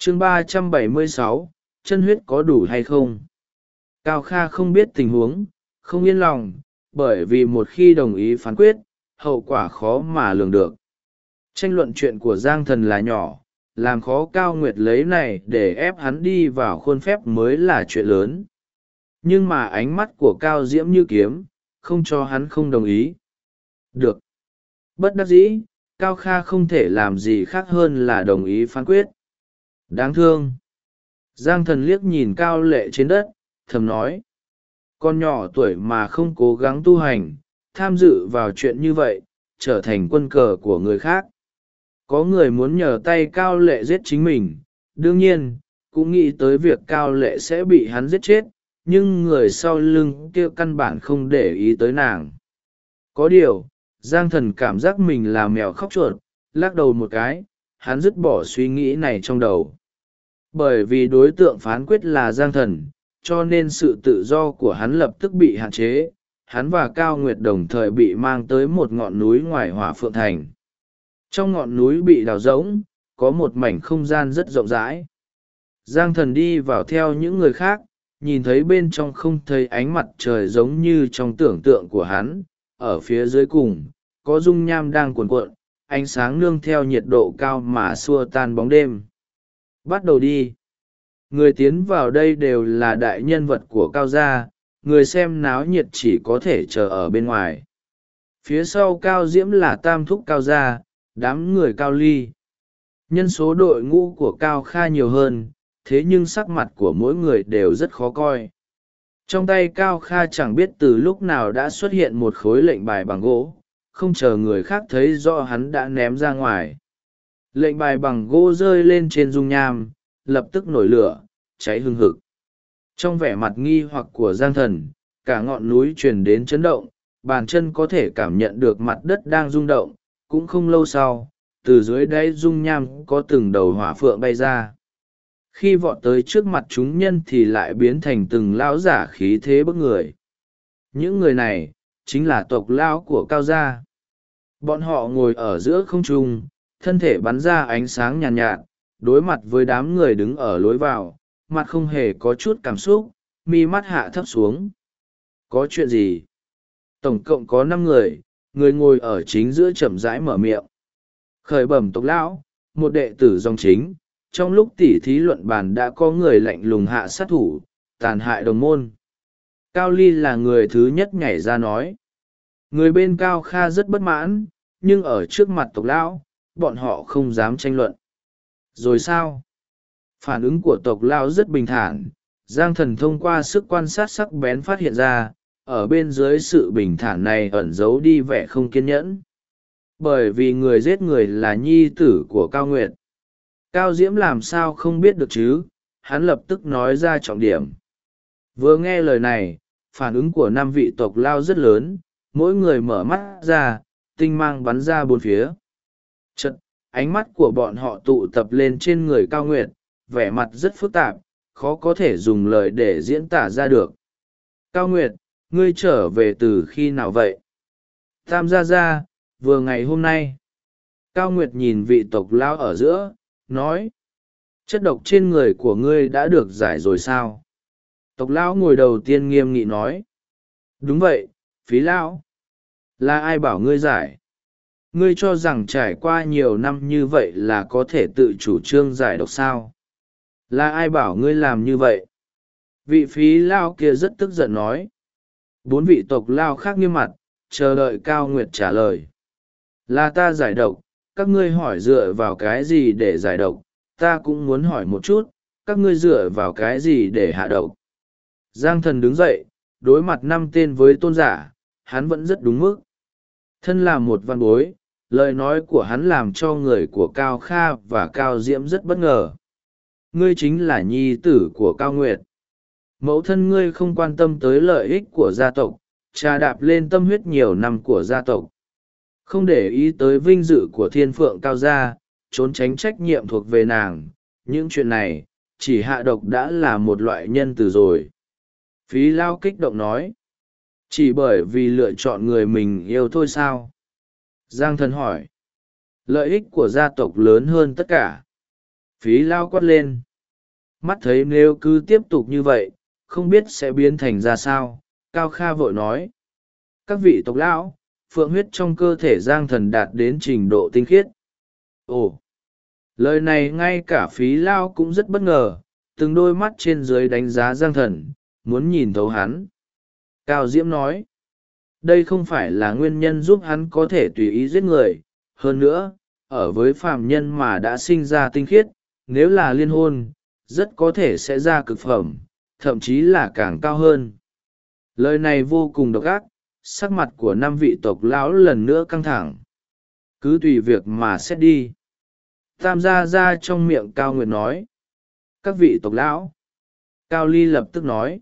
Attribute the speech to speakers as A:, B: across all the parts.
A: Chương 376, chân huyết có đủ hay không? Cao Kha không biết tình huống, không yên lòng, bởi vì một khi đồng ý phán quyết, hậu quả khó mà lường được. Tranh luận chuyện của Giang Thần là nhỏ, làm khó Cao Nguyệt lấy này để ép hắn đi vào khuôn phép mới là chuyện lớn. Nhưng mà ánh mắt của Cao Diễm như kiếm, không cho hắn không đồng ý. Được. Bất đắc dĩ, Cao Kha không thể làm gì khác hơn là đồng ý phán quyết. Đáng thương. Giang Thần liếc nhìn Cao Lệ trên đất, thầm nói. Con nhỏ tuổi mà không cố gắng tu hành, tham dự vào chuyện như vậy, trở thành quân cờ của người khác. Có người muốn nhờ tay Cao Lệ giết chính mình, đương nhiên, cũng nghĩ tới việc Cao Lệ sẽ bị hắn giết chết, nhưng người sau lưng kia căn bản không để ý tới nàng. Có điều, Giang Thần cảm giác mình là mèo khóc chuột, lắc đầu một cái, hắn dứt bỏ suy nghĩ này trong đầu. Bởi vì đối tượng phán quyết là Giang Thần, cho nên sự tự do của hắn lập tức bị hạn chế. Hắn và Cao Nguyệt đồng thời bị mang tới một ngọn núi ngoài Hỏa Phượng Thành. Trong ngọn núi bị đào rỗng, có một mảnh không gian rất rộng rãi. Giang Thần đi vào theo những người khác, nhìn thấy bên trong không thấy ánh mặt trời giống như trong tưởng tượng của hắn. Ở phía dưới cùng, có dung nham đang cuồn cuộn, ánh sáng nương theo nhiệt độ cao mà xua tan bóng đêm. Bắt đầu đi. Người tiến vào đây đều là đại nhân vật của Cao gia, người xem náo nhiệt chỉ có thể chờ ở bên ngoài. Phía sau Cao Diễm là tam thúc Cao gia, đám người Cao Ly. Nhân số đội ngũ của Cao Kha nhiều hơn, thế nhưng sắc mặt của mỗi người đều rất khó coi. Trong tay Cao Kha chẳng biết từ lúc nào đã xuất hiện một khối lệnh bài bằng gỗ, không chờ người khác thấy rõ hắn đã ném ra ngoài. Lệnh bài bằng gỗ rơi lên trên dung nham, lập tức nổi lửa, cháy hừng hực. Trong vẻ mặt nghi hoặc của Giang Thần, cả ngọn núi truyền đến chấn động, bàn chân có thể cảm nhận được mặt đất đang rung động. Cũng không lâu sau, từ dưới đáy dung nham có từng đầu hỏa phượng bay ra. Khi vọt tới trước mặt chúng nhân thì lại biến thành từng lão giả khí thế bức người. Những người này, chính là tộc lão của Cao gia. Bọn họ ngồi ở giữa không trung, thân thể bắn ra ánh sáng nhàn nhạt, đối mặt với đám người đứng ở lối vào, mặt không hề có chút cảm xúc, mi mắt hạ thấp xuống. Có chuyện gì? Tổng cộng có 5 người, người ngồi ở chính giữa chậm rãi mở miệng. Khởi bẩm tộc lão, một đệ tử dòng chính, trong lúc tỉ thí luận bàn đã có người lạnh lùng hạ sát thủ, tàn hại đồng môn. Cao Ly là người thứ nhất nhảy ra nói. Người bên Cao Kha rất bất mãn, nhưng ở trước mặt tộc lão, bọn họ không dám tranh luận. Rồi sao? Phản ứng của tộc lão rất bình thản. Giang Thần thông qua sức quan sát sắc bén phát hiện ra, ở bên dưới sự bình thản này ẩn giấu đi vẻ không kiên nhẫn. Bởi vì người giết người là nhi tử của Cao Nguyệt. Cao Diễm làm sao không biết được chứ, hắn lập tức nói ra trọng điểm. Vừa nghe lời này, phản ứng của 5 vị tộc lao rất lớn, mỗi người mở mắt ra, tinh mang bắn ra bốn phía. Chật, ánh mắt của bọn họ tụ tập lên trên người Cao Nguyệt, vẻ mặt rất phức tạp, khó có thể dùng lời để diễn tả ra được. Cao Nguyệt, ngươi trở về từ khi nào vậy? Tam gia, vừa ngày hôm nay. Cao Nguyệt nhìn vị tộc lão ở giữa, nói. Chất độc trên người của ngươi đã được giải rồi sao? Tộc lão ngồi đầu tiên nghiêm nghị nói. Đúng vậy, phí lão. Là ai bảo ngươi giải? Ngươi cho rằng trải qua nhiều năm như vậy là có thể tự chủ trương giải độc sao? Là ai bảo ngươi làm như vậy? Vị phí lao kia rất tức giận nói. 4 vị tộc lao khác nghiêm mặt, chờ đợi Cao Nguyệt trả lời. Là ta giải độc, các ngươi hỏi dựa vào cái gì để giải độc, ta cũng muốn hỏi một chút, các ngươi dựa vào cái gì để hạ độc. Giang Thần đứng dậy, đối mặt 5 tên với tôn giả, hắn vẫn rất đúng mức. Thân là một văn bối, lời nói của hắn làm cho người của Cao Kha và Cao Diễm rất bất ngờ. Ngươi chính là nhi tử của Cao Nguyệt. Mẫu thân ngươi không quan tâm tới lợi ích của gia tộc, trà đạp lên tâm huyết nhiều năm của gia tộc. Không để ý tới vinh dự của thiên phượng Cao gia, trốn tránh trách nhiệm thuộc về nàng. Những chuyện này, chỉ hạ độc đã là một loại nhân từ rồi. Phí lao kích động nói. Chỉ bởi vì lựa chọn người mình yêu thôi sao? Giang Thần hỏi. Lợi ích của gia tộc lớn hơn tất cả. Phí lao quát lên. Mắt thấy nếu cứ tiếp tục như vậy không biết sẽ biến thành ra sao. Cao Kha vội nói: các vị tộc lão, phượng huyết trong cơ thể Giang Thần đạt đến trình độ tinh khiết. Ồ, lời này ngay cả Phí lao cũng rất bất ngờ, từng đôi mắt trên dưới đánh giá Giang Thần, muốn nhìn thấu hắn. Cao Diễm nói: đây không phải là nguyên nhân giúp hắn có thể tùy ý giết người. Hơn nữa, ở với phàm nhân mà đã sinh ra tinh khiết, nếu là liên hôn, rất có thể sẽ ra cực phẩm, thậm chí là càng cao hơn. Lời này vô cùng độc ác, sắc mặt của năm vị tộc lão lần nữa căng thẳng. Cứ tùy việc mà xét đi. Tam gia ra trong miệng Cao Nguyệt nói: các vị tộc lão. Cao Ly lập tức nói: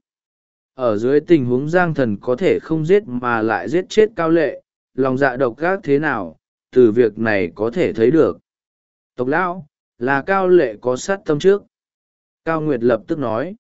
A: ở dưới tình huống Giang Thần có thể không giết mà lại giết chết Cao Lệ, lòng dạ độc ác thế nào, từ việc này có thể thấy được. Tộc lão, là Cao Lệ có sát tâm trước. Cao Nguyệt lập tức nói: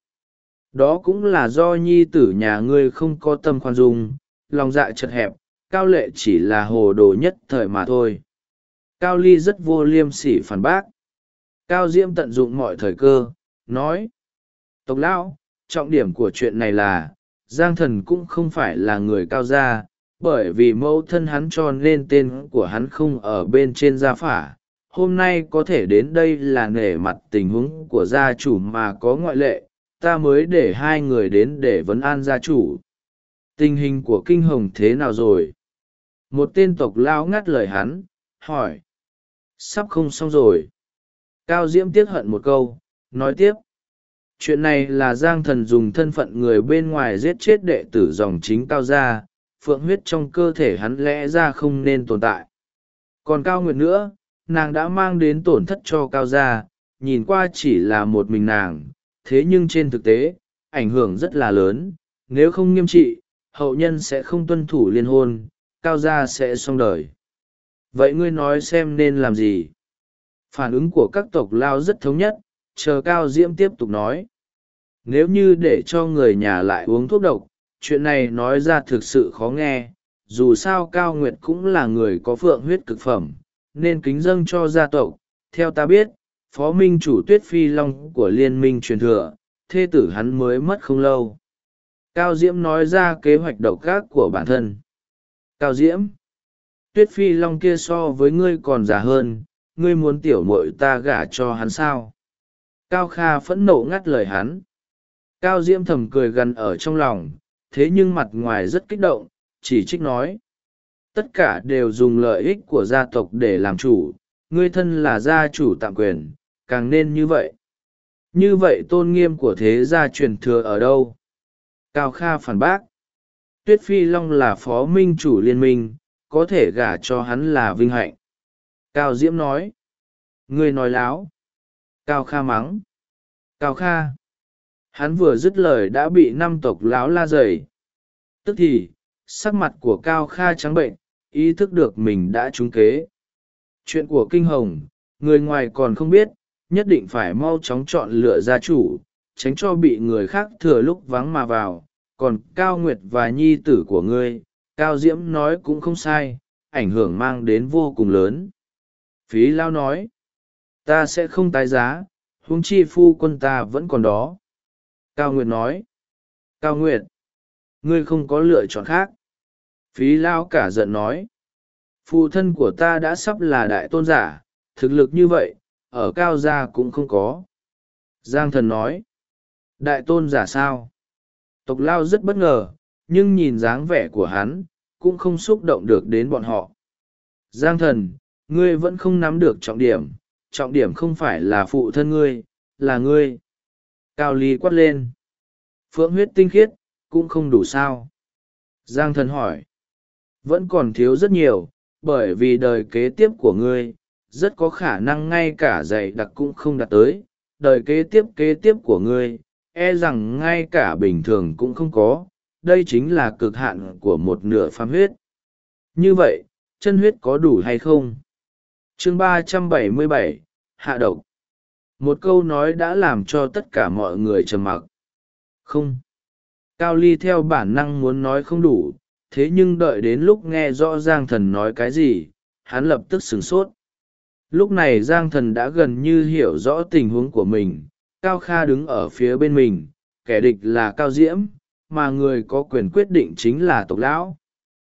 A: đó cũng là do nhi tử nhà ngươi không có tâm khoan dung, lòng dạ chật hẹp, Cao Lệ chỉ là hồ đồ nhất thời mà thôi. Cao Ly rất vô liêm sỉ phản bác. Cao Diễm tận dụng mọi thời cơ, nói: tộc lão, trọng điểm của chuyện này là, Giang Thần cũng không phải là người Cao gia, bởi vì mẫu thân hắn cho nên tên của hắn không ở bên trên gia phả. Hôm nay có thể đến đây là nể mặt tình huống của gia chủ mà có ngoại lệ, ta mới để hai người đến để vấn an gia chủ. Tình hình của Kinh Hồng thế nào rồi? Một tên tộc lão ngắt lời hắn, hỏi. Sắp không xong rồi. Cao Diễm tiếc hận một câu, nói tiếp: chuyện này là Giang Thần dùng thân phận người bên ngoài giết chết đệ tử dòng chính Cao gia, phượng huyết trong cơ thể hắn lẽ ra không nên tồn tại. Còn Cao Nguyệt nữa, nàng đã mang đến tổn thất cho Cao gia, nhìn qua chỉ là một mình nàng, thế nhưng trên thực tế, ảnh hưởng rất là lớn, nếu không nghiêm trị, hậu nhân sẽ không tuân thủ liên hôn, Cao gia sẽ xong đời. Vậy ngươi nói xem nên làm gì? Phản ứng của các tộc lao rất thống nhất, chờ Cao Diễm tiếp tục nói. Nếu như để cho người nhà lại uống thuốc độc, chuyện này nói ra thực sự khó nghe, dù sao Cao Nguyệt cũng là người có phượng huyết cực phẩm, nên kính dâng cho gia tộc. Theo ta biết, phó minh chủ Tuyết Phi Long của liên minh truyền thừa, thê tử hắn mới mất không lâu. Cao Diễm nói ra kế hoạch độc ác của bản thân. Cao Diễm, Tuyết Phi Long kia so với ngươi còn già hơn, ngươi muốn tiểu muội ta gả cho hắn sao? Cao Kha phẫn nộ ngắt lời hắn. Cao Diễm thầm cười gần ở trong lòng, thế nhưng mặt ngoài rất kích động, chỉ trích nói. Tất cả đều dùng lợi ích của gia tộc để làm chủ, ngươi thân là gia chủ tạm quyền, càng nên như vậy. Như vậy tôn nghiêm của thế gia truyền thừa ở đâu? Cao Kha phản bác. Tuyết Phi Long là phó minh chủ liên minh, có thể gả cho hắn là vinh hạnh. Cao Diễm nói. Ngươi nói láo. Cao Kha mắng. Cao Kha. Hắn vừa dứt lời đã bị năm tộc láo la dày. Tức thì, sắc mặt của Cao Kha trắng bệnh, ý thức được mình đã trúng kế. Chuyện của Kinh Hồng, người ngoài còn không biết, nhất định phải mau chóng chọn lựa gia chủ, tránh cho bị người khác thừa lúc vắng mà vào. Còn Cao Nguyệt và nhi tử của ngươi, Cao Diễm nói cũng không sai, ảnh hưởng mang đến vô cùng lớn. Phí Lao nói, ta sẽ không tái giá, huống chi phu quân ta vẫn còn đó. Cao Nguyệt nói, Cao Nguyệt, ngươi không có lựa chọn khác. Phí Lao cả giận nói, phụ thân của ta đã sắp là đại tôn giả, thực lực như vậy, ở Cao gia cũng không có. Giang Thần nói, đại tôn giả sao? Tộc Lao rất bất ngờ, nhưng nhìn dáng vẻ của hắn, cũng không xúc động được đến bọn họ. Giang Thần, ngươi vẫn không nắm được trọng điểm không phải là phụ thân ngươi, là ngươi. Cao Ly quát lên. Phượng huyết tinh khiết, cũng không đủ sao? Giang Thần hỏi. Vẫn còn thiếu rất nhiều, bởi vì đời kế tiếp của ngươi, rất có khả năng ngay cả dạy đặc cũng không đạt tới. Đời kế tiếp của ngươi, e rằng ngay cả bình thường cũng không có. Đây chính là cực hạn của một nửa phàm huyết. Như vậy, chân huyết có đủ hay không? Chương 377, hạ độc. Một câu nói đã làm cho tất cả mọi người trầm mặc. Không. Cao Ly theo bản năng muốn nói không đủ, thế nhưng đợi đến lúc nghe rõ Giang Thần nói cái gì, hắn lập tức sửng sốt. Lúc này Giang Thần đã gần như hiểu rõ tình huống của mình. Cao Kha đứng ở phía bên mình, kẻ địch là Cao Diễm, mà người có quyền quyết định chính là Tộc lão.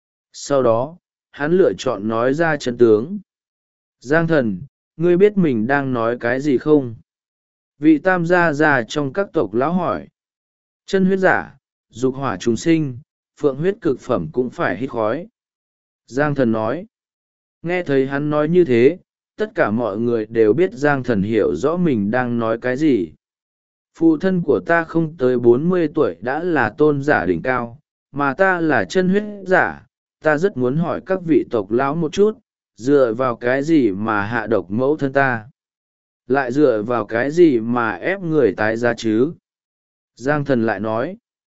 A: Sau đó hắn lựa chọn nói ra chân tướng. Giang Thần, ngươi biết mình đang nói cái gì không? Vị tam gia già trong các tộc lão hỏi. Chân huyết giả, dục hỏa chúng sinh, phượng huyết cực phẩm cũng phải hít khói. Giang Thần nói. Nghe thấy hắn nói như thế, tất cả mọi người đều biết Giang Thần hiểu rõ mình đang nói cái gì. Phụ thân của ta không tới 40 tuổi đã là tôn giả đỉnh cao, mà ta là chân huyết giả. Ta rất muốn hỏi các vị tộc lão một chút, dựa vào cái gì mà hạ độc mẫu thân ta? Lại dựa vào cái gì mà ép người tái giá chứ? Giang Thần lại nói.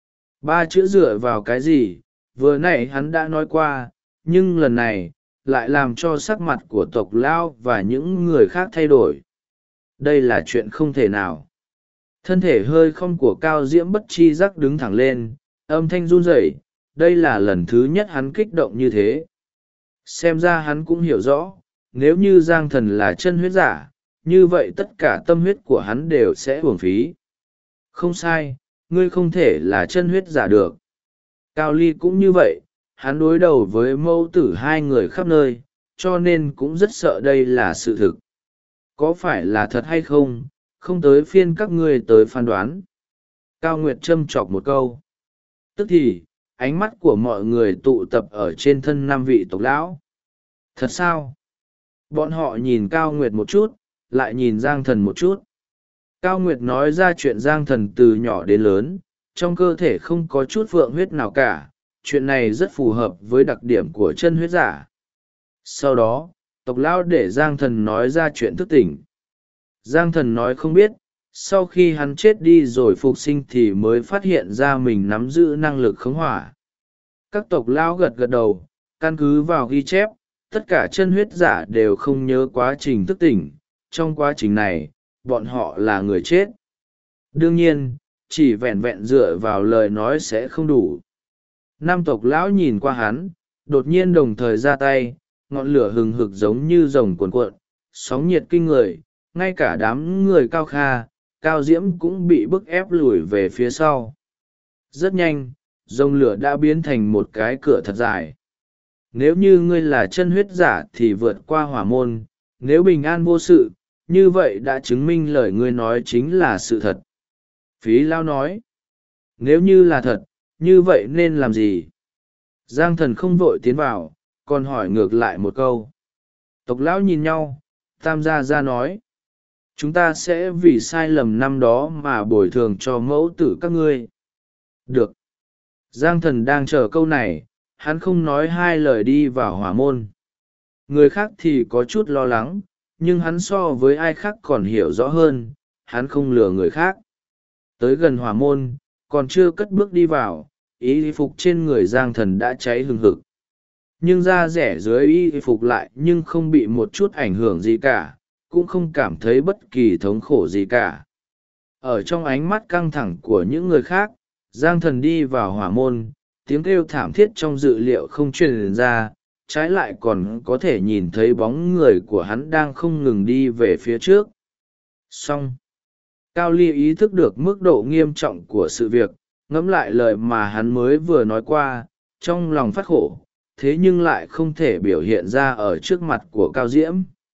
A: Ba chữ dựa vào cái gì, vừa nãy hắn đã nói qua, nhưng lần này, lại làm cho sắc mặt của tộc lão và những người khác thay đổi. Đây là chuyện không thể nào. Thân thể hơi không của Cao Diễm bất chi giác đứng thẳng lên, âm thanh run rẩy. Đây là lần thứ nhất hắn kích động như thế. Xem ra hắn cũng hiểu rõ, nếu như Giang Thần là chân huyết giả, như vậy tất cả tâm huyết của hắn đều sẽ uổng phí. Không sai, ngươi không thể là chân huyết giả được. Cao Ly cũng như vậy, hắn đối đầu với mẫu tử hai người khắp nơi, cho nên cũng rất sợ đây là sự thực. Có phải là thật hay không, không tới phiên các ngươi tới phán đoán. Cao Nguyệt châm chọc một câu. Tức thì, ánh mắt của mọi người tụ tập ở trên thân năm vị tộc lão. Thật sao? Bọn họ nhìn Cao Nguyệt một chút, lại nhìn Giang Thần một chút. Cao Nguyệt nói ra chuyện Giang Thần từ nhỏ đến lớn, trong cơ thể không có chút phượng huyết nào cả, chuyện này rất phù hợp với đặc điểm của chân huyết giả. Sau đó, tộc lão để Giang Thần nói ra chuyện thức tỉnh. Giang Thần nói không biết, sau khi hắn chết đi rồi phục sinh thì mới phát hiện ra mình nắm giữ năng lực khống hỏa. Các tộc lão gật gật đầu, căn cứ vào ghi chép, tất cả chân huyết giả đều không nhớ quá trình thức tỉnh, trong quá trình này, bọn họ là người chết. Đương nhiên, chỉ vẹn vẹn dựa vào lời nói sẽ không đủ. Năm tộc lão nhìn qua hắn, đột nhiên đồng thời ra tay, ngọn lửa hừng hực giống như rồng cuồn cuộn, sóng nhiệt kinh người, ngay cả đám người Cao Kha, Cao Diễm cũng bị bức ép lùi về phía sau. Rất nhanh, rồng lửa đã biến thành một cái cửa thật dài. Nếu như ngươi là chân huyết giả thì vượt qua hỏa môn, nếu bình an vô sự, như vậy đã chứng minh lời ngươi nói chính là sự thật. Phí Lao nói, nếu như là thật, như vậy nên làm gì? Giang Thần không vội tiến vào, còn hỏi ngược lại một câu. Tộc lão nhìn nhau, Tam gia ra nói, chúng ta sẽ vì sai lầm năm đó mà bồi thường cho mẫu tử các ngươi. Được. Giang Thần đang chờ câu này, hắn không nói hai lời đi vào hỏa môn. Người khác thì có chút lo lắng, nhưng hắn so với ai khác còn hiểu rõ hơn, hắn không lừa người khác. Tới gần hỏa môn, còn chưa cất bước đi vào, y phục trên người Giang Thần đã cháy hừng hực. Nhưng da rẻ dưới y phục lại nhưng không bị một chút ảnh hưởng gì cả, cũng không cảm thấy bất kỳ thống khổ gì cả. Ở trong ánh mắt căng thẳng của những người khác, Giang Thần đi vào hỏa môn, tiếng kêu thảm thiết trong dự liệu không truyền ra, trái lại còn có thể nhìn thấy bóng người của hắn đang không ngừng đi về phía trước. Xong. Cao Ly ý thức được mức độ nghiêm trọng của sự việc, ngẫm lại lời mà hắn mới vừa nói qua, trong lòng phát khổ, thế nhưng lại không thể biểu hiện ra ở trước mặt của Cao Diễm.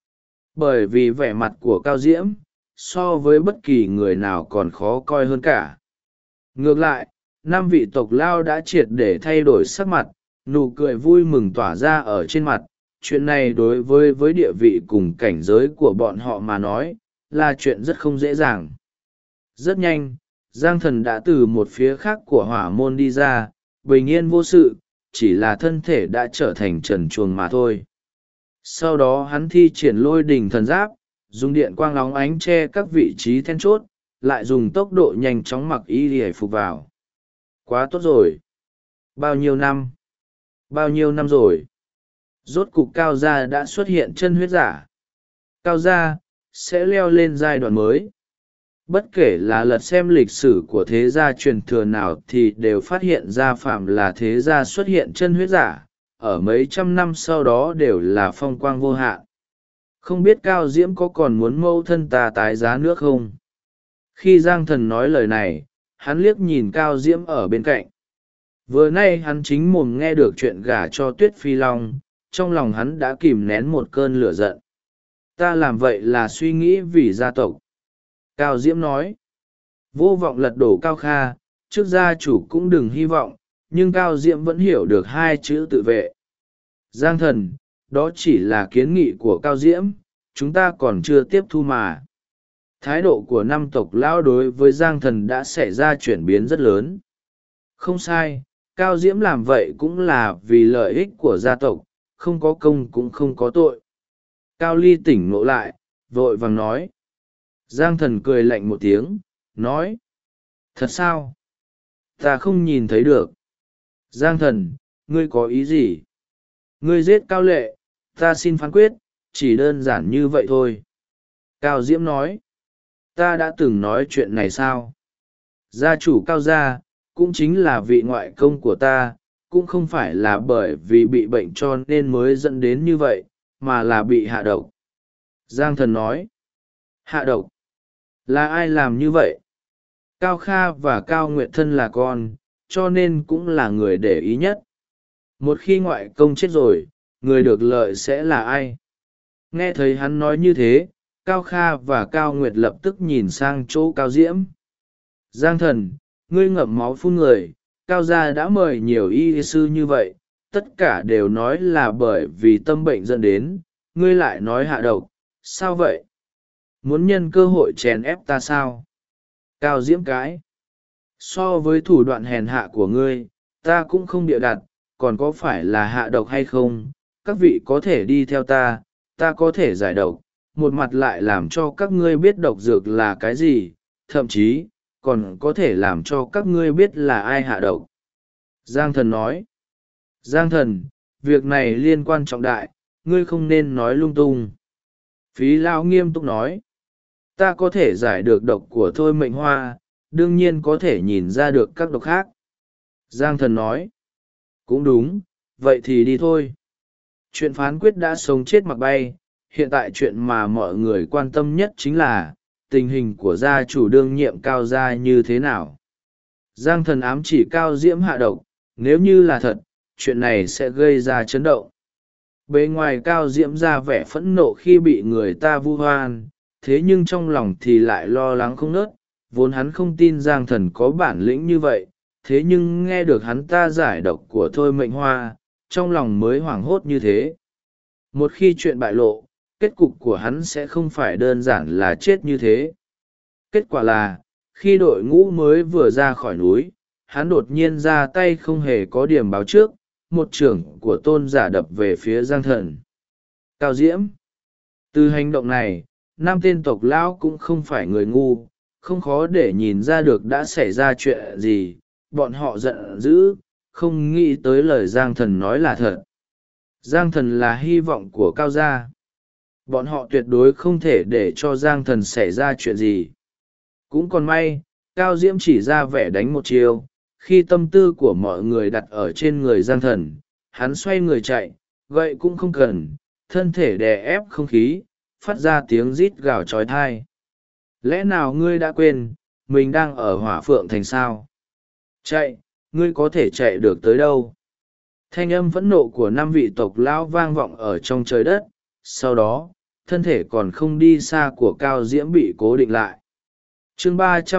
A: Bởi vì vẻ mặt của Cao Diễm, so với bất kỳ người nào còn khó coi hơn cả. Ngược lại, năm vị tộc lao đã triệt để thay đổi sắc mặt, nụ cười vui mừng tỏa ra ở trên mặt. Chuyện này đối với địa vị cùng cảnh giới của bọn họ mà nói, là chuyện rất không dễ dàng. Rất nhanh, Giang Thần đã từ một phía khác của hỏa môn đi ra, bình yên vô sự, chỉ là thân thể đã trở thành trần truồng mà thôi. Sau đó hắn thi triển lôi đình thần giáp, dùng điện quang óng ánh che các vị trí then chốt, lại dùng tốc độ nhanh chóng mặc y để phục vào. Quá tốt rồi. Bao nhiêu năm? Bao nhiêu năm rồi? Rốt cục Cao Gia đã xuất hiện chân huyết giả. Cao Gia sẽ leo lên giai đoạn mới. Bất kể là lật xem lịch sử của thế gia truyền thừa nào thì đều phát hiện ra phạm là thế gia xuất hiện chân huyết giả, ở mấy trăm năm sau đó đều là phong quang vô hạn. Không biết Cao Diễm có còn muốn mẫu thân ta tái giá nữa không? Khi Giang Thần nói lời này, hắn liếc nhìn Cao Diễm ở bên cạnh. Vừa nay hắn chính mồm nghe được chuyện gả cho Tuyết Phi Long, trong lòng hắn đã kìm nén một cơn lửa giận. Ta làm vậy là suy nghĩ vì gia tộc. Cao Diễm nói. Vô vọng lật đổ Cao Kha, trước gia chủ cũng đừng hy vọng, nhưng Cao Diễm vẫn hiểu được hai chữ tự vệ. Giang Thần, đó chỉ là kiến nghị của Cao Diễm, chúng ta còn chưa tiếp thu mà. Thái độ của năm tộc lão đối với Giang Thần đã xảy ra chuyển biến rất lớn. Không sai, Cao Diễm làm vậy cũng là vì lợi ích của gia tộc, không có công cũng không có tội. Cao Ly tỉnh ngộ lại, vội vàng nói. Giang Thần cười lạnh một tiếng, nói. Thật sao? Ta không nhìn thấy được. Giang Thần, ngươi có ý gì? Ngươi giết Cao Lệ, ta xin phán quyết, chỉ đơn giản như vậy thôi. Cao Diễm nói. Ta đã từng nói chuyện này sao? Gia chủ Cao gia, cũng chính là vị ngoại công của ta, cũng không phải là bởi vì bị bệnh cho nên mới dẫn đến như vậy, mà là bị hạ độc. Giang Thần nói. Hạ độc? Là ai làm như vậy? Cao Kha và Cao Nguyệt thân là con, cho nên cũng là người để ý nhất. Một khi ngoại công chết rồi, người được lợi sẽ là ai? Nghe thấy hắn nói như thế, Cao Kha và Cao Nguyệt lập tức nhìn sang chỗ Cao Diễm. Giang Thần, ngươi ngậm máu phun người, Cao gia đã mời nhiều y sư như vậy, tất cả đều nói là bởi vì tâm bệnh dẫn đến, ngươi lại nói hạ độc, sao vậy? Muốn nhân cơ hội chèn ép ta sao? Cao Diễm cãi. So với thủ đoạn hèn hạ của ngươi, ta cũng không bịa đặt, còn có phải là hạ độc hay không? Các vị có thể đi theo ta có thể giải độc, một mặt lại làm cho các ngươi biết độc dược là cái gì, thậm chí, còn có thể làm cho các ngươi biết là ai hạ độc. Giang Thần nói. Giang Thần, việc này liên quan trọng đại, ngươi không nên nói lung tung. Phí Lão nghiêm túc nói. Ta có thể giải được độc của Thôi Mệnh Hoa, đương nhiên có thể nhìn ra được các độc khác. Giang Thần nói. Cũng đúng, vậy thì đi thôi. Chuyện phán quyết đã sống chết mặc bay, hiện tại chuyện mà mọi người quan tâm nhất chính là tình hình của gia chủ đương nhiệm Cao gia như thế nào. Giang Thần ám chỉ Cao Diễm hạ độc, nếu như là thật, chuyện này sẽ gây ra chấn động. Bề ngoài Cao Diễm ra vẻ phẫn nộ khi bị người ta vu oan, thế nhưng trong lòng thì lại lo lắng không nớt, vốn hắn không tin Giang Thần có bản lĩnh như vậy, thế nhưng nghe được hắn ta giải độc của Thôi Mệnh Hoa, trong lòng mới hoảng hốt như thế. Một khi chuyện bại lộ, kết cục của hắn sẽ không phải đơn giản là chết như thế. Kết quả là, khi đội ngũ mới vừa ra khỏi núi, hắn đột nhiên ra tay không hề có điểm báo trước, một trưởng của tôn giả đập về phía Giang Thần. Cao Diễm. Từ hành động này, năm tên tộc lão cũng không phải người ngu, không khó để nhìn ra được đã xảy ra chuyện gì, bọn họ giận dữ, không nghĩ tới lời Giang Thần nói là thật. Giang Thần là hy vọng của Cao gia. Bọn họ tuyệt đối không thể để cho Giang Thần xảy ra chuyện gì. Cũng còn may, Cao Diễm chỉ ra vẻ đánh một chiêu, khi tâm tư của mọi người đặt ở trên người Giang Thần, hắn xoay người chạy, vậy cũng không cần, thân thể đè ép không khí, phát ra tiếng rít gào trói thai. Lẽ nào ngươi đã quên, mình đang ở Hỏa Phượng Thành sao? Chạy, ngươi có thể chạy được tới đâu? Thanh âm phẫn nộ của năm vị tộc lão vang vọng ở trong trời đất, sau đó, thân thể còn không đi xa của Cao Diễm bị cố định lại. Chương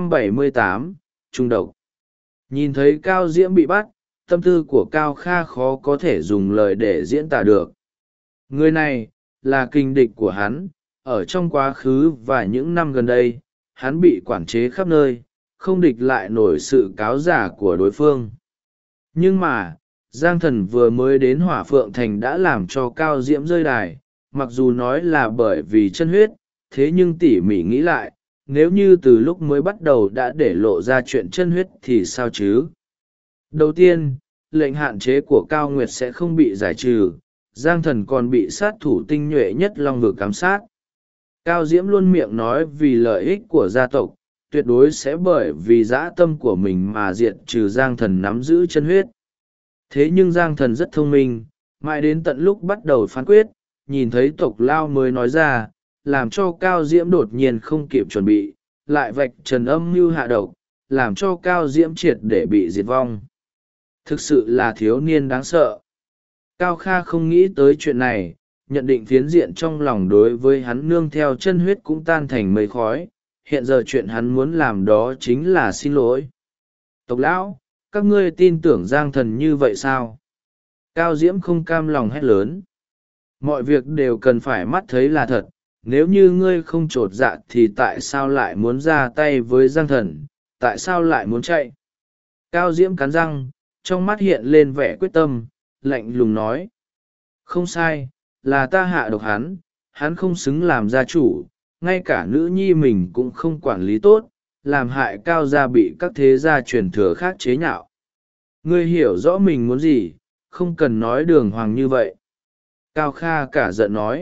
A: 378, Trung độc. Nhìn thấy Cao Diễm bị bắt, tâm tư của Cao Kha khó có thể dùng lời để diễn tả được. Người này, là kình địch của hắn, ở trong quá khứ và những năm gần đây, hắn bị quản chế khắp nơi, không địch lại nổi sự cáo giả của đối phương. Nhưng mà, Giang Thần vừa mới đến Hỏa Phượng Thành đã làm cho Cao Diễm rơi đài, mặc dù nói là bởi vì chân huyết, thế nhưng tỉ mỉ nghĩ lại, nếu như từ lúc mới bắt đầu đã để lộ ra chuyện chân huyết thì sao chứ? Đầu tiên, lệnh hạn chế của Cao Nguyệt sẽ không bị giải trừ, Giang Thần còn bị sát thủ tinh nhuệ nhất Long Vực ám sát. Cao Diễm luôn miệng nói vì lợi ích của gia tộc, tuyệt đối sẽ bởi vì dã tâm của mình mà diệt trừ Giang Thần nắm giữ chân huyết. Thế nhưng Giang Thần rất thông minh, mãi đến tận lúc bắt đầu phán quyết, nhìn thấy tộc lao mới nói ra, làm cho Cao Diễm đột nhiên không kịp chuẩn bị, lại vạch trần âm mưu hạ độc, làm cho Cao Diễm triệt để bị diệt vong. Thực sự là thiếu niên đáng sợ. Cao Kha không nghĩ tới chuyện này, nhận định phiến diện trong lòng đối với hắn nương theo chân huyết cũng tan thành mây khói. Hiện giờ chuyện hắn muốn làm đó chính là xin lỗi. Tộc lão, các ngươi tin tưởng Giang Thần như vậy sao? Cao Diễm không cam lòng hét lớn. Mọi việc đều cần phải mắt thấy là thật, nếu như ngươi không t r ộ t dạ thì tại sao lại muốn ra tay với Giang Thần, tại sao lại muốn chạy? Cao Diễm cắn răng, trong mắt hiện lên vẻ quyết tâm, lạnh lùng nói. Không sai, là ta hạ độc hắn không xứng làm gia chủ, ngay cả nữ nhi mình cũng không quản lý tốt, làm hại Cao gia bị các thế gia truyền thừa khác chế nhạo. Ngươi hiểu rõ mình muốn gì, không cần nói đường hoàng như vậy. Cao Kha cả giận nói.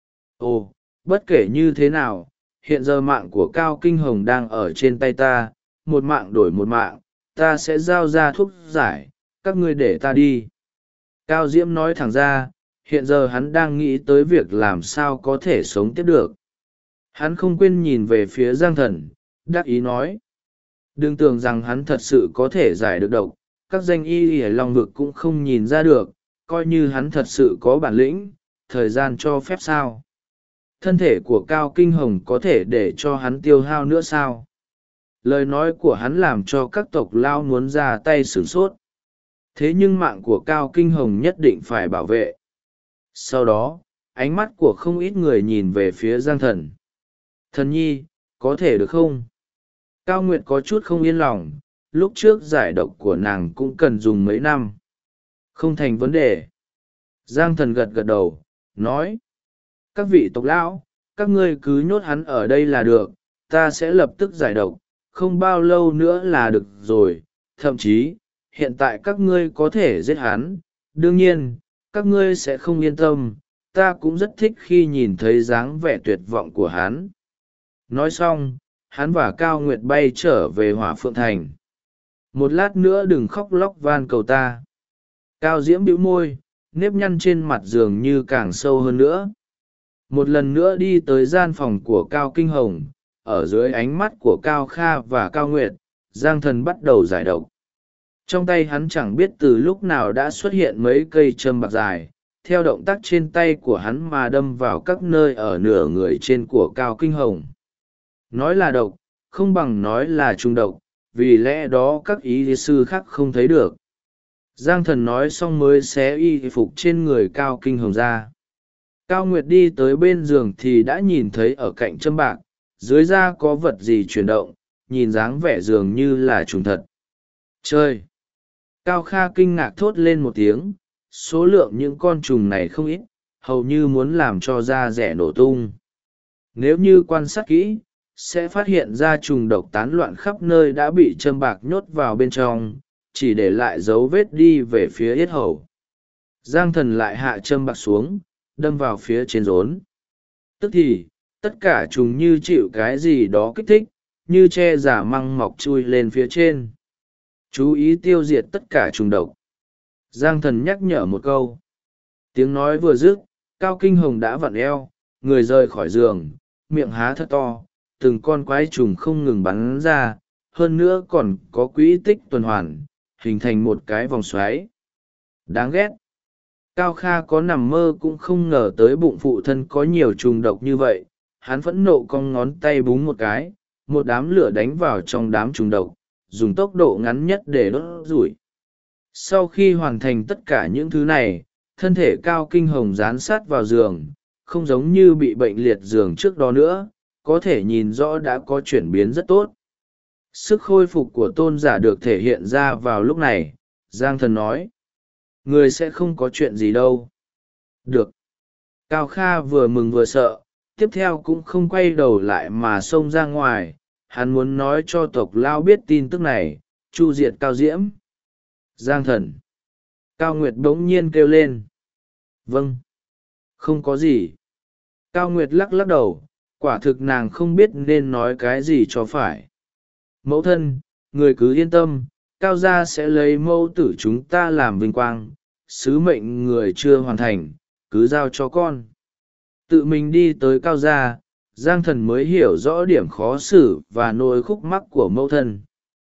A: Ồ, bất kể như thế nào, hiện giờ mạng của Cao Kinh Hồng đang ở trên tay ta, một mạng đổi một mạng, ta sẽ giao ra thuốc giải, các ngươi để ta đi. Cao Diễm nói thẳng ra, hiện giờ hắn đang nghĩ tới việc làm sao có thể sống tiếp được. Hắn không quên nhìn về phía Giang Thần, đắc ý nói. Đừng tưởng rằng hắn thật sự có thể giải được độc, các danh y ở Long Vực cũng không nhìn ra được, coi như hắn thật sự có bản lĩnh, thời gian cho phép sao. Thân thể của Cao Kinh Hồng có thể để cho hắn tiêu hao nữa sao? Lời nói của hắn làm cho các tộc lao muốn ra tay sửng sốt. Thế nhưng mạng của Cao Kinh Hồng nhất định phải bảo vệ. Sau đó, ánh mắt của không ít người nhìn về phía Giang Thần. Thần nhi, có thể được không? Cao Nguyệt có chút không yên lòng, lúc trước giải độc của nàng cũng cần dùng mấy năm. Không thành vấn đề. Giang Thần gật gật đầu, nói. Các vị tộc lão, các ngươi cứ nhốt hắn ở đây là được, ta sẽ lập tức giải độc, không bao lâu nữa là được rồi. Thậm chí, hiện tại các ngươi có thể giết hắn, đương nhiên, các ngươi sẽ không yên tâm, ta cũng rất thích khi nhìn thấy dáng vẻ tuyệt vọng của hắn. Nói xong, hắn và Cao Nguyệt bay trở về Hỏa Phượng Thành. Một lát nữa đừng khóc lóc van cầu ta. Cao Diễm bĩu môi, nếp nhăn trên mặt dường như càng sâu hơn nữa. Một lần nữa đi tới gian phòng của Cao Kinh Hồng, ở dưới ánh mắt của Cao Kha và Cao Nguyệt, Giang Thần bắt đầu giải độc. Trong tay hắn chẳng biết từ lúc nào đã xuất hiện mấy cây châm bạc dài, theo động tác trên tay của hắn mà đâm vào các nơi ở nửa người trên của Cao Kinh Hồng. Nói là độc, không bằng nói là trung độc, vì lẽ đó các y sư khác không thấy được. Giang Thần nói xong mới xé y phục trên người Cao Kinh Hồng ra. Cao Nguyệt đi tới bên giường thì đã nhìn thấy ở cạnh châm bạc, dưới da có vật gì chuyển động, nhìn dáng vẻ dường như là trùng thật. Chơi! Cao Kha kinh ngạc thốt lên một tiếng, số lượng những con trùng này không ít, hầu như muốn làm cho da rẻ nổ tung. Nếu như quan sát kỹ, sẽ phát hiện ra trùng độc tán loạn khắp nơi đã bị châm bạc nhốt vào bên trong, chỉ để lại dấu vết đi về phía yết hầu. Giang Thần lại hạ châm bạc xuống, đâm vào phía trên rốn. Tức thì, tất cả trùng như chịu cái gì đó kích thích, như che giả măng mọc chui lên phía trên. Chú ý tiêu diệt tất cả trùng độc. Giang Thần nhắc nhở một câu. Tiếng nói vừa dứt, Cao Kinh Hồng đã vặn eo, người rời khỏi giường, miệng há thật to, từng con quái trùng không ngừng bắn ra, hơn nữa còn có quỹ tích tuần hoàn, hình thành một cái vòng xoáy. Đáng ghét. Cao Kha có nằm mơ cũng không ngờ tới bụng phụ thân có nhiều trùng độc như vậy, hắn phẫn nộ cong ngón tay búng một cái, một đám lửa đánh vào trong đám trùng độc, dùng tốc độ ngắn nhất để đốt rủi. Sau khi hoàn thành tất cả những thứ này, thân thể Cao Kinh Hồng dán sát vào giường, không giống như bị bệnh liệt giường trước đó nữa, có thể nhìn rõ đã có chuyển biến rất tốt. Sức khôi phục của tôn giả được thể hiện ra vào lúc này. Giang Thần nói. Người sẽ không có chuyện gì đâu. Được. Cao Kha vừa mừng vừa sợ, tiếp theo cũng không quay đầu lại mà xông ra ngoài, hắn muốn nói cho tộc lao biết tin tức này, chu diệt Cao Diễm. Giang Thần. Cao Nguyệt bỗng nhiên kêu lên. Vâng. Không có gì. Cao Nguyệt lắc lắc đầu, quả thực nàng không biết nên nói cái gì cho phải. Mẫu thân, người cứ yên tâm, Cao gia sẽ lấy mẫu tử chúng ta làm vinh quang, sứ mệnh người chưa hoàn thành, cứ giao cho con. Tự mình đi tới Cao gia, Giang Thần mới hiểu rõ điểm khó xử và nỗi khúc mắc của mẫu thân.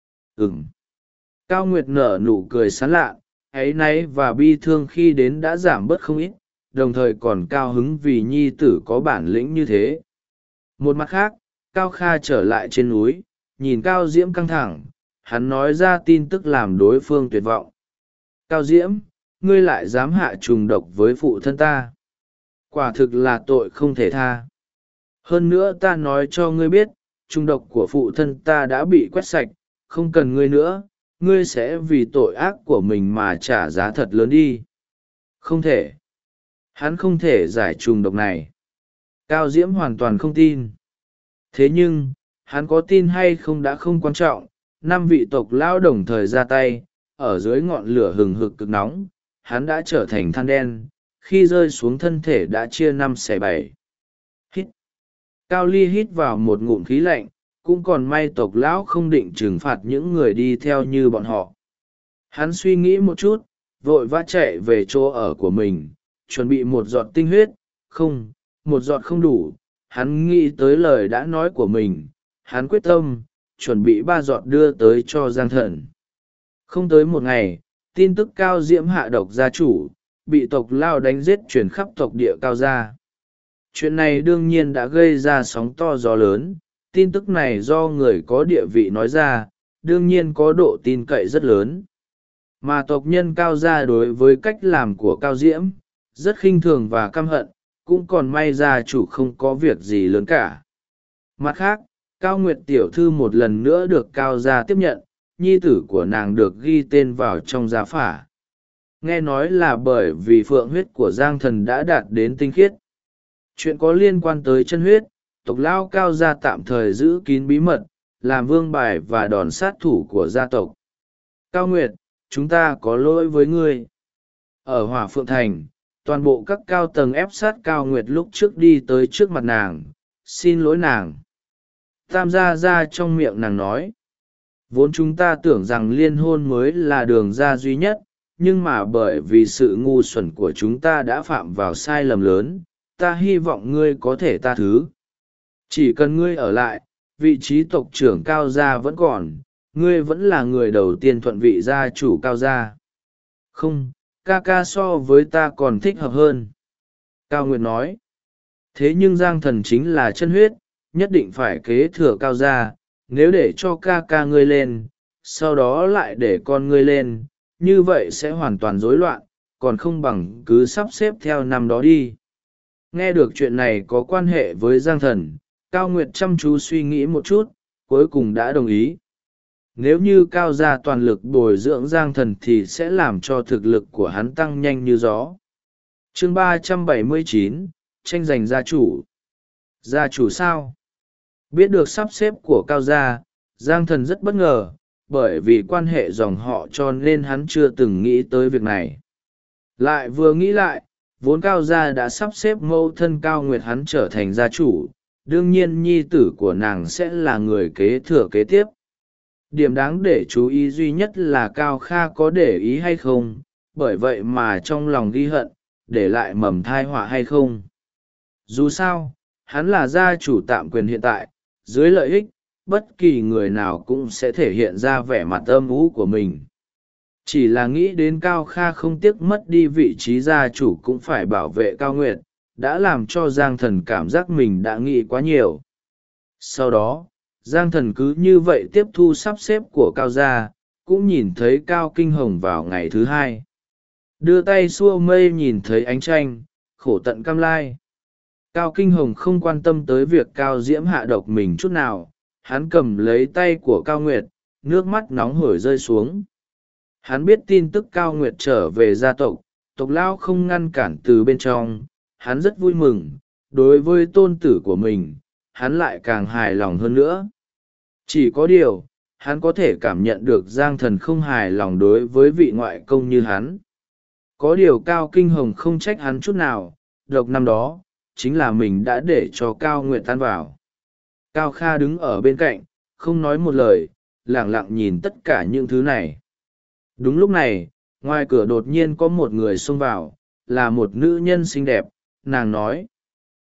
A: Cao Nguyệt nở nụ cười sán lạ, áy náy và bi thương khi đến đã giảm bớt không ít, đồng thời còn cao hứng vì nhi tử có bản lĩnh như thế. Một mặt khác, Cao Kha trở lại trên núi, nhìn Cao Diễm căng thẳng, hắn nói ra tin tức làm đối phương tuyệt vọng. Cao Diễm, ngươi lại dám hạ trùng độc với phụ thân ta. Quả thực là tội không thể tha. Hơn nữa ta nói cho ngươi biết, trùng độc của phụ thân ta đã bị quét sạch, không cần ngươi nữa, ngươi sẽ vì tội ác của mình mà trả giá thật lớn đi. Không thể. Hắn không thể giải trùng độc này. Cao Diễm hoàn toàn không tin. Thế nhưng, hắn có tin hay không đã không quan trọng, 5 vị tộc lão đồng thời ra tay, ở dưới ngọn lửa hừng hực cực nóng, hắn đã trở thành than đen, khi rơi xuống thân thể đã chia 5 xẻ 7. Hít. Cao Ly hít vào một ngụm khí lạnh, cũng còn may tộc lão không định trừng phạt những người đi theo như bọn họ. Hắn suy nghĩ một chút, vội vã chạy về chỗ ở của mình, chuẩn bị một giọt tinh huyết, không, một giọt không đủ. Hắn nghĩ tới lời đã nói của mình, hắn quyết tâm, chuẩn bị 3 giọt đưa tới cho Giang Thần. Không tới một ngày, tin tức Cao Diễm hạ độc gia chủ, bị tộc Lao đánh giết truyền khắp tộc địa Cao gia. Chuyện này đương nhiên đã gây ra sóng to gió lớn, tin tức này do người có địa vị nói ra, đương nhiên có độ tin cậy rất lớn. Mà tộc nhân Cao gia đối với cách làm của Cao Diễm, rất khinh thường và căm hận, cũng còn may gia chủ không có việc gì lớn cả. Mặt khác, Cao Nguyệt tiểu thư một lần nữa được Cao gia tiếp nhận, nhi tử của nàng được ghi tên vào trong gia phả. Nghe nói là bởi vì phượng huyết của Giang Thần đã đạt đến tinh khiết. Chuyện có liên quan tới chân huyết, tộc lão Cao gia tạm thời giữ kín bí mật, làm vương bài và đòn sát thủ của gia tộc. Cao Nguyệt, chúng ta có lỗi với ngươi. Ở Hỏa Phượng Thành, toàn bộ các cao tầng ép sát Cao Nguyệt lúc trước đi tới trước mặt nàng, xin lỗi nàng. Tam gia ra trong miệng nàng nói, vốn chúng ta tưởng rằng liên hôn mới là đường ra duy nhất, nhưng mà bởi vì sự ngu xuẩn của chúng ta đã phạm vào sai lầm lớn, ta hy vọng ngươi có thể tha thứ. Chỉ cần ngươi ở lại, vị trí tộc trưởng Cao gia vẫn còn, ngươi vẫn là người đầu tiên thuận vị gia chủ Cao gia. Không, ca ca so với ta còn thích hợp hơn. Cao Nguyệt nói. Thế nhưng Giang Thần chính là chân huyết, nhất định phải kế thừa Cao gia, nếu để cho ca ca ngươi lên, sau đó lại để con ngươi lên, như vậy sẽ hoàn toàn rối loạn, còn không bằng cứ sắp xếp theo năm đó đi. Nghe được chuyện này có quan hệ với Giang Thần, Cao Nguyệt chăm chú suy nghĩ một chút, cuối cùng đã đồng ý. Nếu như Cao gia toàn lực bồi dưỡng Giang Thần thì sẽ làm cho thực lực của hắn tăng nhanh như gió. Chương 379, tranh giành gia chủ. Gia chủ sao? Biết được sắp xếp của Cao gia, Giang Thần rất bất ngờ, bởi vì quan hệ dòng họ cho nên hắn chưa từng nghĩ tới việc này. Lại vừa nghĩ lại, vốn Cao gia đã sắp xếp mẫu thân Cao Nguyệt hắn trở thành gia chủ, đương nhiên nhi tử của nàng sẽ là người kế thừa kế tiếp. Điểm đáng để chú ý duy nhất là Cao Kha có để ý hay không, bởi vậy mà trong lòng ghi hận, để lại mầm thai họa hay không. Dù sao, hắn là gia chủ tạm quyền hiện tại, dưới lợi ích, bất kỳ người nào cũng sẽ thể hiện ra vẻ mặt âm u của mình. Chỉ là nghĩ đến Cao Kha không tiếc mất đi vị trí gia chủ cũng phải bảo vệ Cao Nguyệt, đã làm cho Giang Thần cảm giác mình đã nghĩ quá nhiều. Sau đó, Giang Thần cứ như vậy tiếp thu sắp xếp của Cao gia, cũng nhìn thấy Cao Kinh Hồng vào ngày thứ 2. Đưa tay xua mây nhìn thấy ánh tranh, khổ tận cam lai. Cao Kinh Hồng không quan tâm tới việc Cao Diễm hạ độc mình chút nào, hắn cầm lấy tay của Cao Nguyệt, nước mắt nóng hổi rơi xuống. Hắn biết tin tức Cao Nguyệt trở về gia tộc, tộc lão không ngăn cản từ bên trong, hắn rất vui mừng, đối với tôn tử của mình, hắn lại càng hài lòng hơn nữa. Chỉ có điều, hắn có thể cảm nhận được Giang Thần không hài lòng đối với vị ngoại công như hắn. Có điều Cao Kinh Hồng không trách hắn chút nào, độc năm đó, chính là mình đã để cho Cao Nguyệt tan vào. Cao Kha đứng ở bên cạnh, không nói một lời, lẳng lặng nhìn tất cả những thứ này. Đúng lúc này, ngoài cửa đột nhiên có một người xông vào, là một nữ nhân xinh đẹp, nàng nói.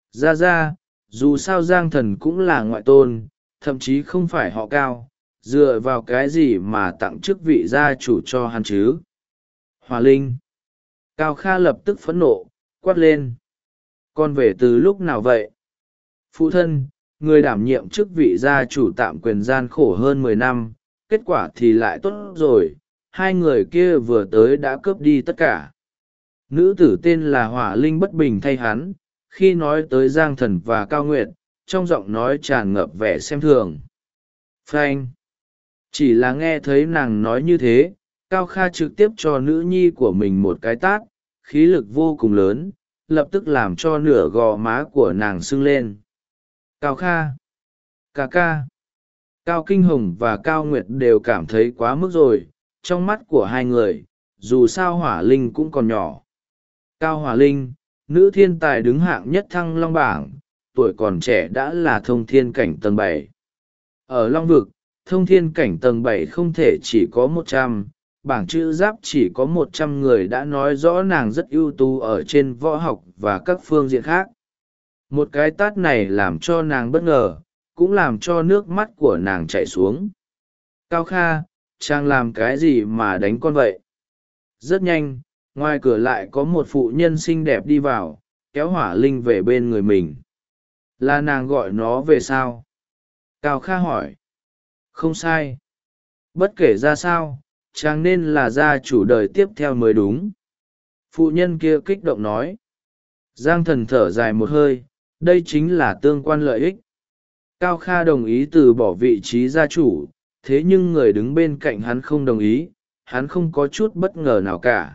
A: Ra, dù sao Giang Thần cũng là ngoại tôn, thậm chí không phải họ Cao, dựa vào cái gì mà tặng chức vị gia chủ cho hắn chứ? Hỏa Linh. Cao Kha lập tức phẫn nộ, quát lên. Con về từ lúc nào vậy? Phụ thân, người đảm nhiệm chức vị gia chủ tạm quyền gian khổ hơn 10 năm, kết quả thì lại tốt rồi, hai người kia vừa tới đã cướp đi tất cả. Nữ tử tên là Hỏa Linh bất bình thay hắn, khi nói tới Giang Thần và Cao Nguyệt, trong giọng nói tràn ngập vẻ xem thường. Phanh. Chỉ là nghe thấy nàng nói như thế, Cao Kha trực tiếp cho nữ nhi của mình một cái tát, khí lực vô cùng lớn, lập tức làm cho nửa gò má của nàng sưng lên. Cao Kha. Ca ca. Cao Kinh Hồng và Cao Nguyệt đều cảm thấy quá mức rồi, trong mắt của hai người, dù sao Hỏa Linh cũng còn nhỏ. Cao Hỏa Linh, nữ thiên tài đứng hạng nhất Thăng Long bảng, tuổi còn trẻ đã là thông thiên cảnh tầng 7. Ở Long Vực, thông thiên cảnh tầng 7 không thể chỉ có 100, bảng chữ giáp chỉ có 100 người đã nói rõ nàng rất ưu tú ở trên võ học và các phương diện khác. Một cái tát này làm cho nàng bất ngờ, cũng làm cho nước mắt của nàng chảy xuống. Cao Kha, chàng làm cái gì mà đánh con vậy? Rất nhanh, ngoài cửa lại có một phụ nhân xinh đẹp đi vào, kéo Hỏa Linh về bên người mình. Là nàng gọi nó về sao? Cao Kha hỏi. Không sai. Bất kể ra sao, chàng nên là gia chủ đời tiếp theo mới đúng. Phụ nhân kia kích động nói. Giang Thần thở dài một hơi, đây chính là tương quan lợi ích. Cao Kha đồng ý từ bỏ vị trí gia chủ, thế nhưng người đứng bên cạnh hắn không đồng ý, hắn không có chút bất ngờ nào cả.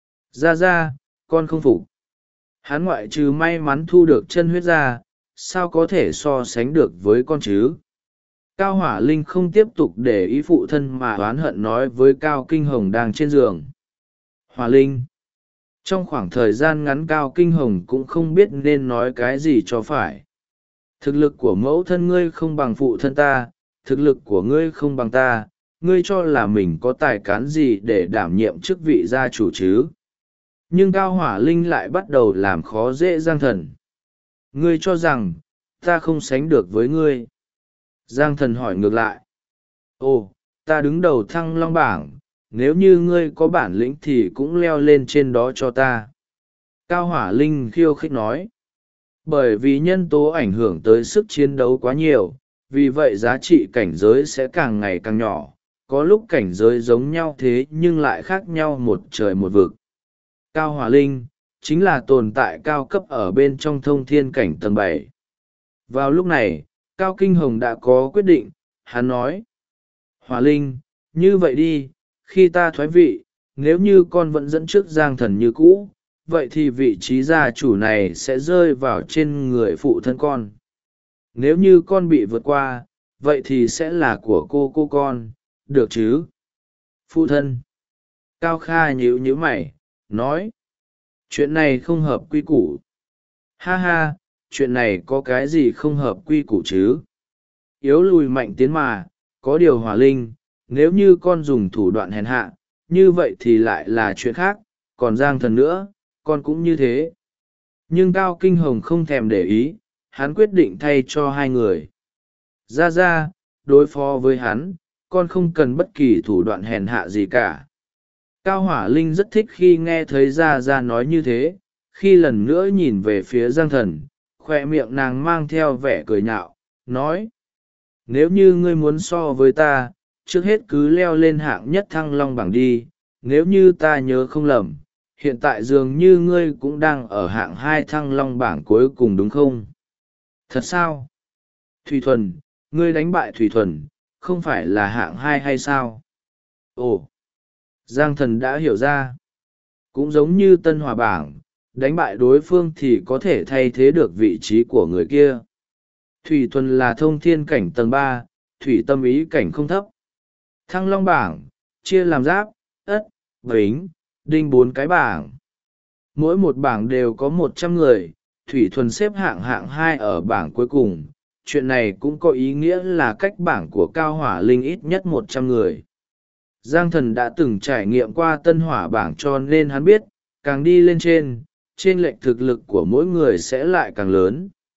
A: Ra, con không phục. Hắn ngoại trừ may mắn thu được chân huyết ra, sao có thể so sánh được với con chứ? Cao Hỏa Linh không tiếp tục để ý phụ thân mà oán hận nói với Cao Kinh Hồng đang trên giường. Hỏa Linh. Trong khoảng thời gian ngắn Cao Kinh Hồng cũng không biết nên nói cái gì cho phải. Thực lực của mẫu thân ngươi không bằng phụ thân ta, thực lực của ngươi không bằng ta, ngươi cho là mình có tài cán gì để đảm nhiệm chức vị gia chủ chứ? Nhưng Cao Hỏa Linh lại bắt đầu làm khó dễ Giang Thần. Ngươi cho rằng, ta không sánh được với ngươi. Giang Thần hỏi ngược lại. Ồ, ta đứng đầu Thăng Long bảng, nếu như ngươi có bản lĩnh thì cũng leo lên trên đó cho ta. Cao Hỏa Linh khiêu khích nói. Bởi vì nhân tố ảnh hưởng tới sức chiến đấu quá nhiều, vì vậy giá trị cảnh giới sẽ càng ngày càng nhỏ, có lúc cảnh giới giống nhau thế nhưng lại khác nhau một trời một vực. Cao Hỏa Linh, chính là tồn tại cao cấp ở bên trong thông thiên cảnh tầng 7. Vào lúc này, Cao Kinh Hồng đã có quyết định, hắn nói. Hỏa Linh, như vậy đi, khi ta thoái vị, nếu như con vẫn dẫn trước Giang Thần như cũ, vậy thì vị trí gia chủ này sẽ rơi vào trên người phụ thân con. Nếu như con bị vượt qua, vậy thì sẽ là của cô con, được chứ? Phụ thân. Cao Kha nhíu mày, nói. Chuyện này không hợp quy củ. Ha, chuyện này có cái gì không hợp quy củ chứ? Yếu lùi mạnh tiến mà, có điều Hỏa Linh, nếu như con dùng thủ đoạn hèn hạ, như vậy thì lại là chuyện khác, còn Giang Thần nữa, con cũng như thế. Nhưng Cao Kinh Hồng không thèm để ý, hắn quyết định thay cho hai người. Ra, đối phó với hắn, con không cần bất kỳ thủ đoạn hèn hạ gì cả. Cao Hỏa Linh rất thích khi nghe thấy Ra nói như thế, khi lần nữa nhìn về phía Giang Thần, khoe miệng nàng mang theo vẻ cười nhạo, nói. Nếu như ngươi muốn so với ta, trước hết cứ leo lên hạng nhất Thăng Long bảng đi, nếu như ta nhớ không lầm, hiện tại dường như ngươi cũng đang ở hạng 2 Thăng Long bảng cuối cùng đúng không? Thật sao? Thủy Thuần, ngươi đánh bại Thủy Thuần, không phải là hạng 2 hay sao? Ồ! Giang Thần đã hiểu ra. Cũng giống như Tân Hòa bảng, đánh bại đối phương thì có thể thay thế được vị trí của người kia. Thủy Thuần là thông thiên cảnh tầng 3, thủy tâm ý cảnh không thấp. Thăng Long bảng, chia làm giáp, ất, bính, đinh 4 cái bảng. Mỗi một bảng đều có 100 người, Thủy Thuần xếp hạng 2 ở bảng cuối cùng. Chuyện này cũng có ý nghĩa là cách bảng của Cao Hỏa Linh ít nhất 100 người. Giang Thần đã từng trải nghiệm qua Tân Hỏa bảng cho nên hắn biết, càng đi lên trên lệch thực lực của mỗi người sẽ lại càng lớn.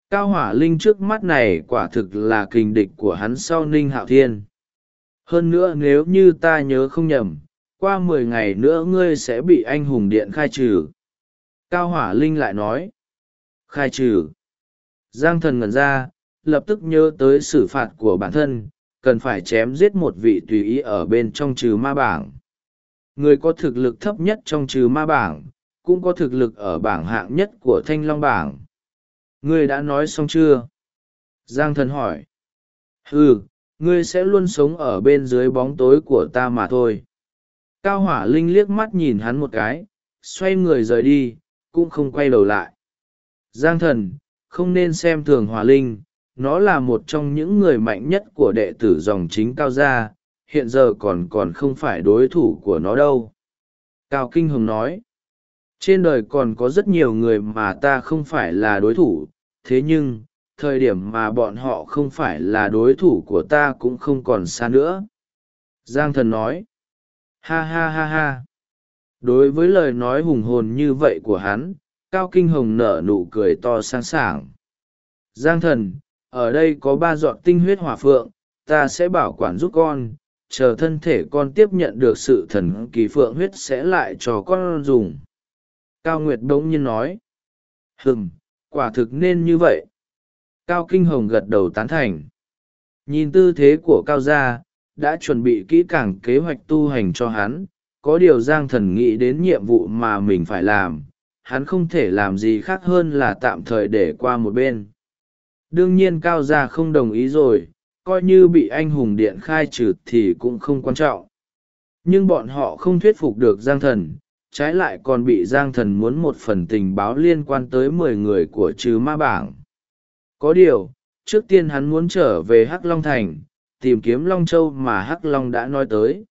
A: Cao Hỏa Linh trước mắt này quả thực là kình địch của hắn sau Ninh Hạo Thiên. Hơn nữa nếu như ta nhớ không nhầm, qua 10 ngày nữa ngươi sẽ bị anh hùng điện khai trừ. Cao Hỏa Linh lại nói. Khai trừ. Giang Thần ngẩn ra, lập tức nhớ tới xử phạt của bản thân, cần phải chém giết một vị tùy ý ở bên trong trừ ma bảng. Người có thực lực thấp nhất trong trừ ma bảng, cũng có thực lực ở bảng hạng nhất của Thanh Long bảng. Ngươi đã nói xong chưa? Giang Thần hỏi. Ừ, ngươi sẽ luôn sống ở bên dưới bóng tối của ta mà thôi. Cao Hỏa Linh liếc mắt nhìn hắn một cái, xoay người rời đi, cũng không quay đầu lại. Giang Thần, không nên xem thường Hỏa Linh, nó là một trong những người mạnh nhất của đệ tử dòng chính Cao gia, hiện giờ còn không phải đối thủ của nó đâu. Cao Kinh Hồng nói. Trên đời còn có rất nhiều người mà ta không phải là đối thủ, thế nhưng, thời điểm mà bọn họ không phải là đối thủ của ta cũng không còn xa nữa. Giang Thần nói. Ha ha ha ha. Đối với lời nói hùng hồn như vậy của hắn, Cao Kinh Hồng nở nụ cười to sáng sảng. Giang Thần, ở đây có 3 giọt tinh huyết hỏa phượng, ta sẽ bảo quản giúp con, chờ thân thể con tiếp nhận được sự thần kỳ phượng huyết sẽ lại cho con dùng. Cao Nguyệt bỗng nhiên nói. Quả thực nên như vậy. Cao Kinh Hồng gật đầu tán thành. Nhìn tư thế của Cao gia, đã chuẩn bị kỹ càng kế hoạch tu hành cho hắn, có điều Giang Thần nghĩ đến nhiệm vụ mà mình phải làm, hắn không thể làm gì khác hơn là tạm thời để qua một bên. Đương nhiên Cao gia không đồng ý rồi, coi như bị anh hùng điện khai trừ thì cũng không quan trọng. Nhưng bọn họ không thuyết phục được Giang Thần, trái lại còn bị Giang Thần muốn một phần tình báo liên quan tới 10 người của trừ ma bảng. Có điều, trước tiên hắn muốn trở về Hắc Long Thành, tìm kiếm Long Châu mà Hắc Long đã nói tới.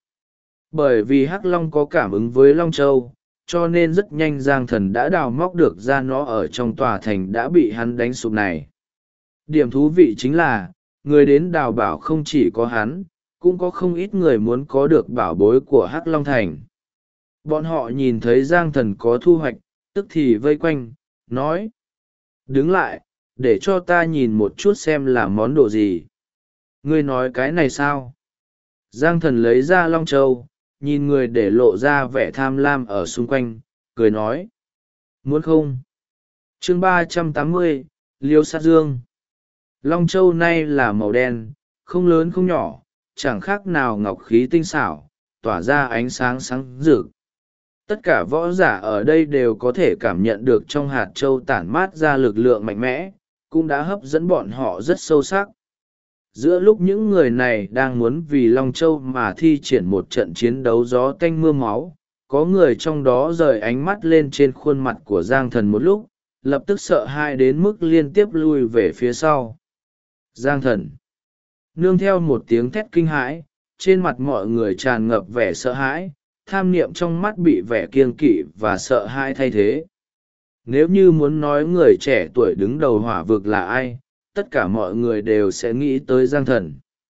A: Bởi vì Hắc Long có cảm ứng với Long Châu, cho nên rất nhanh Giang Thần đã đào móc được ra nó ở trong tòa thành đã bị hắn đánh sụp này. Điểm thú vị chính là, người đến đào bảo không chỉ có hắn, cũng có không ít người muốn có được bảo bối của Hắc Long Thành. Bọn họ nhìn thấy Giang Thần có thu hoạch, tức thì vây quanh, nói. Đứng lại, để cho ta nhìn một chút xem là món đồ gì. Ngươi nói cái này sao? Giang Thần lấy ra Long Châu, nhìn người để lộ ra vẻ tham lam ở xung quanh, cười nói. Muốn không? Chương 380, Liêu Sát Dương. Long Châu nay là màu đen, không lớn không nhỏ, chẳng khác nào ngọc khí tinh xảo, tỏa ra ánh sáng sáng rực. Tất cả võ giả ở đây đều có thể cảm nhận được trong hạt châu tản mát ra lực lượng mạnh mẽ, cũng đã hấp dẫn bọn họ rất sâu sắc. Giữa lúc những người này đang muốn vì Long Châu mà thi triển một trận chiến đấu gió tanh mưa máu, có người trong đó rời ánh mắt lên trên khuôn mặt của Giang Thần một lúc, lập tức sợ hãi đến mức liên tiếp lui về phía sau. Giang Thần. Nương theo một tiếng thét kinh hãi, trên mặt mọi người tràn ngập vẻ sợ hãi, tham niệm trong mắt bị vẻ kiêng kỵ và sợ hãi thay thế. Nếu như muốn nói người trẻ tuổi đứng đầu hỏa vực là ai, tất cả mọi người đều sẽ nghĩ tới Giang Thần.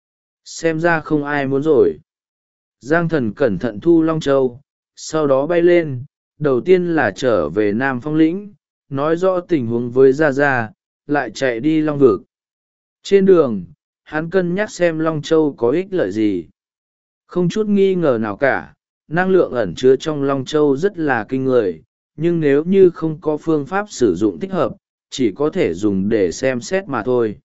A: Xem ra không ai muốn rồi. Giang Thần cẩn thận thu Long Châu, sau đó bay lên, đầu tiên là trở về Nam Phong Lĩnh, nói rõ tình huống với Gia Gia, lại chạy đi Long Vực. Trên đường, hắn cân nhắc xem Long Châu có ích lợi gì. Không chút nghi ngờ nào cả, năng lượng ẩn chứa trong Long Châu rất là kinh người, nhưng nếu như không có phương pháp sử dụng thích hợp, chỉ có thể dùng để xem xét mà thôi.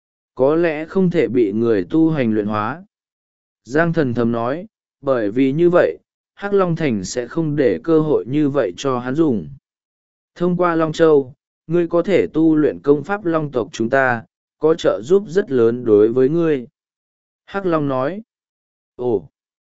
A: Có lẽ không thể bị người tu hành luyện hóa. Giang Thần thầm nói, bởi vì như vậy, Hắc Long Thành sẽ không để cơ hội như vậy cho hắn dùng. Thông qua Long Châu, ngươi có thể tu luyện công pháp Long tộc chúng ta, có trợ giúp rất lớn đối với ngươi. Hắc Long nói, ồ,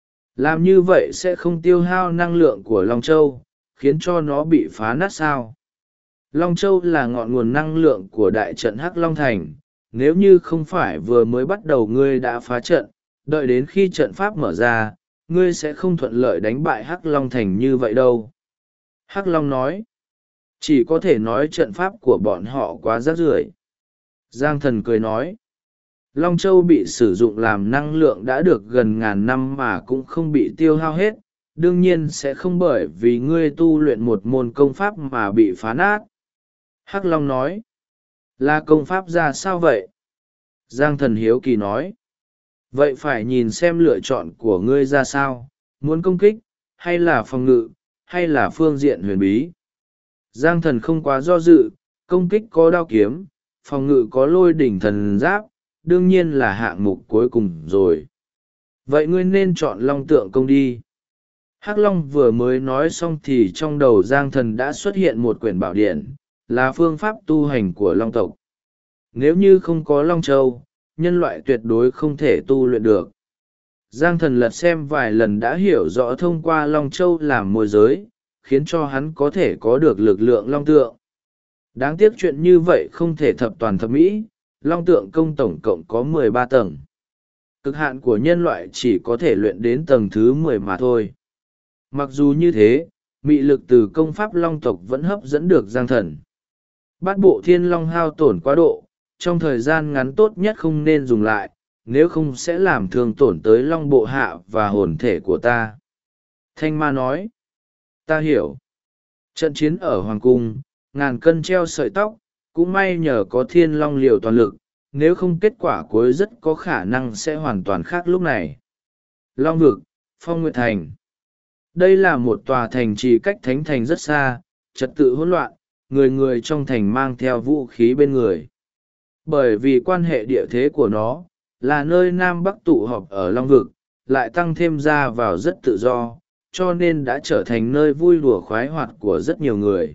A: làm như vậy sẽ không tiêu hao năng lượng của Long Châu, khiến cho nó bị phá nát sao? Long Châu là ngọn nguồn năng lượng của đại trận Hắc Long Thành, nếu như không phải vừa mới bắt đầu ngươi đã phá trận, đợi đến khi trận pháp mở ra, ngươi sẽ không thuận lợi đánh bại Hắc Long Thành như vậy đâu. Hắc Long nói, chỉ có thể nói trận pháp của bọn họ quá rác rưởi. Giang Thần cười nói, Long Châu bị sử dụng làm năng lượng đã được gần ngàn năm mà cũng không bị tiêu hao hết, đương nhiên sẽ không bởi vì ngươi tu luyện một môn công pháp mà bị phá nát. Hắc Long nói, Là công pháp ra sao vậy? Giang thần hiếu kỳ nói. Vậy phải nhìn xem lựa chọn của ngươi ra sao, muốn công kích, hay là phòng ngự, hay là phương diện huyền bí. Giang thần không quá do dự, công kích có đao kiếm, phòng ngự có lôi đỉnh thần giáp, đương nhiên là hạng mục cuối cùng rồi. Vậy ngươi nên chọn long tượng công đi. Hắc Long vừa mới nói xong thì trong đầu Giang thần đã xuất hiện một quyển bảo điển, là phương pháp tu hành của long tộc. Nếu như không có long châu, nhân loại tuyệt đối không thể tu luyện được. Giang thần lật xem vài lần đã hiểu rõ thông qua long châu làm môi giới, khiến cho hắn có thể có được lực lượng long tượng. Đáng tiếc chuyện như vậy không thể thập toàn thập mỹ, long tượng công tổng cộng có 13 tầng. Cực hạn của nhân loại chỉ có thể luyện đến tầng thứ 10 mà thôi. Mặc dù như thế, mị lực từ công pháp long tộc vẫn hấp dẫn được Giang thần. Bát bộ thiên long hao tổn quá độ, trong thời gian ngắn tốt nhất không nên dùng lại, nếu không sẽ làm thương tổn tới long bộ hạ và hồn thể của ta. Thanh ma nói. Ta hiểu. Trận chiến ở Hoàng Cung, ngàn cân treo sợi tóc, cũng may nhờ có thiên long liều toàn lực, nếu không kết quả cuối rất có khả năng sẽ hoàn toàn khác lúc này. Long vực, Phong Nguyệt Thành. Đây là một tòa thành trì cách thánh thành rất xa, trật tự hỗn loạn, người người trong thành mang theo vũ khí bên người. Bởi vì quan hệ địa thế của nó, là nơi Nam Bắc tụ họp ở Long Vực, lại tăng thêm ra vào rất tự do, cho nên đã trở thành nơi vui đùa khoái hoạt của rất nhiều người.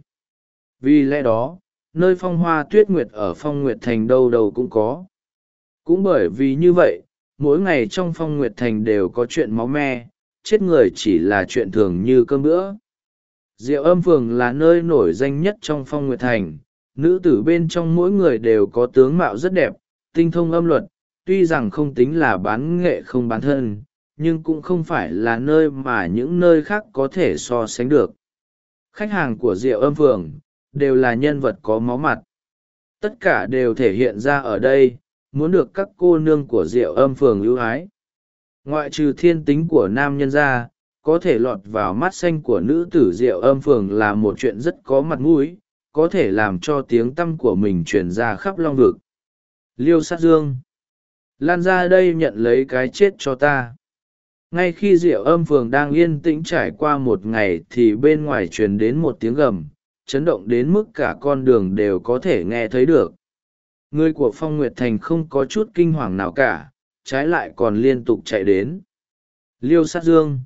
A: Vì lẽ đó, nơi phong hoa tuyết nguyệt ở Phong Nguyệt Thành đâu đâu cũng có. Cũng bởi vì như vậy, mỗi ngày trong Phong Nguyệt Thành đều có chuyện máu me, chết người chỉ là chuyện thường như cơm bữa. Diệu Âm Phường là nơi nổi danh nhất trong Phong Nguyệt Thành, nữ tử bên trong mỗi người đều có tướng mạo rất đẹp, tinh thông âm luật, tuy rằng không tính là bán nghệ không bán thân, nhưng cũng không phải là nơi mà những nơi khác có thể so sánh được. Khách hàng của Diệu Âm Phường đều là nhân vật có máu mặt. Tất cả đều thể hiện ra ở đây, muốn được các cô nương của Diệu Âm Phường ưu ái. Ngoại trừ thiên tính của nam nhân ra, có thể lọt vào mắt xanh của nữ tử Diệu Âm Phường là một chuyện rất có mặt mũi, có thể làm cho tiếng tăm của mình truyền ra khắp Long Vực. Liêu Sát Dương, lan ra đây nhận lấy cái chết cho ta. Ngay khi Diệu Âm Phường đang yên tĩnh trải qua một ngày thì bên ngoài truyền đến một tiếng gầm, chấn động đến mức cả con đường đều có thể nghe thấy được. Người của Phong Nguyệt Thành không có chút kinh hoàng nào cả, trái lại còn liên tục chạy đến. Liêu Sát Dương,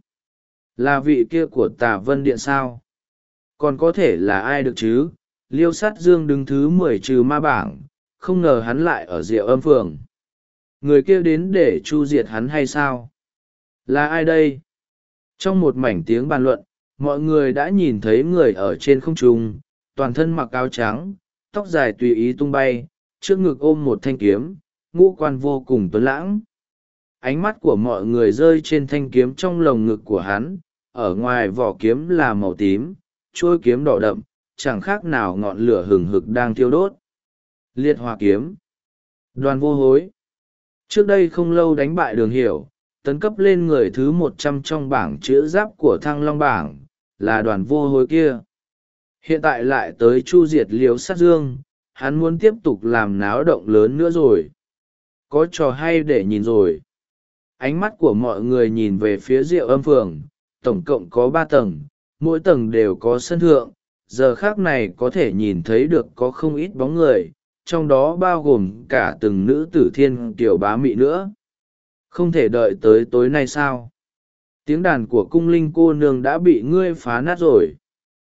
A: là vị kia của Tà Vân Điện sao? Còn có thể là ai được chứ? Liêu Sát Dương đứng thứ 10 trừ ma bảng, không ngờ hắn lại ở Diệu Âm Phường. Người kia đến để chu diệt hắn hay sao? Là ai đây? Trong một mảnh tiếng bàn luận, mọi người đã nhìn thấy người ở trên không trung, toàn thân mặc áo trắng, tóc dài tùy ý tung bay, trước ngực ôm một thanh kiếm, ngũ quan vô cùng tuấn lãng. Ánh mắt của mọi người rơi trên thanh kiếm trong lồng ngực của hắn, ở ngoài vỏ kiếm là màu tím, trôi kiếm đỏ đậm, chẳng khác nào ngọn lửa hừng hực đang thiêu đốt. Liệt hỏa kiếm. Đoàn Vô Hối. Trước đây không lâu đánh bại Đường Hiểu, tấn cấp lên người thứ 100 trong bảng chữ giáp của Thăng Long bảng, là Đoàn Vô Hối kia. Hiện tại lại tới chu diệt Liêu Sát Dương, hắn muốn tiếp tục làm náo động lớn nữa rồi. Có trò hay để nhìn rồi. Ánh mắt của mọi người nhìn về phía Diệu Âm Phường, tổng cộng có 3 tầng, mỗi tầng đều có sân thượng, giờ khác này có thể nhìn thấy được có không ít bóng người, trong đó bao gồm cả từng nữ tử thiên kiều bá mị nữa. Không thể đợi tới tối nay sao? Tiếng đàn của cung linh cô nương đã bị ngươi phá nát rồi.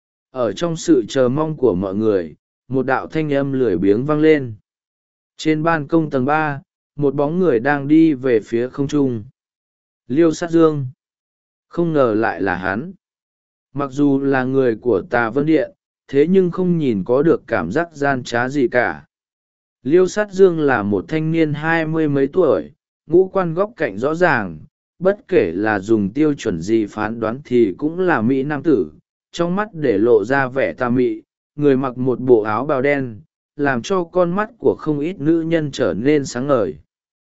A: Ở trong sự chờ mong của mọi người, một đạo thanh âm lười biếng vang lên. Trên ban công tầng 3, một bóng người đang đi về phía không trung. Liêu Sát Dương. Không ngờ lại là hắn. Mặc dù là người của Tà Vân Điện, thế nhưng không nhìn có được cảm giác gian trá gì cả. Liêu Sát Dương là một thanh niên 20 mấy tuổi, ngũ quan góc cạnh rõ ràng, bất kể là dùng tiêu chuẩn gì phán đoán thì cũng là mỹ nam tử, trong mắt để lộ ra vẻ tà mị, người mặc một bộ áo bào đen, làm cho con mắt của không ít nữ nhân trở nên sáng ngời.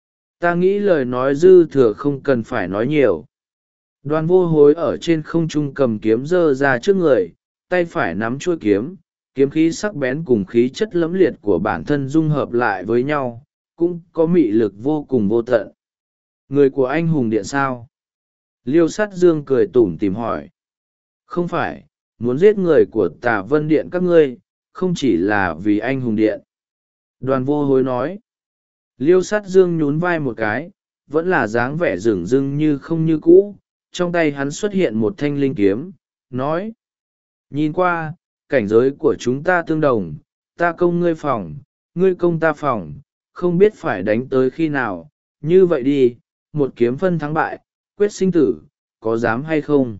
A: Ta nghĩ lời nói dư thừa không cần phải nói nhiều. Đoàn Vô Hối ở trên không trung cầm kiếm giơ ra trước người, tay phải nắm chuôi kiếm, kiếm khí sắc bén cùng khí chất lẫm liệt của bản thân dung hợp lại với nhau, cũng có mị lực vô cùng vô tận. Người của anh hùng điện sao? Liêu Sát Dương cười tủm tỉm hỏi. Không phải, muốn giết người của Tà Vân Điện các ngươi, không chỉ là vì anh hùng điện. Đoàn Vô Hối nói. Liêu Sát Dương nhún vai một cái, vẫn là dáng vẻ rừng rưng như không như cũ, trong tay hắn xuất hiện một thanh linh kiếm, nói. Nhìn qua, cảnh giới của chúng ta tương đồng, ta công ngươi phòng, ngươi công ta phòng, không biết phải đánh tới khi nào, như vậy đi, một kiếm phân thắng bại, quyết sinh tử, có dám hay không?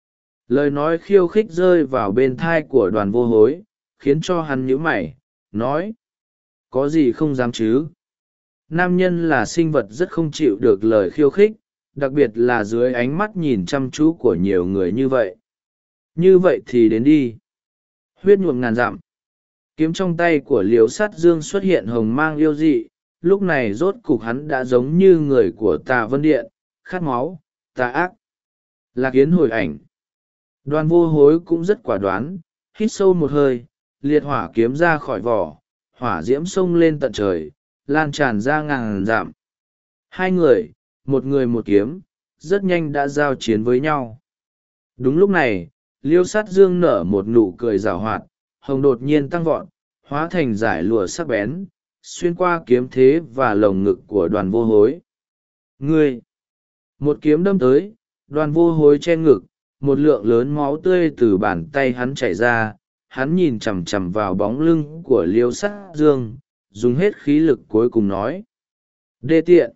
A: Lời nói khiêu khích rơi vào bên thai của Đoàn Vô Hối, khiến cho hắn nhíu mày, nói. Có gì không dám chứ? Nam nhân là sinh vật rất không chịu được lời khiêu khích, đặc biệt là dưới ánh mắt nhìn chăm chú của nhiều người như vậy. Như vậy thì đến đi. Huyết nhuộm ngàn dặm. Kiếm trong tay của Liêu Sát Dương xuất hiện hồng mang yêu dị, lúc này rốt cục hắn đã giống như người của Tà Vân Điện, khát máu, tà ác. Lạc Yến hồi ảnh. Đoàn Vô Hối cũng rất quả đoán, hít sâu một hơi, liệt hỏa kiếm ra khỏi vỏ, hỏa diễm xông lên tận trời, lan tràn ra ngàn dặm. Hai người một kiếm, rất nhanh đã giao chiến với nhau. Đúng lúc này, Liêu Sát Dương nở một nụ cười rào hoạt, hồng đột nhiên tăng vọt, hóa thành dải lụa sắc bén, xuyên qua kiếm thế và lồng ngực của Đoàn Vô Hối. Ngươi! Một kiếm đâm tới, Đoàn Vô Hối che ngực, một lượng lớn máu tươi từ bàn tay hắn chảy ra, hắn nhìn chằm chằm vào bóng lưng của Liêu Sát Dương, dùng hết khí lực cuối cùng nói. Đê tiện!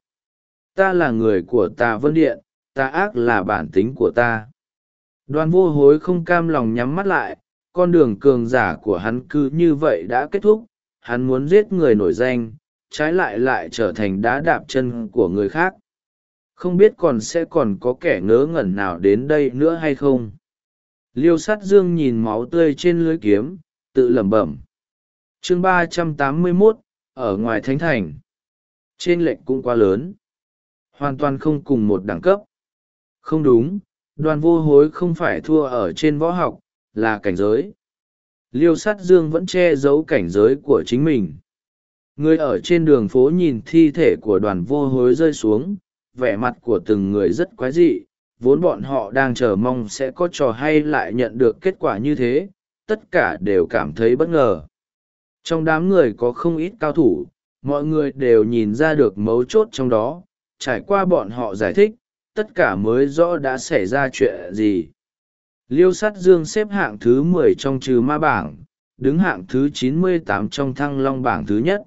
A: Ta là người của Tà Vân Điện, tà ác là bản tính của ta. Đoàn Vô Hối không cam lòng nhắm mắt lại, con đường cường giả của hắn cứ như vậy đã kết thúc, hắn muốn giết người nổi danh, trái lại lại trở thành đá đạp chân của người khác. Không biết sẽ còn có kẻ ngớ ngẩn nào đến đây nữa hay không? Liêu Sát Dương nhìn máu tươi trên lưới kiếm, tự lẩm bẩm. Chương 381, ở ngoài Thánh Thành. Chênh lệch cũng quá lớn. Hoàn toàn không cùng một đẳng cấp. Không đúng, Đoàn Vô Hối không phải thua ở trên võ học, là cảnh giới. Liêu Sát Dương vẫn che giấu cảnh giới của chính mình. Người ở trên đường phố nhìn thi thể của Đoàn Vô Hối rơi xuống, vẻ mặt của từng người rất quái dị, vốn bọn họ đang chờ mong sẽ có trò hay lại nhận được kết quả như thế, tất cả đều cảm thấy bất ngờ. Trong đám người có không ít cao thủ, mọi người đều nhìn ra được mấu chốt trong đó, trải qua bọn họ giải thích, tất cả mới rõ đã xảy ra chuyện gì. Liêu Sát Dương xếp hạng thứ 10 trong trừ ma bảng, đứng hạng thứ 98 trong thăng long bảng thứ nhất.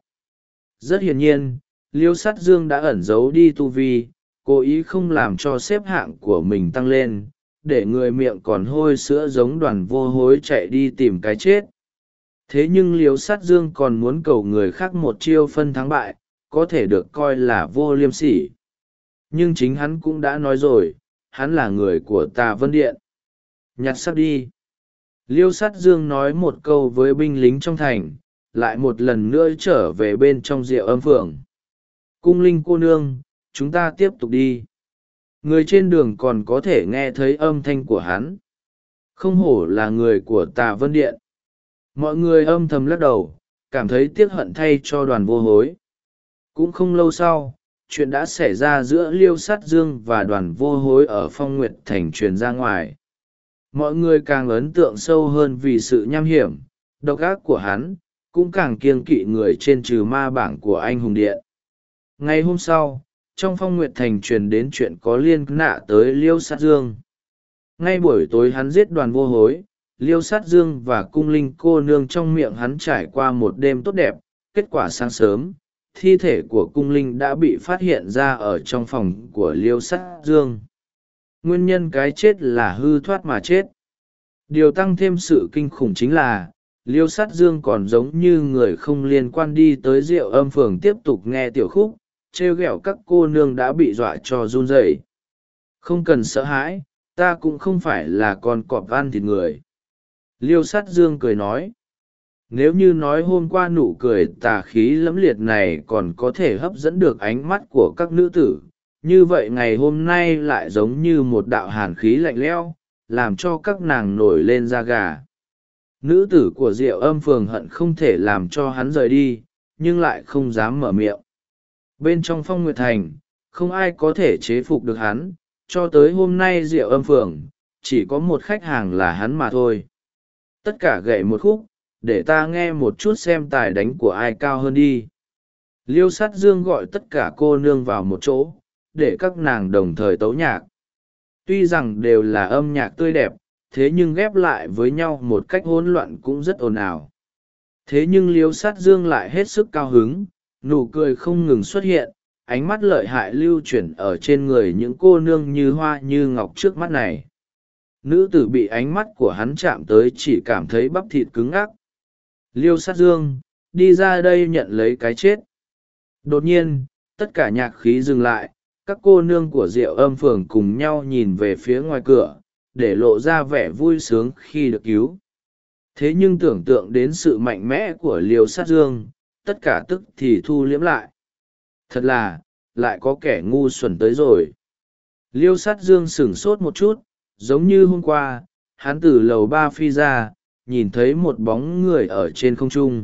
A: Rất hiển nhiên, Liêu Sát Dương đã ẩn giấu đi tu vi, cố ý không làm cho xếp hạng của mình tăng lên, để người miệng còn hôi sữa giống Đoàn Vô Hối chạy đi tìm cái chết. Thế nhưng Liêu Sát Dương còn muốn cầu người khác một chiêu phân thắng bại, có thể được coi là vô liêm sỉ. Nhưng chính hắn cũng đã nói rồi, hắn là người của Tà Vân Điện. Nhặt sắp đi. Liêu Sát Dương nói một câu với binh lính trong thành, lại một lần nữa trở về bên trong Diệu Âm Phường. Cung Linh cô nương, chúng ta tiếp tục đi. Người trên đường còn có thể nghe thấy âm thanh của hắn. Không hổ là người của Tà Vân Điện. Mọi người âm thầm lắc đầu, cảm thấy tiếc hận thay cho Đoàn Vô Hối. Cũng không lâu sau, chuyện đã xảy ra giữa Liêu Sát Dương và Đoàn Vô Hối ở Phong Nguyệt Thành truyền ra ngoài. Mọi người càng ấn tượng sâu hơn vì sự nham hiểm, độc ác của hắn, cũng càng kiêng kỵ người trên trừ ma bảng của anh hùng điện. Ngày hôm sau, trong Phong Nguyệt Thành truyền đến chuyện có liên nạ tới Liêu Sát Dương. Ngay buổi tối hắn giết Đoàn Vô Hối, Liêu Sát Dương và cung linh cô nương trong miệng hắn trải qua một đêm tốt đẹp. Kết quả sáng sớm, thi thể của cung linh đã bị phát hiện ra ở trong phòng của Liêu Sát Dương. Nguyên nhân cái chết là hư thoát mà chết. Điều tăng thêm sự kinh khủng chính là, Liêu Sát Dương còn giống như người không liên quan đi tới Diệu Âm Phường tiếp tục nghe tiểu khúc, trêu ghẹo các cô nương đã bị dọa cho run rẩy. Không cần sợ hãi, ta cũng không phải là con cọp ăn thịt người. Liêu Sát Dương cười nói. Nếu như nói hôm qua nụ cười tà khí lẫm liệt này còn có thể hấp dẫn được ánh mắt của các nữ tử, như vậy ngày hôm nay lại giống như một đạo hàn khí lạnh lẽo, làm cho các nàng nổi lên da gà. Nữ tử của Diệu Âm Phường hận không thể làm cho hắn rời đi, nhưng lại không dám mở miệng. Bên trong Phong Nguyệt Thành, không ai có thể chế phục được hắn, cho tới hôm nay Diệu Âm Phường chỉ có một khách hàng là hắn mà thôi. Tất cả gậy một khúc, để ta nghe một chút xem tài đánh của ai cao hơn đi. Liêu Sát Dương gọi tất cả cô nương vào một chỗ, để các nàng đồng thời tấu nhạc. Tuy rằng đều là âm nhạc tươi đẹp, thế nhưng ghép lại với nhau một cách hỗn loạn cũng rất ồn ào. Thế nhưng Liêu Sát Dương lại hết sức cao hứng, nụ cười không ngừng xuất hiện, ánh mắt lợi hại lưu chuyển ở trên người những cô nương như hoa như ngọc trước mắt này. Nữ tử bị ánh mắt của hắn chạm tới chỉ cảm thấy bắp thịt cứng ngắc. Liêu Sát Dương, đi ra đây nhận lấy cái chết. Đột nhiên, tất cả nhạc khí dừng lại, các cô nương của Diệu Âm Phường cùng nhau nhìn về phía ngoài cửa, để lộ ra vẻ vui sướng khi được cứu. Thế nhưng tưởng tượng đến sự mạnh mẽ của Liêu Sát Dương, tất cả tức thì thu liễm lại. Thật là, lại có kẻ ngu xuẩn tới rồi. Liêu Sát Dương sửng sốt một chút, giống như hôm qua, hắn từ lầu ba phi ra, nhìn thấy một bóng người ở trên không trung.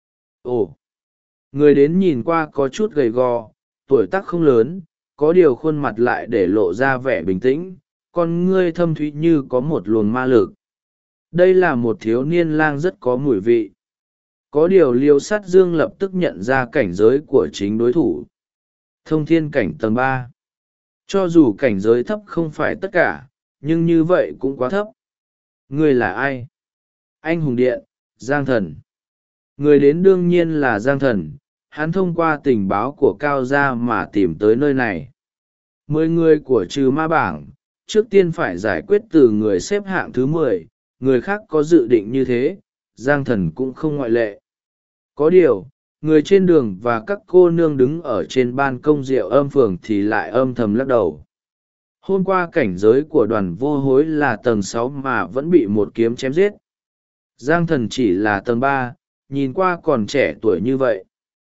A: Ồ! Người đến nhìn qua có chút gầy gò, tuổi tác không lớn, có điều khuôn mặt lại để lộ ra vẻ bình tĩnh, con ngươi thâm thúy như có một luồng ma lực. Đây là một thiếu niên lang rất có mùi vị. Có điều Liêu Sát Dương lập tức nhận ra cảnh giới của chính đối thủ. Thông thiên cảnh tầng 3. Cho dù cảnh giới thấp không phải tất cả, nhưng như vậy cũng quá thấp. Người là ai? Anh hùng điện, Giang Thần. Người đến đương nhiên là Giang Thần, hắn thông qua tình báo của Cao Gia mà tìm tới nơi này. 10 người của trừ ma bảng, trước tiên phải giải quyết từ người xếp hạng thứ 10, người khác có dự định như thế, Giang Thần cũng không ngoại lệ. Có điều, người trên đường và các cô nương đứng ở trên ban công Diệu Âm Phường thì lại âm thầm lắc đầu. Hôm qua cảnh giới của Đoàn Vô Hối là tầng 6 mà vẫn bị một kiếm chém giết. Giang Thần chỉ là tầng 3, nhìn qua còn trẻ tuổi như vậy,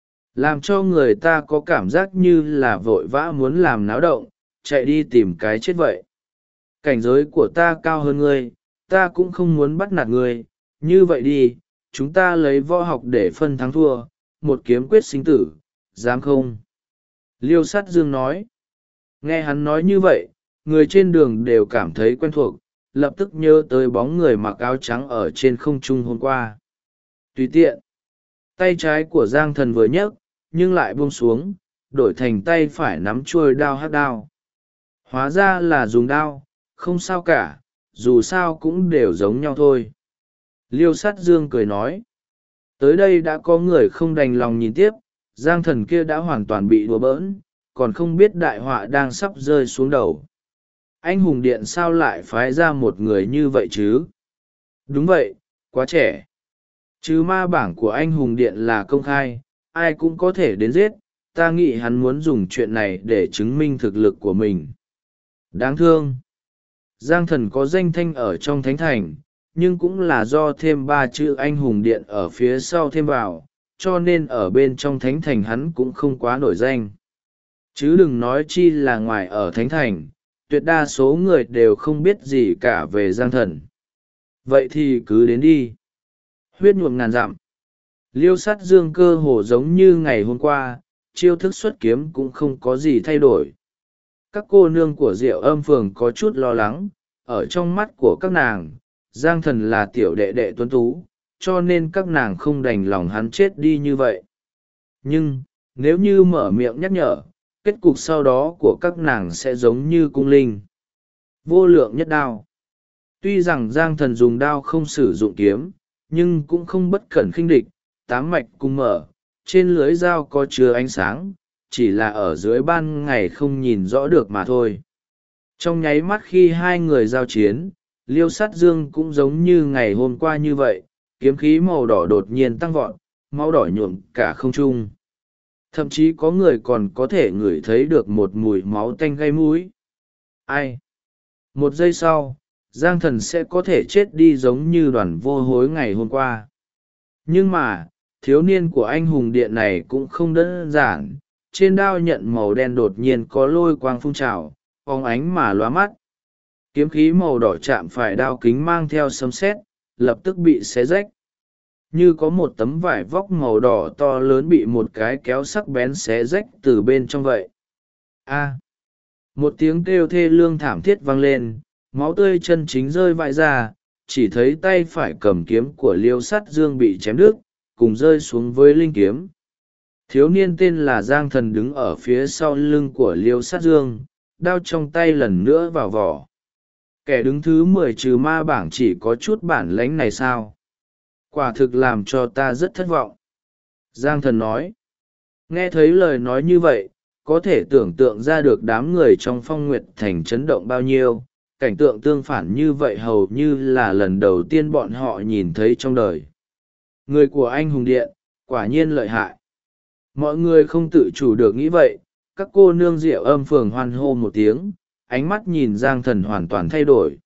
A: làm cho người ta có cảm giác như là vội vã muốn làm náo động, chạy đi tìm cái chết vậy. Cảnh giới của ta cao hơn ngươi, ta cũng không muốn bắt nạt ngươi, như vậy đi, chúng ta lấy võ học để phân thắng thua, một kiếm quyết sinh tử, dám không? Liêu Sát Dương nói. Nghe hắn nói như vậy, người trên đường đều cảm thấy quen thuộc, lập tức nhớ tới bóng người mặc áo trắng ở trên không trung hôm qua. Tùy tiện. Tay trái của Giang Thần vừa nhấc, nhưng lại buông xuống, đổi thành tay phải nắm chuôi đao hắc đao. Hóa ra là dùng đao, không sao cả, dù sao cũng đều giống nhau thôi. Liêu Sát Dương cười nói. Tới đây đã có người không đành lòng nhìn tiếp, Giang Thần kia đã hoàn toàn bị đùa bỡn, còn không biết đại họa đang sắp rơi xuống đầu. Anh hùng điện sao lại phái ra một người như vậy chứ? Đúng vậy, quá trẻ. Chứ ma bảng của anh hùng điện là công khai, ai cũng có thể đến giết, ta nghĩ hắn muốn dùng chuyện này để chứng minh thực lực của mình. Đáng thương. Giang Thần có danh thanh ở trong thánh thành, nhưng cũng là do thêm 3 chữ anh hùng điện ở phía sau thêm vào, cho nên ở bên trong thánh thành hắn cũng không quá nổi danh. Chứ đừng nói chi là ngoài ở thánh thành, tuyệt đa số người đều không biết gì cả về Giang Thần. Vậy thì cứ đến đi. Huyết nhuộm ngàn dặm. Liêu Sát Dương cơ hồ giống như ngày hôm qua, chiêu thức xuất kiếm cũng không có gì thay đổi. Các cô nương của Diệu Âm Phường có chút lo lắng, ở trong mắt của các nàng, Giang Thần là tiểu đệ đệ tuấn tú, cho nên các nàng không đành lòng hắn chết đi như vậy. Nhưng, nếu như mở miệng nhắc nhở, kết cục sau đó của các nàng sẽ giống như cung linh. Vô lượng nhất đao. Tuy rằng Giang Thần dùng đao không sử dụng kiếm, nhưng cũng không bất cẩn khinh địch, tám mạch cung mở, trên lưới dao có chứa ánh sáng, chỉ là ở dưới ban ngày không nhìn rõ được mà thôi. Trong nháy mắt khi hai người giao chiến, Liêu Sát Dương cũng giống như ngày hôm qua như vậy, kiếm khí màu đỏ đột nhiên tăng vọt, máu đỏ nhuộm cả không trung. Thậm chí có người còn có thể ngửi thấy được một mùi máu tanh gây mũi. Ai? Một giây sau, Giang Thần sẽ có thể chết đi giống như Đoàn Vô Hối ngày hôm qua. Nhưng mà, thiếu niên của anh hùng điện này cũng không đơn giản, trên đao nhận màu đen đột nhiên có lôi quang phun trào, phóng ánh mà lóa mắt. Kiếm khí màu đỏ chạm phải đao kính mang theo sấm sét, lập tức bị xé rách, như có một tấm vải vóc màu đỏ to lớn bị một cái kéo sắc bén xé rách từ bên trong vậy. A! Một tiếng kêu thê lương thảm thiết vang lên, máu tươi chân chính rơi vãi ra, chỉ thấy tay phải cầm kiếm của Liêu Sắt Dương bị chém đứt, cùng rơi xuống với linh kiếm. Thiếu niên tên là Giang Thần đứng ở phía sau lưng của Liêu Sắt Dương, đao trong tay lần nữa vào vỏ. Kẻ đứng thứ 10 trừ ma bảng chỉ có chút bản lãnh này sao? Quả thực làm cho ta rất thất vọng. Giang Thần nói. Nghe thấy lời nói như vậy, có thể tưởng tượng ra được đám người trong Phong Nguyệt Thành chấn động bao nhiêu. Cảnh tượng tương phản như vậy hầu như là lần đầu tiên bọn họ nhìn thấy trong đời. Người của anh hùng điện, quả nhiên lợi hại. Mọi người không tự chủ được nghĩ vậy, các cô nương rượu âm phường hoan hô một tiếng, ánh mắt nhìn Giang Thần hoàn toàn thay đổi.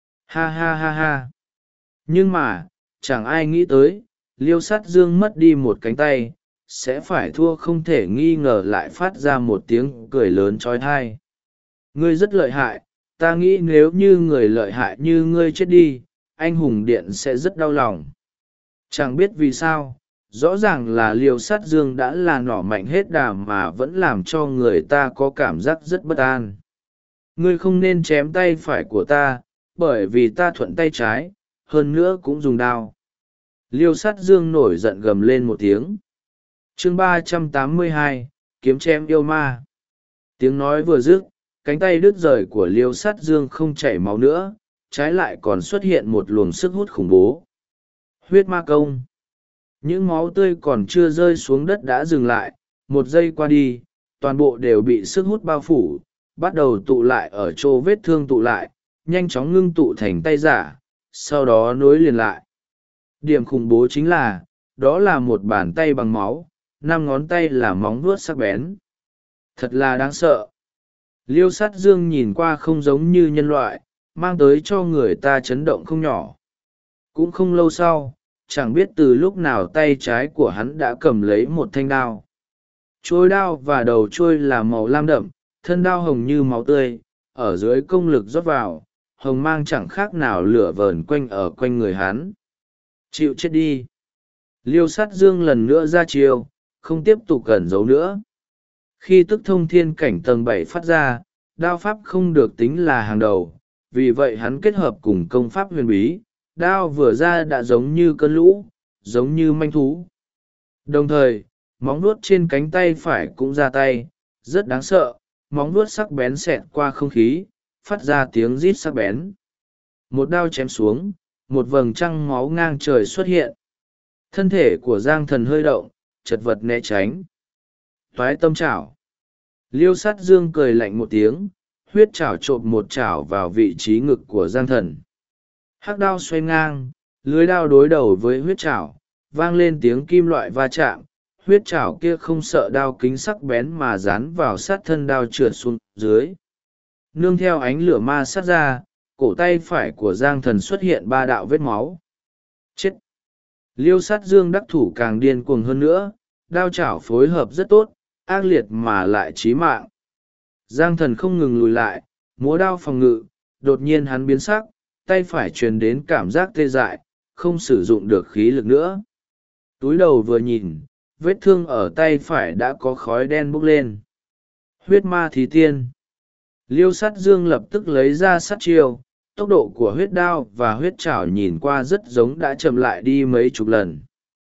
A: Ha ha ha ha. Nhưng mà, chẳng ai nghĩ tới, Liêu Sắt Dương mất đi một cánh tay, sẽ phải thua không thể nghi ngờ, lại phát ra một tiếng cười lớn trói thai. Ngươi rất lợi hại, ta nghĩ nếu như người lợi hại như ngươi chết đi, anh hùng điện sẽ rất đau lòng. Chẳng biết vì sao, rõ ràng là Liêu Sắt Dương đã là nỏ mạnh hết đà mà vẫn làm cho người ta có cảm giác rất bất an. Ngươi không nên chém tay phải của ta, bởi vì ta thuận tay trái, hơn nữa cũng dùng đao. Liêu Sắt Dương nổi giận gầm lên một tiếng. Chương 382, kiếm chém yêu ma. Tiếng nói vừa dứt, cánh tay đứt rời của Liêu Sắt Dương không chảy máu nữa, trái lại còn xuất hiện một luồng sức hút khủng bố. Huyết ma công. Những máu tươi còn chưa rơi xuống đất đã dừng lại, một giây qua đi, toàn bộ đều bị sức hút bao phủ, bắt đầu tụ lại ở chỗ vết thương tụ lại, nhanh chóng ngưng tụ thành tay giả, sau đó nối liền lại. Điểm khủng bố chính là, đó là một bàn tay bằng máu, 5 ngón tay là móng vuốt sắc bén. Thật là đáng sợ. Liêu Sắt Dương nhìn qua không giống như nhân loại, mang tới cho người ta chấn động không nhỏ. Cũng không lâu sau, chẳng biết từ lúc nào tay trái của hắn đã cầm lấy một thanh đao. Trôi đao và đầu trôi là màu lam đậm, thân đao hồng như máu tươi, ở dưới công lực rót vào, hồng mang chẳng khác nào lửa vờn quanh ở quanh người hắn. Chịu chết đi. Liêu Sắt Dương lần nữa ra chiêu, không tiếp tục cẩn giấu nữa. Khi tức thông thiên cảnh tầng 7 phát ra, đao pháp không được tính là hàng đầu, vì vậy hắn kết hợp cùng công pháp huyền bí, đao vừa ra đã giống như cơn lũ, giống như manh thú. Đồng thời, móng vuốt trên cánh tay phải cũng ra tay, rất đáng sợ, móng vuốt sắc bén xẹt qua không khí, phát ra tiếng rít sắc bén. Một đao chém xuống, một vầng trăng máu ngang trời xuất hiện. Thân thể của Giang Thần hơi động, chật vật né tránh. Toái tâm chảo. Liêu Sắt Dương cười lạnh một tiếng, huyết chảo trộm một chảo vào vị trí ngực của Giang Thần. Hắc đao xoay ngang, lưới đao đối đầu với huyết chảo, vang lên tiếng kim loại va chạm. Huyết chảo kia không sợ đao kính sắc bén mà dán vào sát thân đao trượt xuống dưới. Nương theo ánh lửa ma sát ra, cổ tay phải của Giang Thần xuất hiện 3 đạo vết máu. Chết! Liêu Sắt Dương đắc thủ càng điên cuồng hơn nữa, đao chảo phối hợp rất tốt, ác liệt mà lại chí mạng. Giang Thần không ngừng lùi lại, múa đao phòng ngự, đột nhiên hắn biến sắc, tay phải truyền đến cảm giác tê dại, không sử dụng được khí lực nữa. Túi đầu vừa nhìn, vết thương ở tay phải đã có khói đen bốc lên. Huyết ma thí tiên. Liêu Sắt Dương lập tức lấy ra sát chiêu, tốc độ của huyết đao và huyết chảo nhìn qua rất giống đã chậm lại đi mấy chục lần.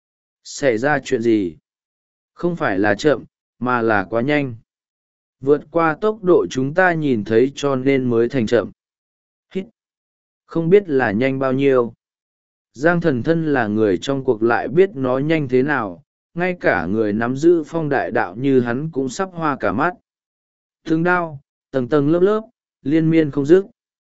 A: Xảy ra chuyện gì? Không phải là chậm, mà là quá nhanh. Vượt qua tốc độ chúng ta nhìn thấy cho nên mới thành chậm. Hít. Không biết là nhanh bao nhiêu. Giang Thần thân là người trong cuộc lại biết nó nhanh thế nào, ngay cả người nắm giữ phong đại đạo như hắn cũng sắp hoa cả mắt. Thương đao, tầng tầng lớp lớp, liên miên không dứt.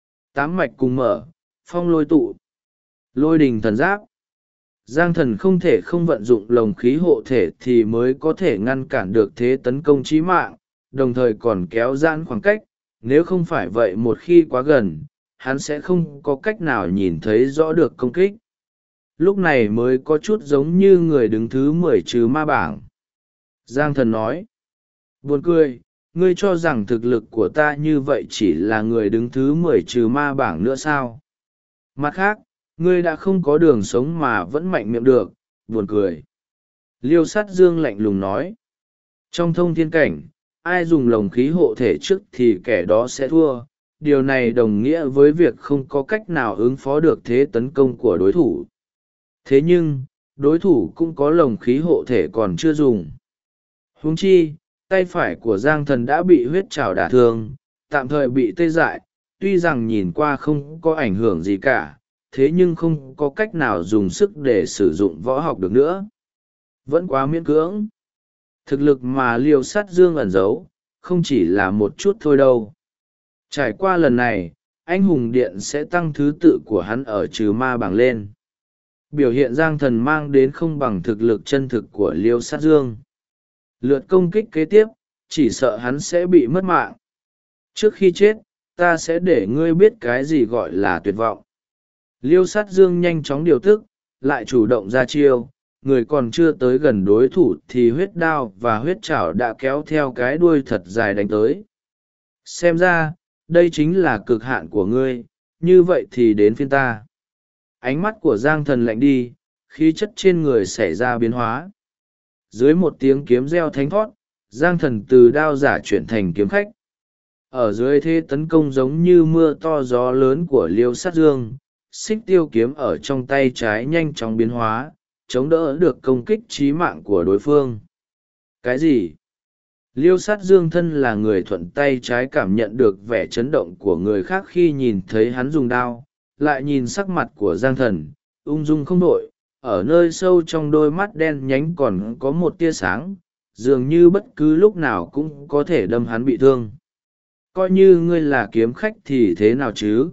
A: 8 mạch cùng mở, phong lôi tụ, lôi đình thần giáp. Giang Thần không thể không vận dụng lồng khí hộ thể thì mới có thể ngăn cản được thế tấn công chí mạng, đồng thời còn kéo giãn khoảng cách, nếu không phải vậy một khi quá gần, hắn sẽ không có cách nào nhìn thấy rõ được công kích. Lúc này mới có chút giống như người đứng thứ 10 trừ ma bảng. Giang Thần nói, buồn cười, ngươi cho rằng thực lực của ta như vậy chỉ là người đứng thứ 10 trừ ma bảng nữa sao? Mặt khác, Ngươi đã không có đường sống mà vẫn mạnh miệng được, buồn cười. Liêu sát dương lạnh lùng nói. Trong thông thiên cảnh, ai dùng lồng khí hộ thể trước thì kẻ đó sẽ thua. Điều này đồng nghĩa với việc không có cách nào ứng phó được thế tấn công của đối thủ. Thế nhưng, đối thủ cũng có lồng khí hộ thể còn chưa dùng. Huống chi, tay phải của Giang Thần đã bị huyết trảo đả thương, tạm thời bị tê dại, tuy rằng nhìn qua không có ảnh hưởng gì cả, thế nhưng không có cách nào dùng sức để sử dụng võ học được nữa. Vẫn quá miễn cưỡng. Thực lực mà Liêu Sát Dương ẩn giấu, không chỉ là một chút thôi đâu. Trải qua lần này, anh hùng điện sẽ tăng thứ tự của hắn ở trừ ma bảng lên. Biểu hiện Giang Thần mang đến không bằng thực lực chân thực của Liêu Sát Dương. Lượt công kích kế tiếp, chỉ sợ hắn sẽ bị mất mạng. Trước khi chết, ta sẽ để ngươi biết cái gì gọi là tuyệt vọng. Liêu Sát Dương nhanh chóng điều tức, lại chủ động ra chiêu. Người còn chưa tới gần đối thủ thì huyết đao và huyết chảo đã kéo theo cái đuôi thật dài đánh tới. Xem ra, đây chính là cực hạn của ngươi, như vậy thì đến phiên ta. Ánh mắt của Giang Thần lạnh đi, khí chất trên người xảy ra biến hóa. Dưới một tiếng kiếm reo thánh thót, Giang Thần từ đao giả chuyển thành kiếm khách. Ở dưới thế tấn công giống như mưa to gió lớn của Liêu Sát Dương, xích tiêu kiếm ở trong tay trái nhanh chóng biến hóa, chống đỡ được công kích chí mạng của đối phương. Cái gì? Liêu Sát Dương thân là người thuận tay trái cảm nhận được vẻ chấn động của người khác khi nhìn thấy hắn dùng đao, lại nhìn sắc mặt của Giang Thần, ung dung không đội, ở nơi sâu trong đôi mắt đen nhánh còn có một tia sáng, dường như bất cứ lúc nào cũng có thể đâm hắn bị thương. Coi như ngươi là kiếm khách thì thế nào chứ?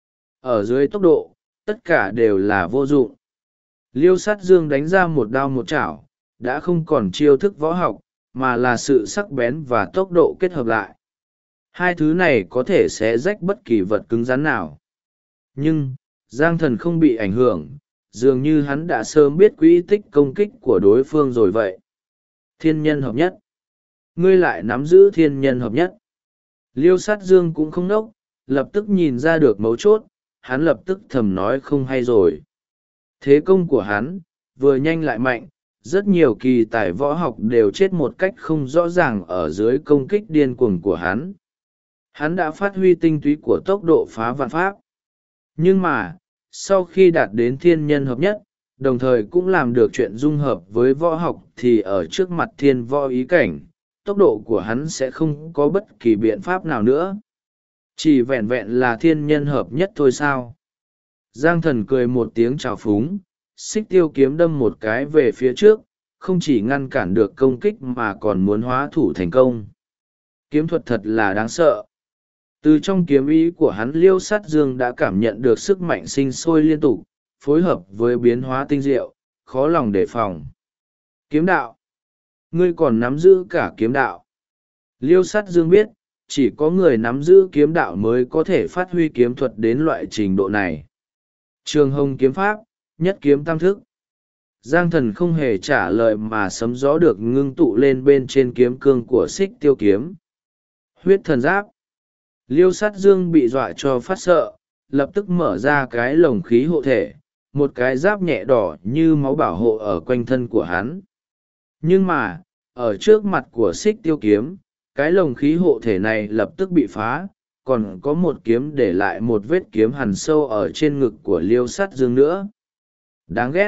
A: Ở dưới tốc độ, tất cả đều là vô dụng. Liêu Sát Dương đánh ra một đao một chảo, đã không còn chiêu thức võ học, mà là sự sắc bén và tốc độ kết hợp lại. Hai thứ này có thể xé rách bất kỳ vật cứng rắn nào. Nhưng, Giang Thần không bị ảnh hưởng, dường như hắn đã sớm biết quỹ tích công kích của đối phương rồi vậy. Thiên nhân hợp nhất. Ngươi lại nắm giữ thiên nhân hợp nhất. Liêu Sát Dương cũng không nốc, lập tức nhìn ra được mấu chốt, hắn lập tức thầm nói không hay rồi. Thế công của hắn, vừa nhanh lại mạnh, rất nhiều kỳ tài võ học đều chết một cách không rõ ràng ở dưới công kích điên cuồng của hắn. Hắn đã phát huy tinh túy của tốc độ phá vạn pháp. Nhưng mà, sau khi đạt đến thiên nhân hợp nhất, đồng thời cũng làm được chuyện dung hợp với võ học thì ở trước mặt thiên võ ý cảnh, tốc độ của hắn sẽ không có bất kỳ biện pháp nào nữa. Chỉ vẹn vẹn là thiên nhân hợp nhất thôi sao? Giang Thần cười một tiếng trào phúng, xích tiêu kiếm đâm một cái về phía trước, không chỉ ngăn cản được công kích mà còn muốn hóa thủ thành công. Kiếm thuật thật là đáng sợ. Từ trong kiếm ý của hắn, Liêu Sát Dương đã cảm nhận được sức mạnh sinh sôi liên tục, phối hợp với biến hóa tinh diệu, khó lòng đề phòng. Kiếm đạo. Ngươi còn nắm giữ cả kiếm đạo. Liêu Sát Dương biết, chỉ có người nắm giữ kiếm đạo mới có thể phát huy kiếm thuật đến loại trình độ này. Trường Hồng kiếm pháp, nhất kiếm tam thức. Giang Thần không hề trả lời mà sấm gió được ngưng tụ lên bên trên kiếm cương của xích tiêu kiếm. Huyết thần giáp. Liêu Sát Dương bị dọa cho phát sợ, lập tức mở ra cái lồng khí hộ thể, một cái giáp nhẹ đỏ như máu bảo hộ ở quanh thân của hắn. Nhưng mà, ở trước mặt của xích tiêu kiếm, cái lồng khí hộ thể này lập tức bị phá, còn có một kiếm để lại một vết kiếm hằn sâu ở trên ngực của Liêu Sát Dương nữa. Đáng ghét.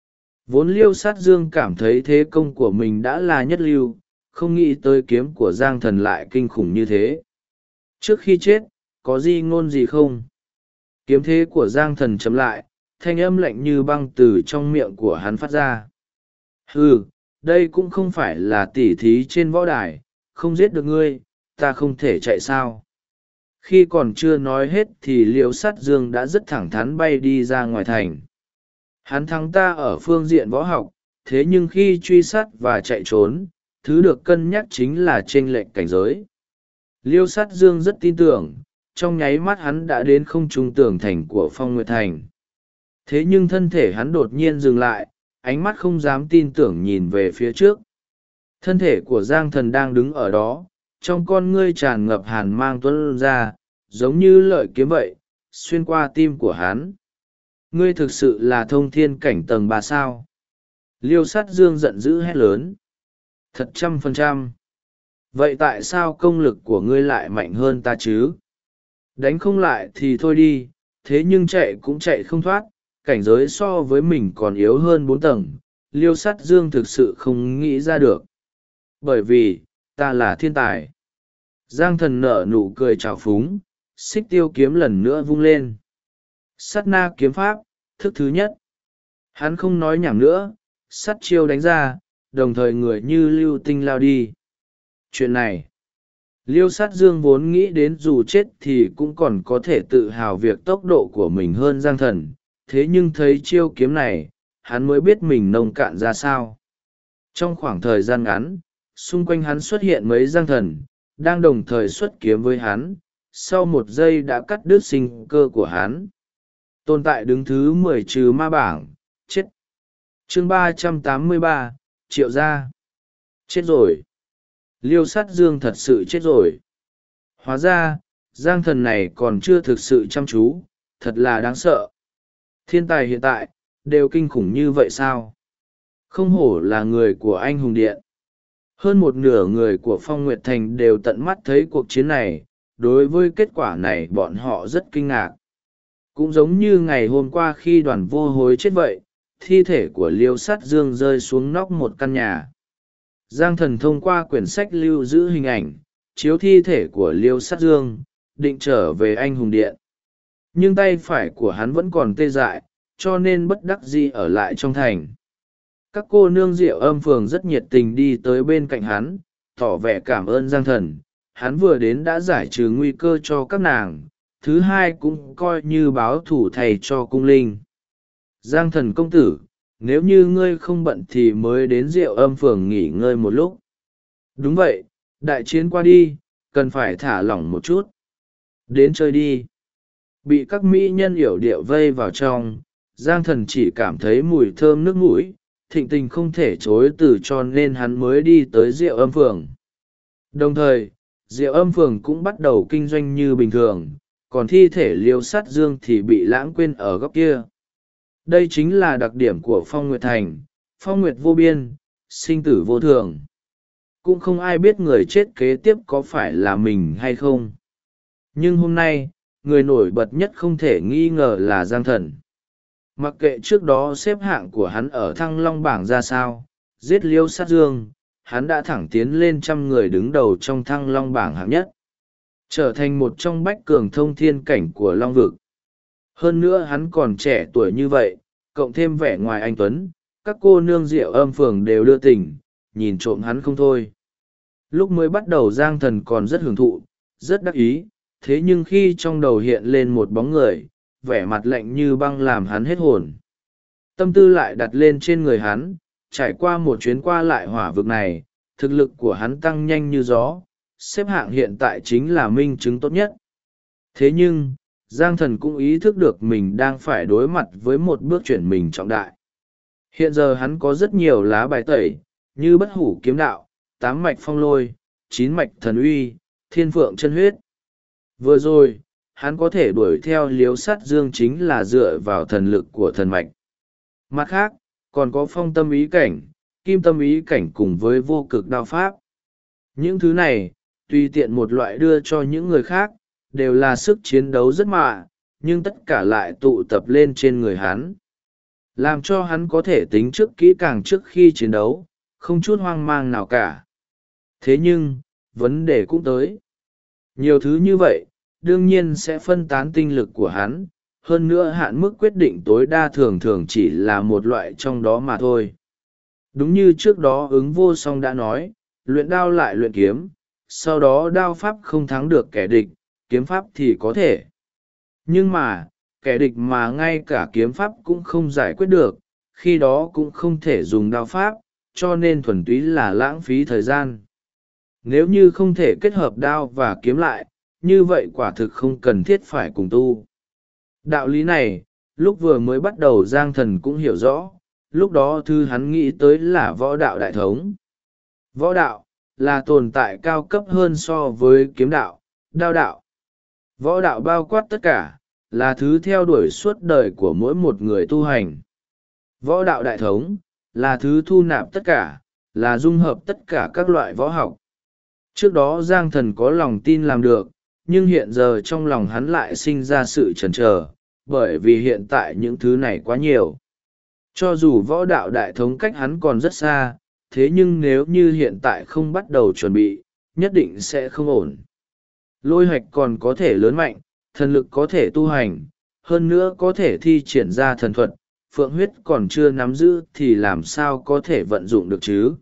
A: Vốn Liêu Sát Dương cảm thấy thế công của mình đã là nhất lưu, không nghĩ tới kiếm của Giang Thần lại kinh khủng như thế. Trước khi chết, có gì ngôn gì không? Kiếm thế của Giang Thần chấm lại, thanh âm lạnh như băng từ trong miệng của hắn phát ra. Hừ, đây cũng không phải là tỉ thí trên võ đài, không giết được ngươi, ta không thể chạy sao? Khi còn chưa nói hết thì Liêu Sát Dương đã rất thẳng thắn bay đi ra ngoài thành. Hắn thắng ta ở phương diện võ học, thế nhưng khi truy sát và chạy trốn, thứ được cân nhắc chính là chênh lệch cảnh giới. Liêu Sát Dương rất tin tưởng, trong nháy mắt hắn đã đến không trung tường thành của Phong Nguyệt Thành. Thế nhưng thân thể hắn đột nhiên dừng lại, ánh mắt không dám tin tưởng nhìn về phía trước. Thân thể của Giang Thần đang đứng ở đó, trong con ngươi tràn ngập hàn mang tuôn ra, giống như lợi kiếm vậy, xuyên qua tim của hắn. Ngươi thực sự là thông thiên cảnh tầng 3 sao? Liêu Sát Dương giận dữ hét lớn. Thật 100%. Vậy tại sao công lực của ngươi lại mạnh hơn ta chứ? Đánh không lại thì thôi đi, thế nhưng chạy cũng chạy không thoát, cảnh giới so với mình còn yếu hơn 4 tầng. Liêu Sát Dương thực sự không nghĩ ra được. Bởi vì, ta là thiên tài. Giang Thần nở nụ cười trào phúng, xích tiêu kiếm lần nữa vung lên. Sát na kiếm pháp, thức thứ nhất. Hắn không nói nhảm nữa, sát chiêu đánh ra, đồng thời người như lưu tinh lao đi. Chuyện này, Liêu Sát Dương vốn nghĩ đến dù chết thì cũng còn có thể tự hào việc tốc độ của mình hơn Giang Thần, thế nhưng thấy chiêu kiếm này, hắn mới biết mình nông cạn ra sao. Trong khoảng thời gian ngắn, xung quanh hắn xuất hiện mấy Giang Thần, đang đồng thời xuất kiếm với hắn, sau 1 giây đã cắt đứt sinh cơ của hắn. Tồn tại đứng thứ 10 trừ ma bảng, chết. Chương 383, Triệu gia. Chết rồi. Liêu Sát Dương thật sự chết rồi. Hóa ra, Giang Thần này còn chưa thực sự chăm chú, thật là đáng sợ. Thiên tài hiện tại, đều kinh khủng như vậy sao? Không hổ là người của anh hùng điện. Hơn một nửa người của Phong Nguyệt Thành đều tận mắt thấy cuộc chiến này, đối với kết quả này bọn họ rất kinh ngạc. Cũng giống như ngày hôm qua khi Đoàn Vô Hối chết vậy, thi thể của Liêu Sát Dương rơi xuống nóc một căn nhà. Giang Thần thông qua quyển sách lưu giữ hình ảnh, chiếu thi thể của Liêu Sát Dương, định trở về anh hùng điện. Nhưng tay phải của hắn vẫn còn tê dại, cho nên bất đắc dĩ ở lại trong thành. Các cô nương Diệu Âm Phường rất nhiệt tình đi tới bên cạnh hắn, tỏ vẻ cảm ơn Giang Thần. Hắn vừa đến đã giải trừ nguy cơ cho các nàng, thứ hai cũng coi như báo thủ thầy cho cung linh. Giang Thần công tử, nếu như ngươi không bận thì mới đến Diệu Âm Phường nghỉ ngơi một lúc. Đúng vậy, đại chiến qua đi, cần phải thả lỏng một chút. Đến chơi đi. Bị các mỹ nhân yểu điệu vây vào trong, Giang Thần chỉ cảm thấy mùi thơm nước mũi, thịnh tình không thể chối từ, cho nên hắn mới đi tới Diệu Âm Phường. Đồng thời, Diệu Âm Phường cũng bắt đầu kinh doanh như bình thường, còn thi thể Liêu Sát Dương thì bị lãng quên ở góc kia. Đây chính là đặc điểm của Phong Nguyệt Thành, phong nguyệt vô biên, sinh tử vô thường. Cũng không ai biết người chết kế tiếp có phải là mình hay không. Nhưng hôm nay, người nổi bật nhất không thể nghi ngờ là Giang Thần. Mặc kệ trước đó xếp hạng của hắn ở Thăng Long bảng ra sao, giết Liêu Sát Dương, hắn đã thẳng tiến lên 100 người đứng đầu trong Thăng Long bảng hạng nhất, trở thành một trong bách cường thông thiên cảnh của Long Vực. Hơn nữa hắn còn trẻ tuổi như vậy, cộng thêm vẻ ngoài anh tuấn, các cô nương Diệu Âm Phường đều đưa tình, nhìn trộm hắn không thôi. Lúc mới bắt đầu Giang Thần còn rất hưởng thụ, rất đắc ý, thế nhưng khi trong đầu hiện lên một bóng người, vẻ mặt lạnh như băng làm hắn hết hồn. Tâm tư lại đặt lên trên người hắn, trải qua một chuyến qua lại hỏa vực này, thực lực của hắn tăng nhanh như gió, xếp hạng hiện tại chính là minh chứng tốt nhất. Thế nhưng, Giang Thần cũng ý thức được mình đang phải đối mặt với một bước chuyển mình trọng đại. Hiện giờ hắn có rất nhiều lá bài tẩy, như bất hủ kiếm đạo, 8 mạch phong lôi, 9 mạch thần uy, thiên phượng chân huyết. Vừa rồi, hắn có thể đuổi theo Liêu Sát Dương chính là dựa vào thần lực của thần mạch. Mặt khác, còn có phong tâm ý cảnh, kim tâm ý cảnh cùng với vô cực đao pháp. Những thứ này, tùy tiện một loại đưa cho những người khác, đều là sức chiến đấu rất mạ, nhưng tất cả lại tụ tập lên trên người hắn. Làm cho hắn có thể tính trước kỹ càng trước khi chiến đấu, không chút hoang mang nào cả. Thế nhưng, vấn đề cũng tới. Nhiều thứ như vậy, đương nhiên sẽ phân tán tinh lực của hắn, hơn nữa hạn mức quyết định tối đa thường thường chỉ là một loại trong đó mà thôi. Đúng như trước đó Ứng Vô Song đã nói, luyện đao lại luyện kiếm, sau đó đao pháp không thắng được kẻ địch, kiếm pháp thì có thể. Nhưng mà, kẻ địch mà ngay cả kiếm pháp cũng không giải quyết được, khi đó cũng không thể dùng đao pháp, cho nên thuần túy là lãng phí thời gian. Nếu như không thể kết hợp đao và kiếm lại, như vậy quả thực không cần thiết phải cùng tu. Đạo lý này, lúc vừa mới bắt đầu Giang Thần cũng hiểu rõ, lúc đó thứ hắn nghĩ tới là võ đạo đại thống. Võ đạo, là tồn tại cao cấp hơn so với kiếm đạo, đao đạo. Võ đạo bao quát tất cả, là thứ theo đuổi suốt đời của mỗi một người tu hành. Võ đạo đại thống là thứ thu nạp tất cả, là dung hợp tất cả các loại võ học. Trước đó Giang Thần có lòng tin làm được, nhưng hiện giờ trong lòng hắn lại sinh ra sự chần chờ, bởi vì hiện tại những thứ này quá nhiều. Cho dù võ đạo đại thống cách hắn còn rất xa, thế nhưng nếu như hiện tại không bắt đầu chuẩn bị, nhất định sẽ không ổn. Lôi hoạch còn có thể lớn mạnh, thần lực có thể tu hành, hơn nữa có thể thi triển ra thần thuật, phượng huyết còn chưa nắm giữ thì làm sao có thể vận dụng được chứ.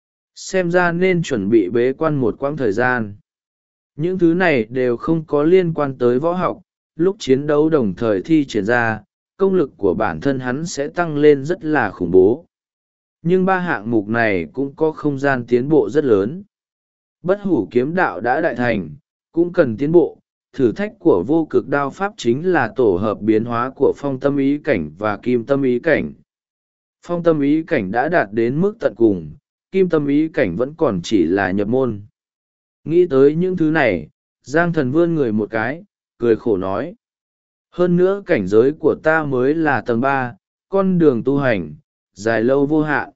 A: Xem ra nên chuẩn bị bế quan một quãng thời gian. Những thứ này đều không có liên quan tới võ học, lúc chiến đấu đồng thời thi triển ra, công lực của bản thân hắn sẽ tăng lên rất là khủng bố. Nhưng ba hạng mục này cũng có không gian tiến bộ rất lớn. Bất hủ kiếm đạo đã đại thành, cũng cần tiến bộ. Thử thách của vô cực đao pháp chính là tổ hợp biến hóa của phong tâm ý cảnh và kim tâm ý cảnh. Phong tâm ý cảnh đã đạt đến mức tận cùng, kim tâm ý cảnh vẫn còn chỉ là nhập môn. Nghĩ tới những thứ này, Giang Thần vươn người một cái, cười khổ nói. Hơn nữa cảnh giới của ta mới là tầng 3, con đường tu hành, dài lâu vô hạn.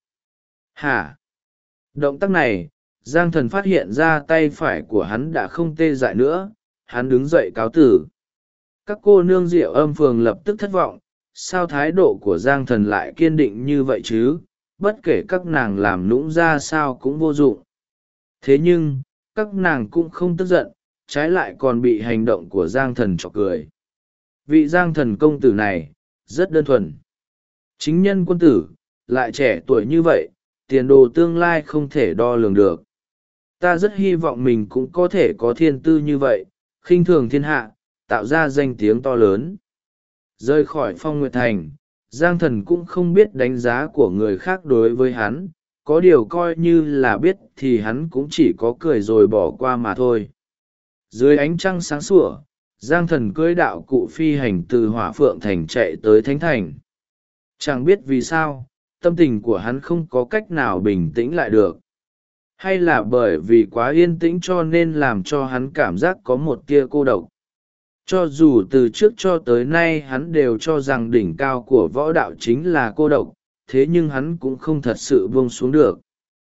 A: Hả? Động tác này, Giang Thần phát hiện ra tay phải của hắn đã không tê dại nữa, hắn đứng dậy cáo tử. Các cô nương Diệu Âm phường lập tức thất vọng, sao thái độ của Giang Thần lại kiên định như vậy chứ, bất kể các nàng làm nũng ra sao cũng vô dụng. Thế nhưng, các nàng cũng không tức giận, trái lại còn bị hành động của Giang Thần chọc cười. Vị Giang Thần công tử này, rất đơn thuần. Chính nhân quân tử, lại trẻ tuổi như vậy, tiền đồ tương lai không thể đo lường được. Ta rất hy vọng mình cũng có thể có thiên tư như vậy, khinh thường thiên hạ, tạo ra danh tiếng to lớn. Rời khỏi Phong Nguyệt Thành, Giang Thần cũng không biết đánh giá của người khác đối với hắn, có điều coi như là biết thì hắn cũng chỉ có cười rồi bỏ qua mà thôi. Dưới ánh trăng sáng sủa, Giang Thần cưỡi đạo cụ phi hành từ Hỏa Phượng Thành chạy tới Thánh Thành. Chẳng biết vì sao, tâm tình của hắn không có cách nào bình tĩnh lại được. Hay là bởi vì quá yên tĩnh cho nên làm cho hắn cảm giác có một tia cô độc. Cho dù từ trước cho tới nay hắn đều cho rằng đỉnh cao của võ đạo chính là cô độc, thế nhưng hắn cũng không thật sự buông xuống được.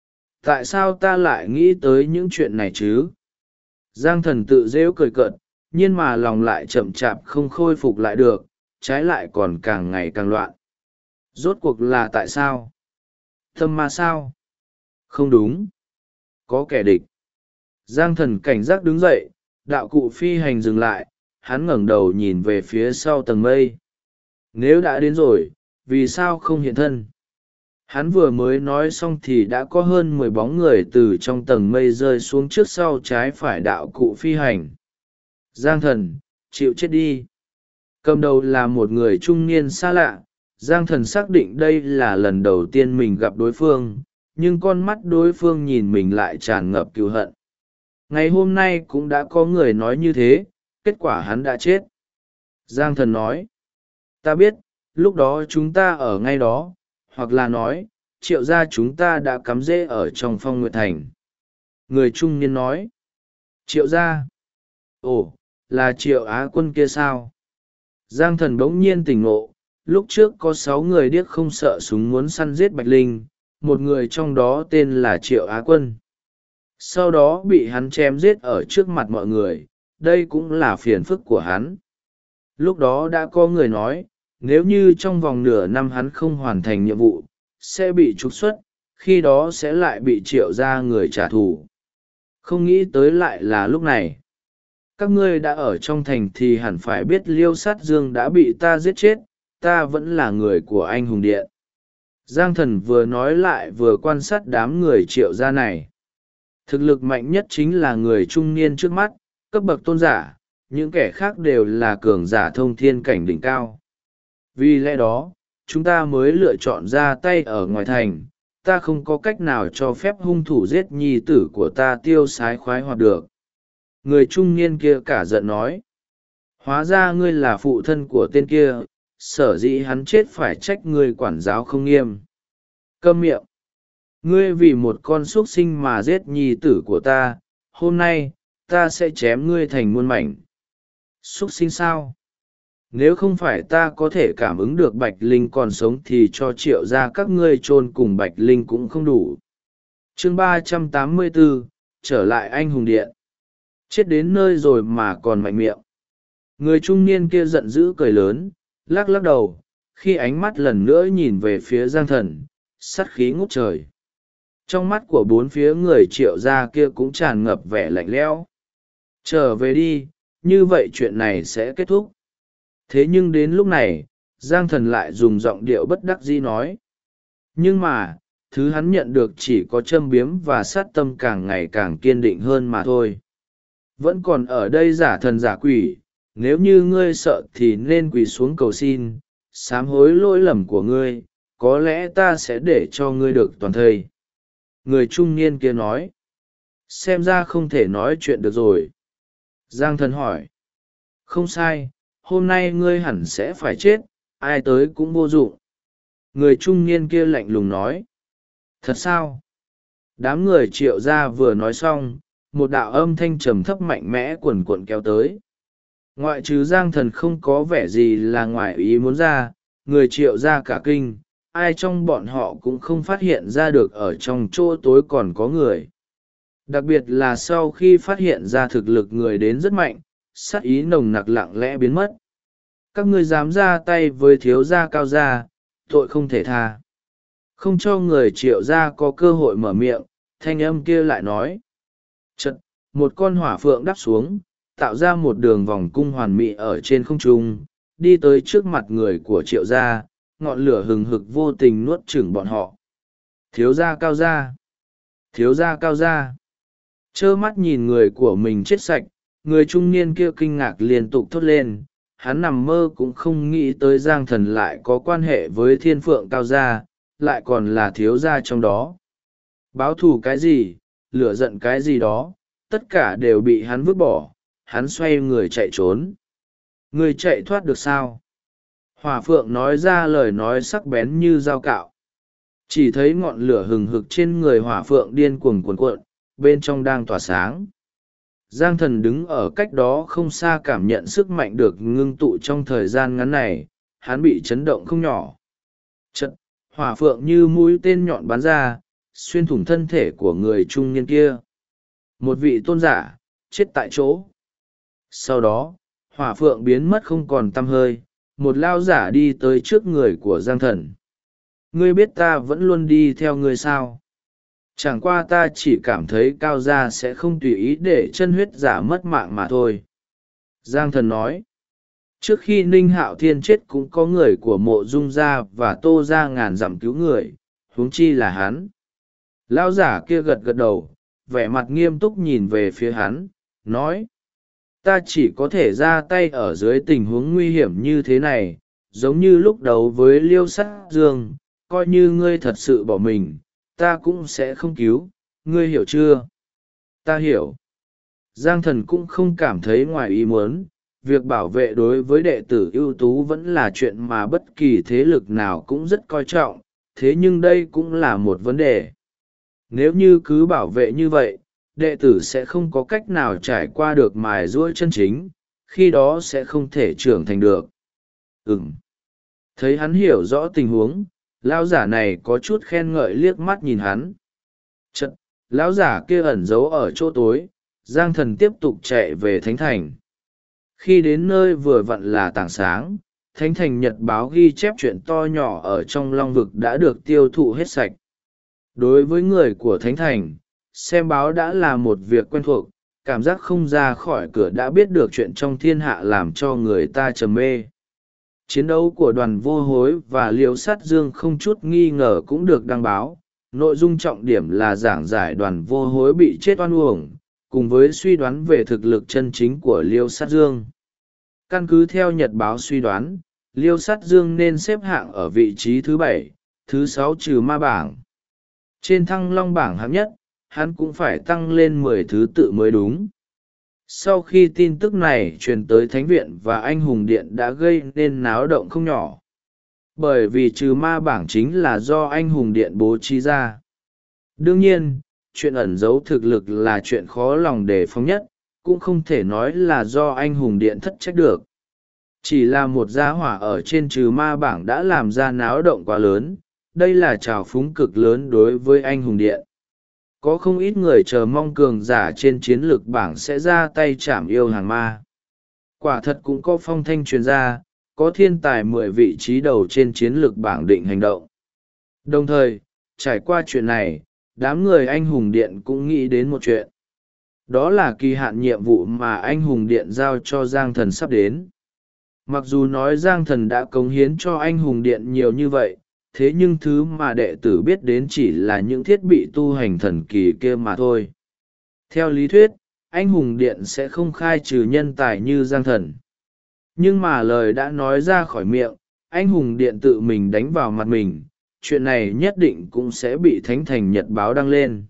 A: Tại sao ta lại nghĩ tới những chuyện này chứ? Giang Thần tự rêu cười cợt, nhưng mà lòng lại chậm chạp không khôi phục lại được, trái lại còn càng ngày càng loạn. Rốt cuộc là tại sao? Tâm ma sao? Không đúng. Có kẻ địch. Giang Thần cảnh giác đứng dậy, đạo cụ phi hành dừng lại, hắn ngẩng đầu nhìn về phía sau tầng mây. Nếu đã đến rồi, vì sao không hiện thân? Hắn vừa mới nói xong thì đã có hơn 10 bóng người từ trong tầng mây rơi xuống trước sau trái phải đạo cụ phi hành. Giang Thần, chịu chết đi. Cầm đầu là một người trung niên xa lạ. Giang Thần xác định đây là lần đầu tiên mình gặp đối phương, nhưng con mắt đối phương nhìn mình lại tràn ngập cừu hận. Ngày hôm nay cũng đã có người nói như thế, kết quả hắn đã chết. Giang Thần nói, ta biết, lúc đó chúng ta ở ngay đó, hoặc là nói, Triệu gia chúng ta đã cắm rễ ở trong Phong Nguyệt Thành. Người trung niên nói, Triệu gia? Ồ, là Triệu Á Quân kia sao? Giang Thần bỗng nhiên tỉnh ngộ, lúc trước có 6 người điếc không sợ súng muốn săn giết Bạch Linh, một người trong đó tên là Triệu Á Quân. Sau đó bị hắn chém giết ở trước mặt mọi người, đây cũng là phiền phức của hắn. Lúc đó đã có người nói, nếu như trong vòng nửa năm hắn không hoàn thành nhiệm vụ, sẽ bị trục xuất, khi đó sẽ lại bị Triệu gia người trả thù. Không nghĩ tới lại là lúc này. Các ngươi đã ở trong thành thì hẳn phải biết Liêu Sát Dương đã bị ta giết chết, ta vẫn là người của anh hùng điện. Giang Thần vừa nói lại vừa quan sát đám người Triệu gia này. Thực lực mạnh nhất chính là người trung niên trước mắt, cấp bậc tôn giả, những kẻ khác đều là cường giả thông thiên cảnh đỉnh cao. Vì lẽ đó, chúng ta mới lựa chọn ra tay ở ngoài thành, ta không có cách nào cho phép hung thủ giết nhi tử của ta tiêu sái khoái hoạt được. Người trung niên kia cả giận nói, hóa ra ngươi là phụ thân của tên kia, sở dĩ hắn chết phải trách ngươi quản giáo không nghiêm. Câm miệng! Ngươi vì một con súc sinh mà giết nhi tử của ta, hôm nay, ta sẽ chém ngươi thành muôn mảnh. Súc sinh sao? nếu không phải ta có thể cảm ứng được Bạch Linh còn sống thì cho Triệu gia các ngươi chôn cùng Bạch Linh cũng không đủ. Chương 384, trở lại anh hùng điện. Chết đến nơi rồi mà còn mạnh miệng. Người trung niên kia giận dữ cười lớn, lắc lắc đầu, khi ánh mắt lần nữa nhìn về phía Giang Thần, sắt khí ngút trời. Trong mắt của bốn phía người Triệu gia kia cũng tràn ngập vẻ lạnh lẽo. Trở về đi, như vậy chuyện này sẽ kết thúc. Thế nhưng đến lúc này, Giang Thần lại dùng giọng điệu bất đắc dĩ nói. Nhưng mà, thứ hắn nhận được chỉ có châm biếm và sát tâm càng ngày càng kiên định hơn mà thôi. Vẫn còn ở đây giả thần giả quỷ, nếu như ngươi sợ thì nên quỳ xuống cầu xin, sám hối lỗi lầm của ngươi, có lẽ ta sẽ để cho ngươi được toàn thây. Người trung niên kia nói. Xem ra không thể nói chuyện được rồi. Giang Thần hỏi. Không sai, hôm nay ngươi hẳn sẽ phải chết, ai tới cũng vô dụng. Người trung niên kia lạnh lùng nói. Thật sao? Đám người Triệu gia vừa nói xong, một đạo âm thanh trầm thấp mạnh mẽ quần quận kéo tới. Ngoại trừ Giang Thần không có vẻ gì là ngoại ý muốn ra, người Triệu gia cả kinh, ai trong bọn họ cũng không phát hiện ra được ở trong chỗ tối còn có người. Đặc biệt là sau khi phát hiện ra thực lực người đến rất mạnh, sát ý nồng nặc lặng lẽ biến mất. Các ngươi dám ra tay với thiếu gia Cao gia, tội không thể tha. Không cho người Triệu gia có cơ hội mở miệng, thanh âm kia lại nói. Chật, một con hỏa phượng đáp xuống, tạo ra một đường vòng cung hoàn mỹ ở trên không trung, đi tới trước mặt người của Triệu gia, ngọn lửa hừng hực vô tình nuốt chửng bọn họ. Thiếu gia Cao gia! Thiếu gia Cao gia! Trơ mắt nhìn người của mình chết sạch, người trung niên kia kinh ngạc liên tục thốt lên. Hắn nằm mơ cũng không nghĩ tới Giang Thần lại có quan hệ với Thiên Phượng Cao gia, lại còn là thiếu gia trong đó. Báo thù cái gì, lửa giận cái gì đó, tất cả đều bị hắn vứt bỏ, hắn xoay người chạy trốn. Người chạy thoát được sao? Hỏa Phượng nói ra lời nói sắc bén như dao cạo. Chỉ thấy ngọn lửa hừng hực trên người Hỏa Phượng điên cuồng cuồn cuộn, bên trong đang tỏa sáng. Giang Thần đứng ở cách đó không xa cảm nhận sức mạnh được ngưng tụ trong thời gian ngắn này, hắn bị chấn động không nhỏ. Chật, Hỏa Phượng như mũi tên nhọn bắn ra, xuyên thủng thân thể của người trung niên kia. Một vị tôn giả, chết tại chỗ. Sau đó, Hỏa Phượng biến mất không còn tăm hơi, một lao giả đi tới trước người của Giang Thần. Ngươi biết ta vẫn luôn đi theo ngươi sao? Chẳng qua ta chỉ cảm thấy Cao gia sẽ không tùy ý để chân huyết giả mất mạng mà thôi. Giang Thần nói. Trước khi Ninh Hạo Thiên chết cũng có người của Mộ Dung gia và Tô gia ngàn dặm cứu người, huống chi là hắn. Lão giả kia gật gật đầu, vẻ mặt nghiêm túc nhìn về phía hắn, nói. Ta chỉ có thể ra tay ở dưới tình huống nguy hiểm như thế này, giống như lúc đấu với Liêu Sắt Dương, coi như ngươi thật sự bỏ mình, ta cũng sẽ không cứu, ngươi hiểu chưa? Ta hiểu. Giang Thần cũng không cảm thấy ngoài ý muốn, việc bảo vệ đối với đệ tử ưu tú vẫn là chuyện mà bất kỳ thế lực nào cũng rất coi trọng, thế nhưng đây cũng là một vấn đề. Nếu như cứ bảo vệ như vậy, đệ tử sẽ không có cách nào trải qua được mài giũa chân chính, khi đó sẽ không thể trưởng thành được. Thấy hắn hiểu rõ tình huống, lão giả này có chút khen ngợi liếc mắt nhìn hắn. Chật, lão giả kia ẩn giấu ở chỗ tối, Giang Thần tiếp tục chạy về Thánh Thành. Khi đến nơi vừa vặn là tảng sáng, Thánh Thành Nhật báo ghi chép chuyện to nhỏ ở trong Long Vực đã được tiêu thụ hết sạch. Đối với người của Thánh Thành, xem báo đã là một việc quen thuộc, cảm giác không ra khỏi cửa đã biết được chuyện trong thiên hạ làm cho người ta trầm mê. Chiến đấu của đoàn vô hối và Liêu Sát Dương không chút nghi ngờ cũng được đăng báo. Nội dung trọng điểm là giảng giải đoàn vô hối bị chết oan uổng, cùng với suy đoán về thực lực chân chính của Liêu Sát Dương. Căn cứ theo nhật báo suy đoán, Liêu Sát Dương nên xếp hạng ở vị trí thứ 7, thứ 6 trừ ma bảng. Trên Thăng Long bảng hạng nhất, hắn cũng phải tăng lên 10 thứ tự mới đúng. Sau khi tin tức này truyền tới Thánh viện và Anh hùng điện đã gây nên náo động không nhỏ. Bởi vì trừ ma bảng chính là do Anh hùng điện bố trí ra. Đương nhiên, chuyện ẩn giấu thực lực là chuyện khó lòng đề phóng nhất, cũng không thể nói là do Anh hùng điện thất trách được. Chỉ là một gia hỏa ở trên trừ ma bảng đã làm ra náo động quá lớn, đây là trào phúng cực lớn đối với anh hùng điện. Có không ít người chờ mong cường giả trên chiến lược bảng sẽ ra tay chảm yêu hàng ma. Quả thật cũng có phong thanh truyền ra, có thiên tài 10 vị trí đầu trên chiến lược bảng định hành động. Đồng thời, trải qua chuyện này, đám người anh hùng điện cũng nghĩ đến một chuyện. Đó là kỳ hạn nhiệm vụ mà anh hùng điện giao cho Giang Thần sắp đến. Mặc dù nói Giang Thần đã cống hiến cho anh hùng điện nhiều như vậy, thế nhưng thứ mà đệ tử biết đến chỉ là những thiết bị tu hành thần kỳ kia mà thôi. Theo lý thuyết, anh hùng điện sẽ không khai trừ nhân tài như Giang Thần. Nhưng mà lời đã nói ra khỏi miệng, anh hùng điện tự mình đánh vào mặt mình, chuyện này nhất định cũng sẽ bị Thánh Thành Nhật báo đăng lên.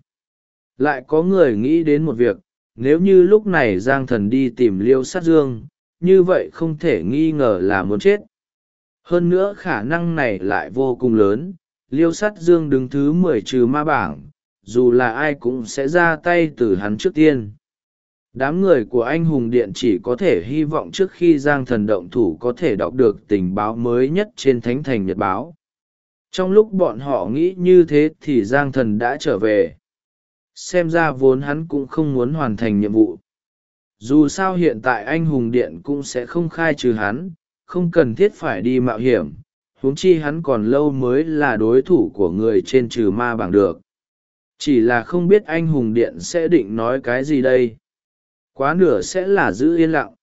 A: Lại có người nghĩ đến một việc, nếu như lúc này Giang Thần đi tìm Liêu Sát Dương, như vậy không thể nghi ngờ là muốn chết. Hơn nữa khả năng này lại vô cùng lớn, Liêu Sát Dương đứng thứ 10 trừ ma bảng, dù là ai cũng sẽ ra tay từ hắn trước tiên. Đám người của anh hùng điện chỉ có thể hy vọng trước khi Giang Thần động thủ có thể đọc được tình báo mới nhất trên Thánh Thành Nhật báo. Trong lúc bọn họ nghĩ như thế thì Giang Thần đã trở về. Xem ra vốn hắn cũng không muốn hoàn thành nhiệm vụ. Dù sao hiện tại anh hùng điện cũng sẽ không khai trừ hắn, không cần thiết phải đi mạo hiểm, huống chi hắn còn lâu mới là đối thủ của người trên trừ ma bảng được. Chỉ là không biết anh hùng điện sẽ định nói cái gì đây. Quá nửa sẽ là giữ yên lặng.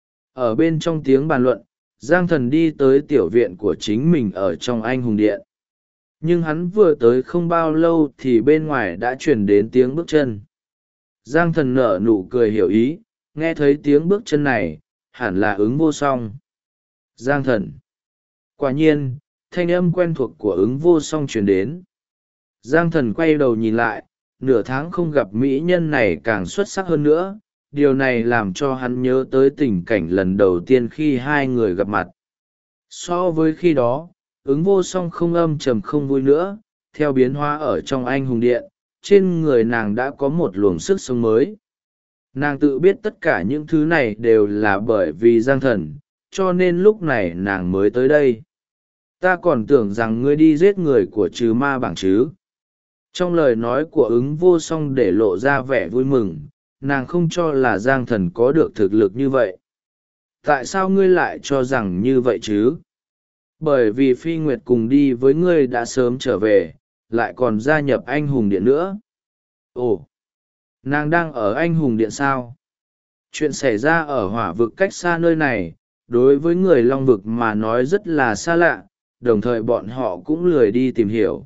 A: Ở bên trong tiếng bàn luận, Giang Thần đi tới tiểu viện của chính mình ở trong anh hùng điện. Nhưng hắn vừa tới không bao lâu thì bên ngoài đã chuyển đến tiếng bước chân. Giang Thần nở nụ cười hiểu ý, nghe thấy tiếng bước chân này, hẳn là Ứng Vô Song. Giang Thần. Quả nhiên, thanh âm quen thuộc của Ứng Vô Song truyền đến. Giang Thần quay đầu nhìn lại, nửa tháng không gặp mỹ nhân này càng xuất sắc hơn nữa. Điều này làm cho hắn nhớ tới tình cảnh lần đầu tiên khi hai người gặp mặt. So với khi đó, Ứng Vô Song không âm trầm không vui nữa, theo biến hóa ở trong anh hùng điện, trên người nàng đã có một luồng sức sống mới. Nàng tự biết tất cả những thứ này đều là bởi vì Giang Thần, cho nên lúc này nàng mới tới đây. Ta còn tưởng rằng ngươi đi giết người của trừ ma bảng chứ. Trong lời nói của Ứng Vô Song để lộ ra vẻ vui mừng, nàng không cho là Giang Thần có được thực lực như vậy. Tại sao ngươi lại cho rằng như vậy chứ? Bởi vì Phi Nguyệt cùng đi với ngươi đã sớm trở về, lại còn gia nhập anh hùng điện nữa. Ồ, nàng đang ở anh hùng điện sao? Chuyện xảy ra ở hỏa vực cách xa nơi này, đối với người Long vực mà nói rất là xa lạ, đồng thời bọn họ cũng lười đi tìm hiểu.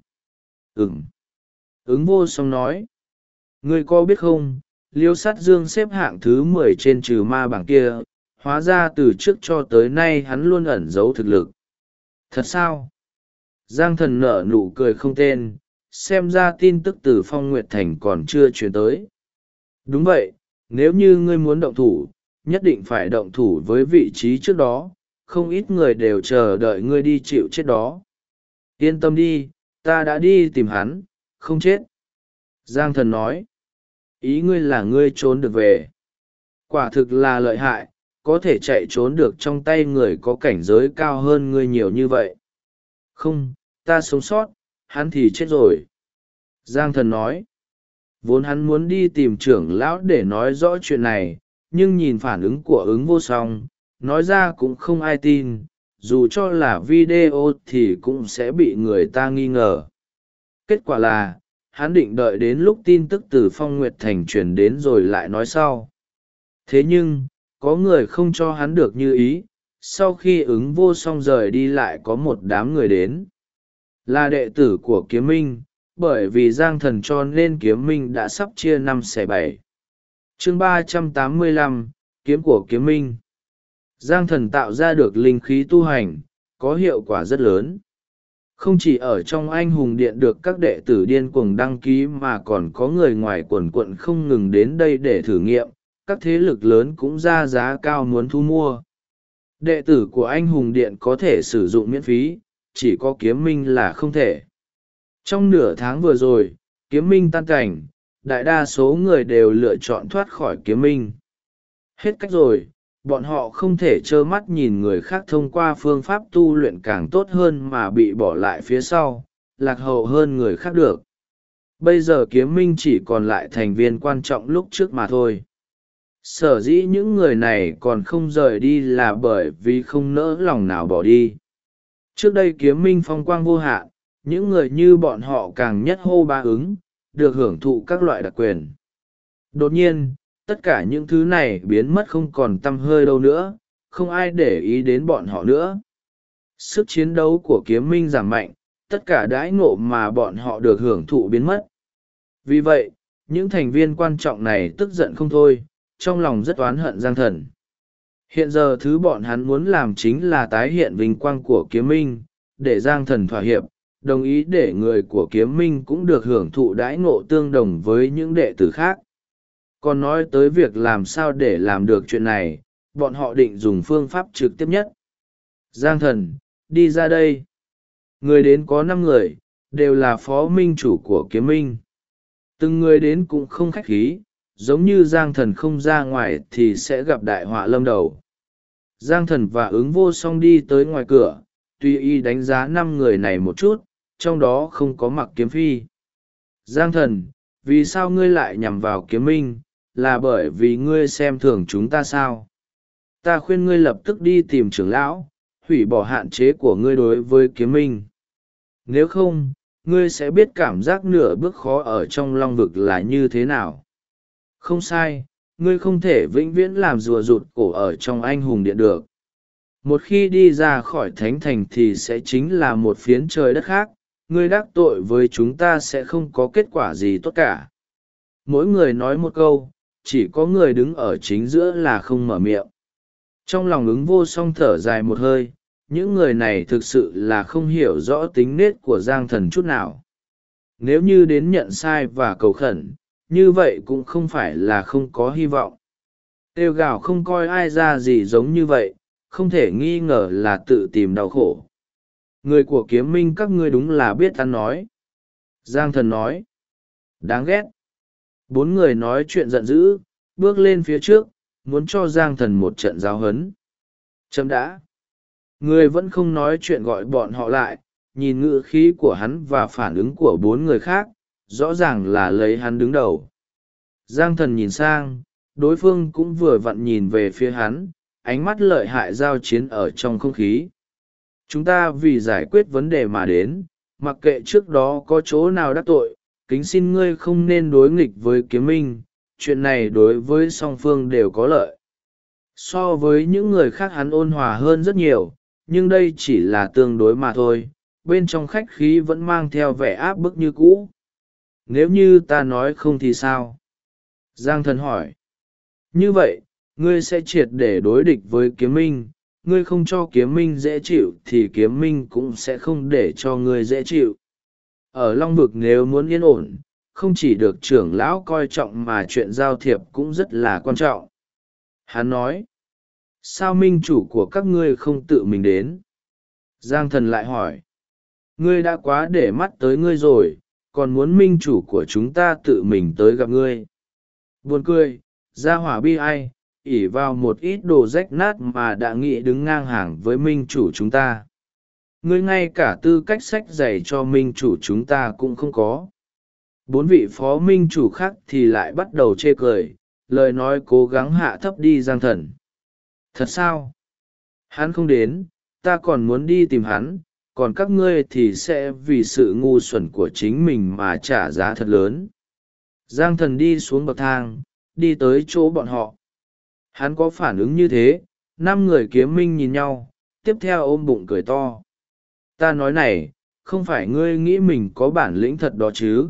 A: Ứng Vô Song nói. Ngươi có biết không, Liêu Sát Dương xếp hạng thứ 10 trên trừ ma bảng kia, hóa ra từ trước cho tới nay hắn luôn ẩn giấu thực lực. Thật sao? Giang Thần nở nụ cười không tên, xem ra tin tức từ Phong Nguyệt Thành còn chưa truyền tới. Đúng vậy, nếu như ngươi muốn động thủ, nhất định phải động thủ với vị trí trước đó, không ít người đều chờ đợi ngươi đi chịu chết đó. Yên tâm đi, ta đã đi tìm hắn, không chết. Giang Thần nói. Ý ngươi là ngươi trốn được về. Quả thực là lợi hại, có thể chạy trốn được trong tay người có cảnh giới cao hơn ngươi nhiều như vậy. Không, ta sống sót, hắn thì chết rồi. Giang Thần nói. Vốn hắn muốn đi tìm trưởng lão để nói rõ chuyện này, nhưng nhìn phản ứng của Ứng Vô Song, nói ra cũng không ai tin, dù cho là video thì cũng sẽ bị người ta nghi ngờ. Kết quả là, hắn định đợi đến lúc tin tức từ Phong Nguyệt Thành truyền đến rồi lại nói sau. Thế nhưng, có người không cho hắn được như ý, sau khi Ứng Vô Song rời đi lại có một đám người đến. Là đệ tử của Kiếm Minh, bởi vì Giang Thần cho nên Kiếm Minh đã sắp chia 5/7. Chương 385, Kiếm của Kiếm Minh. Giang Thần tạo ra được linh khí tu hành, có hiệu quả rất lớn. Không chỉ ở trong anh hùng điện được các đệ tử điên cuồng đăng ký mà còn có người ngoài quần quận không ngừng đến đây để thử nghiệm, các thế lực lớn cũng ra giá cao muốn thu mua. Đệ tử của anh hùng điện có thể sử dụng miễn phí, chỉ có Kiếm Minh là không thể. Trong nửa tháng vừa rồi, Kiếm Minh tan cảnh, đại đa số người đều lựa chọn thoát khỏi Kiếm Minh. Hết cách rồi, bọn họ không thể trơ mắt nhìn người khác thông qua phương pháp tu luyện càng tốt hơn mà bị bỏ lại phía sau, lạc hậu hơn người khác được. Bây giờ kiếm minh chỉ còn lại thành viên quan trọng lúc trước mà thôi. Sở dĩ những người này còn không rời đi là bởi vì không nỡ lòng nào bỏ đi. Trước đây kiếm minh phong quang vô hạn, những người như bọn họ càng nhất hô ba ứng, được hưởng thụ các loại đặc quyền. Đột nhiên, tất cả những thứ này biến mất không còn tăm hơi đâu nữa, không ai để ý đến bọn họ nữa. Sức chiến đấu của kiếm minh giảm mạnh, tất cả đãi ngộ mà bọn họ được hưởng thụ biến mất. Vì vậy, những thành viên quan trọng này tức giận không thôi, trong lòng rất oán hận Giang Thần. Hiện giờ thứ bọn hắn muốn làm chính là tái hiện vinh quang của kiếm minh, để Giang Thần thỏa hiệp, đồng ý để người của kiếm minh cũng được hưởng thụ đãi ngộ tương đồng với những đệ tử khác. Còn nói tới việc làm sao để làm được chuyện này, bọn họ định dùng phương pháp trực tiếp nhất. Giang Thần, đi ra đây. Người đến có 5 người, đều là phó minh chủ của kiếm minh. Từng người đến cũng không khách khí, giống như Giang Thần không ra ngoài thì sẽ gặp đại họa lâm đầu. Giang Thần và ứng vô song đi tới ngoài cửa, tùy y đánh giá 5 người này một chút, trong đó không có Mặc Kiếm Phi. Giang Thần, vì sao ngươi lại nhằm vào kiếm minh, là bởi vì ngươi xem thường chúng ta sao? Ta khuyên ngươi lập tức đi tìm trưởng lão, hủy bỏ hạn chế của ngươi đối với kiếm minh. Nếu không, ngươi sẽ biết cảm giác nửa bước khó ở trong long vực là như thế nào. Không sai, ngươi không thể vĩnh viễn làm rùa rụt cổ ở trong anh hùng điện được. Một khi đi ra khỏi thánh thành thì sẽ chính là một phiến trời đất khác, ngươi đắc tội với chúng ta sẽ không có kết quả gì tốt cả. Mỗi người nói một câu, chỉ có người đứng ở chính giữa là không mở miệng. Trong lòng ứng vô song thở dài một hơi, những người này thực sự là không hiểu rõ tính nết của Giang Thần chút nào. Nếu như đến nhận sai và cầu khẩn, như vậy cũng không phải là không có hy vọng. Tiêu gào không coi ai ra gì giống như vậy, không thể nghi ngờ là tự tìm đau khổ. Người của kiếm minh các ngươi đúng là biết ăn nói. Giang Thần nói. Đáng ghét. 4 người nói chuyện giận dữ, bước lên phía trước, muốn cho Giang Thần một trận giáo huấn. Chấm đã. Người vẫn không nói chuyện gọi bọn họ lại, nhìn ngữ khí của hắn và phản ứng của 4 người khác, rõ ràng là lấy hắn đứng đầu. Giang Thần nhìn sang, đối phương cũng vừa vặn nhìn về phía hắn, ánh mắt lợi hại giao chiến ở trong không khí. Chúng ta vì giải quyết vấn đề mà đến, mặc kệ trước đó có chỗ nào đắc tội, kính xin ngươi không nên đối nghịch với kiếm minh, chuyện này đối với song phương đều có lợi. So với những người khác hắn ôn hòa hơn rất nhiều, nhưng đây chỉ là tương đối mà thôi, bên trong khách khí vẫn mang theo vẻ áp bức như cũ. Nếu như ta nói không thì sao? Giang Thần hỏi. Như vậy, ngươi sẽ triệt để đối địch với kiếm minh, ngươi không cho kiếm minh dễ chịu thì kiếm minh cũng sẽ không để cho ngươi dễ chịu. Ở Long Vực nếu muốn yên ổn, không chỉ được trưởng lão coi trọng mà chuyện giao thiệp cũng rất là quan trọng. Hắn nói. Sao minh chủ của các ngươi không tự mình đến? Giang Thần lại hỏi. Ngươi đã quá để mắt tới ngươi rồi, còn muốn minh chủ của chúng ta tự mình tới gặp ngươi. Buồn cười, gia hỏa bi ai, ỉ vào một ít đồ rách nát mà đã nghĩ đứng ngang hàng với minh chủ chúng ta. Ngươi ngay cả tư cách sách giày cho minh chủ chúng ta cũng không có. 4 vị phó minh chủ khác thì lại bắt đầu chê cười, lời nói cố gắng hạ thấp đi Giang Thần. Thật sao? Hắn không đến, ta còn muốn đi tìm hắn, còn các ngươi thì sẽ vì sự ngu xuẩn của chính mình mà trả giá thật lớn. Giang Thần đi xuống bậc thang, đi tới chỗ bọn họ. Hắn có phản ứng như thế, 5 người kiếm minh nhìn nhau, tiếp theo ôm bụng cười to. Ta nói này, không phải ngươi nghĩ mình có bản lĩnh thật đó chứ?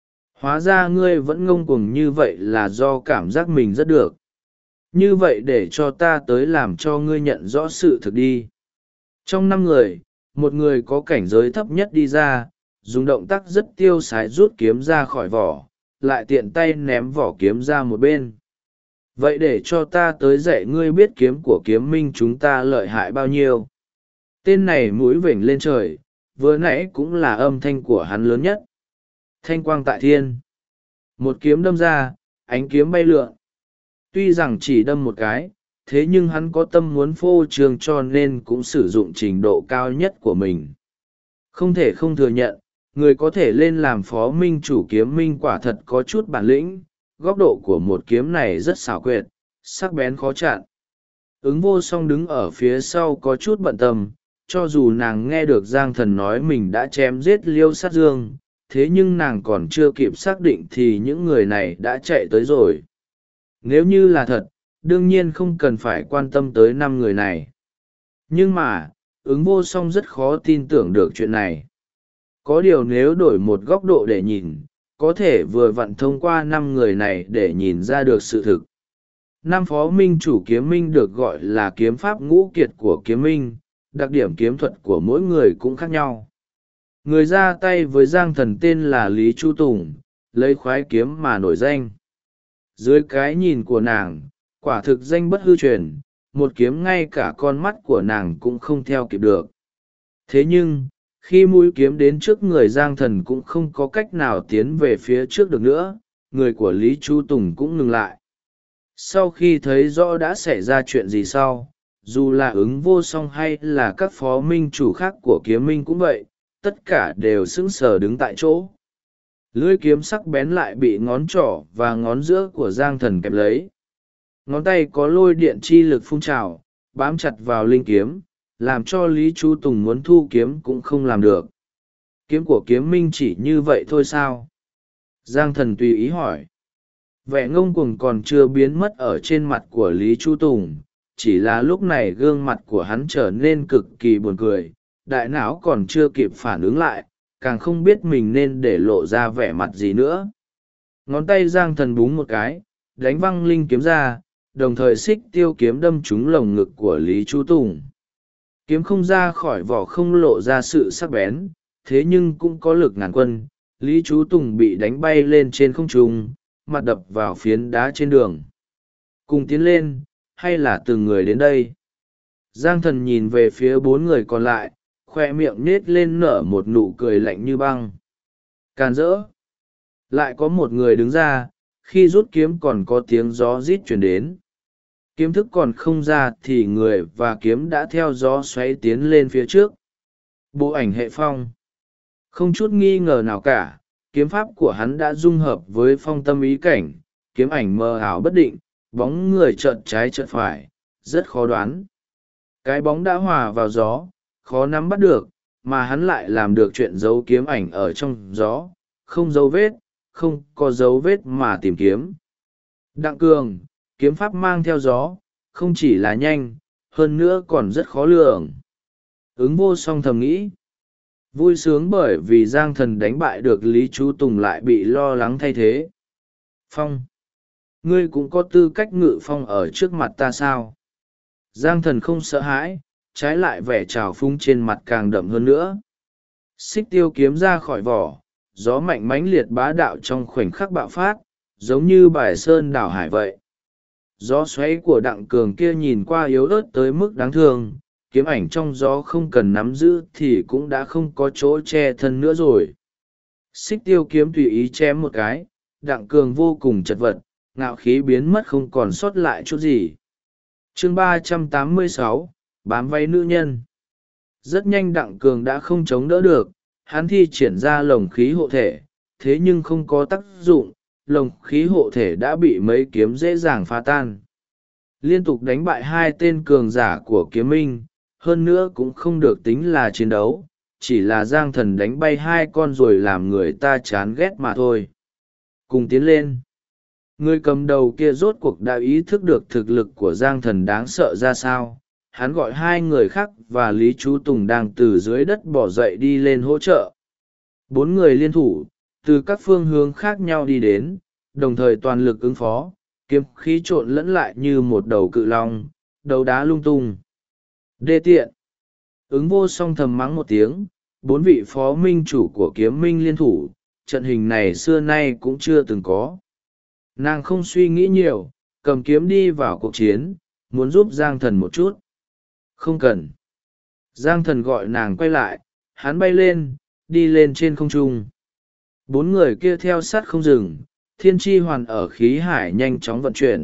A: Hóa ra ngươi vẫn ngông cuồng như vậy là do cảm giác mình rất được. Như vậy để cho ta tới làm cho ngươi nhận rõ sự thực đi. Trong 5 người, một người có cảnh giới thấp nhất đi ra, dùng động tác rất tiêu sái rút kiếm ra khỏi vỏ, lại tiện tay ném vỏ kiếm ra một bên. Vậy để cho ta tới dạy ngươi biết kiếm của kiếm minh chúng ta lợi hại bao nhiêu. Tên này mũi vểnh lên trời, vừa nãy cũng là âm thanh của hắn lớn nhất. Thanh quang tại thiên. Một kiếm đâm ra, ánh kiếm bay lượn. Tuy rằng chỉ đâm một cái, thế nhưng hắn có tâm muốn phô trương cho nên cũng sử dụng trình độ cao nhất của mình. Không thể không thừa nhận, người có thể lên làm phó minh chủ kiếm minh quả thật có chút bản lĩnh, góc độ của một kiếm này rất xảo quyệt, sắc bén khó chặn. Ứng vô song đứng ở phía sau có chút bận tâm, cho dù nàng nghe được Giang Thần nói mình đã chém giết Liêu Sát Dương, thế nhưng nàng còn chưa kịp xác định thì những người này đã chạy tới rồi. Nếu như là thật, đương nhiên không cần phải quan tâm tới 5 người này. Nhưng mà, ứng vô song rất khó tin tưởng được chuyện này. Có điều nếu đổi một góc độ để nhìn, có thể vừa vặn thông qua 5 người này để nhìn ra được sự thực. 5 phó minh chủ kiếm minh được gọi là kiếm pháp ngũ kiệt của kiếm minh, đặc điểm kiếm thuật của mỗi người cũng khác nhau. Người ra tay với Giang Thần tên là Lý Chu Tùng, lấy khoái kiếm mà nổi danh. Dưới cái nhìn của nàng, quả thực danh bất hư truyền, một kiếm ngay cả con mắt của nàng cũng không theo kịp được. Thế nhưng, khi mũi kiếm đến trước người Giang Thần cũng không có cách nào tiến về phía trước được nữa, người của Lý Chu Tùng cũng ngừng lại. Sau khi thấy rõ đã xảy ra chuyện gì sau, dù là ứng vô song hay là các phó minh chủ khác của kiếm minh cũng vậy, tất cả đều sững sờ đứng tại chỗ. Lưỡi kiếm sắc bén lại bị ngón trỏ và ngón giữa của Giang Thần kẹp lấy. Ngón tay có lôi điện chi lực phun trào, bám chặt vào linh kiếm, làm cho Lý Chu Tùng muốn thu kiếm cũng không làm được. Kiếm của kiếm minh chỉ như vậy thôi sao? Giang Thần tùy ý hỏi. Vẻ ngông cuồng còn chưa biến mất ở trên mặt của Lý Chu Tùng, chỉ là lúc này gương mặt của hắn trở nên cực kỳ buồn cười, đại não còn chưa kịp phản ứng lại, càng không biết mình nên để lộ ra vẻ mặt gì nữa. Ngón tay Giang Thần búng một cái, đánh văng linh kiếm ra, đồng thời xích tiêu kiếm đâm trúng lồng ngực của Lý Chu Tùng. Kiếm không ra khỏi vỏ, không lộ ra sự sắc bén, thế nhưng cũng có lực ngàn quân. Lý Chu Tùng bị đánh bay lên trên không trung, mặt đập vào phiến đá trên đường. Cùng tiến lên, hay là từng người đến đây? Giang Thần nhìn về phía 4 người còn lại, khoe miệng nết lên nở một nụ cười lạnh như băng. Càn rỡ. Lại có một người đứng ra, khi rút kiếm còn có tiếng gió rít chuyển đến. Kiếm thức còn không ra thì người và kiếm đã theo gió xoáy tiến lên phía trước. Bộ ảnh hệ phong. Không chút nghi ngờ nào cả, kiếm pháp của hắn đã dung hợp với phong tâm ý cảnh, kiếm ảnh mờ ảo bất định, bóng người chợt trái chợt phải, rất khó đoán. Cái bóng đã hòa vào gió, khó nắm bắt được, mà hắn lại làm được chuyện giấu kiếm ảnh ở trong gió, không dấu vết, không có dấu vết mà tìm kiếm. Đặng Cường, kiếm pháp mang theo gió, không chỉ là nhanh, hơn nữa còn rất khó lường. Ứng vô song thầm nghĩ. Vui sướng bởi vì Giang Thần đánh bại được Lý Chú Tùng lại bị lo lắng thay thế. Phong, ngươi cũng có tư cách ngự phong ở trước mặt ta sao? Giang Thần không sợ hãi, trái lại vẻ trào phúng trên mặt càng đậm hơn nữa. Xích tiêu kiếm ra khỏi vỏ, gió mạnh mãnh liệt bá đạo trong khoảnh khắc bạo phát, giống như bài sơn đảo hải vậy. Gió xoáy của Đặng Cường kia nhìn qua yếu ớt tới mức đáng thương, kiếm ảnh trong gió không cần nắm giữ thì cũng đã không có chỗ che thân nữa rồi. Xích tiêu kiếm tùy ý chém một cái, Đặng Cường vô cùng chật vật, ngạo khí biến mất không còn sót lại chút gì. Chương 386, bám váy nữ nhân. Rất nhanh Đặng Cường đã không chống đỡ được, hắn thi triển ra lồng khí hộ thể, thế nhưng không có tác dụng, lồng khí hộ thể đã bị mấy kiếm dễ dàng phá tan. Liên tục đánh bại 2 tên cường giả của kiếm minh, hơn nữa cũng không được tính là chiến đấu, chỉ là Giang Thần đánh bay 2 con rồi làm người ta chán ghét mà thôi. Cùng tiến lên. Người cầm đầu kia rốt cuộc đã ý thức được thực lực của Giang Thần đáng sợ ra sao. Hắn gọi 2 người khác và Lý Chú Tùng đang từ dưới đất bỏ dậy đi lên hỗ trợ. 4 người liên thủ, từ các phương hướng khác nhau đi đến, đồng thời toàn lực ứng phó, kiếm khí trộn lẫn lại như một đầu cự long, đấu đá lung tung. Đê tiện. Ứng vô song thầm mắng một tiếng, 4 vị phó minh chủ của kiếm minh liên thủ, trận hình này xưa nay cũng chưa từng có. Nàng không suy nghĩ nhiều, cầm kiếm đi vào cuộc chiến, muốn giúp Giang Thần một chút. Không cần. Giang Thần gọi nàng quay lại, hắn bay lên, đi lên trên không trung. 4 người kia theo sát không dừng, thiên tri hoàn ở khí hải nhanh chóng vận chuyển,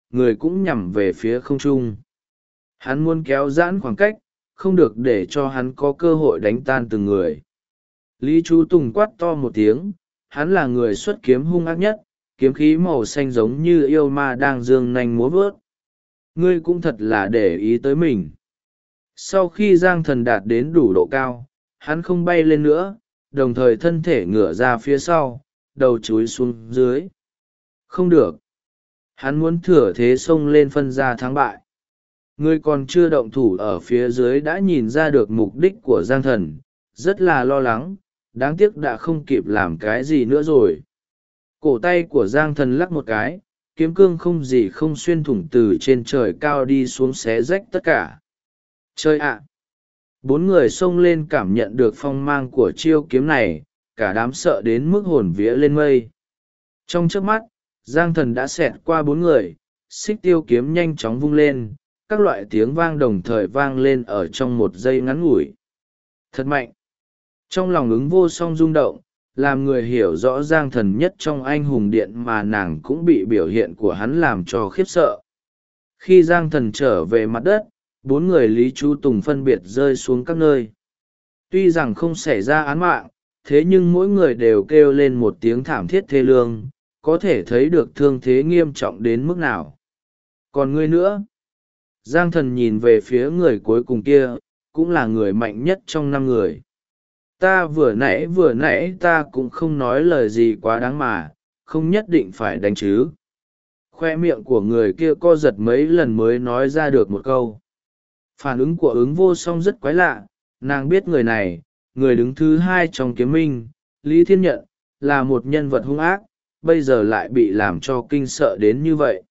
A: người cũng nhằm về phía không trung. Hắn muốn kéo giãn khoảng cách, không được để cho hắn có cơ hội đánh tan từng người. Lý Chú Tùng quát to một tiếng, hắn là người xuất kiếm hung ác nhất, kiếm khí màu xanh giống như yêu ma đang giương nanh múa vớt. Ngươi cũng thật là để ý tới mình. Sau khi Giang Thần đạt đến đủ độ cao, hắn không bay lên nữa, đồng thời thân thể ngửa ra phía sau, đầu chúi xuống dưới. Không được. Hắn muốn thừa thế xông lên phân ra thắng bại. Người còn chưa động thủ ở phía dưới đã nhìn ra được mục đích của Giang Thần, rất là lo lắng, đáng tiếc đã không kịp làm cái gì nữa rồi. Cổ tay của Giang Thần lắc một cái, kiếm cương không gì không xuyên thủng từ trên trời cao đi xuống xé rách tất cả. Chơi ạ! Bốn người xông lên cảm nhận được phong mang của chiêu kiếm này, cả đám sợ đến mức hồn vía lên mây. Trong chớp mắt, Giang Thần đã xẹt qua bốn người, xích tiêu kiếm nhanh chóng vung lên, các loại tiếng vang đồng thời vang lên ở trong một giây ngắn ngủi. Thật mạnh! Trong lòng ứng vô song rung động, làm người hiểu rõ Giang Thần nhất trong anh hùng điện mà nàng cũng bị biểu hiện của hắn làm cho khiếp sợ. Khi Giang Thần trở về mặt đất, bốn người Lý Chú Tùng phân biệt rơi xuống các nơi. Tuy rằng không xảy ra án mạng, thế nhưng mỗi người đều kêu lên một tiếng thảm thiết thê lương, có thể thấy được thương thế nghiêm trọng đến mức nào. Còn ngươi nữa? Giang Thần nhìn về phía người cuối cùng kia, cũng là người mạnh nhất trong 5 người. Ta vừa nãy ta cũng không nói lời gì quá đáng mà, không nhất định phải đánh chứ. Khoe miệng của người kia co giật mấy lần mới nói ra được một câu. Phản ứng của ứng vô song rất quái lạ, nàng biết người này, người đứng thứ 2 trong kiếm minh, Lý Thiên Nhận, là một nhân vật hung ác, bây giờ lại bị làm cho kinh sợ đến như vậy.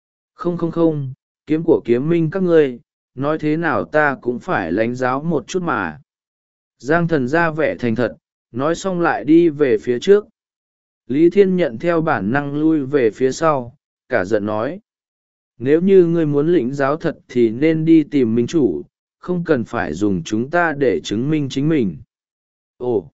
A: Không, kiếm của kiếm minh các ngươi, nói thế nào ta cũng phải lãnh giáo một chút mà. Giang Thần ra vẻ thành thật, nói xong lại đi về phía trước. Lý Thiên Nhận theo bản năng lui về phía sau, cả giận nói. Nếu như ngươi muốn lĩnh giáo thật thì nên đi tìm minh chủ, không cần phải dùng chúng ta để chứng minh chính mình. Ồ!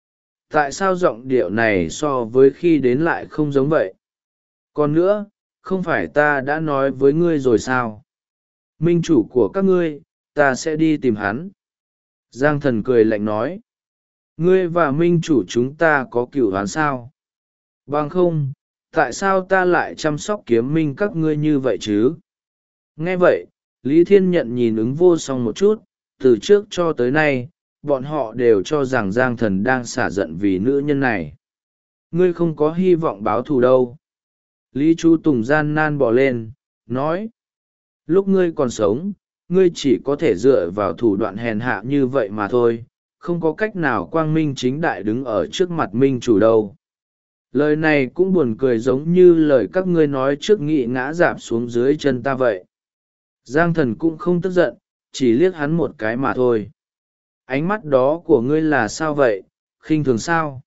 A: Tại sao giọng điệu này so với khi đến lại không giống vậy? Còn nữa, không phải ta đã nói với ngươi rồi sao? Minh chủ của các ngươi, ta sẽ đi tìm hắn. Giang Thần cười lạnh nói. Ngươi và minh chủ chúng ta có cửu oán sao? Bằng không, tại sao ta lại chăm sóc kiếm minh các ngươi như vậy chứ? Nghe vậy, Lý Thiên Nhận nhìn ứng vô song một chút, từ trước cho tới nay, bọn họ đều cho rằng Giang Thần đang xả giận vì nữ nhân này. Ngươi không có hy vọng báo thù đâu. Lý Chú Tùng gian nan bỏ lên, nói. Lúc ngươi còn sống, ngươi chỉ có thể dựa vào thủ đoạn hèn hạ như vậy mà thôi, không có cách nào quang minh chính đại đứng ở trước mặt minh chủ đâu. Lời này cũng buồn cười giống như lời các ngươi nói trước nghị ngã dạp xuống dưới chân ta vậy. Giang Thần cũng không tức giận, chỉ liếc hắn một cái mà thôi. Ánh mắt đó của ngươi là sao vậy, khinh thường sao?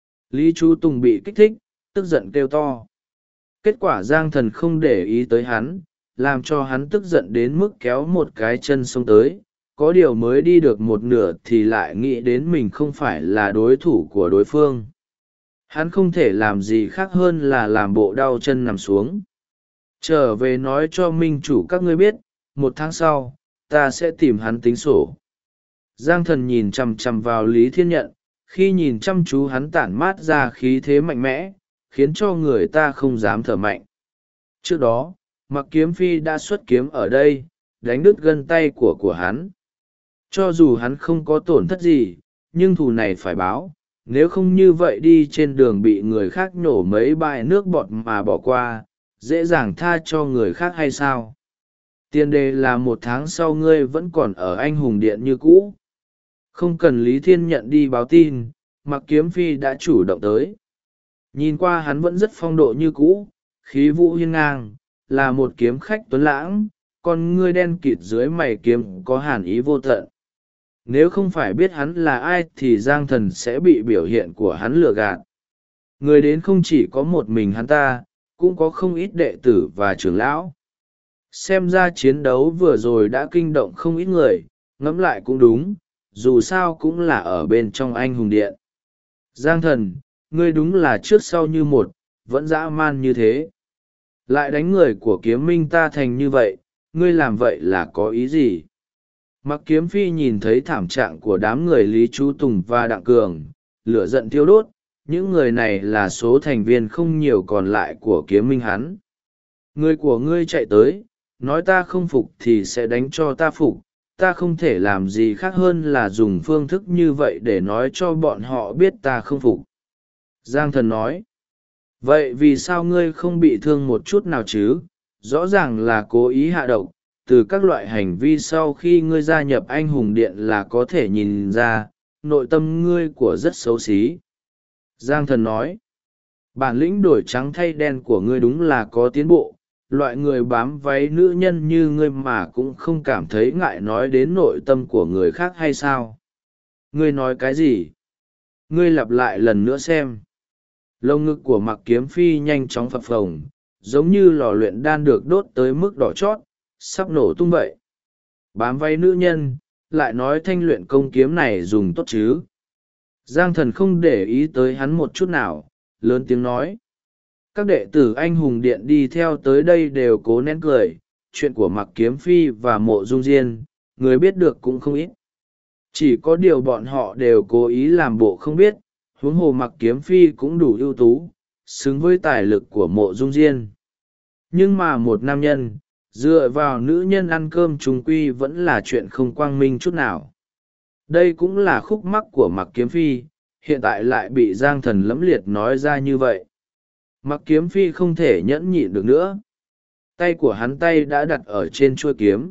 A: Lý Chú Tùng bị kích thích, tức giận kêu to. Kết quả Giang Thần không để ý tới hắn, làm cho hắn tức giận đến mức kéo một cái chân xông tới. Có điều mới đi được một nửa thì lại nghĩ đến mình không phải là đối thủ của đối phương. Hắn không thể làm gì khác hơn là làm bộ đau chân nằm xuống. Trở về nói cho minh chủ các ngươi biết, 1 tháng sau, ta sẽ tìm hắn tính sổ. Giang Thần nhìn chằm chằm vào Lý Thiên Nhận, khi nhìn chăm chú hắn tản mát ra khí thế mạnh mẽ, khiến cho người ta không dám thở mạnh. Trước đó, Mặc Kiếm Phi đã xuất kiếm ở đây, đánh đứt gân tay của hắn. Cho dù hắn không có tổn thất gì, nhưng thù này phải báo, nếu không như vậy đi trên đường bị người khác nhổ mấy bãi nước bọt mà bỏ qua, dễ dàng tha cho người khác hay sao? Tiền đề là 1 tháng sau ngươi vẫn còn ở anh hùng điện như cũ. Không cần Lý Thiên Nhận đi báo tin, Mặc Kiếm Phi đã chủ động tới. Nhìn qua hắn vẫn rất phong độ như cũ, khí vũ hiên ngang, là một kiếm khách tuấn lãng, con ngươi đen kịt dưới mày kiếm có hàn ý vô tận. Nếu không phải biết hắn là ai thì Giang Thần sẽ bị biểu hiện của hắn lừa gạt. Người đến không chỉ có một mình hắn ta, cũng có không ít đệ tử và trưởng lão. Xem ra chiến đấu vừa rồi đã kinh động không ít người, ngẫm lại cũng đúng, dù sao cũng là ở bên trong anh hùng điện. Giang Thần, ngươi đúng là trước sau như một, vẫn dã man như thế. Lại đánh người của kiếm minh ta thành như vậy, ngươi làm vậy là có ý gì? Mặc kiếm phi nhìn thấy thảm trạng của đám người Lý Chú Tùng và Đặng Cường, lửa giận thiêu đốt, những người này là số thành viên không nhiều còn lại của kiếm minh hắn. Người của ngươi chạy tới, nói ta không phục thì sẽ đánh cho ta phục, ta không thể làm gì khác hơn là dùng phương thức như vậy để nói cho bọn họ biết ta không phục. Giang Thần nói, vậy vì sao ngươi không bị thương một chút nào chứ? Rõ ràng là cố ý hạ độc, từ các loại hành vi sau khi ngươi gia nhập anh hùng điện là có thể nhìn ra, nội tâm ngươi của rất xấu xí. Giang Thần nói, bản lĩnh đổi trắng thay đen của ngươi đúng là có tiến bộ, loại người bám váy nữ nhân như ngươi mà cũng không cảm thấy ngại nói đến nội tâm của người khác hay sao? Ngươi nói cái gì? Ngươi lặp lại lần nữa xem. Lông ngực của Mặc Kiếm Phi nhanh chóng phập phồng, giống như lò luyện đan được đốt tới mức đỏ chót, sắp nổ tung vậy. Bám váy nữ nhân, lại nói thanh luyện công kiếm này dùng tốt chứ? Giang Thần không để ý tới hắn một chút nào, lớn tiếng nói. Các đệ tử anh hùng điện đi theo tới đây đều cố nén cười, chuyện của Mặc Kiếm Phi và Mộ Dung Diên, người biết được cũng không ít. Chỉ có điều bọn họ đều cố ý làm bộ không biết, huống hồ Mặc Kiếm Phi cũng đủ ưu tú, xứng với tài lực của Mộ Dung Diên. Nhưng mà một nam nhân, dựa vào nữ nhân ăn cơm chung quy vẫn là chuyện không quang minh chút nào. Đây cũng là khúc mắc của Mặc Kiếm Phi, hiện tại lại bị Giang Thần lẫm liệt nói ra như vậy. Mặc Kiếm Phi không thể nhẫn nhịn được nữa. Tay của hắn đã đặt ở trên chuôi kiếm.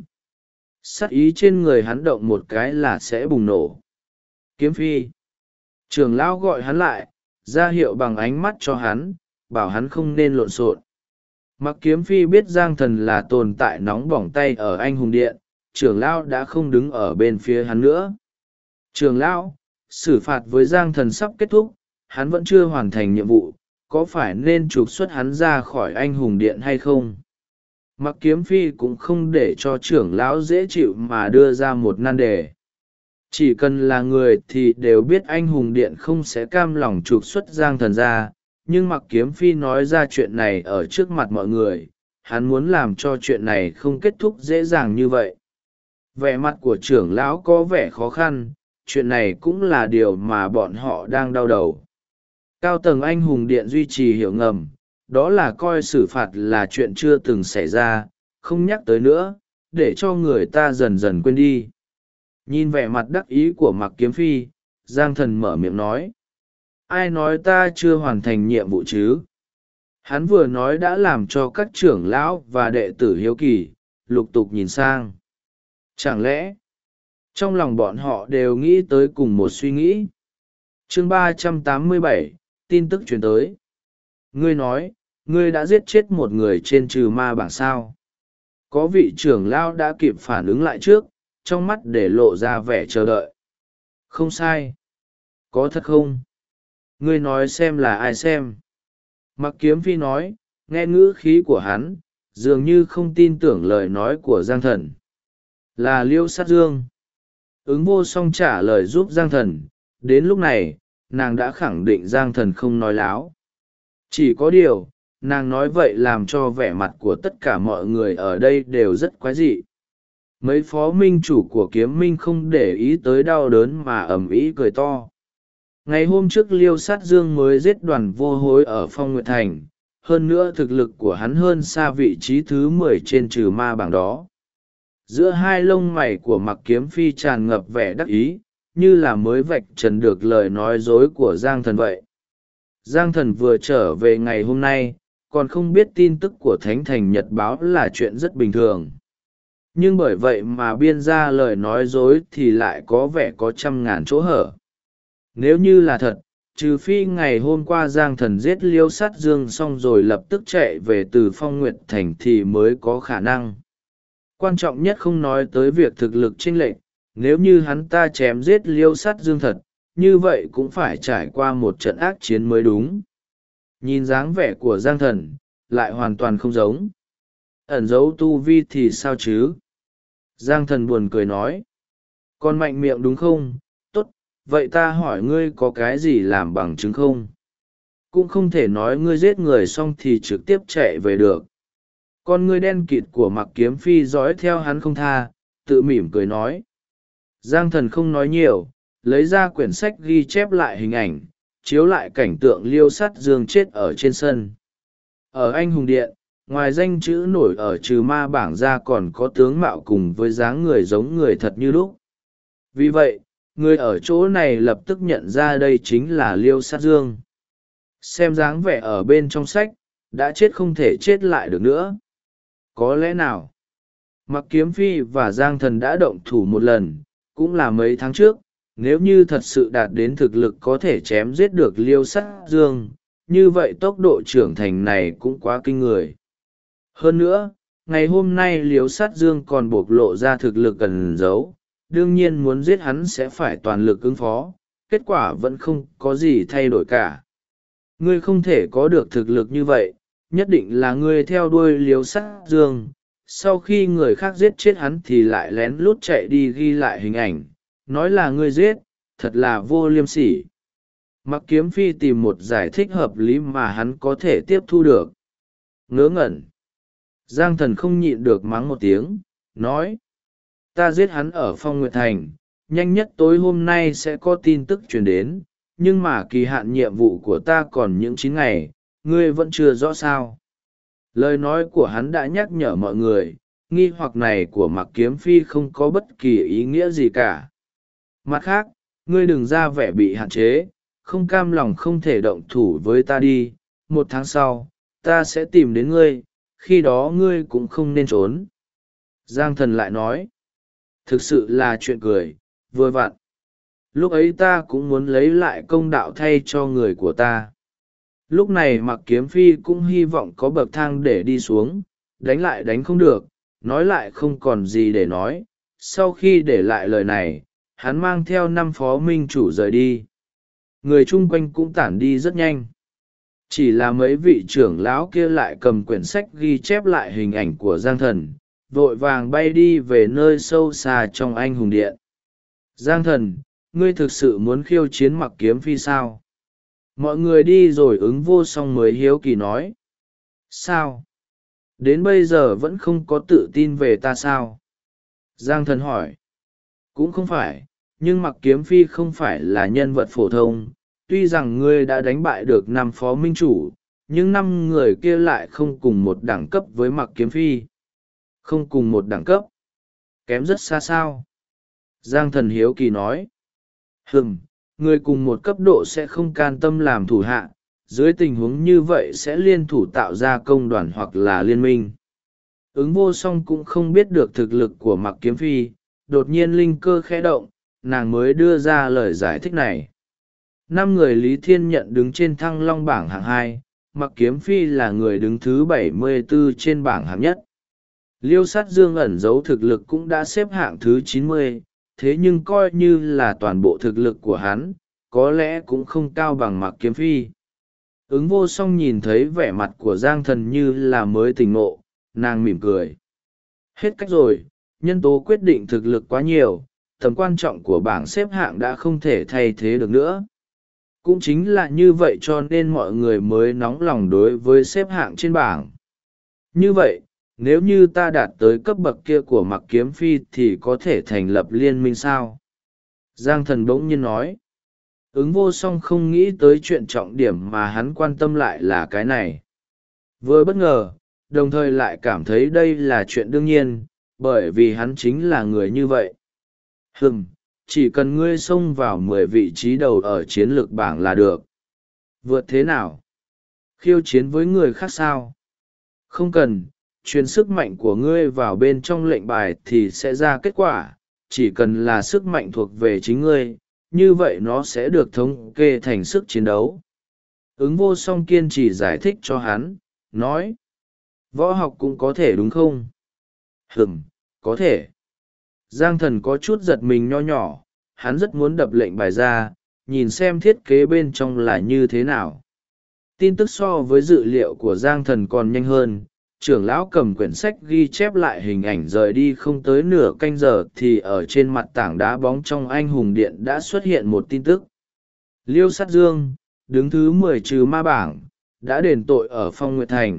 A: Sát ý trên người hắn động một cái là sẽ bùng nổ. Kiếm Phi. Trưởng lão gọi hắn lại, ra hiệu bằng ánh mắt cho hắn, bảo hắn không nên lộn xộn. Mặc Kiếm Phi biết Giang Thần là tồn tại nóng bỏng tay ở anh hùng điện, trưởng lão đã không đứng ở bên phía hắn nữa. Trưởng lão, xử phạt với Giang Thần sắp kết thúc, hắn vẫn chưa hoàn thành nhiệm vụ, có phải nên trục xuất hắn ra khỏi anh hùng điện hay không? Mặc Kiếm Phi cũng không để cho trưởng lão dễ chịu mà đưa ra một nan đề. Chỉ cần là người thì đều biết anh hùng điện không sẽ cam lòng trục xuất Giang Thần ra, nhưng Mặc Kiếm Phi nói ra chuyện này ở trước mặt mọi người, hắn muốn làm cho chuyện này không kết thúc dễ dàng như vậy. Vẻ mặt của trưởng lão có vẻ khó khăn, chuyện này cũng là điều mà bọn họ đang đau đầu. Cao tầng anh hùng điện duy trì hiểu ngầm, đó là coi xử phạt là chuyện chưa từng xảy ra, không nhắc tới nữa, để cho người ta dần dần quên đi. Nhìn vẻ mặt đắc ý của Mặc Kiếm Phi, Giang Thần mở miệng nói. Ai nói ta chưa hoàn thành nhiệm vụ chứ? Hắn vừa nói đã làm cho các trưởng lão và đệ tử hiếu kỳ, lục tục nhìn sang. Chẳng lẽ, trong lòng bọn họ đều nghĩ tới cùng một suy nghĩ? Chương 387, tin tức truyền tới. Ngươi nói, ngươi đã giết chết một người trên trừ ma bảng sao? Có vị trưởng lão đã kịp phản ứng lại trước, trong mắt để lộ ra vẻ chờ đợi. Không sai. Có thật không? Ngươi nói xem là ai xem. Mặc Kiếm Phi nói, nghe ngữ khí của hắn, dường như không tin tưởng lời nói của Giang Thần. Là Liêu Sát Dương. Ứng vô song trả lời giúp Giang Thần, đến lúc này, nàng đã khẳng định Giang Thần không nói láo. Chỉ có điều, nàng nói vậy làm cho vẻ mặt của tất cả mọi người ở đây đều rất quái dị. Mấy phó minh chủ của kiếm minh không để ý tới đau đớn mà ầm ĩ cười to. Ngày hôm trước Liêu Sát Dương mới giết Đoàn Vô Hối ở Phong Nguyệt Thành, hơn nữa thực lực của hắn hơn xa vị trí thứ 10 trên trừ ma bảng đó. Giữa hai lông mày của Mặc Kiếm Phi tràn ngập vẻ đắc ý, như là mới vạch trần được lời nói dối của Giang Thần vậy. Giang Thần vừa trở về ngày hôm nay, còn không biết tin tức của Thánh Thành Nhật Báo là chuyện rất bình thường. Nhưng bởi vậy mà biên ra lời nói dối thì lại có vẻ có trăm ngàn chỗ hở. Nếu như là thật, trừ phi ngày hôm qua Giang Thần giết Liêu Sát Dương xong rồi lập tức chạy về từ Phong Nguyệt Thành thì mới có khả năng. Quan trọng nhất không nói tới việc thực lực chênh lệch, nếu như hắn ta chém giết Liêu Sát Dương thật, như vậy cũng phải trải qua một trận ác chiến mới đúng. Nhìn dáng vẻ của Giang Thần, lại hoàn toàn không giống. Ẩn giấu tu vi thì sao chứ? Giang Thần buồn cười nói. Còn mạnh miệng đúng không? Tốt, vậy ta hỏi ngươi có cái gì làm bằng chứng không? Cũng không thể nói ngươi giết người xong thì trực tiếp chạy về được. Con ngươi đen kịt của Mặc Kiếm Phi dõi theo hắn không tha, tự mỉm cười nói. Giang Thần không nói nhiều, lấy ra quyển sách ghi chép lại hình ảnh, chiếu lại cảnh tượng Liêu Sắt Dương chết ở trên sân. Ở Anh Hùng Điện, ngoài danh chữ nổi ở trừ ma bảng ra còn có tướng mạo cùng với dáng người giống người thật như lúc. Vì vậy, người ở chỗ này lập tức nhận ra đây chính là Liêu Sát Dương. Xem dáng vẻ ở bên trong sách, đã chết không thể chết lại được nữa. Có lẽ nào, Mặc Kiếm Phi và Giang Thần đã động thủ một lần, cũng là mấy tháng trước, nếu như thật sự đạt đến thực lực có thể chém giết được Liêu Sát Dương, như vậy tốc độ trưởng thành này cũng quá kinh người. Hơn nữa, ngày hôm nay Liêu Sát Dương còn bộc lộ ra thực lực ẩn giấu, đương nhiên muốn giết hắn sẽ phải toàn lực ứng phó, kết quả vẫn không có gì thay đổi cả. Ngươi không thể có được thực lực như vậy, nhất định là ngươi theo đuôi Liêu Sát Dương, sau khi người khác giết chết hắn thì lại lén lút chạy đi ghi lại hình ảnh, nói là ngươi giết, thật là vô liêm sỉ. Mặc Kiếm Phi tìm một giải thích hợp lý mà hắn có thể tiếp thu được. Ngớ ngẩn. Giang Thần không nhịn được mắng một tiếng, nói. Ta giết hắn ở Phong Nguyệt Thành, nhanh nhất tối hôm nay sẽ có tin tức truyền đến, nhưng mà kỳ hạn nhiệm vụ của ta còn những 9 ngày, ngươi vẫn chưa rõ sao. Lời nói của hắn đã nhắc nhở mọi người, nghi hoặc này của Mặc Kiếm Phi không có bất kỳ ý nghĩa gì cả. Mặt khác, ngươi đừng ra vẻ bị hạn chế, không cam lòng không thể động thủ với ta đi, 1 tháng sau, ta sẽ tìm đến ngươi, khi đó ngươi cũng không nên trốn. Giang Thần lại nói, thực sự là chuyện cười, vừa vặn. Lúc ấy ta cũng muốn lấy lại công đạo thay cho người của ta. Lúc này Mặc Kiếm Phi cũng hy vọng có bậc thang để đi xuống, đánh lại đánh không được, nói lại không còn gì để nói. Sau khi để lại lời này, hắn mang theo 5 phó minh chủ rời đi. Người chung quanh cũng tản đi rất nhanh. Chỉ là mấy vị trưởng lão kia lại cầm quyển sách ghi chép lại hình ảnh của Giang Thần, vội vàng bay đi về nơi sâu xa trong Anh Hùng Điện. Giang Thần, ngươi thực sự muốn khiêu chiến Mặc Kiếm Phi sao? Mọi người đi rồi Ứng Vô Song mới hiếu kỳ nói. Sao? Đến bây giờ vẫn không có tự tin về ta sao? Giang Thần hỏi. Cũng không phải, nhưng Mặc Kiếm Phi không phải là nhân vật phổ thông. Tuy rằng ngươi đã đánh bại được 5 phó minh chủ, nhưng 5 người kia lại không cùng một đẳng cấp với Mặc Kiếm Phi. Không cùng một đẳng cấp. Kém rất xa sao? Giang Thần hiếu kỳ nói. Người cùng một cấp độ sẽ không can tâm làm thủ hạ, dưới tình huống như vậy sẽ liên thủ tạo ra công đoàn hoặc là liên minh. Ứng Vô Song cũng không biết được thực lực của Mặc Kiếm Phi, đột nhiên linh cơ khẽ động, nàng mới đưa ra lời giải thích này. 5 người Lý Thiên Nhận đứng trên Thăng Long bảng hạng 2, Mặc Kiếm Phi là người đứng thứ 74 trên bảng hạng nhất. Liêu Sát Dương ẩn giấu thực lực cũng đã xếp hạng thứ 90, thế nhưng coi như là toàn bộ thực lực của hắn, có lẽ cũng không cao bằng Mặc Kiếm Phi. Ứng Vô Song nhìn thấy vẻ mặt của Giang Thần như là mới tỉnh ngộ, nàng mỉm cười. Hết cách rồi, nhân tố quyết định thực lực quá nhiều, tầm quan trọng của bảng xếp hạng đã không thể thay thế được nữa. Cũng chính là như vậy cho nên mọi người mới nóng lòng đối với xếp hạng trên bảng. Như vậy, nếu như ta đạt tới cấp bậc kia của Mặc Kiếm Phi thì có thể thành lập liên minh sao? Giang Thần bỗng nhiên nói. Ứng Vô Song không nghĩ tới chuyện trọng điểm mà hắn quan tâm lại là cái này. Vừa bất ngờ, đồng thời lại cảm thấy đây là chuyện đương nhiên, bởi vì hắn chính là người như vậy. Chỉ cần ngươi xông vào 10 vị trí đầu ở chiến lược bảng là được. Vượt thế nào? Khiêu chiến với người khác sao? Không cần, truyền sức mạnh của ngươi vào bên trong lệnh bài thì sẽ ra kết quả, chỉ cần là sức mạnh thuộc về chính ngươi, như vậy nó sẽ được thống kê thành sức chiến đấu. Ứng Vô Song kiên trì giải thích cho hắn, nói. Võ học cũng có thể đúng không? Có thể. Giang Thần có chút giật mình nho nhỏ, hắn rất muốn đập lệnh bài ra, nhìn xem thiết kế bên trong là như thế nào. Tin tức so với dự liệu của Giang Thần còn nhanh hơn. Trưởng lão cầm quyển sách ghi chép lại hình ảnh rời đi không tới nửa canh giờ thì ở trên mặt tảng đá bóng trong Anh Hùng Điện đã xuất hiện một tin tức. Liêu Sát Dương, đứng thứ 10 trừ ma bảng, đã đền tội ở Phong Nguyệt Thành,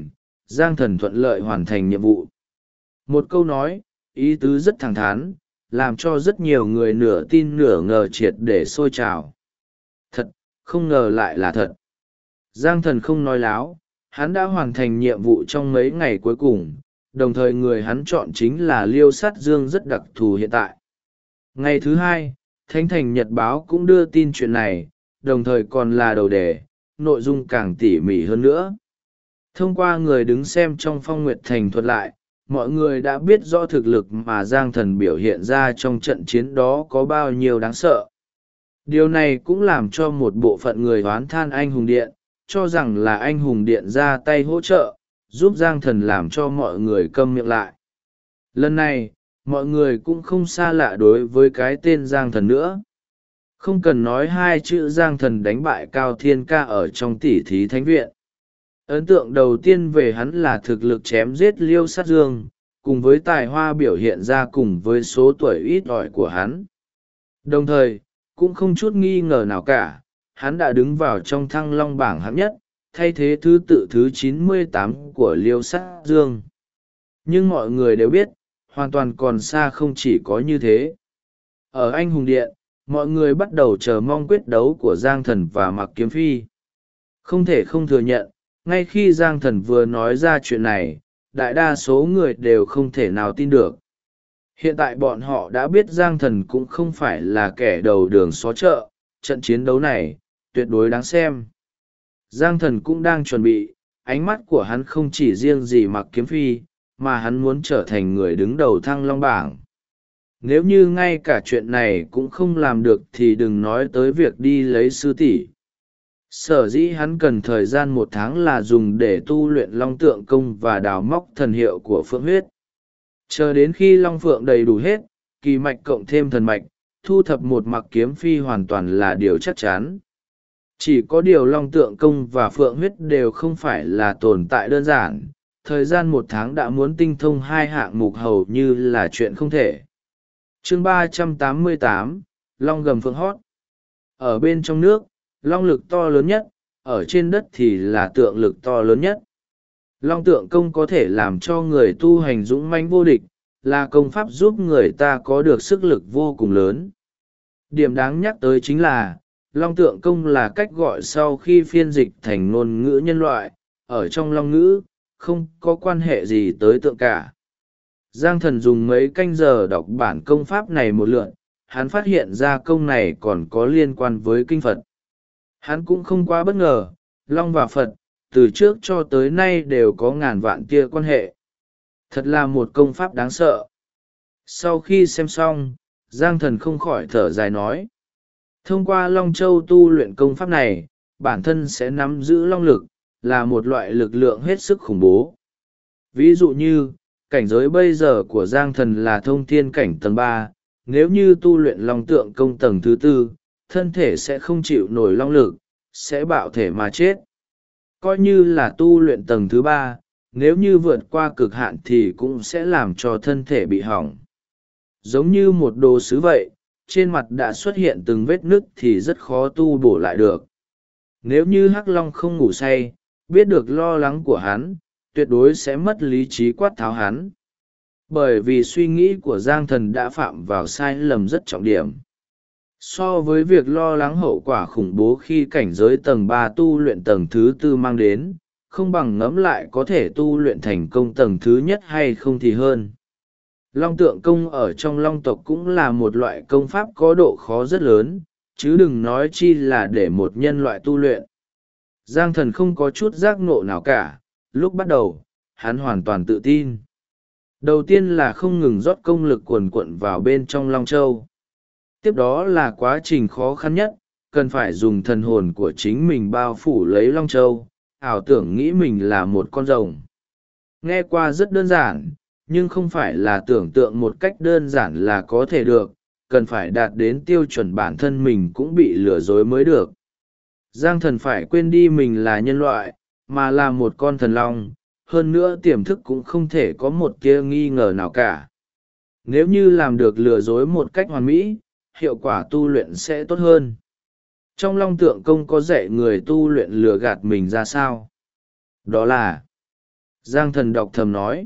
A: Giang Thần thuận lợi hoàn thành nhiệm vụ. Một câu nói, ý tứ rất thẳng thắn, làm cho rất nhiều người nửa tin nửa ngờ triệt để sôi trào. Thật, không ngờ lại là thật. Giang Thần không nói láo, hắn đã hoàn thành nhiệm vụ trong mấy ngày cuối cùng, đồng thời người hắn chọn chính là Liêu Sát Dương rất đặc thù hiện tại. Ngày thứ hai, Thánh Thành Nhật Báo cũng đưa tin chuyện này, đồng thời còn là đầu đề, nội dung càng tỉ mỉ hơn nữa. Thông qua người đứng xem trong Phong Nguyệt Thành thuật lại, mọi người đã biết rõ thực lực mà Giang Thần biểu hiện ra trong trận chiến đó có bao nhiêu đáng sợ. Điều này cũng làm cho một bộ phận người oán than anh hùng điện, cho rằng là anh hùng điện ra tay hỗ trợ, giúp Giang Thần làm cho mọi người câm miệng lại. Lần này, mọi người cũng không xa lạ đối với cái tên Giang Thần nữa. Không cần nói hai chữ Giang Thần đánh bại Cao Thiên Ca ở trong tỉ thí thánh viện. Ấn tượng đầu tiên về hắn là thực lực chém giết Liêu Sát Dương, cùng với tài hoa biểu hiện ra cùng với số tuổi ít ỏi của hắn. Đồng thời, cũng không chút nghi ngờ nào cả, hắn đã đứng vào trong Thăng Long bảng hạng nhất, thay thế thứ tự thứ 98 của Liêu Sát Dương. Nhưng mọi người đều biết, hoàn toàn còn xa không chỉ có như thế. Ở Anh Hùng Điện, mọi người bắt đầu chờ mong quyết đấu của Giang Thần và Mạc Kiếm Phi. Không thể không thừa nhận, ngay khi Giang Thần vừa nói ra chuyện này, đại đa số người đều không thể nào tin được. Hiện tại bọn họ đã biết Giang Thần cũng không phải là kẻ đầu đường xó chợ, trận chiến đấu này, tuyệt đối đáng xem. Giang Thần cũng đang chuẩn bị, ánh mắt của hắn không chỉ riêng gì Mạc Kiếm Phi, mà hắn muốn trở thành người đứng đầu Thăng Long bảng. Nếu như ngay cả chuyện này cũng không làm được thì đừng nói tới việc đi lấy sư tỷ. Sở dĩ hắn cần thời gian 1 tháng là dùng để tu luyện Long Tượng Công và đào móc thần hiệu của Phượng huyết. Chờ đến khi Long Phượng đầy đủ hết, kỳ mạch cộng thêm thần mạch, thu thập một Mạc Kiếm Phi hoàn toàn là điều chắc chắn. Chỉ có điều Long Tượng Công và Phượng huyết đều không phải là tồn tại đơn giản, thời gian 1 tháng đã muốn tinh thông hai hạng mục hầu như là chuyện không thể. Chương 388, Long gầm Phượng hót. Ở bên trong nước, Long lực to lớn nhất, ở trên đất thì là tượng lực to lớn nhất. Long Tượng Công có thể làm cho người tu hành dũng mãnh vô địch, là công pháp giúp người ta có được sức lực vô cùng lớn. Điểm đáng nhắc tới chính là, Long Tượng Công là cách gọi sau khi phiên dịch thành ngôn ngữ nhân loại, ở trong Long ngữ, không có quan hệ gì tới tượng cả. Giang Thần dùng mấy canh giờ đọc bản công pháp này một lượt, hắn phát hiện ra công này còn có liên quan với kinh Phật. Hắn cũng không quá bất ngờ, Long và Phật, từ trước cho tới nay đều có ngàn vạn tia quan hệ. Thật là một công pháp đáng sợ. Sau khi xem xong, Giang Thần không khỏi thở dài nói. Thông qua Long Châu tu luyện công pháp này, bản thân sẽ nắm giữ long lực, là một loại lực lượng hết sức khủng bố. Ví dụ như, cảnh giới bây giờ của Giang Thần là thông thiên cảnh tầng 3, nếu như tu luyện Long Tượng Công tầng thứ 4, thân thể sẽ không chịu nổi long lực, sẽ bạo thể mà chết. Coi như là tu luyện tầng thứ 3, nếu như vượt qua cực hạn thì cũng sẽ làm cho thân thể bị hỏng. Giống như một đồ sứ vậy, trên mặt đã xuất hiện từng vết nứt thì rất khó tu bổ lại được. Nếu như Hắc Long không ngủ say, biết được lo lắng của hắn, tuyệt đối sẽ mất lý trí quát tháo hắn. Bởi vì suy nghĩ của Giang Thần đã phạm vào sai lầm rất trọng điểm. So với việc lo lắng hậu quả khủng bố khi cảnh giới tầng 3 tu luyện tầng thứ 4 mang đến, không bằng ngẫm lại có thể tu luyện thành công tầng thứ nhất hay không thì hơn. Long Tượng Công ở trong Long tộc cũng là một loại công pháp có độ khó rất lớn, chứ đừng nói chi là để một nhân loại tu luyện. Giang Thần không có chút giác ngộ nào cả, lúc bắt đầu, hắn hoàn toàn tự tin. Đầu tiên là không ngừng rót công lực cuồn cuộn vào bên trong Long Châu. Tiếp đó là quá trình khó khăn nhất, cần phải dùng thần hồn của chính mình bao phủ lấy Long Châu, ảo tưởng nghĩ mình là một con rồng. Nghe qua rất đơn giản, nhưng không phải là tưởng tượng một cách đơn giản là có thể được, cần phải đạt đến tiêu chuẩn bản thân mình cũng bị lừa dối mới được. Giang Thần phải quên đi mình là nhân loại, mà là một con thần long, hơn nữa tiềm thức cũng không thể có một tia nghi ngờ nào cả. Nếu như làm được lừa dối một cách hoàn mỹ, hiệu quả tu luyện sẽ tốt hơn. Trong Long Tượng Công có dạy người tu luyện lừa gạt mình ra sao? Đó là Giang thần đọc thầm nói.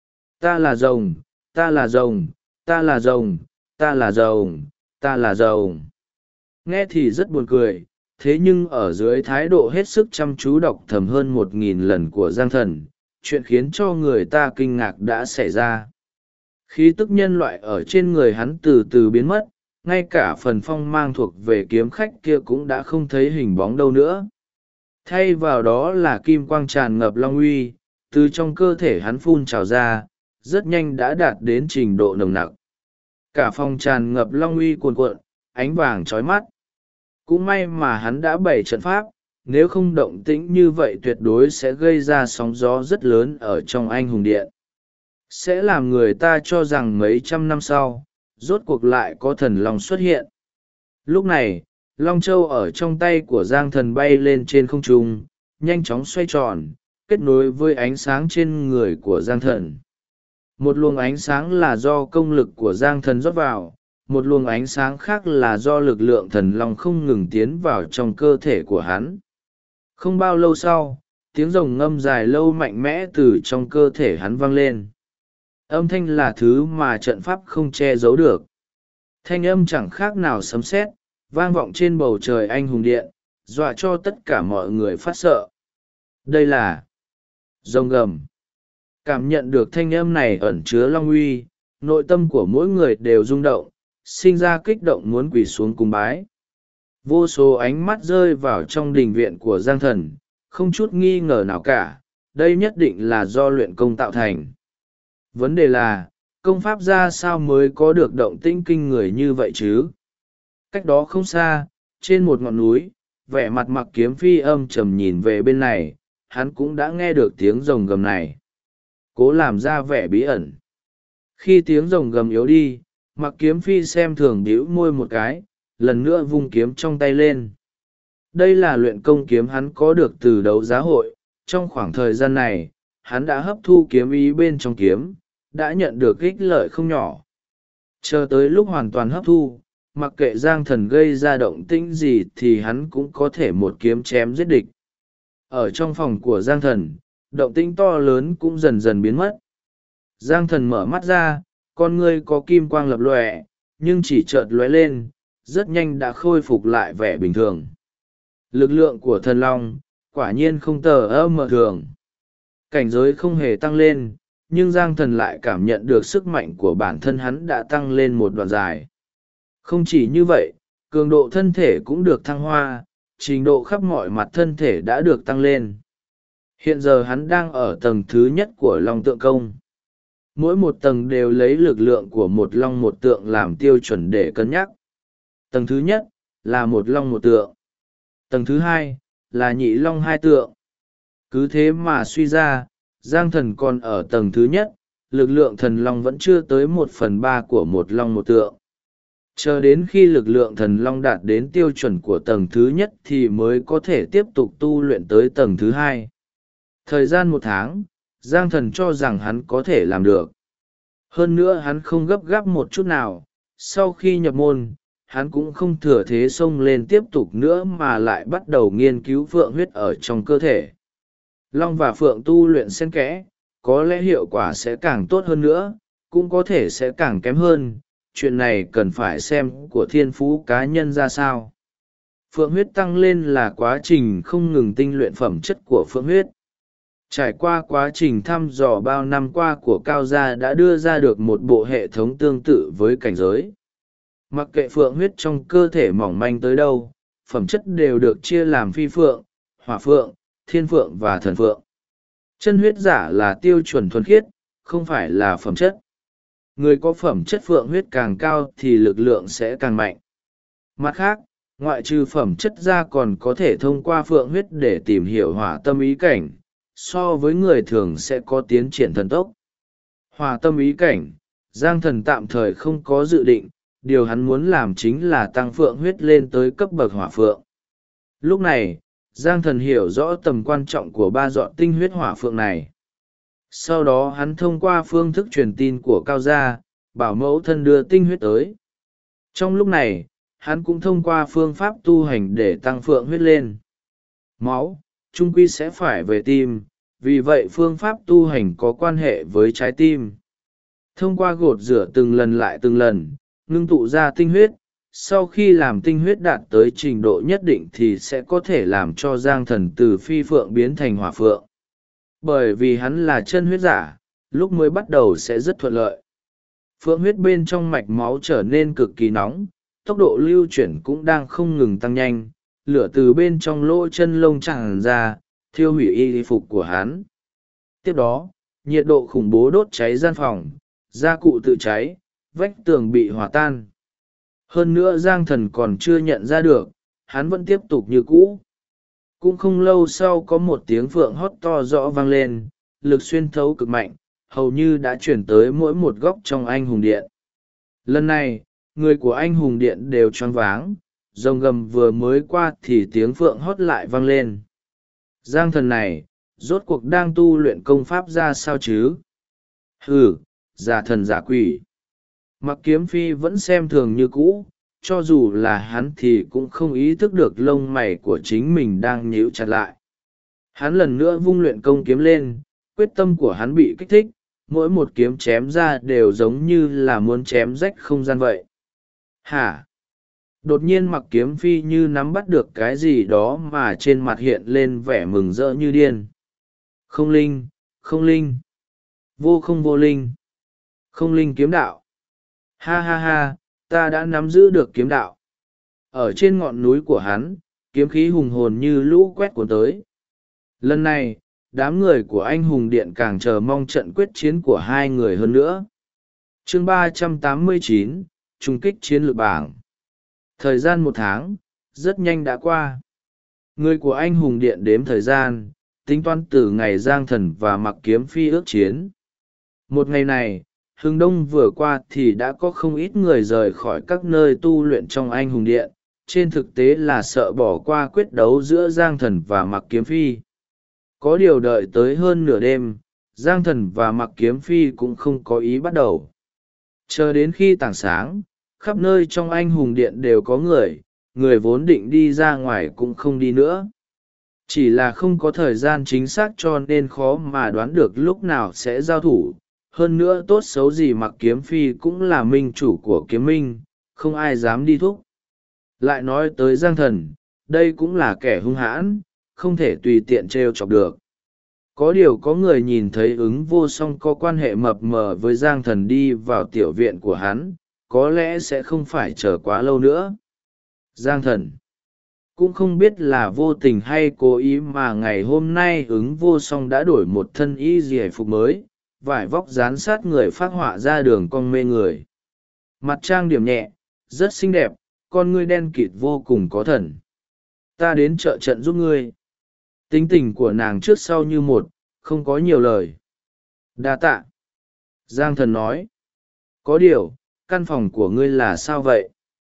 A: Ta là rồng, ta là rồng, ta là rồng, ta là rồng, ta là rồng. Nghe thì rất buồn cười, thế nhưng ở dưới thái độ hết sức chăm chú đọc thầm hơn 1.000 lần của Giang thần, chuyện khiến cho người ta kinh ngạc đã xảy ra. Khí tức nhân loại ở trên người hắn từ từ biến mất, ngay cả phần phong mang thuộc về kiếm khách kia cũng đã không thấy hình bóng đâu nữa. Thay vào đó là kim quang tràn ngập long uy, từ trong cơ thể hắn phun trào ra, rất nhanh đã đạt đến trình độ nồng nặc. Cả phòng tràn ngập long uy cuồn cuộn, ánh vàng chói mắt. Cũng may mà hắn đã bày trận pháp, nếu không động tĩnh như vậy tuyệt đối sẽ gây ra sóng gió rất lớn ở trong anh hùng điện. Sẽ làm người ta cho rằng mấy trăm năm sau, rốt cuộc lại có thần long xuất hiện. Lúc này, Long Châu ở trong tay của Giang thần bay lên trên không trung, nhanh chóng xoay tròn, kết nối với ánh sáng trên người của Giang thần. Một luồng ánh sáng là do công lực của Giang thần rót vào, một luồng ánh sáng khác là do lực lượng thần long không ngừng tiến vào trong cơ thể của hắn. Không bao lâu sau, tiếng rồng ngâm dài lâu mạnh mẽ từ trong cơ thể hắn vang lên. Âm thanh là thứ mà trận pháp không che giấu được. Thanh âm chẳng khác nào sấm sét, vang vọng trên bầu trời anh hùng điện, dọa cho tất cả mọi người phát sợ. Đây là rồng gầm. Cảm nhận được thanh âm này ẩn chứa long uy, nội tâm của mỗi người đều rung động, sinh ra kích động muốn quỳ xuống cung bái. Vô số ánh mắt rơi vào trong đình viện của Giang thần, không chút nghi ngờ nào cả, đây nhất định là do luyện công tạo thành. Vấn đề là, công pháp ra sao mới có được động tĩnh kinh người như vậy chứ? Cách đó không xa, trên một ngọn núi, vẻ mặt Mặc Kiếm Phi âm trầm nhìn về bên này, hắn cũng đã nghe được tiếng rồng gầm này. Cố làm ra vẻ bí ẩn. Khi tiếng rồng gầm yếu đi, Mặc Kiếm Phi xem thường bĩu môi một cái, lần nữa vung kiếm trong tay lên. Đây là luyện công kiếm hắn có được từ đấu giá hội, trong khoảng thời gian này, hắn đã hấp thu kiếm ý bên trong kiếm, đã nhận được ích lợi không nhỏ. Chờ tới lúc hoàn toàn hấp thu, mặc kệ Giang thần gây ra động tĩnh gì thì hắn cũng có thể một kiếm chém giết địch. Ở trong phòng của Giang thần, động tĩnh to lớn cũng dần dần biến mất. Giang thần mở mắt ra, con ngươi có kim quang lập lòe, nhưng chỉ chợt lóe lên, rất nhanh đã khôi phục lại vẻ bình thường. Lực lượng của thần long, quả nhiên không tờ mờ thường. Cảnh giới không hề tăng lên, nhưng Giang thần lại cảm nhận được sức mạnh của bản thân hắn đã tăng lên một đoạn dài. Không chỉ như vậy, cường độ thân thể cũng được thăng hoa, trình độ khắp mọi mặt thân thể đã được tăng lên. Hiện giờ hắn đang ở tầng thứ nhất của Long Tượng Công. Mỗi một tầng đều lấy lực lượng của một long một tượng làm tiêu chuẩn để cân nhắc. Tầng thứ nhất là một long một tượng. Tầng thứ hai là nhị long hai tượng. Cứ thế mà suy ra, Giang thần còn ở tầng thứ nhất, lực lượng thần long vẫn chưa tới 1/3 của một long một tượng. Chờ đến khi lực lượng thần long đạt đến tiêu chuẩn của tầng thứ nhất thì mới có thể tiếp tục tu luyện tới tầng thứ hai. Thời gian 1 tháng, Giang thần cho rằng hắn có thể làm được. Hơn nữa hắn không gấp gáp một chút nào, sau khi nhập môn, hắn cũng không thừa thế xông lên tiếp tục nữa mà lại bắt đầu nghiên cứu phượng huyết ở trong cơ thể. Long và phượng tu luyện xen kẽ, có lẽ hiệu quả sẽ càng tốt hơn nữa, cũng có thể sẽ càng kém hơn, chuyện này cần phải xem của thiên phú cá nhân ra sao. Phượng huyết tăng lên là quá trình không ngừng tinh luyện phẩm chất của phượng huyết. Trải qua quá trình thăm dò bao năm qua của Cao Gia đã đưa ra được một bộ hệ thống tương tự với cảnh giới. Mặc kệ phượng huyết trong cơ thể mỏng manh tới đâu, phẩm chất đều được chia làm phi phượng, hỏa phượng, thiên phượng và thần phượng. Chân huyết giả là tiêu chuẩn thuần khiết, không phải là phẩm chất. Người có phẩm chất phượng huyết càng cao thì lực lượng sẽ càng mạnh. Mặt khác, ngoại trừ phẩm chất ra còn có thể thông qua phượng huyết để tìm hiểu hỏa tâm ý cảnh, so với người thường sẽ có tiến triển thần tốc. Hỏa tâm ý cảnh, Giang thần tạm thời không có dự định, điều hắn muốn làm chính là tăng phượng huyết lên tới cấp bậc hỏa phượng. Lúc này, Giang thần hiểu rõ tầm quan trọng của 3 giọt tinh huyết hỏa phượng này. Sau đó hắn thông qua phương thức truyền tin của Cao Gia, bảo mẫu thân đưa tinh huyết tới. Trong lúc này, hắn cũng thông qua phương pháp tu hành để tăng phượng huyết lên. Máu, trung quy sẽ phải về tim, vì vậy phương pháp tu hành có quan hệ với trái tim. Thông qua gột rửa từng lần lại từng lần, ngưng tụ ra tinh huyết, sau khi làm tinh huyết đạt tới trình độ nhất định thì sẽ có thể làm cho Giang Thần từ phi phượng biến thành hỏa phượng. Bởi vì hắn là chân huyết giả, lúc mới bắt đầu sẽ rất thuận lợi. Phượng huyết bên trong mạch máu trở nên cực kỳ nóng, tốc độ lưu chuyển cũng đang không ngừng tăng nhanh, lửa từ bên trong lỗ chân lông tràn ra, thiêu hủy y phục của hắn. Tiếp đó, nhiệt độ khủng bố đốt cháy gian phòng, gia cụ tự cháy, vách tường bị hòa tan. Hơn nữa Giang Thần còn chưa nhận ra được, hắn vẫn tiếp tục như cũ. Cũng không lâu sau có một tiếng phượng hót to rõ vang lên, lực xuyên thấu cực mạnh, hầu như đã chuyển tới mỗi một góc trong anh hùng điện. Lần này, người của anh hùng điện đều choáng váng, rồng gầm vừa mới qua thì tiếng phượng hót lại vang lên. Giang Thần này, rốt cuộc đang tu luyện công pháp ra sao chứ? Hừ, giả thần giả quỷ. Mặc Kiếm Phi vẫn xem thường như cũ, cho dù là hắn thì cũng không ý thức được lông mày của chính mình đang nhíu chặt lại. Hắn lần nữa vung luyện công kiếm lên, quyết tâm của hắn bị kích thích, mỗi một kiếm chém ra đều giống như là muốn chém rách không gian vậy. Hả? Đột nhiên Mặc Kiếm Phi như nắm bắt được cái gì đó mà trên mặt hiện lên vẻ mừng rỡ như điên. Không linh, không linh. Vô không vô linh. Không linh kiếm đạo. Ha ha ha, ta đã nắm giữ được kiếm đạo. Ở trên ngọn núi của hắn, kiếm khí hùng hồn như lũ quét cuốn tới. Lần này, đám người của anh hùng điện càng chờ mong trận quyết chiến của hai người hơn nữa. Chương 389, Trung kích chiến lược bảng. Thời gian 1 tháng, rất nhanh đã qua. Người của anh hùng điện đếm thời gian, tính toán từ ngày Giang Thần và Mặc Kiếm Phi ước chiến. Một ngày này, hướng đông vừa qua thì đã có không ít người rời khỏi các nơi tu luyện trong anh hùng điện, trên thực tế là sợ bỏ qua quyết đấu giữa Giang Thần và Mặc Kiếm Phi. Có điều đợi tới hơn nửa đêm, Giang Thần và Mặc Kiếm Phi cũng không có ý bắt đầu. Chờ đến khi tảng sáng, khắp nơi trong anh hùng điện đều có người vốn định đi ra ngoài cũng không đi nữa. Chỉ là không có thời gian chính xác cho nên khó mà đoán được lúc nào sẽ giao thủ. Hơn nữa tốt xấu gì Mặc Kiếm Phi cũng là minh chủ của kiếm minh, không ai dám đi thúc. Lại nói tới Giang Thần, đây cũng là kẻ hung hãn, không thể tùy tiện trêu chọc được. Có điều có người nhìn thấy ứng vô song có quan hệ mập mờ với Giang Thần đi vào tiểu viện của hắn, có lẽ sẽ không phải chờ quá lâu nữa. Giang Thần cũng không biết là vô tình hay cố ý mà ngày hôm nay ứng vô song đã đổi một thân y dì phục mới, vải vóc dán sát người phác họa ra đường cong mê người. Mặt trang điểm nhẹ, rất xinh đẹp, con ngươi đen kịt vô cùng có thần. Ta đến trợ trận giúp ngươi. Tính tình của nàng trước sau như một, không có nhiều lời. Đa tạ. Giang Thần nói. Có điều, căn phòng của ngươi là sao vậy?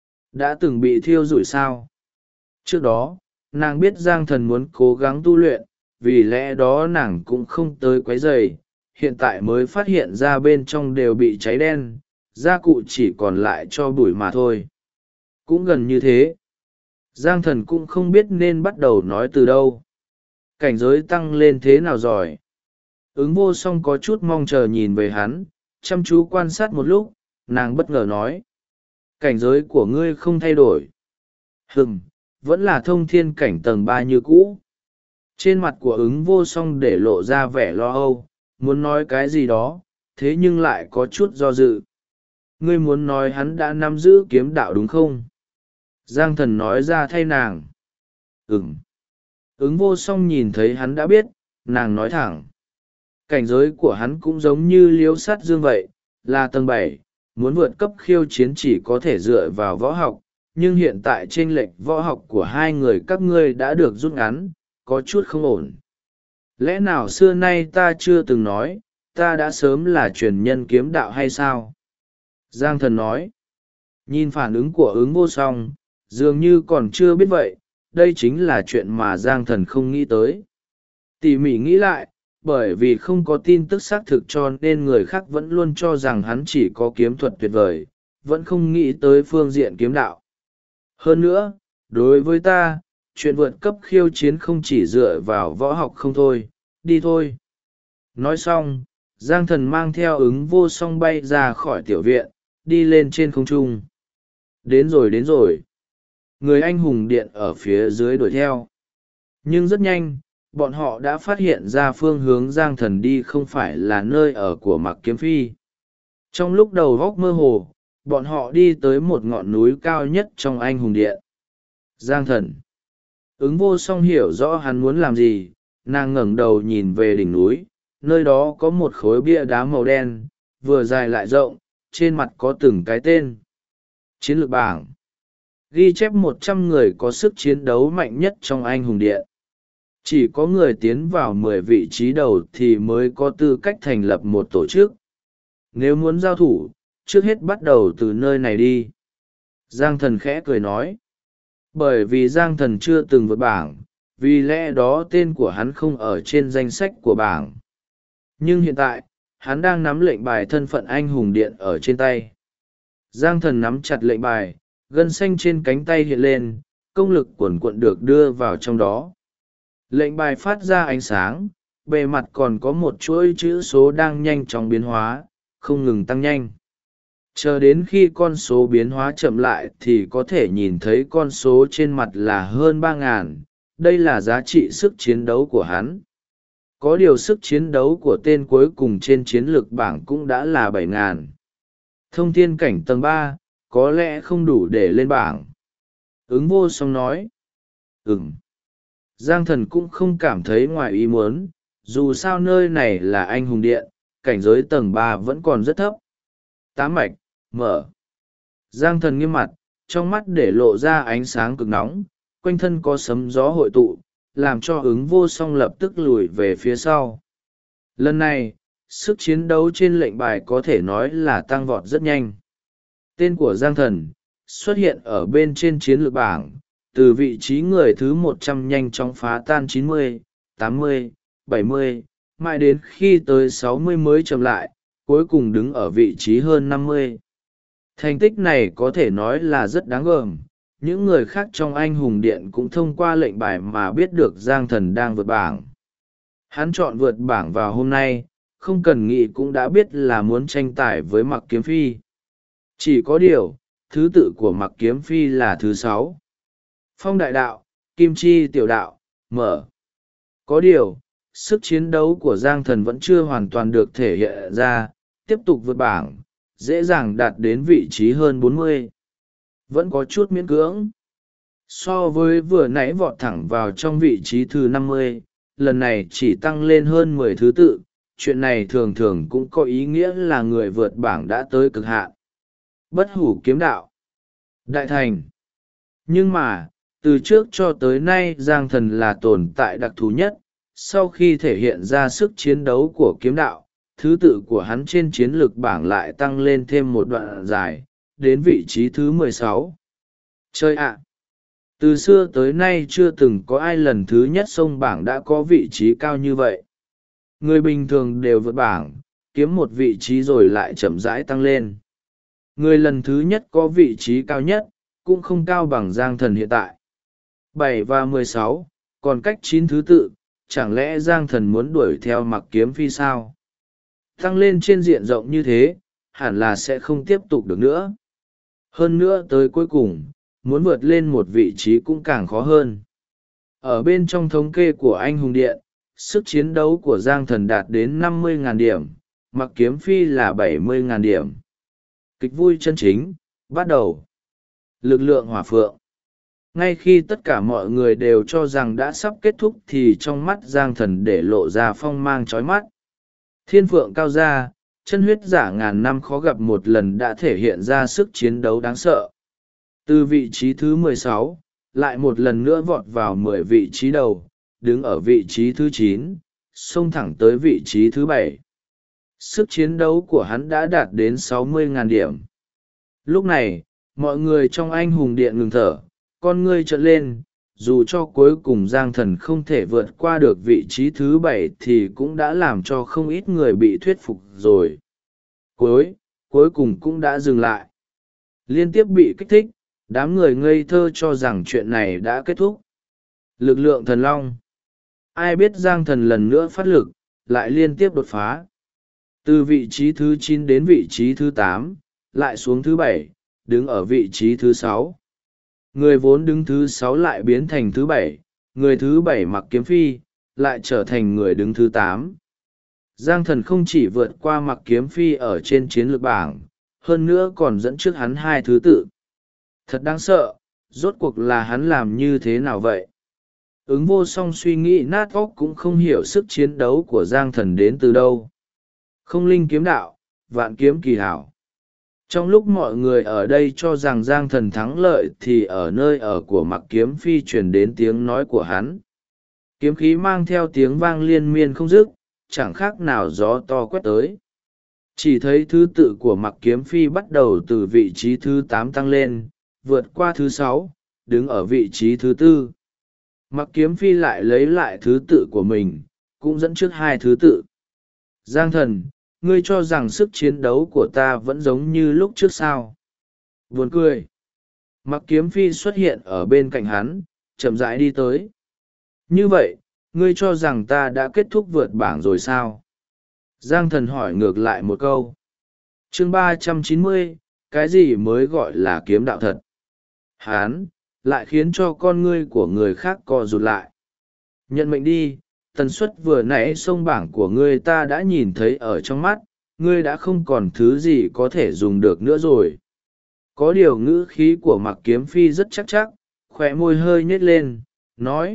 A: Đã từng bị thiêu rụi sao? Trước đó, nàng biết Giang Thần muốn cố gắng tu luyện, vì lẽ đó nàng cũng không tới quấy rầy. Hiện tại mới phát hiện ra bên trong đều bị cháy đen, gia cụ chỉ còn lại cho bụi mà thôi. Cũng gần như thế. Giang Thần cũng không biết nên bắt đầu nói từ đâu. Cảnh giới tăng lên thế nào rồi? Ứng vô song có chút mong chờ nhìn về hắn, chăm chú quan sát một lúc, nàng bất ngờ nói. Cảnh giới của ngươi không thay đổi. Vẫn là thông thiên cảnh tầng 3 như cũ. Trên mặt của ứng vô song để lộ ra vẻ lo âu, muốn nói cái gì đó, thế nhưng lại có chút do dự. Ngươi muốn nói hắn đã nắm giữ kiếm đạo đúng không? Giang Thần nói ra thay nàng. Ứng vô song nhìn thấy hắn đã biết, nàng nói thẳng. Cảnh giới của hắn cũng giống như liếu sát dương vậy, là tầng 7, muốn vượt cấp khiêu chiến chỉ có thể dựa vào võ học, nhưng hiện tại chênh lệch võ học của hai người các ngươi đã được rút ngắn, có chút không ổn. Lẽ nào xưa nay ta chưa từng nói, ta đã sớm là truyền nhân kiếm đạo hay sao? Giang Thần nói. Nhìn phản ứng của ứng vô song, dường như còn chưa biết vậy, đây chính là chuyện mà Giang Thần không nghĩ tới. Tỉ mỉ nghĩ lại, bởi vì không có tin tức xác thực cho nên người khác vẫn luôn cho rằng hắn chỉ có kiếm thuật tuyệt vời, vẫn không nghĩ tới phương diện kiếm đạo. Hơn nữa, đối với ta, chuyện vượt cấp khiêu chiến không chỉ dựa vào võ học không thôi, đi thôi. Nói xong, Giang Thần mang theo ứng vô song bay ra khỏi tiểu viện, đi lên trên không trung. Đến rồi đến rồi. Người anh hùng điện ở phía dưới đuổi theo. Nhưng rất nhanh, bọn họ đã phát hiện ra phương hướng Giang Thần đi không phải là nơi ở của Mặc Kiếm Phi. Trong lúc đầu góc mơ hồ, bọn họ đi tới một ngọn núi cao nhất trong anh hùng điện. Giang Thần. Ứng vô song hiểu rõ hắn muốn làm gì, nàng ngẩng đầu nhìn về đỉnh núi, nơi đó có một khối bia đá màu đen, vừa dài lại rộng, trên mặt có từng cái tên. Chiến lược bảng. Ghi chép 100 người có sức chiến đấu mạnh nhất trong anh hùng điện. Chỉ có người tiến vào 10 vị trí đầu thì mới có tư cách thành lập một tổ chức. Nếu muốn giao thủ, trước hết bắt đầu từ nơi này đi. Giang Thần khẽ cười nói. Bởi vì Giang Thần chưa từng vượt bảng, vì lẽ đó tên của hắn không ở trên danh sách của bảng. Nhưng hiện tại, hắn đang nắm lệnh bài thân phận anh hùng điện ở trên tay. Giang Thần nắm chặt lệnh bài, gân xanh trên cánh tay hiện lên, công lực cuồn cuộn được đưa vào trong đó. Lệnh bài phát ra ánh sáng, bề mặt còn có một chuỗi chữ số đang nhanh chóng biến hóa, không ngừng tăng nhanh. Chờ đến khi con số biến hóa chậm lại thì có thể nhìn thấy con số trên mặt là hơn 3.000, đây là giá trị sức chiến đấu của hắn. Có điều sức chiến đấu của tên cuối cùng trên chiến lược bảng cũng đã là 7.000. Thông thiên cảnh tầng 3, có lẽ không đủ để lên bảng. Ứng vô song nói. Giang Thần cũng không cảm thấy ngoài ý muốn, dù sao nơi này là anh hùng điện, cảnh giới tầng 3 vẫn còn rất thấp. Tám mạch, mở. Giang Thần nghiêm mặt, trong mắt để lộ ra ánh sáng cực nóng, quanh thân có sấm gió hội tụ, làm cho ứng vô song lập tức lùi về phía sau. Lần này, sức chiến đấu trên lệnh bài có thể nói là tăng vọt rất nhanh. Tên của Giang Thần xuất hiện ở bên trên chiến lược bảng, từ vị trí người thứ 100 nhanh chóng phá tan 90, 80, 70, mãi đến khi tới 60 mới chậm lại, cuối cùng đứng ở vị trí hơn 50. Thành tích này có thể nói là rất đáng gờm. Những người khác trong anh hùng điện cũng thông qua lệnh bài mà biết được Giang Thần đang vượt bảng. Hắn chọn vượt bảng vào hôm nay, không cần nghĩ cũng đã biết là muốn tranh tài với Mặc Kiếm Phi. Chỉ có điều, thứ tự của Mặc Kiếm Phi là thứ 6. Phong đại đạo, Kim Chi tiểu đạo, mở. Có điều, sức chiến đấu của Giang Thần vẫn chưa hoàn toàn được thể hiện ra, tiếp tục vượt bảng, dễ dàng đạt đến vị trí hơn 40. Vẫn có chút miễn cưỡng. So với vừa nãy vọt thẳng vào trong vị trí thứ 50, lần này chỉ tăng lên hơn 10 thứ tự, chuyện này thường thường cũng có ý nghĩa là người vượt bảng đã tới cực hạn. Bất hủ kiếm đạo. Đại thành. Nhưng mà, từ trước cho tới nay Giang Thần là tồn tại đặc thù nhất, sau khi thể hiện ra sức chiến đấu của kiếm đạo, thứ tự của hắn trên chiến lược bảng lại tăng lên thêm một đoạn dài, đến vị trí thứ 16. Chơi ạ! Từ xưa tới nay chưa từng có ai lần thứ nhất xông bảng đã có vị trí cao như vậy. Người bình thường đều vượt bảng, kiếm một vị trí rồi lại chậm rãi tăng lên. Người lần thứ nhất có vị trí cao nhất, cũng không cao bằng Giang Thần hiện tại. 7 và 16, còn cách 9 thứ tự, chẳng lẽ Giang Thần muốn đuổi theo Mặc Kiếm Phi sao? Tăng lên trên diện rộng như thế, hẳn là sẽ không tiếp tục được nữa. Hơn nữa tới cuối cùng, muốn vượt lên một vị trí cũng càng khó hơn. Ở bên trong thống kê của anh hùng điện, sức chiến đấu của Giang Thần đạt đến 50.000 điểm, Mặc Kiếm Phi là 70.000 điểm. Kịch vui chân chính, bắt đầu. Lực lượng hỏa phượng. Ngay khi tất cả mọi người đều cho rằng đã sắp kết thúc thì trong mắt Giang Thần để lộ ra phong mang chói mắt. Thiên phượng cao ra, chân huyết giả ngàn năm khó gặp một lần đã thể hiện ra sức chiến đấu đáng sợ. Từ vị trí thứ 16, lại một lần nữa vọt vào 10 vị trí đầu, đứng ở vị trí thứ 9, xông thẳng tới vị trí thứ 7. Sức chiến đấu của hắn đã đạt đến 60.000 điểm. Lúc này, mọi người trong anh hùng điện ngừng thở, con ngươi trợn lên, dù cho cuối cùng Giang Thần không thể vượt qua được vị trí thứ 7 thì cũng đã làm cho không ít người bị thuyết phục rồi. Cuối cùng cũng đã dừng lại. Liên tiếp bị kích thích, đám người ngây thơ cho rằng chuyện này đã kết thúc. Lực lượng thần long. Ai biết Giang Thần lần nữa phát lực, lại liên tiếp đột phá. Từ vị trí thứ 9 đến vị trí thứ 8, lại xuống thứ 7, đứng ở vị trí thứ 6. Người vốn đứng thứ 6 lại biến thành thứ 7, người thứ 7 mặc kiếm phi, lại trở thành người đứng thứ 8. Giang Thần không chỉ vượt qua mặc kiếm phi ở trên chiến lược bảng, hơn nữa còn dẫn trước hắn 2 thứ tự. Thật đáng sợ, rốt cuộc là hắn làm như thế nào vậy? Ứng vô song suy nghĩ nát óc cũng không hiểu sức chiến đấu của Giang Thần đến từ đâu. Không linh kiếm đạo, vạn kiếm kỳ hảo. Trong lúc mọi người ở đây cho rằng Giang Thần thắng lợi thì ở nơi ở của mặc kiếm phi truyền đến tiếng nói của hắn. Kiếm khí mang theo tiếng vang liên miên không dứt, chẳng khác nào gió to quét tới. Chỉ thấy thứ tự của mặc kiếm phi bắt đầu từ vị trí thứ 8 tăng lên, vượt qua thứ 6, đứng ở vị trí thứ 4. Mặc kiếm phi lại lấy lại thứ tự của mình, cũng dẫn trước 2 thứ tự. Giang Thần, ngươi cho rằng sức chiến đấu của ta vẫn giống như lúc trước sao? Buồn cười. Mặc kiếm phi xuất hiện ở bên cạnh hắn, chậm rãi đi tới. Như vậy, ngươi cho rằng ta đã kết thúc vượt bảng rồi sao? Giang Thần hỏi ngược lại một câu. Chương 390, cái gì mới gọi là kiếm đạo thật? Hán, lại khiến cho con ngươi của người khác co rụt lại. Nhận mệnh đi, tần suất vừa nãy xông bảng của ngươi ta đã nhìn thấy ở trong mắt, ngươi đã không còn thứ gì có thể dùng được nữa rồi. Có điều ngữ khí của mặc kiếm phi rất chắc, khỏe môi hơi nhếch lên, nói.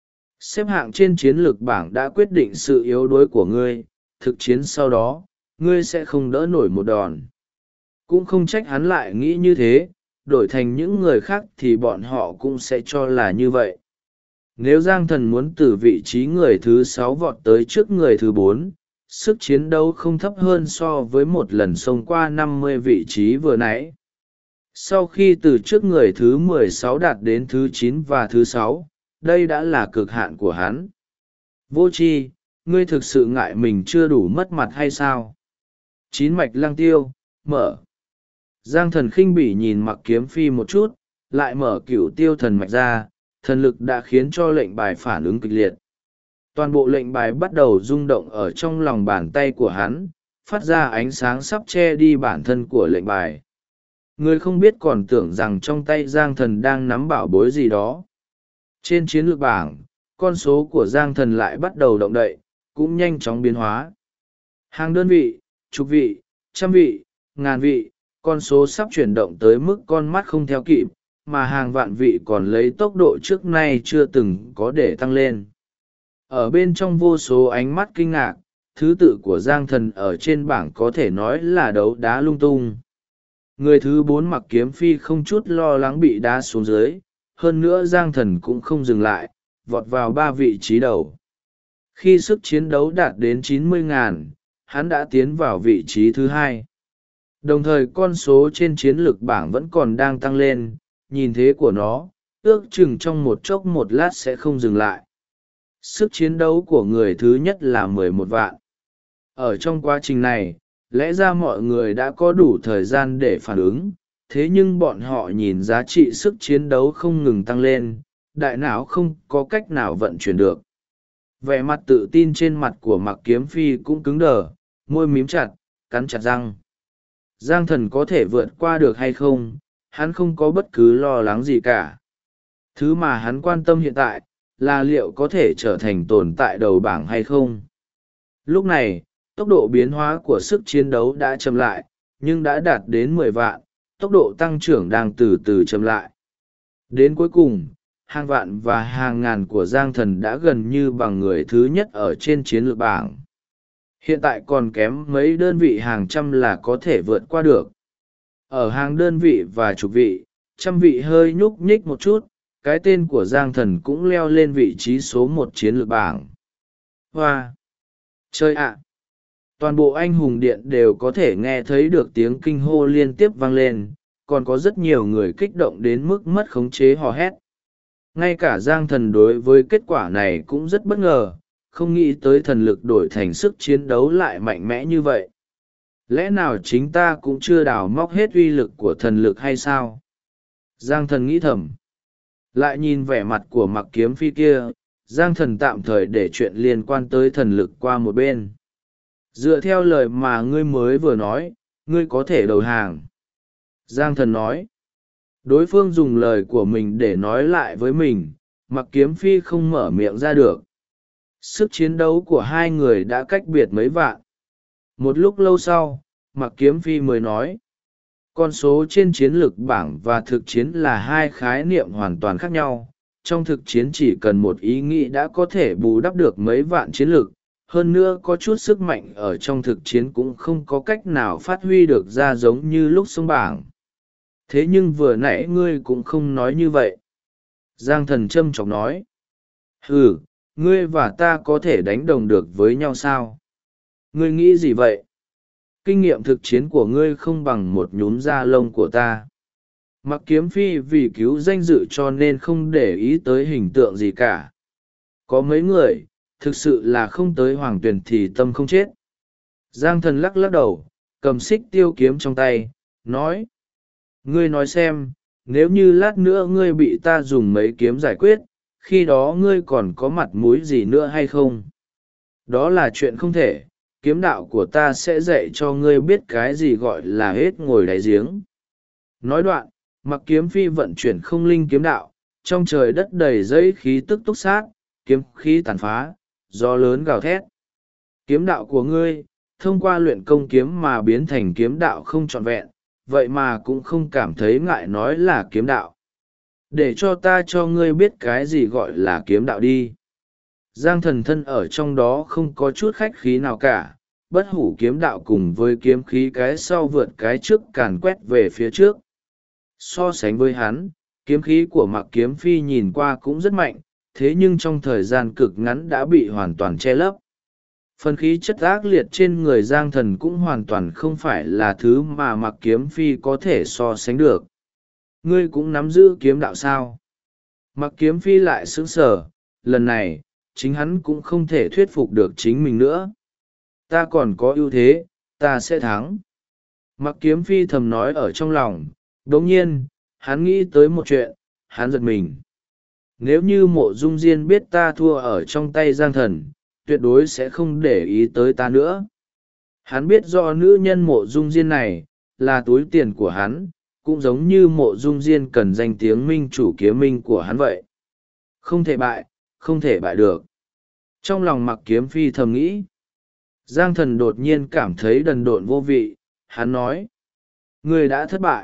A: Xếp hạng trên chiến lược bảng đã quyết định sự yếu đuối của ngươi, thực chiến sau đó, ngươi sẽ không đỡ nổi một đòn. Cũng không trách hắn lại nghĩ như thế, đổi thành những người khác thì bọn họ cũng sẽ cho là như vậy. Nếu Giang Thần muốn từ vị trí người thứ 6 vọt tới trước người thứ 4, sức chiến đấu không thấp hơn so với một lần xông qua 50 vị trí vừa nãy. Sau khi từ trước người thứ 16 đạt đến thứ 9 và thứ 6, đây đã là cực hạn của hắn. Vô tri, ngươi thực sự ngại mình chưa đủ mất mặt hay sao? Chín mạch lang tiêu, mở. Giang Thần khinh bỉ nhìn mặc kiếm phi một chút, lại mở cửu tiêu thần mạch ra, thần lực đã khiến cho lệnh bài phản ứng kịch liệt. Toàn bộ lệnh bài bắt đầu rung động ở trong lòng bàn tay của hắn, phát ra ánh sáng sắp che đi bản thân của lệnh bài. Người không biết còn tưởng rằng trong tay Giang Thần đang nắm bảo bối gì đó. Trên chiến lược bảng, con số của Giang Thần lại bắt đầu động đậy, cũng nhanh chóng biến hóa. Hàng đơn vị, chục vị, trăm vị, ngàn vị, con số sắp chuyển động tới mức con mắt không theo kịp, mà hàng vạn vị còn lấy tốc độ trước nay chưa từng có để tăng lên. Ở bên trong vô số ánh mắt kinh ngạc, thứ tự của Giang Thần ở trên bảng có thể nói là đấu đá lung tung. Người thứ 4 mặc kiếm phi không chút lo lắng bị đá xuống dưới, hơn nữa Giang Thần cũng không dừng lại, vọt vào 3 vị trí đầu. Khi sức chiến đấu đạt đến 90.000, hắn đã tiến vào vị trí thứ 2. Đồng thời con số trên chiến lược bảng vẫn còn đang tăng lên, nhìn thế của nó, ước chừng trong một chốc một lát sẽ không dừng lại. Sức chiến đấu của người thứ nhất là 11 vạn. Ở trong quá trình này, lẽ ra mọi người đã có đủ thời gian để phản ứng, thế nhưng bọn họ nhìn giá trị sức chiến đấu không ngừng tăng lên, đại não không có cách nào vận chuyển được. Vẻ mặt tự tin trên mặt của mặc kiếm phi cũng cứng đờ, môi mím chặt, cắn chặt răng. Giang Thần có thể vượt qua được hay không, hắn không có bất cứ lo lắng gì cả. Thứ mà hắn quan tâm hiện tại, là liệu có thể trở thành tồn tại đầu bảng hay không. Lúc này, tốc độ biến hóa của sức chiến đấu đã chậm lại, nhưng đã đạt đến 10 vạn, tốc độ tăng trưởng đang từ từ chậm lại. Đến cuối cùng, hàng vạn và hàng ngàn của Giang Thần đã gần như bằng người thứ nhất ở trên chiến lược bảng. Hiện tại còn kém mấy đơn vị hàng trăm là có thể vượt qua được. Ở hàng đơn vị và chục vị, trăm vị hơi nhúc nhích một chút, cái tên của Giang Thần cũng leo lên vị trí số 1 chiến lược bảng. Hoa! Chơi ạ! Toàn bộ anh hùng điện đều có thể nghe thấy được tiếng kinh hô liên tiếp vang lên, còn có rất nhiều người kích động đến mức mất khống chế hò hét. Ngay cả Giang Thần đối với kết quả này cũng rất bất ngờ, không nghĩ tới thần lực đổi thành sức chiến đấu lại mạnh mẽ như vậy. Lẽ nào chính ta cũng chưa đào móc hết uy lực của thần lực hay sao? Giang Thần nghĩ thầm. Lại nhìn vẻ mặt của mặc kiếm phi kia, Giang Thần tạm thời để chuyện liên quan tới thần lực qua một bên. Dựa theo lời mà ngươi mới vừa nói, ngươi có thể đầu hàng. Giang Thần nói. Đối phương dùng lời của mình để nói lại với mình, Mặc Kiếm Phi không mở miệng ra được. Sức chiến đấu của hai người đã cách biệt mấy vạn. Một lúc lâu sau, Mặc Kiếm Phi mới nói. Con số trên chiến lược bảng và thực chiến là hai khái niệm hoàn toàn khác nhau. Trong thực chiến chỉ cần một ý nghĩ đã có thể bù đắp được mấy vạn chiến lược. Hơn nữa có chút sức mạnh ở trong thực chiến cũng không có cách nào phát huy được ra giống như lúc xuống bảng. Thế nhưng vừa nãy ngươi cũng không nói như vậy. Giang Thần châm chọc nói. Ừ, ngươi và ta có thể đánh đồng được với nhau sao? Ngươi nghĩ gì vậy? Kinh nghiệm thực chiến của ngươi không bằng một nhúm da lông của ta. Mặc Kiếm Phi vì cứu danh dự cho nên không để ý tới hình tượng gì cả. Có mấy người, thực sự là không tới hoàng tuyển thì tâm không chết. Giang Thần lắc lắc đầu, cầm xích tiêu kiếm trong tay, nói. Ngươi nói xem, nếu như lát nữa ngươi bị ta dùng mấy kiếm giải quyết, khi đó ngươi còn có mặt mũi gì nữa hay không? Đó là chuyện không thể, kiếm đạo của ta sẽ dạy cho ngươi biết cái gì gọi là hết ngồi đáy giếng. Nói đoạn, Mặc Kiếm Phi vận chuyển không linh kiếm đạo, trong trời đất đầy dẫy khí tức túc sát, kiếm khí tàn phá, gió lớn gào thét. Kiếm đạo của ngươi, thông qua luyện công kiếm mà biến thành kiếm đạo không trọn vẹn, vậy mà cũng không cảm thấy ngại nói là kiếm đạo. Để cho ta cho ngươi biết cái gì gọi là kiếm đạo đi. Giang Thần thân ở trong đó không có chút khách khí nào cả, bất hủ kiếm đạo cùng với kiếm khí cái sau vượt cái trước càn quét về phía trước. So sánh với hắn, kiếm khí của Mặc Kiếm Phi nhìn qua cũng rất mạnh, thế nhưng trong thời gian cực ngắn đã bị hoàn toàn che lấp. Phần khí chất ác liệt trên người Giang Thần cũng hoàn toàn không phải là thứ mà Mặc Kiếm Phi có thể so sánh được. Ngươi cũng nắm giữ kiếm đạo sao? Mặc Kiếm Phi lại sững sờ, lần này, chính hắn cũng không thể thuyết phục được chính mình nữa. Ta còn có ưu thế, ta sẽ thắng. Mặc Kiếm Phi thầm nói ở trong lòng, đồng nhiên, hắn nghĩ tới một chuyện, hắn giật mình. Nếu như Mộ Dung Diên biết ta thua ở trong tay Giang Thần, tuyệt đối sẽ không để ý tới ta nữa. Hắn biết do nữ nhân Mộ Dung Diên này, là túi tiền của hắn, cũng giống như Mộ Dung Diên cần danh tiếng minh chủ kiếm minh của hắn vậy. Không thể bại, không thể bại được. Trong lòng Mặc Kiếm Phi thầm nghĩ. Giang Thần đột nhiên cảm thấy đần độn vô vị, hắn nói. Ngươi đã thất bại.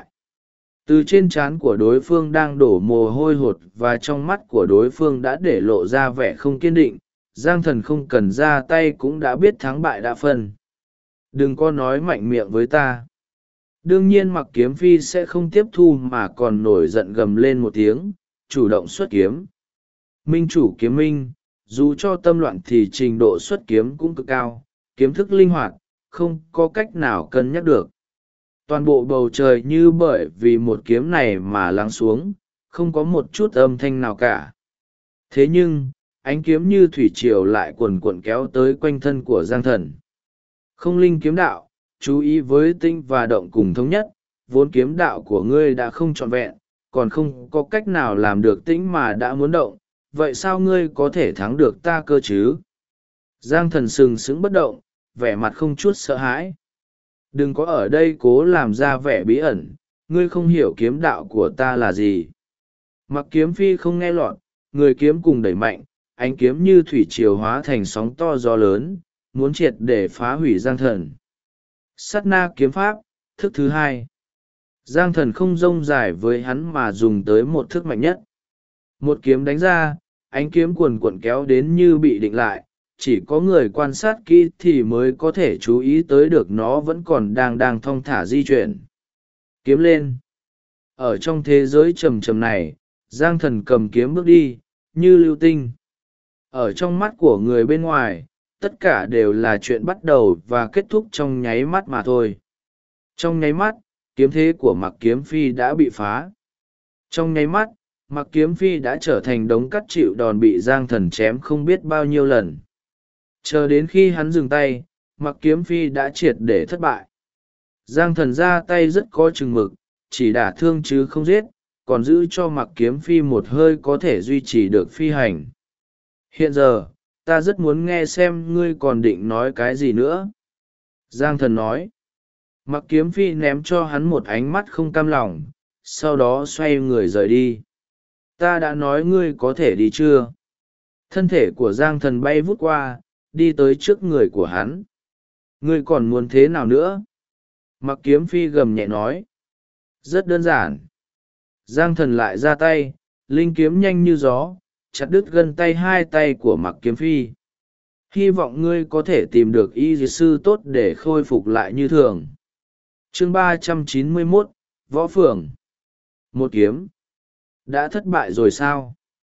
A: Từ trên trán của đối phương đang đổ mồ hôi hột và trong mắt của đối phương đã để lộ ra vẻ không kiên định, Giang Thần không cần ra tay cũng đã biết thắng bại đã phân. Đừng có nói mạnh miệng với ta. Đương nhiên Mặc Kiếm Phi sẽ không tiếp thu mà còn nổi giận gầm lên một tiếng, chủ động xuất kiếm. Minh chủ kiếm minh, dù cho tâm loạn thì trình độ xuất kiếm cũng cực cao, kiếm thức linh hoạt, không có cách nào cân nhắc được. Toàn bộ bầu trời như bởi vì một kiếm này mà lắng xuống, không có một chút âm thanh nào cả. Thế nhưng, ánh kiếm như thủy triều lại cuồn cuộn kéo tới quanh thân của Giang Thần. Không linh kiếm đạo, chú ý với tinh và động cùng thống nhất, vốn kiếm đạo của ngươi đã không trọn vẹn, còn không có cách nào làm được tĩnh mà đã muốn động, vậy sao ngươi có thể thắng được ta cơ chứ? Giang Thần sừng sững bất động, vẻ mặt không chút sợ hãi. Đừng có ở đây cố làm ra vẻ bí ẩn, ngươi không hiểu kiếm đạo của ta là gì. Mặc Kiếm Phi không nghe lọt, người kiếm cùng đẩy mạnh, ánh kiếm như thủy triều hóa thành sóng to gió lớn, muốn triệt để phá hủy Giang Thần. Sát na kiếm pháp, thức thứ hai. Giang Thần không rông dài với hắn mà dùng tới một thức mạnh nhất. Một kiếm đánh ra, ánh kiếm cuồn cuộn kéo đến như bị định lại, chỉ có người quan sát kỹ thì mới có thể chú ý tới được nó vẫn còn đang thong thả di chuyển. Kiếm lên. Ở trong thế giới trầm trầm này, Giang Thần cầm kiếm bước đi, như lưu tinh. Ở trong mắt của người bên ngoài, tất cả đều là chuyện bắt đầu và kết thúc trong nháy mắt mà thôi. Trong nháy mắt, kiếm thế của Mặc Kiếm Phi đã bị phá. Trong nháy mắt, Mặc Kiếm Phi đã trở thành đống cắt chịu đòn bị Giang Thần chém không biết bao nhiêu lần. Chờ đến khi hắn dừng tay, Mặc Kiếm Phi đã triệt để thất bại. Giang Thần ra tay rất có chừng mực, chỉ đả thương chứ không giết, còn giữ cho Mặc Kiếm Phi một hơi có thể duy trì được phi hành. Hiện giờ ta rất muốn nghe xem ngươi còn định nói cái gì nữa. Giang thần nói. Mặc kiếm phi ném cho hắn một ánh mắt không cam lòng, sau đó xoay người rời đi. Ta đã nói ngươi có thể đi chưa? Thân thể của Giang thần bay vút qua, đi tới trước người của hắn. Ngươi còn muốn thế nào nữa? Mặc kiếm phi gầm nhẹ nói. Rất đơn giản. Giang thần lại ra tay, linh kiếm nhanh như gió, chặt đứt gân tay hai tay của mặc kiếm phi. Hy vọng ngươi có thể tìm được y sư tốt để khôi phục lại như thường. Chương 391, Võ Phường. Một kiếm. Đã thất bại rồi sao?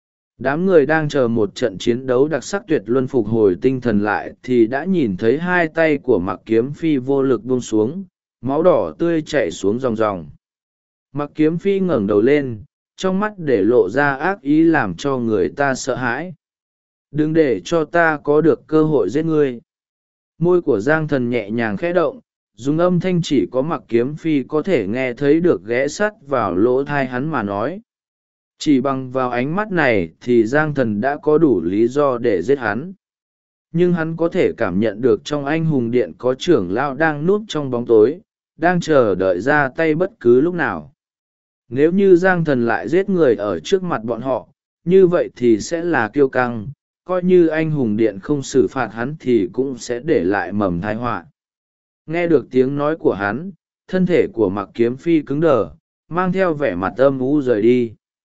A: Đám người đang chờ một trận chiến đấu đặc sắc tuyệt luân phục hồi tinh thần lại thì đã nhìn thấy hai tay của mặc kiếm phi vô lực buông xuống, máu đỏ tươi chảy xuống ròng ròng. Mặc kiếm phi ngẩng đầu lên, trong mắt để lộ ra ác ý làm cho người ta sợ hãi. Đừng để cho ta có được cơ hội giết ngươi. Môi của Giang thần nhẹ nhàng khẽ động, dùng âm thanh chỉ có mặc kiếm phi có thể nghe thấy được ghé sắt vào lỗ thai hắn mà nói. Chỉ bằng vào ánh mắt này thì Giang thần đã có đủ lý do để giết hắn. Nhưng hắn có thể cảm nhận được trong anh hùng điện có trưởng lão đang núp trong bóng tối, đang chờ đợi ra tay bất cứ lúc nào. Nếu như Giang thần lại giết người ở trước mặt bọn họ, như vậy thì sẽ là kiêu căng, coi như anh hùng điện không xử phạt hắn thì cũng sẽ để lại mầm tai họa. Nghe được tiếng nói của hắn, thân thể của mặc kiếm phi cứng đờ, mang theo vẻ mặt âm u rời đi.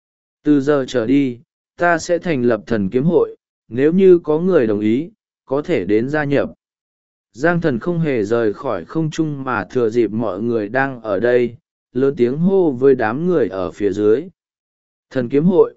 A: Từ giờ trở đi, ta sẽ thành lập thần kiếm hội, nếu như có người đồng ý, có thể đến gia nhập. Giang thần không hề rời khỏi không trung mà thừa dịp mọi người đang ở đây, lớn tiếng hô với đám người ở phía dưới. Thần kiếm hội.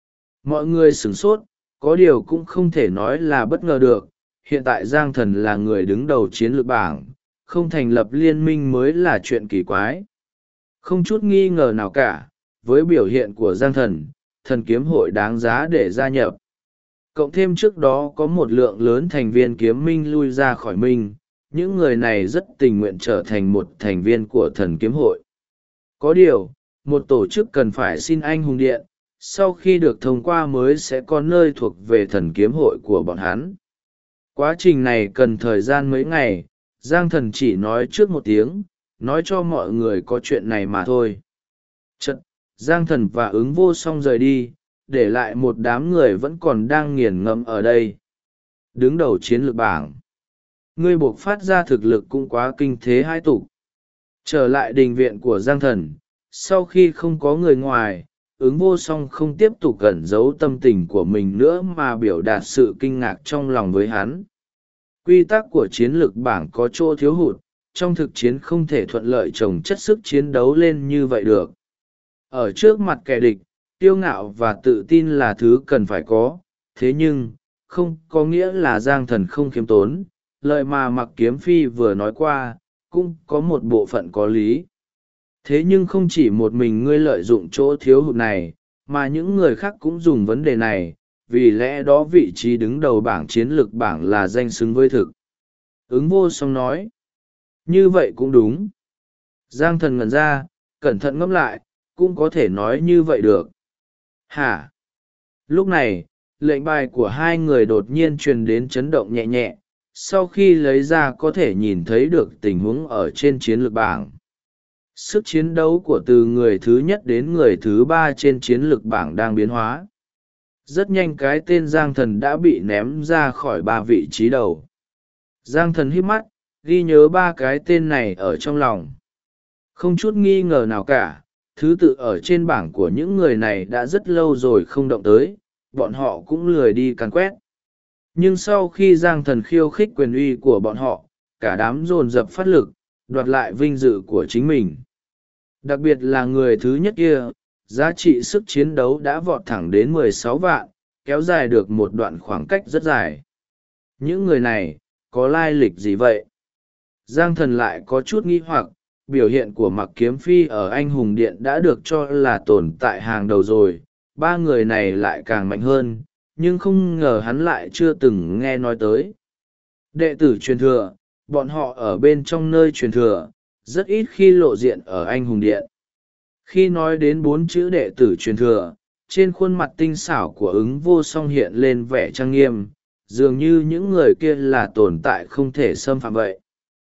A: Mọi người sửng sốt, có điều cũng không thể nói là bất ngờ được. Hiện tại Giang thần là người đứng đầu chiến lược bảng, không thành lập liên minh mới là chuyện kỳ quái. Không chút nghi ngờ nào cả, với biểu hiện của Giang thần, thần kiếm hội đáng giá để gia nhập. Cộng thêm trước đó có một lượng lớn thành viên kiếm minh lui ra khỏi minh, những người này rất tình nguyện trở thành một thành viên của thần kiếm hội. Có điều, một tổ chức cần phải xin anh hùng điện, sau khi được thông qua mới sẽ có nơi thuộc về thần kiếm hội của bọn hắn. Quá trình này cần thời gian mấy ngày, Giang thần chỉ nói trước một tiếng, nói cho mọi người có chuyện này mà thôi. Chật, Giang thần và ứng vô song rời đi, để lại một đám người vẫn còn đang nghiền ngẫm ở đây. Đứng đầu chiến lược bảng. Ngươi buộc phát ra thực lực cũng quá kinh thế hai tục. Trở lại đình viện của Giang thần, sau khi không có người ngoài, ứng vô song không tiếp tục cẩn giấu tâm tình của mình nữa mà biểu đạt sự kinh ngạc trong lòng với hắn. Quy tắc của chiến lược bảng có chỗ thiếu hụt, trong thực chiến không thể thuận lợi chồng chất sức chiến đấu lên như vậy được. Ở trước mặt kẻ địch, kiêu ngạo và tự tin là thứ cần phải có, thế nhưng, không có nghĩa là Giang thần không khiêm tốn. Lời mà mặc kiếm phi vừa nói qua, cũng có một bộ phận có lý. Thế nhưng không chỉ một mình ngươi lợi dụng chỗ thiếu hụt này, mà những người khác cũng dùng vấn đề này, vì lẽ đó vị trí đứng đầu bảng chiến lược bảng là danh xứng với thực. Ứng vô song nói. Như vậy cũng đúng. Giang thần ngẩn ra, cẩn thận ngẫm lại, cũng có thể nói như vậy được. Hả? Lúc này, lệnh bài của hai người đột nhiên truyền đến chấn động nhẹ nhẹ, sau khi lấy ra có thể nhìn thấy được tình huống ở trên chiến lược bảng. Sức chiến đấu của từ người thứ nhất đến người thứ ba trên chiến lược bảng đang biến hóa. Rất nhanh cái tên Giang thần đã bị ném ra khỏi ba vị trí đầu. Giang thần hít mắt, ghi nhớ ba cái tên này ở trong lòng. Không chút nghi ngờ nào cả, thứ tự ở trên bảng của những người này đã rất lâu rồi không động tới, bọn họ cũng lười đi càn quét. Nhưng sau khi Giang thần khiêu khích quyền uy của bọn họ, cả đám dồn dập phát lực, đoạt lại vinh dự của chính mình. Đặc biệt là người thứ nhất kia, giá trị sức chiến đấu đã vọt thẳng đến 16 vạn, kéo dài được một đoạn khoảng cách rất dài. Những người này, có lai lịch gì vậy? Giang thần lại có chút nghi hoặc, biểu hiện của mặc kiếm phi ở anh hùng điện đã được cho là tồn tại hàng đầu rồi, ba người này lại càng mạnh hơn, nhưng không ngờ hắn lại chưa từng nghe nói tới. Đệ tử truyền thừa, bọn họ ở bên trong nơi truyền thừa, rất ít khi lộ diện ở anh hùng điện. Khi nói đến 4 chữ đệ tử truyền thừa, trên khuôn mặt tinh xảo của ứng vô song hiện lên vẻ trang nghiêm, dường như những người kia là tồn tại không thể xâm phạm vậy.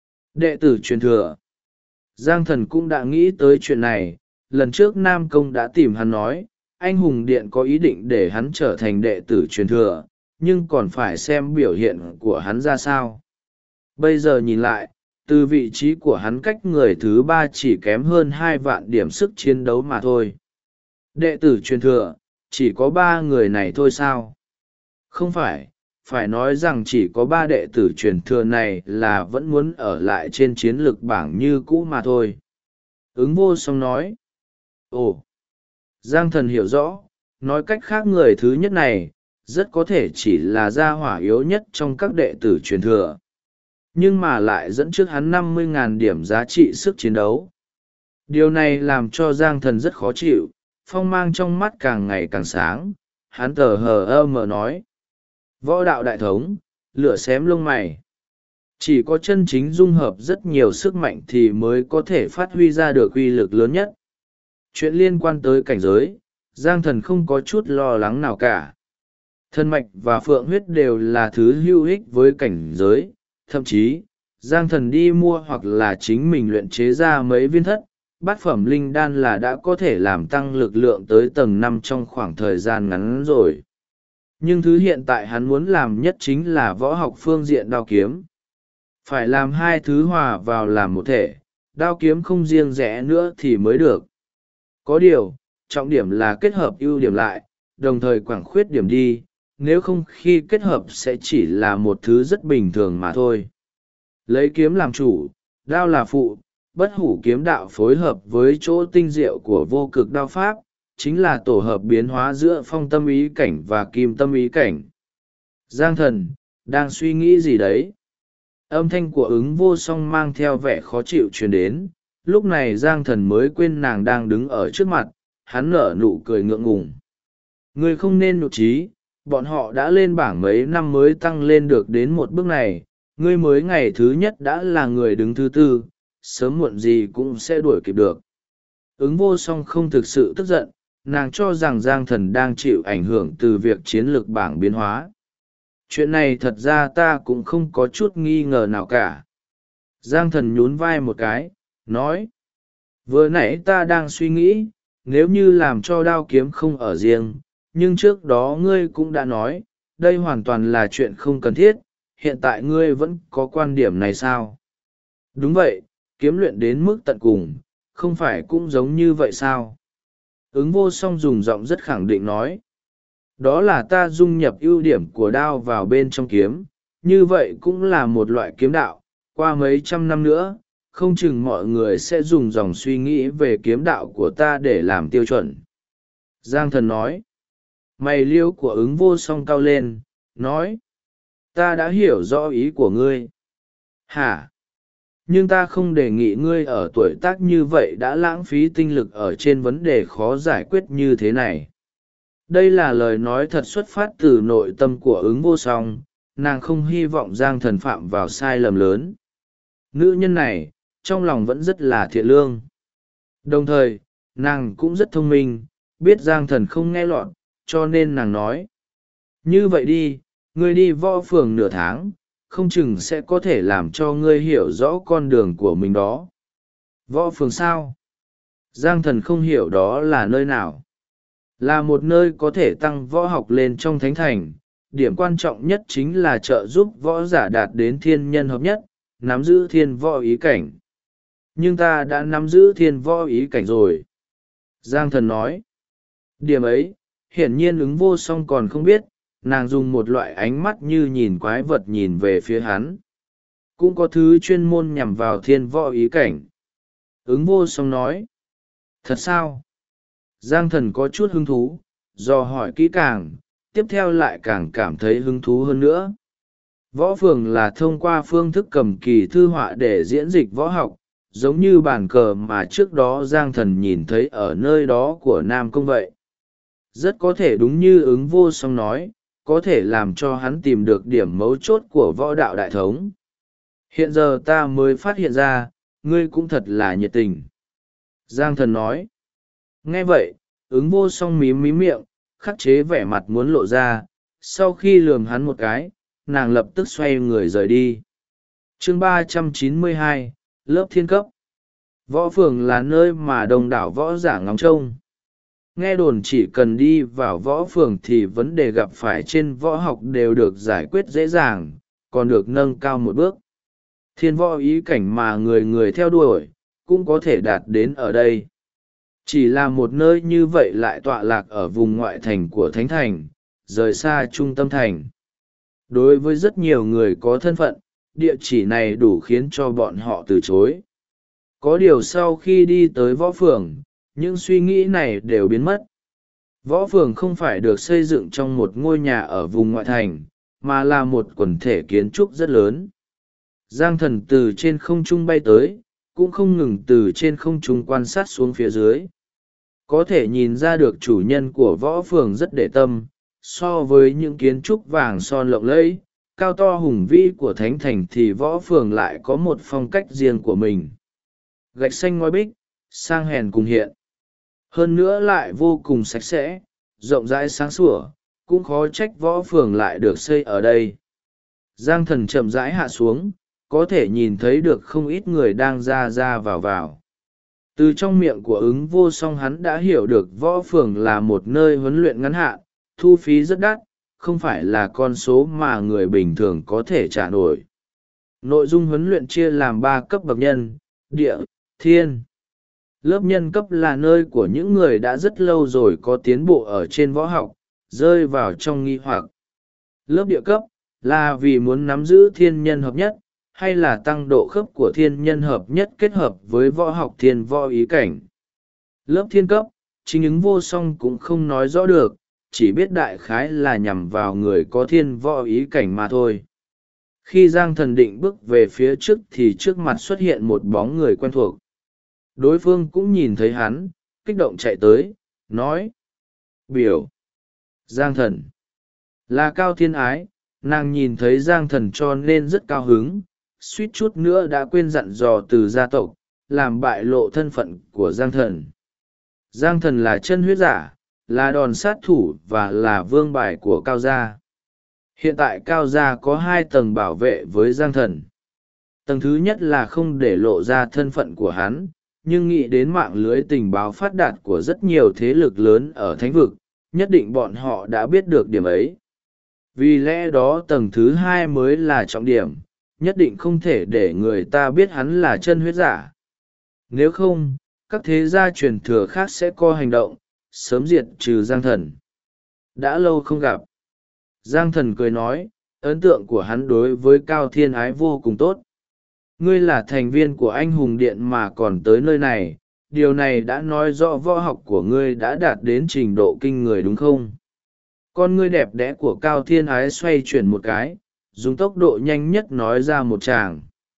A: Đệ tử truyền thừa. Giang Thần cũng đã nghĩ tới chuyện này, lần trước Nam Công đã tìm hắn nói, anh hùng điện có ý định để hắn trở thành đệ tử truyền thừa, nhưng còn phải xem biểu hiện của hắn ra sao. Bây giờ nhìn lại, từ vị trí của hắn cách người thứ ba chỉ kém hơn 2 vạn điểm sức chiến đấu mà thôi. Đệ tử truyền thừa, chỉ có 3 người này thôi sao? Không phải, phải nói rằng chỉ có 3 đệ tử truyền thừa này là vẫn muốn ở lại trên chiến lược bảng như cũ mà thôi. Ứng vô song nói. Ồ! Giang Thần hiểu rõ, nói cách khác người thứ nhất này, rất có thể chỉ là gia hỏa yếu nhất trong các đệ tử truyền thừa. Nhưng mà lại dẫn trước hắn 50.000 điểm giá trị sức chiến đấu. Điều này làm cho Giang Thần rất khó chịu, phong mang trong mắt càng ngày càng sáng, hắn tờ hờ ơ mờ nói. Võ đạo đại thống, lửa xém lông mày. Chỉ có chân chính dung hợp rất nhiều sức mạnh thì mới có thể phát huy ra được uy lực lớn nhất. Chuyện liên quan tới cảnh giới, Giang Thần không có chút lo lắng nào cả. Thân mạch và phượng huyết đều là thứ hữu ích với cảnh giới, thậm chí, Giang Thần đi mua hoặc là chính mình luyện chế ra mấy viên thất, bát phẩm linh đan là đã có thể làm tăng lực lượng tới tầng 5 trong khoảng thời gian ngắn rồi. Nhưng thứ hiện tại hắn muốn làm nhất chính là võ học phương diện đao kiếm. Phải làm hai thứ hòa vào làm một thể, đao kiếm không riêng rẽ nữa thì mới được. Có điều, trọng điểm là kết hợp ưu điểm lại, đồng thời quảng khuyết điểm đi, nếu không khi kết hợp sẽ chỉ là một thứ rất bình thường mà thôi. Lấy kiếm làm chủ, đao là phụ, bất hủ kiếm đạo phối hợp với chỗ tinh diệu của vô cực đao pháp, chính là tổ hợp biến hóa giữa phong tâm ý cảnh và kim tâm ý cảnh. Giang Thần, đang suy nghĩ gì đấy? Âm thanh của ứng vô song mang theo vẻ khó chịu truyền đến, lúc này Giang Thần mới quên nàng đang đứng ở trước mặt, hắn nở nụ cười ngượng ngùng. Ngươi không nên nhụt chí, bọn họ đã lên bảng mấy năm mới tăng lên được đến một bước này, ngươi mới ngày thứ nhất đã là người đứng thứ tư, sớm muộn gì cũng sẽ đuổi kịp được. Ứng vô song không thực sự tức giận, nàng cho rằng Giang Thần đang chịu ảnh hưởng từ việc chiến lược bảng biến hóa. Chuyện này thật ra ta cũng không có chút nghi ngờ nào cả. Giang Thần nhún vai một cái, nói. Vừa nãy ta đang suy nghĩ, nếu như làm cho đao kiếm không ở riêng, nhưng trước đó ngươi cũng đã nói, đây hoàn toàn là chuyện không cần thiết, hiện tại ngươi vẫn có quan điểm này sao? Đúng vậy, kiếm luyện đến mức tận cùng, không phải cũng giống như vậy sao? Ứng vô song dùng giọng rất khẳng định nói. Đó là ta dung nhập ưu điểm của đao vào bên trong kiếm, như vậy cũng là một loại kiếm đạo, qua mấy trăm năm nữa, không chừng mọi người sẽ dùng dòng suy nghĩ về kiếm đạo của ta để làm tiêu chuẩn. Giang Thần nói. Mày liêu của ứng vô song cao lên, nói. Ta đã hiểu rõ ý của ngươi. Hả? Nhưng ta không đề nghị ngươi ở tuổi tác như vậy đã lãng phí tinh lực ở trên vấn đề khó giải quyết như thế này. Đây là lời nói thật xuất phát từ nội tâm của ứng vô song, nàng không hy vọng Giang Thần phạm vào sai lầm lớn. Nữ nhân này, trong lòng vẫn rất là thiện lương. Đồng thời, nàng cũng rất thông minh, biết Giang Thần không nghe lọt, cho nên nàng nói. Như vậy đi, ngươi đi võ phường nửa tháng, không chừng sẽ có thể làm cho ngươi hiểu rõ con đường của mình đó. Võ phường sao? Giang Thần không hiểu đó là nơi nào. Là một nơi có thể tăng võ học lên trong thánh thành, điểm quan trọng nhất chính là trợ giúp võ giả đạt đến thiên nhân hợp nhất, nắm giữ thiên võ ý cảnh. Nhưng ta đã nắm giữ thiên võ ý cảnh rồi. Giang Thần nói. Điểm ấy, hiển nhiên ứng vô song còn không biết, nàng dùng một loại ánh mắt như nhìn quái vật nhìn về phía hắn. Cũng có thứ chuyên môn nhằm vào thiên võ ý cảnh. Ứng vô song nói. Thật sao? Giang Thần có chút hứng thú, do hỏi kỹ càng, tiếp theo lại càng cảm thấy hứng thú hơn nữa. Võ phường là thông qua phương thức cầm kỳ thư họa để diễn dịch võ học, giống như bàn cờ mà trước đó Giang Thần nhìn thấy ở nơi đó của Nam Công vậy. Rất có thể đúng như ứng vô song nói, có thể làm cho hắn tìm được điểm mấu chốt của võ đạo đại thống. Hiện giờ ta mới phát hiện ra, ngươi cũng thật là nhiệt tình. Giang Thần nói. Nghe vậy, ứng vô song mím miệng, khắc chế vẻ mặt muốn lộ ra. Sau khi lườm hắn một cái, nàng lập tức xoay người rời đi. Chương 392, lớp thiên cấp. Võ phường là nơi mà đông đảo võ giả ngóng trông. Nghe đồn chỉ cần đi vào võ phường thì vấn đề gặp phải trên võ học đều được giải quyết dễ dàng, còn được nâng cao một bước. Thiên võ ý cảnh mà người người theo đuổi, cũng có thể đạt đến ở đây. Chỉ là một nơi như vậy lại tọa lạc ở vùng ngoại thành của Thánh Thành, rời xa trung tâm thành. Đối với rất nhiều người có thân phận, địa chỉ này đủ khiến cho bọn họ từ chối. Có điều sau khi đi tới võ phường, những suy nghĩ này đều biến mất. Võ phường không phải được xây dựng trong một ngôi nhà ở vùng ngoại thành, mà là một quần thể kiến trúc rất lớn. Giang Thần từ trên không trung bay tới, cũng không ngừng từ trên không trung quan sát xuống phía dưới. Có thể nhìn ra được chủ nhân của võ phường rất để tâm, so với những kiến trúc vàng son lộng lẫy, cao to hùng vĩ của Thánh Thành thì võ phường lại có một phong cách riêng của mình. Gạch xanh ngói bích, sang hèn cùng hiện. Hơn nữa lại vô cùng sạch sẽ, rộng rãi sáng sủa, cũng khó trách võ phường lại được xây ở đây. Giang Thần chậm rãi hạ xuống, có thể nhìn thấy được không ít người đang ra ra vào vào. Từ trong miệng của ứng vô song hắn đã hiểu được võ phường là một nơi huấn luyện ngắn hạn, thu phí rất đắt, không phải là con số mà người bình thường có thể trả nổi. Nội dung huấn luyện chia làm 3 cấp bậc: nhân, địa, thiên. Lớp nhân cấp là nơi của những người đã rất lâu rồi có tiến bộ ở trên võ học, rơi vào trong nghi hoặc. Lớp địa cấp là vì muốn nắm giữ thiên nhân hợp nhất, hay là tăng độ khớp của thiên nhân hợp nhất kết hợp với võ học thiên võ ý cảnh. Lớp thiên cấp, chính ứng vô song cũng không nói rõ được, chỉ biết đại khái là nhằm vào người có thiên võ ý cảnh mà thôi. Khi Giang Thần định bước về phía trước thì trước mặt xuất hiện một bóng người quen thuộc. Đối phương cũng nhìn thấy hắn, kích động chạy tới, nói: Biểu Giang Thần. Là Cao Thiên Ái. Nàng nhìn thấy Giang Thần cho nên rất cao hứng, suýt chút nữa đã quên dặn dò từ gia tộc, làm bại lộ thân phận của Giang Thần. Giang Thần là chân huyết giả, là đòn sát thủ và là vương bài của Cao gia. Hiện tại Cao gia có 2 tầng bảo vệ với Giang Thần. Tầng thứ nhất là không để lộ ra thân phận của hắn, nhưng nghĩ đến mạng lưới tình báo phát đạt của rất nhiều thế lực lớn ở thánh vực, nhất định bọn họ đã biết được điểm ấy. Vì lẽ đó tầng thứ 2 mới là trọng điểm, nhất định không thể để người ta biết hắn là chân huyết giả. Nếu không, các thế gia truyền thừa khác sẽ có hành động, sớm diệt trừ Giang Thần. Đã lâu không gặp. Giang Thần cười nói, ấn tượng của hắn đối với Cao Thiên Ái vô cùng tốt. Ngươi là thành viên của Anh Hùng Điện mà còn tới nơi này, điều này đã nói rõ võ học của ngươi đã đạt đến trình độ kinh người đúng không? Con ngươi đẹp đẽ của Cao Thiên Ái xoay chuyển một cái, dùng tốc độ nhanh nhất nói ra một tràng.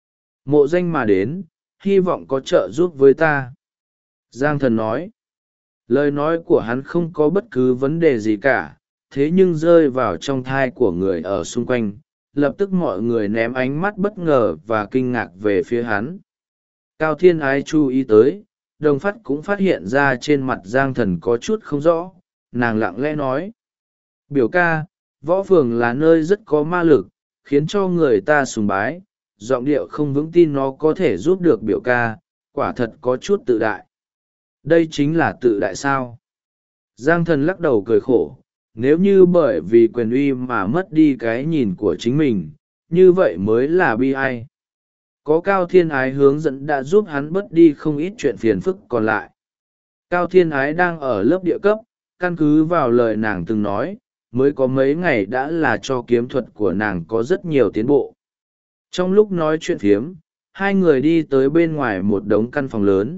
A: Mộ danh mà đến, hy vọng có trợ giúp với ta. Giang Thần nói. Lời nói của hắn không có bất cứ vấn đề gì cả, thế nhưng rơi vào trong thai của người ở xung quanh, lập tức mọi người ném ánh mắt bất ngờ và kinh ngạc về phía hắn. Cao Thiên Ái chú ý tới, Đồng Phát cũng phát hiện ra trên mặt Giang Thần có chút không rõ, nàng lặng lẽ nói. Biểu ca, võ phường là nơi rất có ma lực, khiến cho người ta sùng bái, giọng điệu không vững tin nó có thể giúp được biểu ca, quả thật có chút tự đại. Đây chính là tự đại sao? Giang Thần lắc đầu cười khổ, nếu như bởi vì quyền uy mà mất đi cái nhìn của chính mình, như vậy mới là bi ai. Có Cao Thiên Ái hướng dẫn đã giúp hắn bớt đi không ít chuyện phiền phức còn lại. Cao Thiên Ái đang ở lớp địa cấp, căn cứ vào lời nàng từng nói, mới có mấy ngày đã là cho kiếm thuật của nàng có rất nhiều tiến bộ. Trong lúc nói chuyện phiếm, 2 người đi tới bên ngoài một đống căn phòng lớn.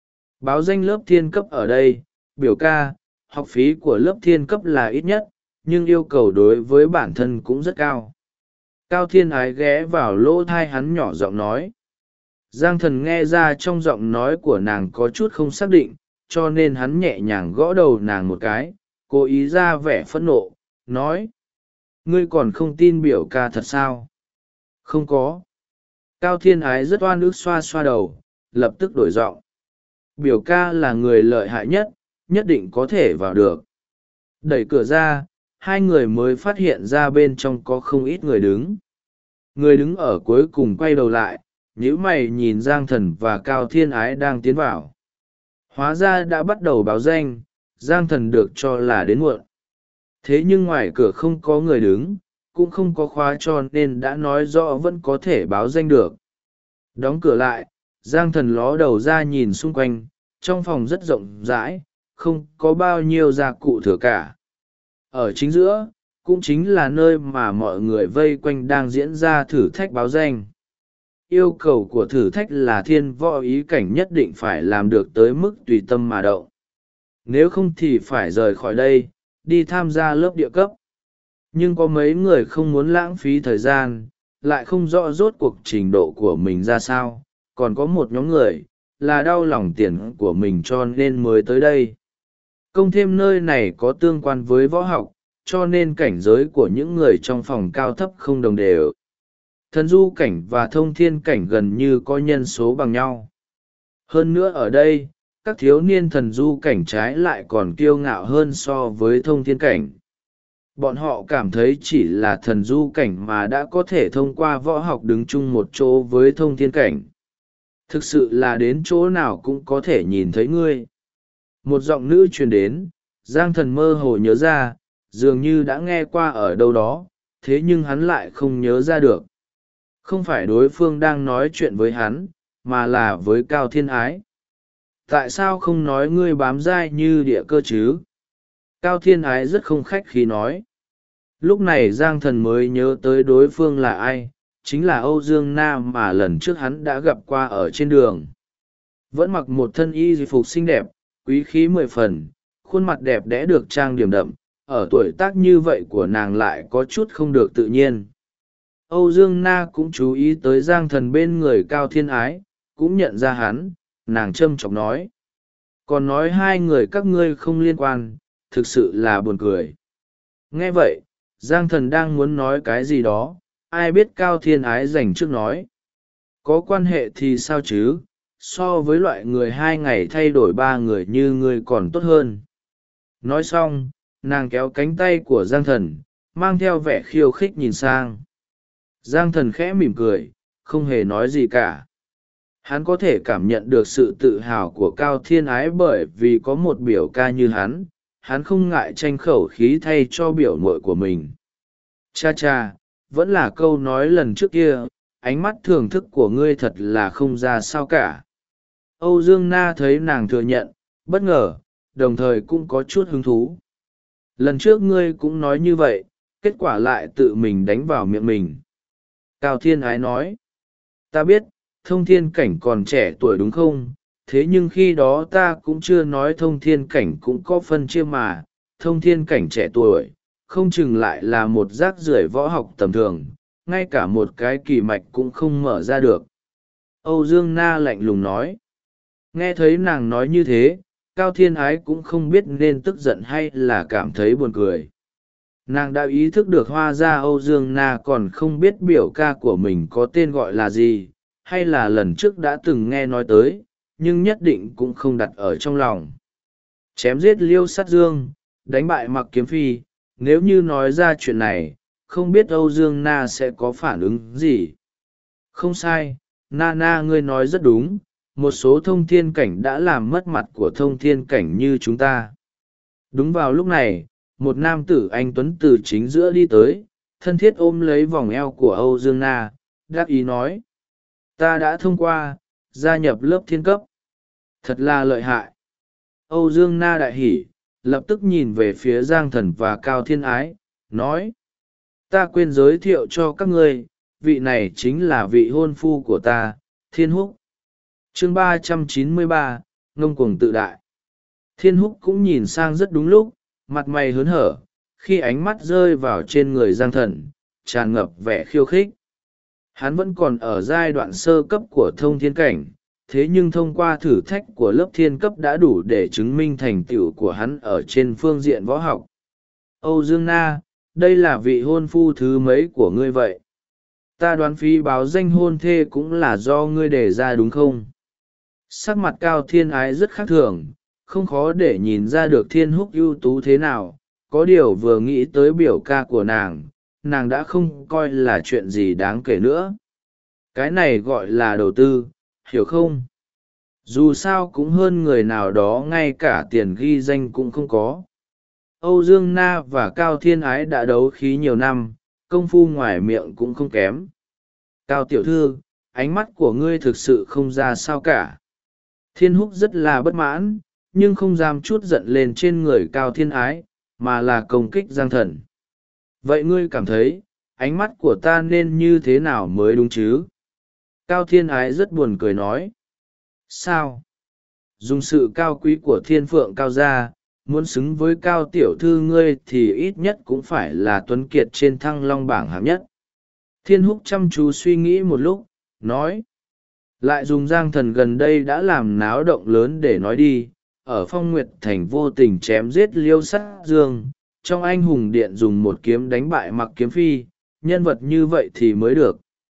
A: Báo danh lớp thiên cấp ở đây, biểu ca, học phí của lớp thiên cấp là ít nhất, nhưng yêu cầu đối với bản thân cũng rất cao. Cao Thiên Ái ghé vào lỗ thai hắn nhỏ giọng nói. Giang Thần nghe ra trong giọng nói của nàng có chút không xác định, cho nên hắn nhẹ nhàng gõ đầu nàng một cái, cố ý ra vẻ phẫn nộ, nói. Ngươi còn không tin biểu ca thật sao? Không có. Cao Thiên Ái rất oan ức xoa xoa đầu, lập tức đổi giọng. Biểu ca là người lợi hại nhất, nhất định có thể vào được. Đẩy cửa ra, hai người mới phát hiện ra bên trong có không ít người đứng. Người đứng ở cuối cùng quay đầu lại, nhíu mày nhìn Giang Thần và Cao Thiên Ái đang tiến vào. Hóa ra đã bắt đầu báo danh, Giang Thần được cho là đến muộn. Thế nhưng ngoài cửa không có người đứng, cũng không có khóa cho nên đã nói rõ vẫn có thể báo danh được. Đóng cửa lại, Giang Thần ló đầu ra nhìn xung quanh, trong phòng rất rộng rãi, không có bao nhiêu gia cụ thừa cả. Ở chính giữa, cũng chính là nơi mà mọi người vây quanh đang diễn ra thử thách báo danh. Yêu cầu của thử thách là thiên võ ý cảnh nhất định phải làm được tới mức tùy tâm mà động. Nếu không thì phải rời khỏi đây, đi tham gia lớp địa cấp. Nhưng có mấy người không muốn lãng phí thời gian, lại không rõ rốt cuộc trình độ của mình ra sao. Còn có một nhóm người, là đau lòng tiền của mình cho nên mới tới đây. Công thêm nơi này có tương quan với võ học, cho nên cảnh giới của những người trong phòng cao thấp không đồng đều. Thần du cảnh và thông thiên cảnh gần như có nhân số bằng nhau. Hơn nữa ở đây, các thiếu niên thần du cảnh trái lại còn kiêu ngạo hơn so với thông thiên cảnh. Bọn họ cảm thấy chỉ là thần du cảnh mà đã có thể thông qua võ học đứng chung một chỗ với thông thiên cảnh. Thực sự là đến chỗ nào cũng có thể nhìn thấy ngươi. Một giọng nữ truyền đến, Giang Thần mơ hồ nhớ ra, dường như đã nghe qua ở đâu đó, thế nhưng hắn lại không nhớ ra được. Không phải đối phương đang nói chuyện với hắn, mà là với Cao Thiên Ái. Tại sao không nói ngươi bám dai như địa cơ chứ? Cao Thiên Ái rất không khách khí nói. Lúc này Giang Thần mới nhớ tới đối phương là ai, chính là Âu Dương Nam mà lần trước hắn đã gặp qua ở trên đường. Vẫn mặc một thân y phục xinh đẹp, quý khí 10 phần, khuôn mặt đẹp đẽ được trang điểm đậm, ở tuổi tác như vậy của nàng lại có chút không được tự nhiên. Âu Dương Na cũng chú ý tới Giang Thần bên người Cao Thiên Ái, cũng nhận ra hắn, nàng châm chọc nói. Còn nói hai người các ngươi không liên quan, thực sự là buồn cười. Nghe vậy, Giang Thần đang muốn nói cái gì đó, ai biết Cao Thiên Ái dành trước nói. Có quan hệ thì sao chứ, so với loại người 2 ngày thay đổi 3 người như ngươi còn tốt hơn. Nói xong, nàng kéo cánh tay của Giang Thần, mang theo vẻ khiêu khích nhìn sang. Giang Thần khẽ mỉm cười, không hề nói gì cả. Hắn có thể cảm nhận được sự tự hào của Cao Thiên Ái bởi vì có một biểu ca như hắn không ngại tranh khẩu khí thay cho biểu muội của mình. Cha cha, vẫn là câu nói lần trước kia, ánh mắt thưởng thức của ngươi thật là không ra sao cả. Âu Dương Na thấy nàng thừa nhận, bất ngờ, đồng thời cũng có chút hứng thú. Lần trước ngươi cũng nói như vậy, kết quả lại tự mình đánh vào miệng mình. Cao Thiên Ái nói, ta biết, thông thiên cảnh còn trẻ tuổi đúng không? Thế nhưng khi đó ta cũng chưa nói thông thiên cảnh cũng có phân chia mà, thông thiên cảnh trẻ tuổi, không chừng lại là một rác rưởi võ học tầm thường, ngay cả một cái kỳ mạch cũng không mở ra được. Âu Dương Na lạnh lùng nói. Nghe thấy nàng nói như thế, Cao Thiên Ái cũng không biết nên tức giận hay là cảm thấy buồn cười. Nàng đã ý thức được hóa ra Âu Dương Na còn không biết biểu ca của mình có tên gọi là gì, hay là lần trước đã từng nghe nói tới, nhưng nhất định cũng không đặt ở trong lòng. Chém giết Liêu Sát Dương, đánh bại Mặc Kiếm Phi, nếu như nói ra chuyện này, không biết Âu Dương Na sẽ có phản ứng gì. Không sai, Na ngươi nói rất đúng, một số thông thiên cảnh đã làm mất mặt của thông thiên cảnh như chúng ta. Đúng vào lúc này, một nam tử anh tuấn từ chính giữa đi tới, thân thiết ôm lấy vòng eo của Âu Dương Na, đáp ý nói. Ta đã thông qua, gia nhập lớp thiên cấp. Thật là lợi hại. Âu Dương Na đại hỉ, lập tức nhìn về phía Giang Thần và Cao Thiên Ái, nói. Ta quên giới thiệu cho các ngươi, vị này chính là vị hôn phu của ta, Thiên Húc. Chương 393, ngông cuồng tự đại. Thiên Húc cũng nhìn sang rất đúng lúc, mặt mày hớn hở, khi ánh mắt rơi vào trên người Giang Thần, tràn ngập vẻ khiêu khích. Hắn vẫn còn ở giai đoạn sơ cấp của thông thiên cảnh, thế nhưng thông qua thử thách của lớp thiên cấp đã đủ để chứng minh thành tựu của hắn ở trên phương diện võ học. Âu Dương Na, đây là vị hôn phu thứ mấy của ngươi vậy? Ta đoán phí báo danh hôn thê cũng là do ngươi đề ra đúng không? Sắc mặt Cao Thiên Ái rất khác thường, không khó để nhìn ra được Thiên Húc ưu tú thế nào, có điều vừa nghĩ tới biểu ca của nàng đã không coi là chuyện gì đáng kể nữa. Cái này gọi là đầu tư, hiểu không? Dù sao cũng hơn người nào đó ngay cả tiền ghi danh cũng không có. Âu Dương Na và Cao Thiên Ái đã đấu khí nhiều năm, công phu ngoài miệng cũng không kém. Cao tiểu thư, ánh mắt của ngươi thực sự không ra sao cả. Thiên Húc rất là bất mãn, nhưng không dám chút giận lên trên người Cao Thiên Ái, mà là công kích Giang Thần. Vậy ngươi cảm thấy, ánh mắt của ta nên như thế nào mới đúng chứ? Cao Thiên Ái rất buồn cười nói. Sao? Dùng sự cao quý của Thiên Phượng Cao gia, muốn xứng với Cao tiểu thư ngươi thì ít nhất cũng phải là tuấn kiệt trên Thăng Long bảng hạng nhất. Thiên Húc chăm chú suy nghĩ một lúc, nói. Lại dùng Giang Thần gần đây đã làm náo động lớn để nói đi, ở Phong Nguyệt Thành vô tình chém giết Liêu Sắt Dương, trong Anh Hùng Điện dùng một kiếm đánh bại Mặc Kiếm Phi, nhân vật như vậy thì mới được.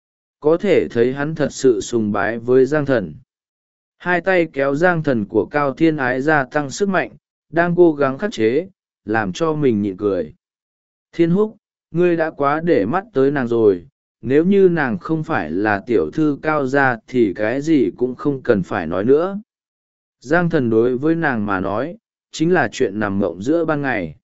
A: Có thể thấy hắn thật sự sùng bái với Giang Thần. Hai tay kéo Giang Thần của Cao Thiên Ái gia tăng sức mạnh, đang cố gắng khắc chế, làm cho mình nhịn cười. Thiên Húc, ngươi đã quá để mắt tới nàng rồi, nếu như nàng không phải là tiểu thư Cao gia thì cái gì cũng không cần phải nói nữa. Giang Thần đối với nàng mà nói, chính là chuyện nằm mộng giữa ban ngày.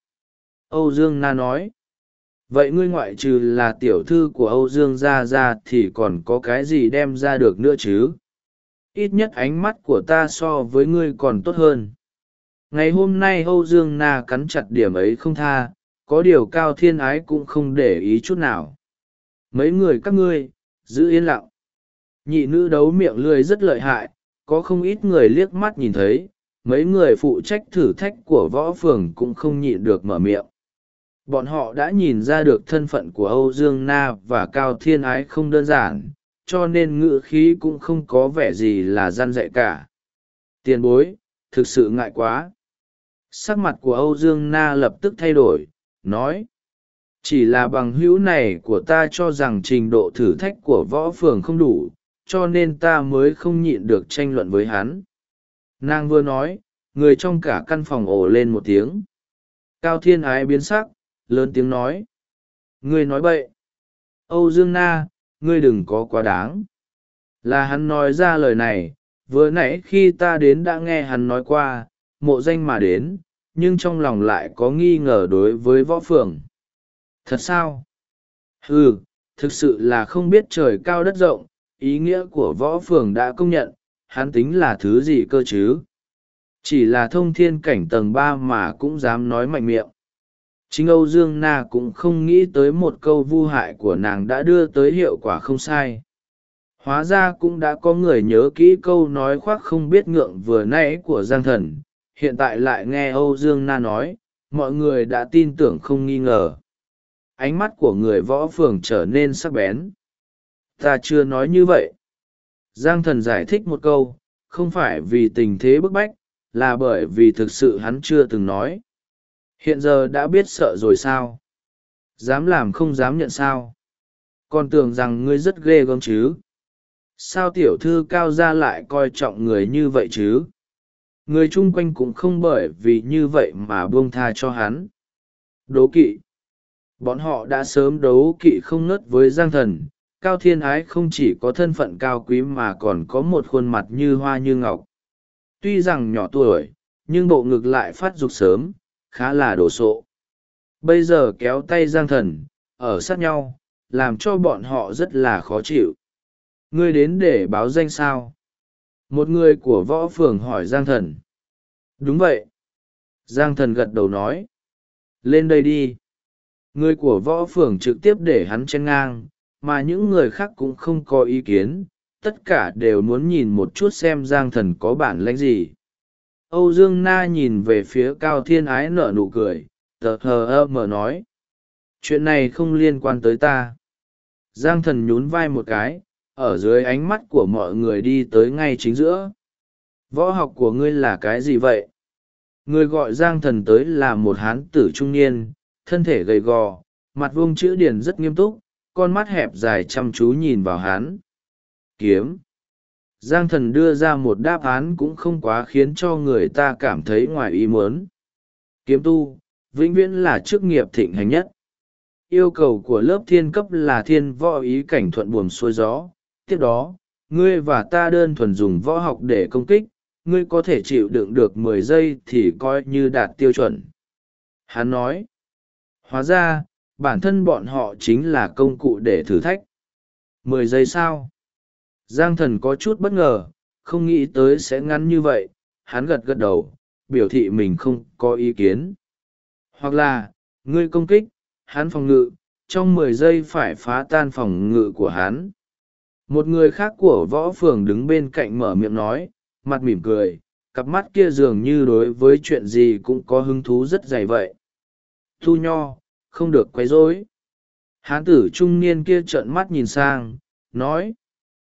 A: Âu Dương Na nói. Vậy ngươi ngoại trừ là tiểu thư của Âu Dương gia ra thì còn có cái gì đem ra được nữa chứ? Ít nhất ánh mắt của ta so với ngươi còn tốt hơn. Ngày hôm nay Âu Dương Na cắn chặt điểm ấy không tha, có điều Cao Thiên Ái cũng không để ý chút nào. Mấy người các ngươi, giữ yên lặng. Nhị nữ đấu miệng lưỡi rất lợi hại, có không ít người liếc mắt nhìn thấy, mấy người phụ trách thử thách của võ phường cũng không nhịn được mở miệng. Bọn họ đã nhìn ra được thân phận của Âu Dương Na và Cao Thiên Ái không đơn giản, cho nên ngữ khí cũng không có vẻ gì là răn dạy cả. Tiền bối, thực sự ngại quá. Sắc mặt của Âu Dương Na lập tức thay đổi, nói. Chỉ là bằng hữu này của ta cho rằng trình độ thử thách của võ phường không đủ, cho nên ta mới không nhịn được tranh luận với hắn. Nàng vừa nói, người trong cả căn phòng ồ lên một tiếng. Cao Thiên Ái biến sắc, lớn tiếng nói. Ngươi nói bậy. Âu Dương Na, ngươi đừng có quá đáng. Là hắn nói ra lời này, vừa nãy khi ta đến đã nghe hắn nói qua, mộ danh mà đến, nhưng trong lòng lại có nghi ngờ đối với võ phường. Thật sao? Ừ, thực sự là không biết trời cao đất rộng, ý nghĩa của võ phường đã công nhận, hắn tính là thứ gì cơ chứ? Chỉ là thông thiên cảnh tầng 3 mà cũng dám nói mạnh miệng. Chính Âu Dương Na cũng không nghĩ tới một câu vu hại của nàng đã đưa tới hiệu quả không sai. Hóa ra cũng đã có người nhớ kỹ câu nói khoác không biết ngượng vừa nãy của Giang Thần, hiện tại lại nghe Âu Dương Na nói, mọi người đã tin tưởng không nghi ngờ. Ánh mắt của người võ phường trở nên sắc bén. Ta chưa nói như vậy. Giang Thần giải thích một câu, không phải vì tình thế bức bách, là bởi vì thực sự hắn chưa từng nói. Hiện giờ đã biết sợ rồi sao? Dám làm không dám nhận sao? Còn tưởng rằng ngươi rất ghê gớm chứ? Sao tiểu thư Cao gia lại coi trọng người như vậy chứ? Người chung quanh cũng không bởi vì như vậy mà buông tha cho hắn. Đố kỵ. Bọn họ đã sớm đấu kỵ không ngớt với Giang Thần. Cao Thiên Ái không chỉ có thân phận cao quý mà còn có một khuôn mặt như hoa như ngọc. Tuy rằng nhỏ tuổi, nhưng bộ ngực lại phát dục sớm, khá là đồ sộ. Bây giờ kéo tay Giang Thần, ở sát nhau, làm cho bọn họ rất là khó chịu. Ngươi đến để báo danh sao? Một người của võ phường hỏi Giang Thần. Đúng vậy. Giang Thần gật đầu nói. Lên đây đi. Người của võ phường trực tiếp để hắn chen ngang, mà những người khác cũng không có ý kiến, tất cả đều muốn nhìn một chút xem Giang Thần có bản lĩnh gì. Âu Dương Na nhìn về phía Cao Thiên Ái nở nụ cười, tờ hờ mở nói. Chuyện này không liên quan tới ta. Giang Thần nhún vai một cái, ở dưới ánh mắt của mọi người đi tới ngay chính giữa. Võ học của ngươi là cái gì vậy? Người gọi Giang Thần tới là một hán tử trung niên, thân thể gầy gò, mặt vuông chữ điển rất nghiêm túc, con mắt hẹp dài chăm chú nhìn vào hắn. Kiếm. Giang Thần đưa ra một đáp án cũng không quá khiến cho người ta cảm thấy ngoài ý muốn. Kiếm tu, vĩnh viễn là chức nghiệp thịnh hành nhất. Yêu cầu của lớp thiên cấp là thiên võ ý cảnh thuận buồm xuôi gió. Tiếp đó, ngươi và ta đơn thuần dùng võ học để công kích, ngươi có thể chịu đựng được 10 giây thì coi như đạt tiêu chuẩn. Hắn nói, hóa ra, bản thân bọn họ chính là công cụ để thử thách. 10 giây sao? Giang Thần có chút bất ngờ, không nghĩ tới sẽ ngắn như vậy. Hắn gật gật đầu, biểu thị mình không có ý kiến. Hoặc là, ngươi công kích, hắn phòng ngự, trong 10 giây phải phá tan phòng ngự của hắn. Một người khác của võ phường đứng bên cạnh mở miệng nói, mặt mỉm cười, cặp mắt kia dường như đối với chuyện gì cũng có hứng thú rất dày vậy. Thu Nho, không được quấy rối. Hán tử trung niên kia trợn mắt nhìn sang, nói,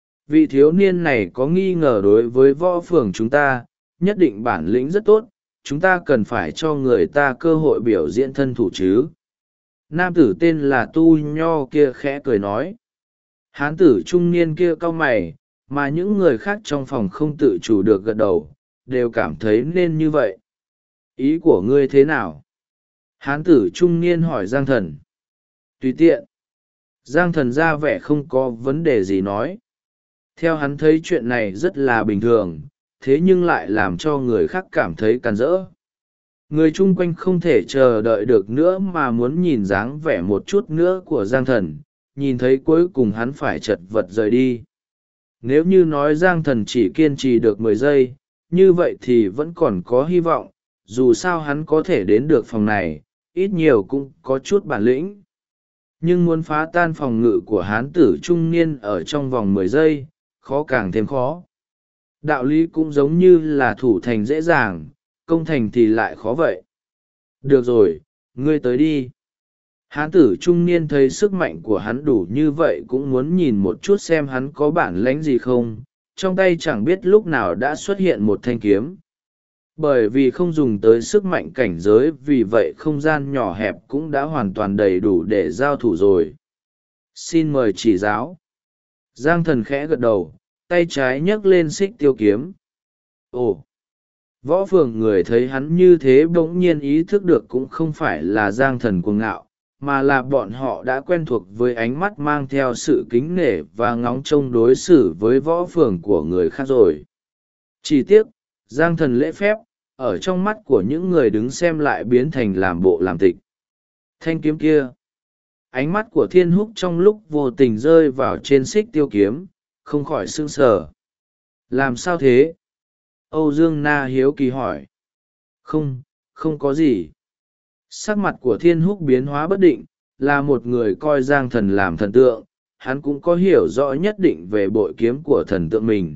A: vị thiếu niên này có nghi ngờ đối với võ phường chúng ta, nhất định bản lĩnh rất tốt, chúng ta cần phải cho người ta cơ hội biểu diễn thân thủ chứ. Nam tử tên là Tu Nho kia khẽ cười nói. Hán tử trung niên kia cau mày, mà những người khác trong phòng không tự chủ được gật đầu, đều cảm thấy nên như vậy. Ý của ngươi thế nào? Hán tử trung niên hỏi Giang Thần. Tùy tiện. Giang Thần ra vẻ không có vấn đề gì nói. Theo hắn thấy chuyện này rất là bình thường, thế nhưng lại làm cho người khác cảm thấy càn rỡ. Người chung quanh không thể chờ đợi được nữa mà muốn nhìn dáng vẻ một chút nữa của Giang Thần, nhìn thấy cuối cùng hắn phải chật vật rời đi. Nếu như nói Giang Thần chỉ kiên trì được 10 giây, như vậy thì vẫn còn có hy vọng, dù sao hắn có thể đến được phòng này, ít nhiều cũng có chút bản lĩnh. Nhưng muốn phá tan phòng ngự của hán tử trung niên ở trong vòng 10 giây, khó càng thêm khó. Đạo lý cũng giống như là thủ thành dễ dàng, công thành thì lại khó vậy. Được rồi, ngươi tới đi. Hán tử trung niên thấy sức mạnh của hắn đủ như vậy cũng muốn nhìn một chút xem hắn có bản lĩnh gì không, trong tay chẳng biết lúc nào đã xuất hiện một thanh kiếm. Bởi vì không dùng tới sức mạnh cảnh giới, vì vậy không gian nhỏ hẹp cũng đã hoàn toàn đầy đủ để giao thủ rồi. Xin mời chỉ giáo. Giang Thần khẽ gật đầu, tay trái nhấc lên xích tiêu kiếm. Ồ! Võ phường người thấy hắn như thế bỗng nhiên ý thức được cũng không phải là Giang Thần cuồng ngạo, mà là bọn họ đã quen thuộc với ánh mắt mang theo sự kính nể và ngóng trông đối xử với võ phường của người khác rồi. Chỉ tiếc, Giang Thần lễ phép, ở trong mắt của những người đứng xem lại biến thành làm bộ làm tịch. Thanh kiếm kia. Ánh mắt của Thiên Húc trong lúc vô tình rơi vào trên xích tiêu kiếm, không khỏi sững sờ. Làm sao thế? Âu Dương Na hiếu kỳ hỏi. Không có gì. Sắc mặt của Thiên Húc biến hóa bất định, là một người coi Giang Thần làm thần tượng, hắn cũng có hiểu rõ nhất định về bội kiếm của thần tượng mình.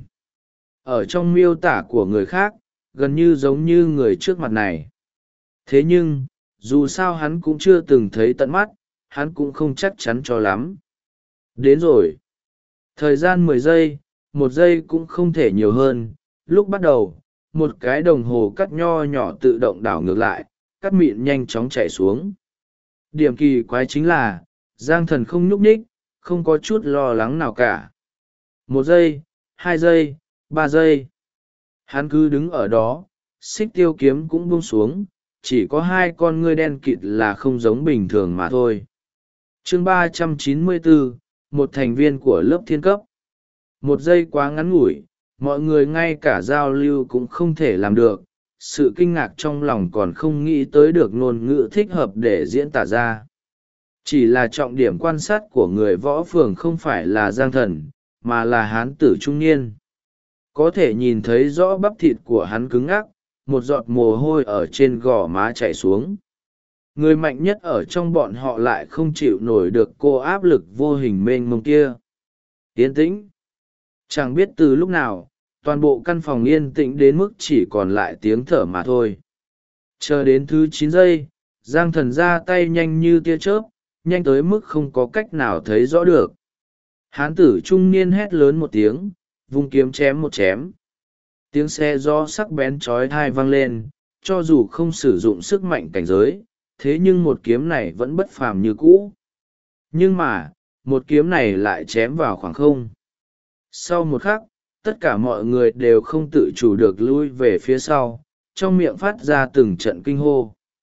A: Ở trong miêu tả của người khác, gần như giống như người trước mặt này. Thế nhưng, dù sao hắn cũng chưa từng thấy tận mắt, hắn cũng không chắc chắn cho lắm. Đến rồi. Thời gian 10 giây, 1 giây cũng không thể nhiều hơn. Lúc bắt đầu, một cái đồng hồ cắt nho nhỏ tự động đảo ngược lại, cắt mịn nhanh chóng chạy xuống. Điểm kỳ quái chính là, Giang Thần không nhúc nhích, không có chút lo lắng nào cả. 1 giây, 2 giây, 3 giây. Hắn cứ đứng ở đó, xích tiêu kiếm cũng buông xuống, chỉ có 2 con ngươi đen kịt là không giống bình thường mà thôi. Chương 394, một thành viên của lớp thiên cấp. 1 giây quá ngắn ngủi, mọi người ngay cả giao lưu cũng không thể làm được, sự kinh ngạc trong lòng còn không nghĩ tới được ngôn ngữ thích hợp để diễn tả ra. Chỉ là trọng điểm quan sát của người võ phường không phải là Giang Thần, mà là hán tử trung niên. Có thể nhìn thấy rõ bắp thịt của hắn cứng ngắc, một giọt mồ hôi ở trên gò má chảy xuống. Người mạnh nhất ở trong bọn họ lại không chịu nổi được cô áp lực vô hình mênh mông kia. Yên tĩnh. Chẳng biết từ lúc nào, toàn bộ căn phòng yên tĩnh đến mức chỉ còn lại tiếng thở mà thôi. Chờ đến thứ 9 giây, Giang Thần ra tay nhanh như tia chớp, nhanh tới mức không có cách nào thấy rõ được. Hán tử trung niên hét lớn một tiếng, vung kiếm chém một chém. Tiếng xe gió sắc bén chói tai vang lên, cho dù không sử dụng sức mạnh cảnh giới, thế nhưng một kiếm này vẫn bất phàm như cũ. Nhưng mà, một kiếm này lại chém vào khoảng không. Sau một khắc, tất cả mọi người đều không tự chủ được lui về phía sau, trong miệng phát ra từng trận kinh hô.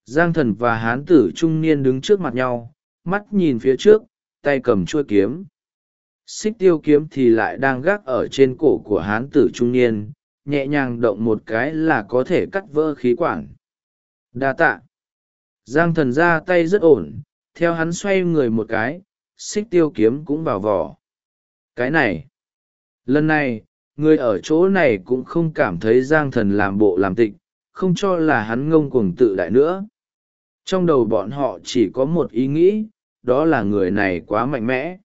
A: Giang Thần và hán tử trung niên đứng trước mặt nhau, mắt nhìn phía trước, tay cầm chuôi kiếm. Xích tiêu kiếm thì lại đang gác ở trên cổ của hán tử trung niên, nhẹ nhàng động một cái là có thể cắt vỡ khí quản. Đa tạ. Giang Thần ra tay rất ổn, theo hắn xoay người một cái, xích tiêu kiếm cũng vào vỏ. Cái này, lần này, người ở chỗ này cũng không cảm thấy Giang Thần làm bộ làm tịch, không cho là hắn ngông cuồng tự đại nữa. Trong đầu bọn họ chỉ có một ý nghĩ, đó là người này quá mạnh mẽ.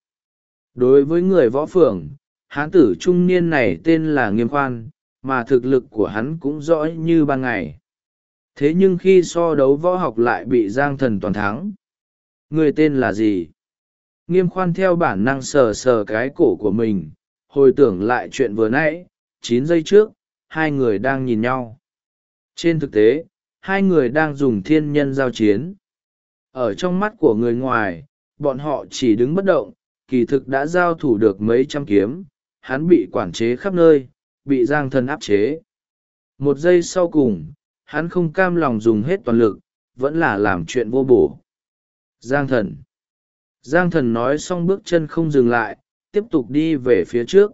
A: Đối với người võ phường, hán tử trung niên này tên là Nghiêm Khoan, mà thực lực của hắn cũng rõ như ban ngày. Thế nhưng khi so đấu võ học lại bị Giang Thần toàn thắng. Người tên là gì? Nghiêm Khoan theo bản năng sờ sờ cái cổ của mình, hồi tưởng lại chuyện vừa nãy, 9 giây trước, hai người đang nhìn nhau. Trên thực tế, hai người đang dùng thiên nhân giao chiến. Ở trong mắt của người ngoài, bọn họ chỉ đứng bất động, kỳ thực đã giao thủ được mấy trăm kiếm, hắn bị quản chế khắp nơi, bị Giang Thần áp chế. Một giây sau cùng, hắn không cam lòng dùng hết toàn lực, vẫn là làm chuyện vô bổ. Giang Thần. Giang Thần nói xong bước chân không dừng lại, tiếp tục đi về phía trước.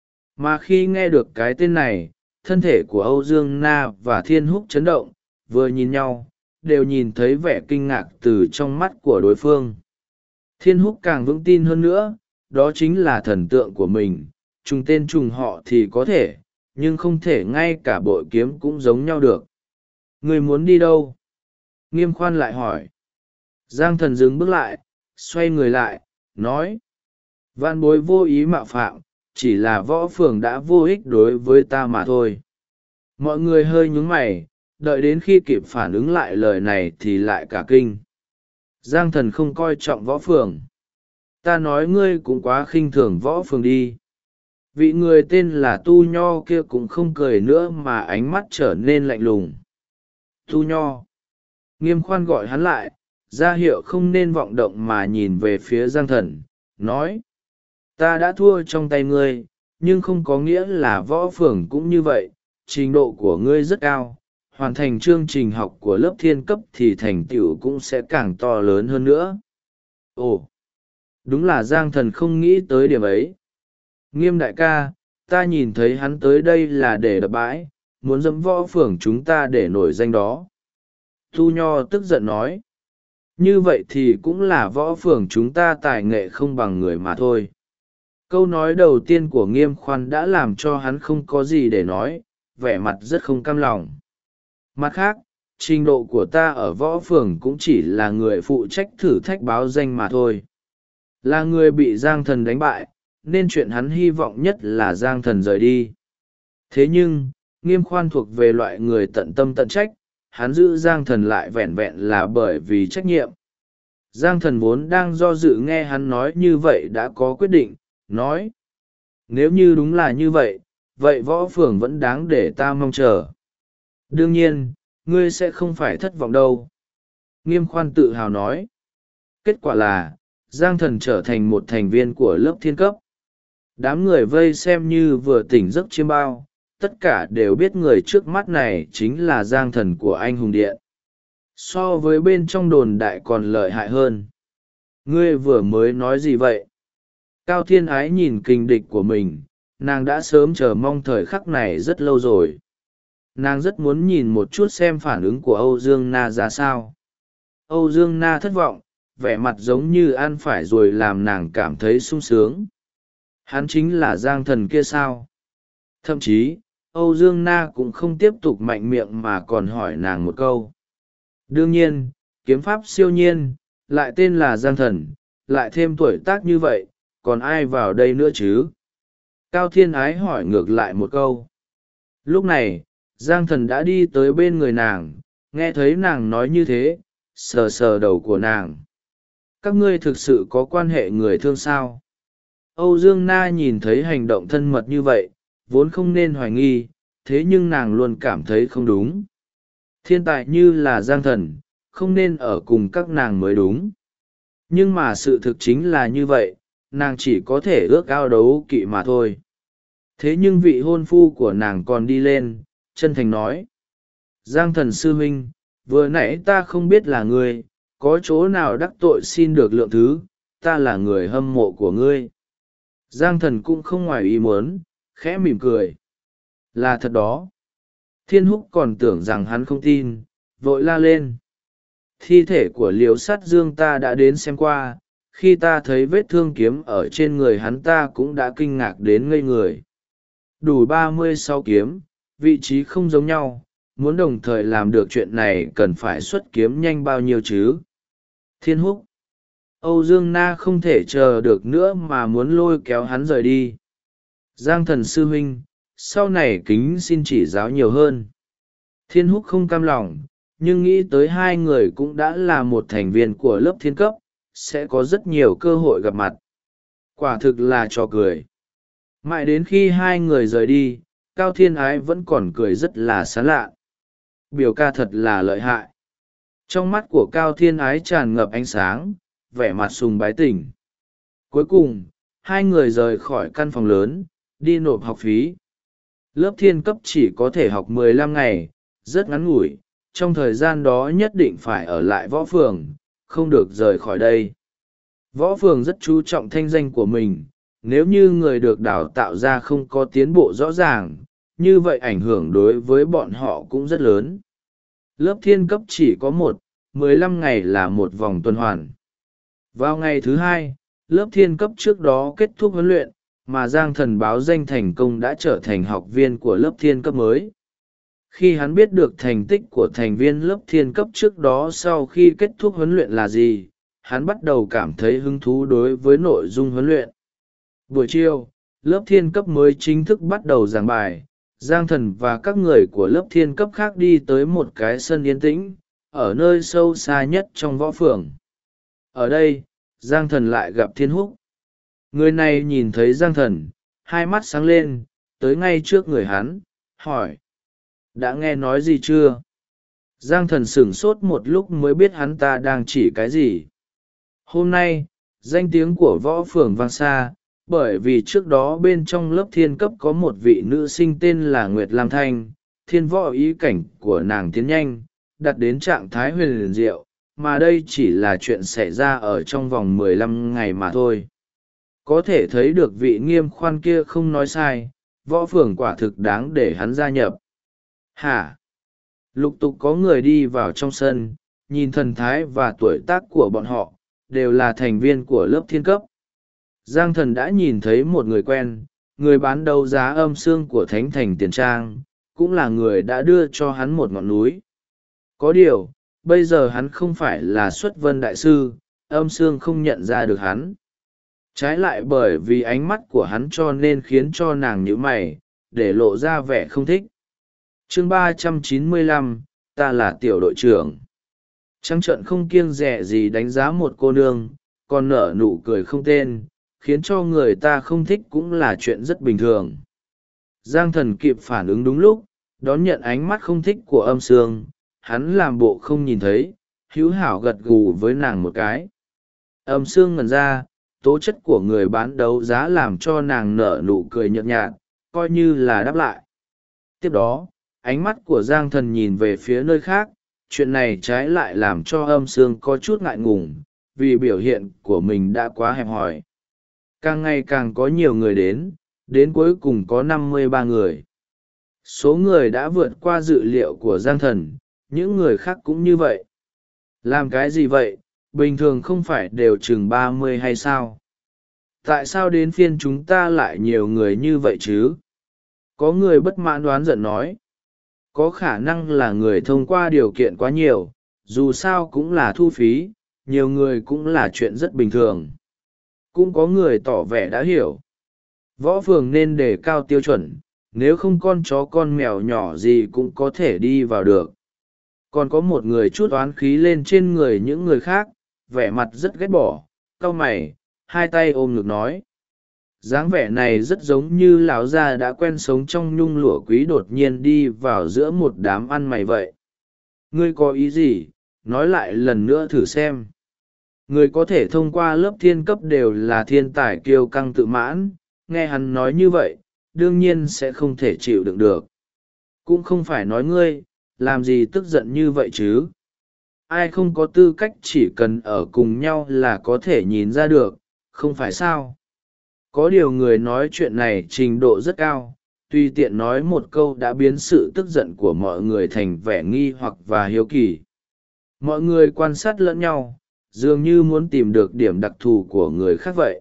A: Mà khi nghe được cái tên này, thân thể của Âu Dương Na và Thiên Húc chấn động, vừa nhìn nhau, đều nhìn thấy vẻ kinh ngạc từ trong mắt của đối phương. Thiên Húc càng vững tin hơn nữa, đó chính là thần tượng của mình, trùng tên trùng họ thì có thể, nhưng không thể ngay cả bội kiếm cũng giống nhau được. Người muốn đi đâu? Nghiêm Khoan lại hỏi. Giang Thần dừng bước lại, xoay người lại, nói. Vạn bối vô ý mạo phạm, chỉ là võ phường đã vô ích đối với ta mà thôi. Mọi người hơi nhúng mày, đợi đến khi kịp phản ứng lại lời này thì lại cả kinh. Giang Thần không coi trọng võ phường. Ta nói ngươi cũng quá khinh thường võ phường đi. Vị người tên là Tu Nho kia cũng không cười nữa mà ánh mắt trở nên lạnh lùng. Tu Nho. Nghiêm Khoan gọi hắn lại, ra hiệu không nên vọng động mà nhìn về phía Giang Thần, nói. Ta đã thua trong tay ngươi, nhưng không có nghĩa là võ phường cũng như vậy, trình độ của ngươi rất cao, hoàn thành chương trình học của lớp thiên cấp thì thành tựu cũng sẽ càng to lớn hơn nữa. Ồ, đúng là Giang Thần không nghĩ tới điểm ấy. Nghiêm đại ca, ta nhìn thấy hắn tới đây là để đập bãi, muốn dẫm võ phường chúng ta để nổi danh đó. Tu Nho tức giận nói. Như vậy thì cũng là võ phường chúng ta tài nghệ không bằng người mà thôi. Câu nói đầu tiên của Nghiêm Khoan đã làm cho hắn không có gì để nói, vẻ mặt rất không cam lòng. Mặt khác, trình độ của ta ở võ phường cũng chỉ là người phụ trách thử thách báo danh mà thôi. Là người bị Giang Thần đánh bại, nên chuyện hắn hy vọng nhất là Giang Thần rời đi. Thế nhưng, Nghiêm Khoan thuộc về loại người tận tâm tận trách, hắn giữ Giang Thần lại vẹn vẹn là bởi vì trách nhiệm. Giang Thần vốn đang do dự nghe hắn nói như vậy đã có quyết định, nói. Nếu như đúng là như vậy, vậy võ phường vẫn đáng để ta mong chờ. Đương nhiên, ngươi sẽ không phải thất vọng đâu. Nghiêm Khoan tự hào nói. Kết quả là, Giang Thần trở thành một thành viên của lớp thiên cấp. Đám người vây xem như vừa tỉnh giấc chiêm bao, tất cả đều biết người trước mắt này chính là Giang Thần của anh hùng điện. So với bên trong đồn đại còn lợi hại hơn. Ngươi vừa mới nói gì vậy? Cao Thiên Ái nhìn kình địch của mình, nàng đã sớm chờ mong thời khắc này rất lâu rồi. Nàng rất muốn nhìn một chút xem phản ứng của Âu Dương Na ra sao. Âu Dương Na thất vọng, vẻ mặt giống như ăn phải rồi làm nàng cảm thấy sung sướng. Hắn chính là Giang Thần kia sao? Thậm chí, Âu Dương Na cũng không tiếp tục mạnh miệng mà còn hỏi nàng một câu. Đương nhiên, kiếm pháp siêu nhiên, lại tên là Giang Thần, lại thêm tuổi tác như vậy, còn ai vào đây nữa chứ? Cao Thiên Ái hỏi ngược lại một câu. Lúc này, Giang Thần đã đi tới bên người nàng, nghe thấy nàng nói như thế, sờ sờ đầu của nàng. Các ngươi thực sự có quan hệ người thương sao? Âu Dương Na nhìn thấy hành động thân mật như vậy, vốn không nên hoài nghi, thế nhưng nàng luôn cảm thấy không đúng. Thiên tài như là Giang Thần, không nên ở cùng các nàng mới đúng. Nhưng mà sự thực chính là như vậy, nàng chỉ có thể ước ao đấu kỵ mà thôi. Thế nhưng vị hôn phu của nàng còn đi lên, chân thành nói. Giang Thần sư huynh, vừa nãy ta không biết là ngươi, có chỗ nào đắc tội xin được lượng thứ, ta là người hâm mộ của ngươi. Giang Thần cũng không ngoài ý muốn, khẽ mỉm cười. Là thật đó. Thiên Húc còn tưởng rằng hắn không tin, vội la lên. Thi thể của Liễu Sát Dương ta đã đến xem qua, khi ta thấy vết thương kiếm ở trên người hắn ta cũng đã kinh ngạc đến ngây người. Đủ 36 kiếm, vị trí không giống nhau, muốn đồng thời làm được chuyện này cần phải xuất kiếm nhanh bao nhiêu chứ? Thiên Húc. Âu Dương Na không thể chờ được nữa mà muốn lôi kéo hắn rời đi. Giang Thần sư huynh, sau này kính xin chỉ giáo nhiều hơn. Thiên Húc không cam lòng, nhưng nghĩ tới hai người cũng đã là một thành viên của lớp thiên cấp, sẽ có rất nhiều cơ hội gặp mặt. Quả thực là trò cười. Mãi đến khi hai người rời đi, Cao Thiên Ái vẫn còn cười rất là sán lạ. Biểu ca thật là lợi hại. Trong mắt của Cao Thiên Ái tràn ngập ánh sáng, vẻ mặt sùng bái tỉnh. Cuối cùng, hai người rời khỏi căn phòng lớn, đi nộp học phí. Lớp thiên cấp chỉ có thể học 15 ngày, rất ngắn ngủi, trong thời gian đó nhất định phải ở lại võ phường, không được rời khỏi đây. Võ phường rất chú trọng thanh danh của mình, nếu như người được đào tạo ra không có tiến bộ rõ ràng, như vậy ảnh hưởng đối với bọn họ cũng rất lớn. Lớp thiên cấp chỉ có 15 ngày là một vòng tuần hoàn. Vào ngày thứ hai, lớp thiên cấp trước đó kết thúc huấn luyện, mà Giang Thần báo danh thành công đã trở thành học viên của lớp thiên cấp mới. Khi hắn biết được thành tích của thành viên lớp thiên cấp trước đó sau khi kết thúc huấn luyện là gì, hắn bắt đầu cảm thấy hứng thú đối với nội dung huấn luyện. Buổi chiều, lớp thiên cấp mới chính thức bắt đầu giảng bài. Giang Thần và các người của lớp thiên cấp khác đi tới một cái sân yên tĩnh, ở nơi sâu xa nhất trong võ phường. Ở đây, Giang Thần lại gặp Thiên Húc. Người này nhìn thấy Giang Thần, hai mắt sáng lên, tới ngay trước người hắn, hỏi. Đã nghe nói gì chưa? Giang Thần sửng sốt một lúc mới biết hắn ta đang chỉ cái gì. Hôm nay, danh tiếng của võ phường vang xa, bởi vì trước đó bên trong lớp thiên cấp có một vị nữ sinh tên là Nguyệt Lam Thanh, thiên võ ý cảnh của nàng tiến nhanh, đạt đến trạng thái huyền liền diệu, mà đây chỉ là chuyện xảy ra ở trong vòng 15 ngày mà thôi. Có thể thấy được vị Nghiêm Khoan kia không nói sai, võ phường quả thực đáng để hắn gia nhập. Hả? Lục tục có người đi vào trong sân, nhìn thần thái và tuổi tác của bọn họ, đều là thành viên của lớp thiên cấp. Giang Thần đã nhìn thấy một người quen, người bán đấu giá âm xương của Thánh Thành Tiền Trang, cũng là người đã đưa cho hắn một ngọn núi. Có điều, bây giờ hắn không phải là xuất vân đại sư, âm xương không nhận ra được hắn. Trái lại bởi vì ánh mắt của hắn cho nên khiến cho nàng nhíu mày, để lộ ra vẻ không thích. Chương 395, ta là tiểu đội trưởng. Trắng trợn không kiêng dè gì đánh giá một cô nương, còn nở nụ cười không tên, khiến cho người ta không thích cũng là chuyện rất bình thường. Giang Thần kịp phản ứng đúng lúc, đón nhận ánh mắt không thích của âm sương, hắn làm bộ không nhìn thấy, hữu hảo gật gù với nàng một cái. Âm sương ngẩn ra, tố chất của người bán đấu giá làm cho nàng nở nụ cười nhợt nhạt, coi như là đáp lại. Tiếp đó, ánh mắt của Giang Thần nhìn về phía nơi khác, chuyện này trái lại làm cho âm sương có chút ngại ngùng, vì biểu hiện của mình đã quá hẹp hòi. Càng ngày càng có nhiều người đến cuối cùng có 53 người. Số người đã vượt qua dự liệu của Giang Thần, những người khác cũng như vậy. Làm cái gì vậy, bình thường không phải đều chừng 30 hay sao? Tại sao đến phiên chúng ta lại nhiều người như vậy chứ? Có người bất mãn đoán giận nói. Có khả năng là người thông qua điều kiện quá nhiều, dù sao cũng là thu phí, nhiều người cũng là chuyện rất bình thường. Cũng có người tỏ vẻ đã hiểu. Võ phường nên đề cao tiêu chuẩn, nếu không con chó con mèo nhỏ gì cũng có thể đi vào được. Còn có một người chút oán khí lên trên người những người khác, vẻ mặt rất ghét bỏ, cau mày, hai tay ôm ngực nói. Dáng vẻ này rất giống như lão già đã quen sống trong nhung lụa quý đột nhiên đi vào giữa một đám ăn mày vậy. Ngươi có ý gì, nói lại lần nữa thử xem. Người có thể thông qua lớp thiên cấp đều là thiên tài kiêu căng tự mãn, nghe hắn nói như vậy, đương nhiên sẽ không thể chịu đựng được. Cũng không phải nói ngươi, làm gì tức giận như vậy chứ? Ai không có tư cách chỉ cần ở cùng nhau là có thể nhìn ra được, không phải sao? Có điều người nói chuyện này trình độ rất cao, tùy tiện nói một câu đã biến sự tức giận của mọi người thành vẻ nghi hoặc và hiếu kỳ. Mọi người quan sát lẫn nhau, dường như muốn tìm được điểm đặc thù của người khác vậy.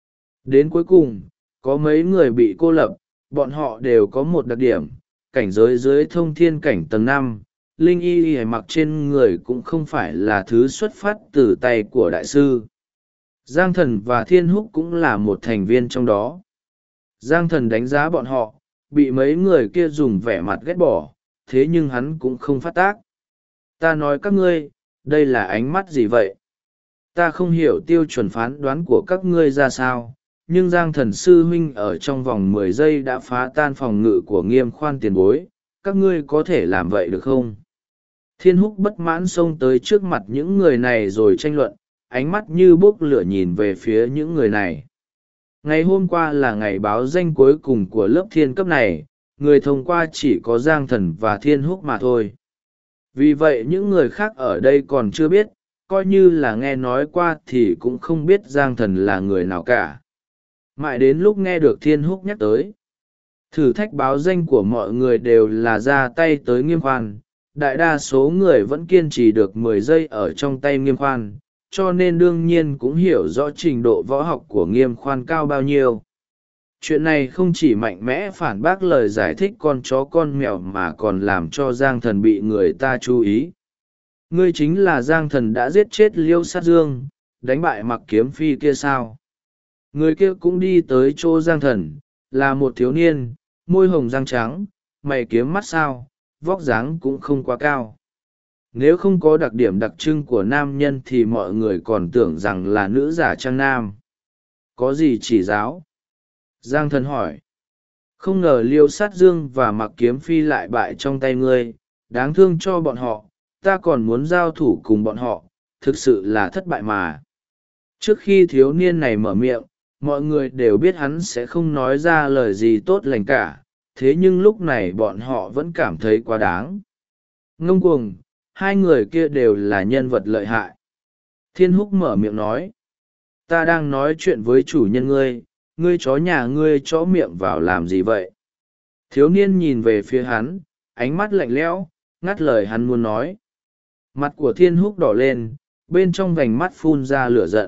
A: Đến cuối cùng, có mấy người bị cô lập, bọn họ đều có một đặc điểm, cảnh giới dưới thông thiên cảnh tầng 5, linh y y mặc trên người cũng không phải là thứ xuất phát từ tay của đại sư. Giang Thần và Thiên Húc cũng là một thành viên trong đó. Giang Thần đánh giá bọn họ, bị mấy người kia dùng vẻ mặt ghét bỏ, thế nhưng hắn cũng không phát tác. Ta nói các ngươi, đây là ánh mắt gì vậy? Ta không hiểu tiêu chuẩn phán đoán của các ngươi ra sao, nhưng Giang Thần sư huynh ở trong vòng 10 giây đã phá tan phòng ngự của Nghiêm Khoan tiền bối, các ngươi có thể làm vậy được không? Thiên Húc bất mãn xông tới trước mặt những người này rồi tranh luận, ánh mắt như bốc lửa nhìn về phía những người này. Ngày hôm qua là ngày báo danh cuối cùng của lớp thiên cấp này, người thông qua chỉ có Giang Thần và Thiên Húc mà thôi. Vì vậy những người khác ở đây còn chưa biết, coi như là nghe nói qua thì cũng không biết Giang Thần là người nào cả. Mãi đến lúc nghe được Thiên Húc nhắc tới, thử thách báo danh của mọi người đều là ra tay tới Nghiêm Khoan, đại đa số người vẫn kiên trì được 10 giây ở trong tay Nghiêm Khoan, cho nên đương nhiên cũng hiểu rõ trình độ võ học của Nghiêm Khoan cao bao nhiêu. Chuyện này không chỉ mạnh mẽ phản bác lời giải thích con chó con mèo mà còn làm cho Giang Thần bị người ta chú ý. Ngươi chính là Giang Thần đã giết chết Liêu Sát Dương, đánh bại Mặc Kiếm Phi kia sao? Người kia cũng đi tới chỗ Giang Thần, là một thiếu niên, môi hồng răng trắng, mày kiếm mắt sao, vóc dáng cũng không quá cao. Nếu không có đặc điểm đặc trưng của nam nhân thì mọi người còn tưởng rằng là nữ giả trang nam. Có gì chỉ giáo? Giang Thần hỏi. Không ngờ Liêu Sát Dương và Mặc Kiếm Phi lại bại trong tay ngươi, đáng thương cho bọn họ, ta còn muốn giao thủ cùng bọn họ, thực sự là thất bại mà. Trước khi thiếu niên này mở miệng, mọi người đều biết hắn sẽ không nói ra lời gì tốt lành cả, thế nhưng lúc này bọn họ vẫn cảm thấy quá đáng. Ngông cuồng, hai người kia đều là nhân vật lợi hại. Thiên Húc mở miệng nói. Ta đang nói chuyện với chủ nhân ngươi, ngươi chó nhà ngươi chó miệng vào làm gì vậy? Thiếu niên nhìn về phía hắn, ánh mắt lạnh lẽo, ngắt lời hắn muốn nói. Mặt của Thiên Húc đỏ lên, bên trong vành mắt phun ra lửa giận.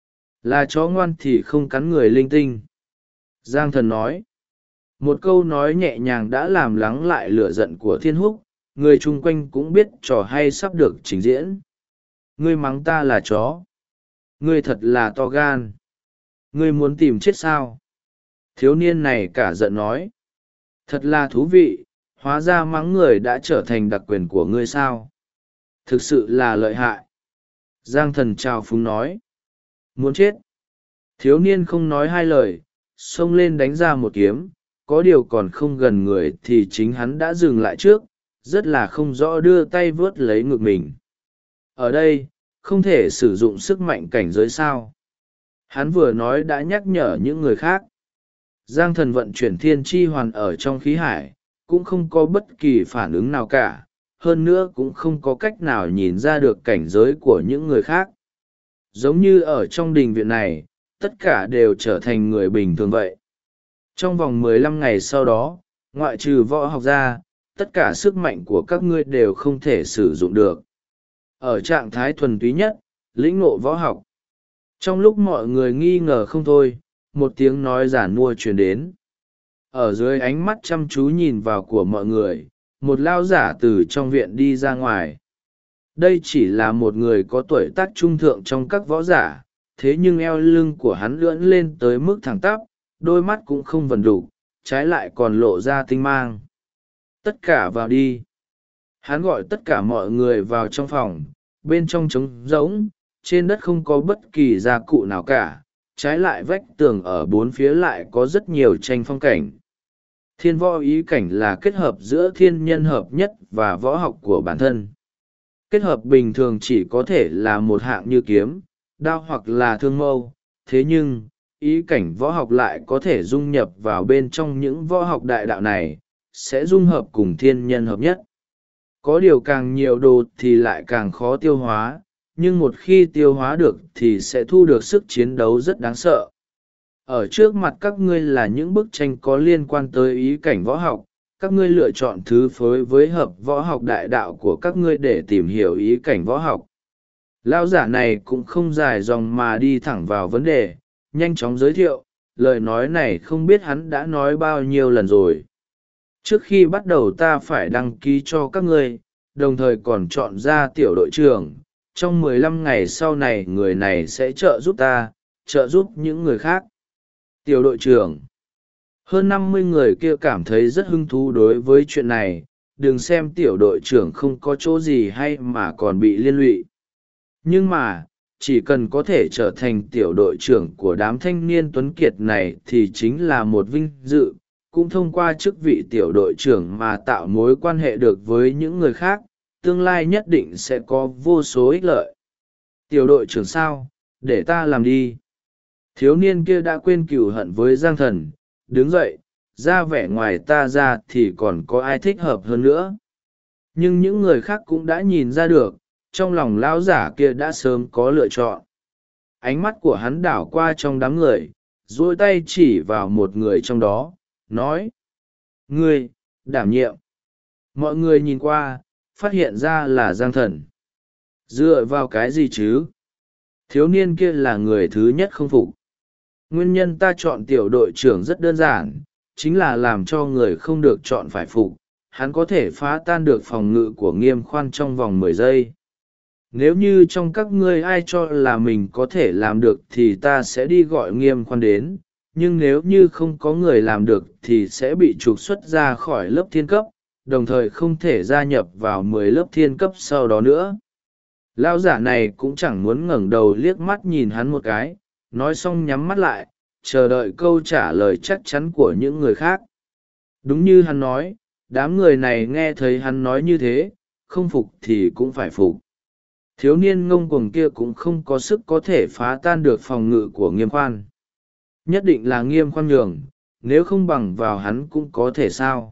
A: Là chó ngoan thì không cắn người linh tinh. Giang Thần nói. Một câu nói nhẹ nhàng đã làm lắng lại lửa giận của Thiên Húc, người chung quanh cũng biết trò hay sắp được trình diễn. Ngươi mắng ta là chó. Ngươi thật là to gan. Ngươi muốn tìm chết sao? Thiếu niên này cả giận nói. Thật là thú vị, hóa ra mắng người đã trở thành đặc quyền của ngươi sao? Thực sự là lợi hại. Giang Thần trào phúng nói. Muốn chết. Thiếu niên không nói hai lời, xông lên đánh ra một kiếm, có điều còn không gần người thì chính hắn đã dừng lại trước, rất là không rõ đưa tay vớt lấy ngực mình. Ở đây, không thể sử dụng sức mạnh cảnh giới sao. Hắn vừa nói đã nhắc nhở những người khác. Giang Thần vận chuyển thiên chi hoàn ở trong khí hải, cũng không có bất kỳ phản ứng nào cả, hơn nữa cũng không có cách nào nhìn ra được cảnh giới của những người khác. Giống như ở trong đình viện này, tất cả đều trở thành người bình thường vậy. Trong vòng 15 ngày sau đó, ngoại trừ võ học ra, tất cả sức mạnh của các ngươi đều không thể sử dụng được. Ở trạng thái thuần túy nhất, lĩnh ngộ võ học. Trong lúc mọi người nghi ngờ không thôi, một tiếng nói giản mua truyền đến. Ở dưới ánh mắt chăm chú nhìn vào của mọi người, một lao giả từ trong viện đi ra ngoài. Đây chỉ là một người có tuổi tác trung thượng trong các võ giả, thế nhưng eo lưng của hắn lưỡn lên tới mức thẳng tắp, đôi mắt cũng không vần đục, trái lại còn lộ ra tinh mang. Tất cả vào đi. Hắn gọi tất cả mọi người vào trong phòng, bên trong trống rỗng, trên đất không có bất kỳ gia cụ nào cả, trái lại vách tường ở bốn phía lại có rất nhiều tranh phong cảnh. Thiên võ ý cảnh là kết hợp giữa thiên nhân hợp nhất và võ học của bản thân. Kết hợp bình thường chỉ có thể là một hạng như kiếm, đao hoặc là thương mâu, thế nhưng, ý cảnh võ học lại có thể dung nhập vào bên trong những võ học đại đạo này, sẽ dung hợp cùng thiên nhân hợp nhất. có điều càng nhiều đồ thì lại càng khó tiêu hóa, nhưng một khi tiêu hóa được thì sẽ thu được sức chiến đấu rất đáng sợ. Ở trước mặt các ngươi là những bức tranh có liên quan tới ý cảnh võ học, các ngươi lựa chọn thứ phối với hợp võ học đại đạo của các ngươi để tìm hiểu ý cảnh võ học. Lão giả này cũng không dài dòng mà đi thẳng vào vấn đề, nhanh chóng giới thiệu, lời nói này không biết hắn đã nói bao nhiêu lần rồi. Trước khi bắt đầu ta phải đăng ký cho các ngươi, đồng thời còn chọn ra tiểu đội trưởng. Trong 15 ngày sau này người này sẽ trợ giúp ta, trợ giúp những người khác. Tiểu đội trưởng. Hơn 50 người kia cảm thấy rất hứng thú đối với chuyện này, đừng xem tiểu đội trưởng không có chỗ gì hay mà còn bị liên lụy. Nhưng mà, chỉ cần có thể trở thành tiểu đội trưởng của đám thanh niên tuấn kiệt này thì chính là một vinh dự, cũng thông qua chức vị tiểu đội trưởng mà tạo mối quan hệ được với những người khác, tương lai nhất định sẽ có vô số ích lợi. Tiểu đội trưởng sao, để ta làm đi. Thiếu niên kia đã quên cừu hận với Giang Thần, đứng dậy, ra vẻ ngoài ta ra thì còn có ai thích hợp hơn nữa. Nhưng những người khác cũng đã nhìn ra được, trong lòng lão giả kia đã sớm có lựa chọn. Ánh mắt của hắn đảo qua trong đám người, duỗi tay chỉ vào một người trong đó, nói: Ngươi, đảm nhiệm. Mọi người nhìn qua, phát hiện ra là Giang Thần. Dựa vào cái gì chứ? Thiếu niên kia là người thứ nhất không phục. Nguyên nhân ta chọn tiểu đội trưởng rất đơn giản, chính là làm cho người không được chọn phải phục. Hắn có thể phá tan được phòng ngự của Nghiêm Khoan trong vòng 10 giây. Nếu như trong các ngươi ai cho là mình có thể làm được thì ta sẽ đi gọi Nghiêm Khoan đến, nhưng nếu như không có người làm được thì sẽ bị trục xuất ra khỏi lớp thiên cấp, đồng thời không thể gia nhập vào 10 lớp thiên cấp sau đó nữa. Lão giả này cũng chẳng muốn ngẩng đầu liếc mắt nhìn hắn một cái, nói xong nhắm mắt lại, chờ đợi câu trả lời chắc chắn của những người khác. Đúng như hắn nói, đám người này nghe thấy hắn nói như thế, không phục thì cũng phải phục. Thiếu niên ngông cuồng kia cũng không có sức có thể phá tan được phòng ngự của Nghiêm Khoan. Nhất định là Nghiêm Khoan nhường, nếu không bằng vào hắn cũng có thể sao.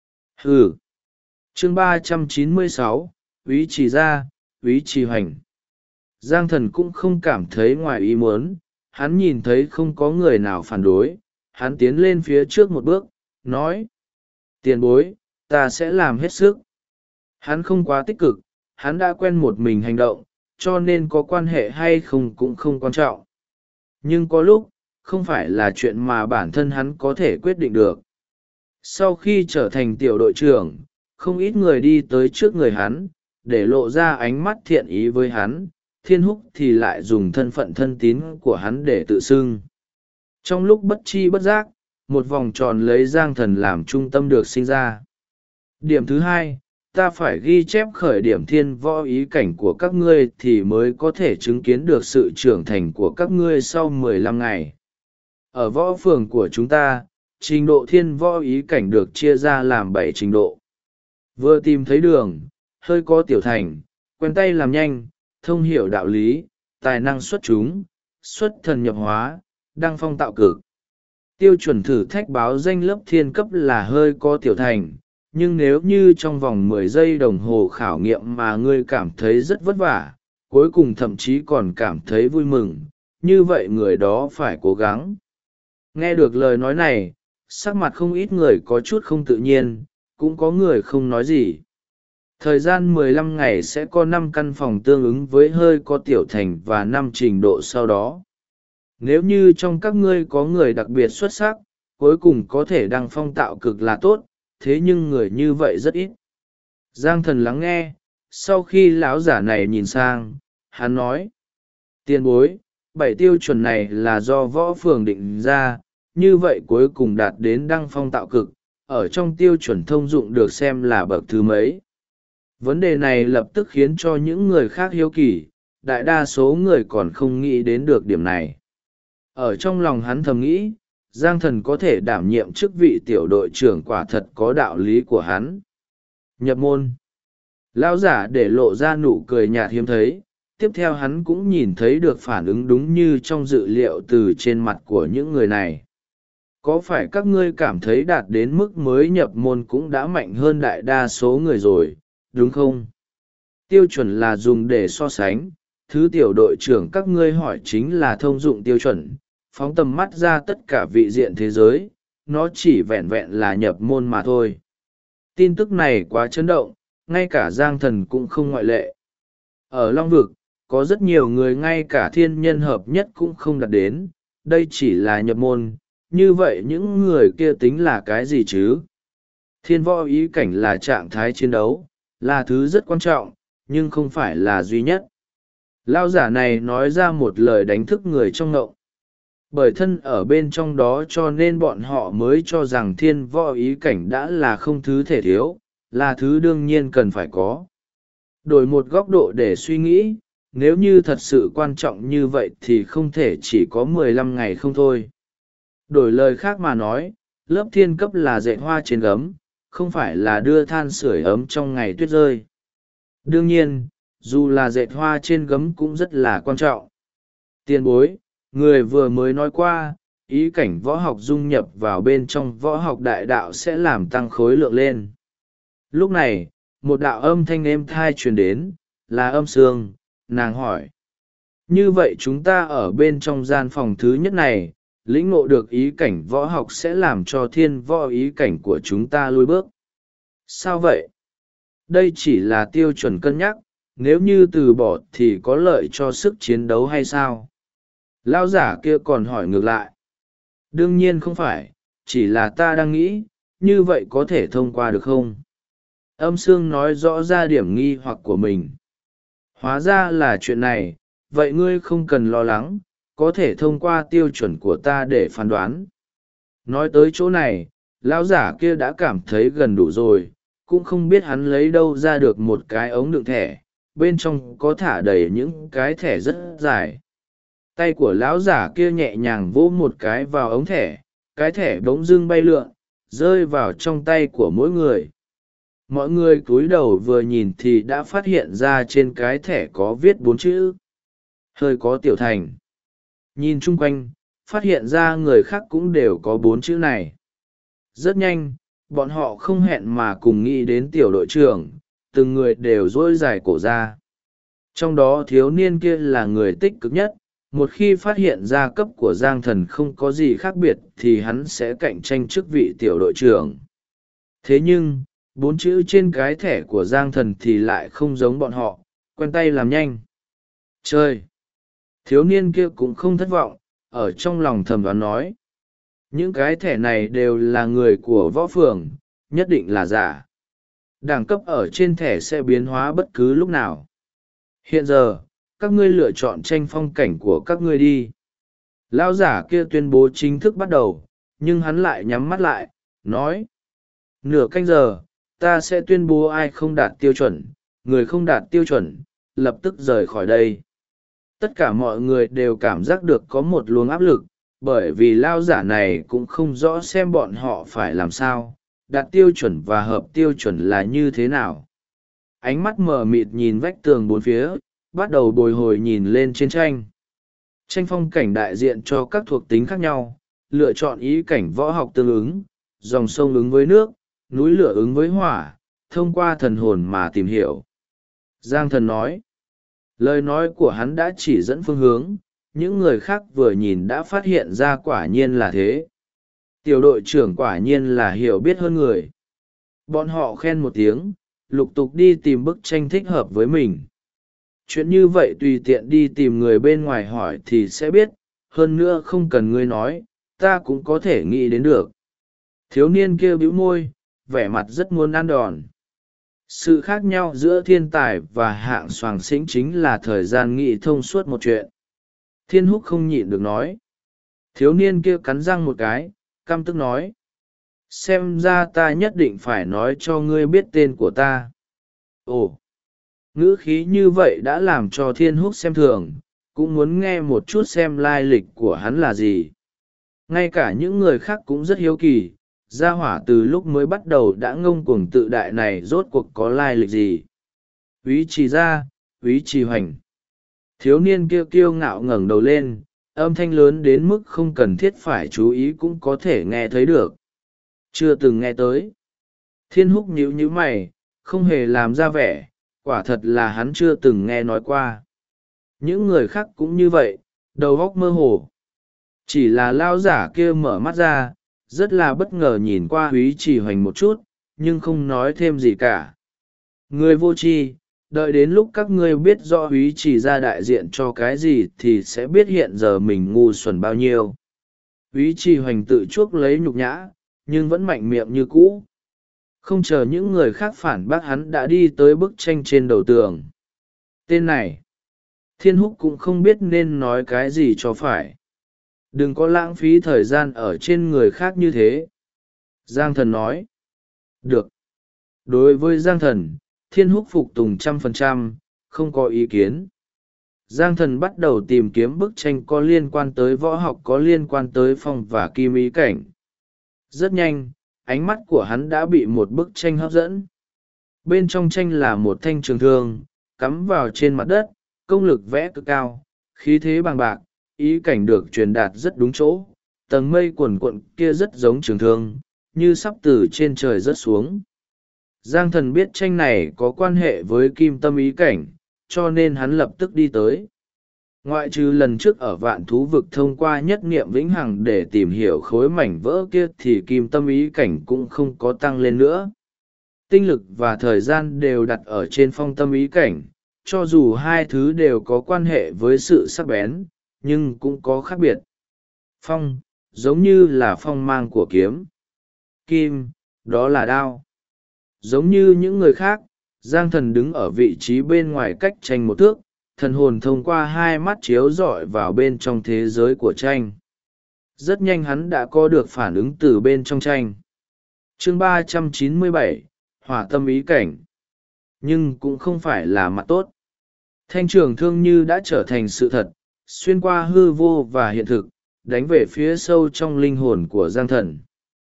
A: Hừ. Chương 396, Úy Trì Gia, Úy Trì Hoành. Giang Thần cũng không cảm thấy ngoài ý muốn, hắn nhìn thấy không có người nào phản đối, hắn tiến lên phía trước một bước, nói: Tiền bối, ta sẽ làm hết sức. Hắn không quá tích cực, hắn đã quen một mình hành động, cho nên có quan hệ hay không cũng không quan trọng. Nhưng có lúc, không phải là chuyện mà bản thân hắn có thể quyết định được. Sau khi trở thành tiểu đội trưởng, không ít người đi tới trước người hắn, để lộ ra ánh mắt thiện ý với hắn. Thiên Húc thì lại dùng thân phận thân tín của hắn để tự xưng. Trong lúc bất chi bất giác, một vòng tròn lấy Giang Thần làm trung tâm được sinh ra. Điểm thứ hai, ta phải ghi chép khởi điểm thiên võ ý cảnh của các ngươi thì mới có thể chứng kiến được sự trưởng thành của các ngươi sau 15 ngày. Ở võ phường của chúng ta, trình độ thiên võ ý cảnh được chia ra làm 7 trình độ. Vừa tìm thấy đường, hơi có tiểu thành, quen tay làm nhanh, thông hiểu đạo lý, tài năng xuất chúng, xuất thần nhập hóa, đăng phong tạo cực. Tiêu chuẩn thử thách báo danh lớp thiên cấp là hơi có tiểu thành, nhưng nếu như trong vòng 10 giây đồng hồ khảo nghiệm mà ngươi cảm thấy rất vất vả, cuối cùng thậm chí còn cảm thấy vui mừng, như vậy người đó phải cố gắng. Nghe được lời nói này, sắc mặt không ít người có chút không tự nhiên, cũng có người không nói gì. Thời gian 15 ngày sẽ có 5 căn phòng tương ứng với hơi có tiểu thành và 5 trình độ sau đó. Nếu như trong các ngươi có người đặc biệt xuất sắc, cuối cùng có thể đăng phong tạo cực là tốt, thế nhưng người như vậy rất ít. Giang Thần lắng nghe, sau khi lão giả này nhìn sang, hắn nói: Tiền bối, 7 tiêu chuẩn này là do võ phường định ra, như vậy cuối cùng đạt đến đăng phong tạo cực, ở trong tiêu chuẩn thông dụng được xem là bậc thứ mấy. Vấn đề này lập tức khiến cho những người khác hiếu kỳ, đại đa số người còn không nghĩ đến được điểm này. Ở trong lòng hắn thầm nghĩ, Giang Thần có thể đảm nhiệm chức vị tiểu đội trưởng quả thật có đạo lý của hắn. Nhập môn. Lão giả để lộ ra nụ cười nhạt hiếm thấy, tiếp theo hắn cũng nhìn thấy được phản ứng đúng như trong dự liệu từ trên mặt của những người này. Có phải các ngươi cảm thấy đạt đến mức mới nhập môn cũng đã mạnh hơn đại đa số người rồi, đúng không? Tiêu chuẩn là dùng để so sánh, thứ tiểu đội trưởng các ngươi hỏi chính là thông dụng tiêu chuẩn, phóng tầm mắt ra tất cả vị diện thế giới, nó chỉ vẹn vẹn là nhập môn mà thôi. Tin tức này quá chấn động, ngay cả Giang Thần cũng không ngoại lệ. Ở Long Vực, có rất nhiều người ngay cả thiên nhân hợp nhất cũng không đạt đến, đây chỉ là nhập môn, như vậy những người kia tính là cái gì chứ? Thiên võ ý cảnh là trạng thái chiến đấu, là thứ rất quan trọng, nhưng không phải là duy nhất. Lao giả này nói ra một lời đánh thức người trong ngộng. Bởi thân ở bên trong đó cho nên bọn họ mới cho rằng thiên võ ý cảnh đã là không thứ thể thiếu, là thứ đương nhiên cần phải có. Đổi một góc độ để suy nghĩ, nếu như thật sự quan trọng như vậy thì không thể chỉ có 15 ngày không thôi. Đổi lời khác mà nói, lớp thiên cấp là dệt hoa trên gấm, không phải là đưa than sưởi ấm trong ngày tuyết rơi. Đương nhiên, dù là dệt hoa trên gấm cũng rất là quan trọng. Tiền bối, người vừa mới nói qua, ý cảnh võ học dung nhập vào bên trong võ học đại đạo sẽ làm tăng khối lượng lên. Lúc này, một đạo âm thanh êm thai truyền đến, là âm sương, nàng hỏi. Như vậy chúng ta ở bên trong gian phòng thứ nhất này, lĩnh ngộ được ý cảnh võ học sẽ làm cho thiên võ ý cảnh của chúng ta lùi bước. Sao vậy? Đây chỉ là tiêu chuẩn cân nhắc, nếu như từ bỏ thì có lợi cho sức chiến đấu hay sao? Lão giả kia còn hỏi ngược lại. Đương nhiên không phải, chỉ là ta đang nghĩ, như vậy có thể thông qua được không? Âm sương nói rõ ra điểm nghi hoặc của mình. Hóa ra là chuyện này, vậy ngươi không cần lo lắng, có thể thông qua tiêu chuẩn của ta để phán đoán. Nói tới chỗ này, lão giả kia đã cảm thấy gần đủ rồi, cũng không biết hắn lấy đâu ra được một cái ống đựng thẻ, bên trong có thả đầy những cái thẻ rất dài. Tay của lão giả kia nhẹ nhàng vỗ một cái vào ống thẻ, cái thẻ bỗng dưng bay lượn, rơi vào trong tay của mỗi người. Mọi người cúi đầu vừa nhìn thì đã phát hiện ra trên cái thẻ có viết 4 chữ. Hơi có tiểu thành. Nhìn chung quanh, phát hiện ra người khác cũng đều có 4 chữ này. Rất nhanh, bọn họ không hẹn mà cùng nghĩ đến tiểu đội trưởng, từng người đều dỗi dài cổ ra. Trong đó thiếu niên kia là người tích cực nhất, một khi phát hiện ra cấp của Giang Thần không có gì khác biệt thì hắn sẽ cạnh tranh chức vị tiểu đội trưởng. Thế nhưng, 4 chữ trên cái thẻ của Giang Thần thì lại không giống bọn họ, quen tay làm nhanh. Chơi! Thiếu niên kia cũng không thất vọng, ở trong lòng thầm đoán nói. Những cái thẻ này đều là người của võ phường, nhất định là giả. Đẳng cấp ở trên thẻ sẽ biến hóa bất cứ lúc nào. Hiện giờ, các ngươi lựa chọn tranh phong cảnh của các ngươi đi. Lão giả kia tuyên bố chính thức bắt đầu, nhưng hắn lại nhắm mắt lại, nói. Nửa canh giờ, ta sẽ tuyên bố ai không đạt tiêu chuẩn, người không đạt tiêu chuẩn, lập tức rời khỏi đây. Tất cả mọi người đều cảm giác được có một luồng áp lực, bởi vì lao giả này cũng không rõ xem bọn họ phải làm sao, đạt tiêu chuẩn và hợp tiêu chuẩn là như thế nào. Ánh mắt mờ mịt nhìn vách tường bốn phía, bắt đầu bồi hồi nhìn lên trên tranh. Tranh phong cảnh đại diện cho các thuộc tính khác nhau, lựa chọn ý cảnh võ học tương ứng, dòng sông ứng với nước, núi lửa ứng với hỏa, thông qua thần hồn mà tìm hiểu. Giang Thần nói. Lời nói của hắn đã chỉ dẫn phương hướng, những người khác vừa nhìn đã phát hiện ra quả nhiên là thế. Tiểu đội trưởng quả nhiên là hiểu biết hơn người. Bọn họ khen một tiếng, lục tục đi tìm bức tranh thích hợp với mình. Chuyện như vậy tùy tiện đi tìm người bên ngoài hỏi thì sẽ biết, hơn nữa không cần ngươi nói, ta cũng có thể nghĩ đến được. Thiếu niên kia bĩu môi, vẻ mặt rất muốn ăn đòn. Sự khác nhau giữa thiên tài và hạng soàng xĩnh chính là thời gian nghĩ thông suốt một chuyện. Thiên Húc không nhịn được nói. Thiếu niên kia cắn răng một cái, căm tức nói. Xem ra ta nhất định phải nói cho ngươi biết tên của ta. Ồ! Ngữ khí như vậy đã làm cho Thiên Húc xem thường, cũng muốn nghe một chút xem lai lịch của hắn là gì. Ngay cả những người khác cũng rất hiếu kỳ, gia hỏa từ lúc mới bắt đầu đã ngông cuồng tự đại này rốt cuộc có lai lịch gì. Úy Trì Gia, Úy Trì Hoành. Thiếu niên kia kiêu ngạo ngẩng đầu lên, âm thanh lớn đến mức không cần thiết phải chú ý cũng có thể nghe thấy được. Chưa từng nghe tới. Thiên Húc nhíu nhíu mày, không hề làm ra vẻ, quả thật là hắn chưa từng nghe nói qua. Những người khác cũng như vậy, đầu óc mơ hồ. Chỉ là lao giả kia mở mắt ra, rất là bất ngờ nhìn qua Úy Chỉ Hoành một chút, nhưng không nói thêm gì cả. Người vô tri, đợi đến lúc các ngươi biết rõ Úy Chỉ ra đại diện cho cái gì thì sẽ biết hiện giờ mình ngu xuẩn bao nhiêu. Úy Chỉ Hoành tự chuốc lấy nhục nhã, nhưng vẫn mạnh miệng như cũ. Không chờ những người khác phản bác, hắn đã đi tới bức tranh trên đầu tường. Tên này, Thiên Húc cũng không biết nên nói cái gì cho phải. Đừng có lãng phí thời gian ở trên người khác như thế. Giang Thần nói. Được. Đối với Giang Thần, Thiên Húc phục tùng 100%, không có ý kiến. Giang Thần bắt đầu tìm kiếm bức tranh có liên quan tới võ học, có liên quan tới phong và kim ý cảnh. Rất nhanh, ánh mắt của hắn đã bị một bức tranh hấp dẫn. Bên trong tranh là một thanh trường thương, cắm vào trên mặt đất, công lực vẽ cực cao, khí thế bằng bạc, ý cảnh được truyền đạt rất đúng chỗ. Tầng mây cuồn cuộn kia rất giống trường thương, như sắp từ trên trời rớt xuống. Giang Thần biết tranh này có quan hệ với kim tâm ý cảnh, cho nên hắn lập tức đi tới. Ngoại trừ lần trước ở Vạn Thú Vực thông qua nhất niệm vĩnh hằng để tìm hiểu khối mảnh vỡ kia thì kim tâm ý cảnh cũng không có tăng lên nữa. Tinh lực và thời gian đều đặt ở trên phong tâm ý cảnh, cho dù hai thứ đều có quan hệ với sự sắc bén, nhưng cũng có khác biệt. Phong, giống như là phong mang của kiếm. Kim, đó là đao. Giống như những người khác, Giang Thần đứng ở vị trí bên ngoài cách tranh một thước, thần hồn thông qua hai mắt chiếu rọi vào bên trong thế giới của tranh. Rất nhanh hắn đã có được phản ứng từ bên trong tranh. Chương 397, Hỏa tâm ý cảnh. Nhưng cũng không phải là mặt tốt. Thanh trường thương như đã trở thành sự thật, xuyên qua hư vô và hiện thực, đánh về phía sâu trong linh hồn của Giang Thần.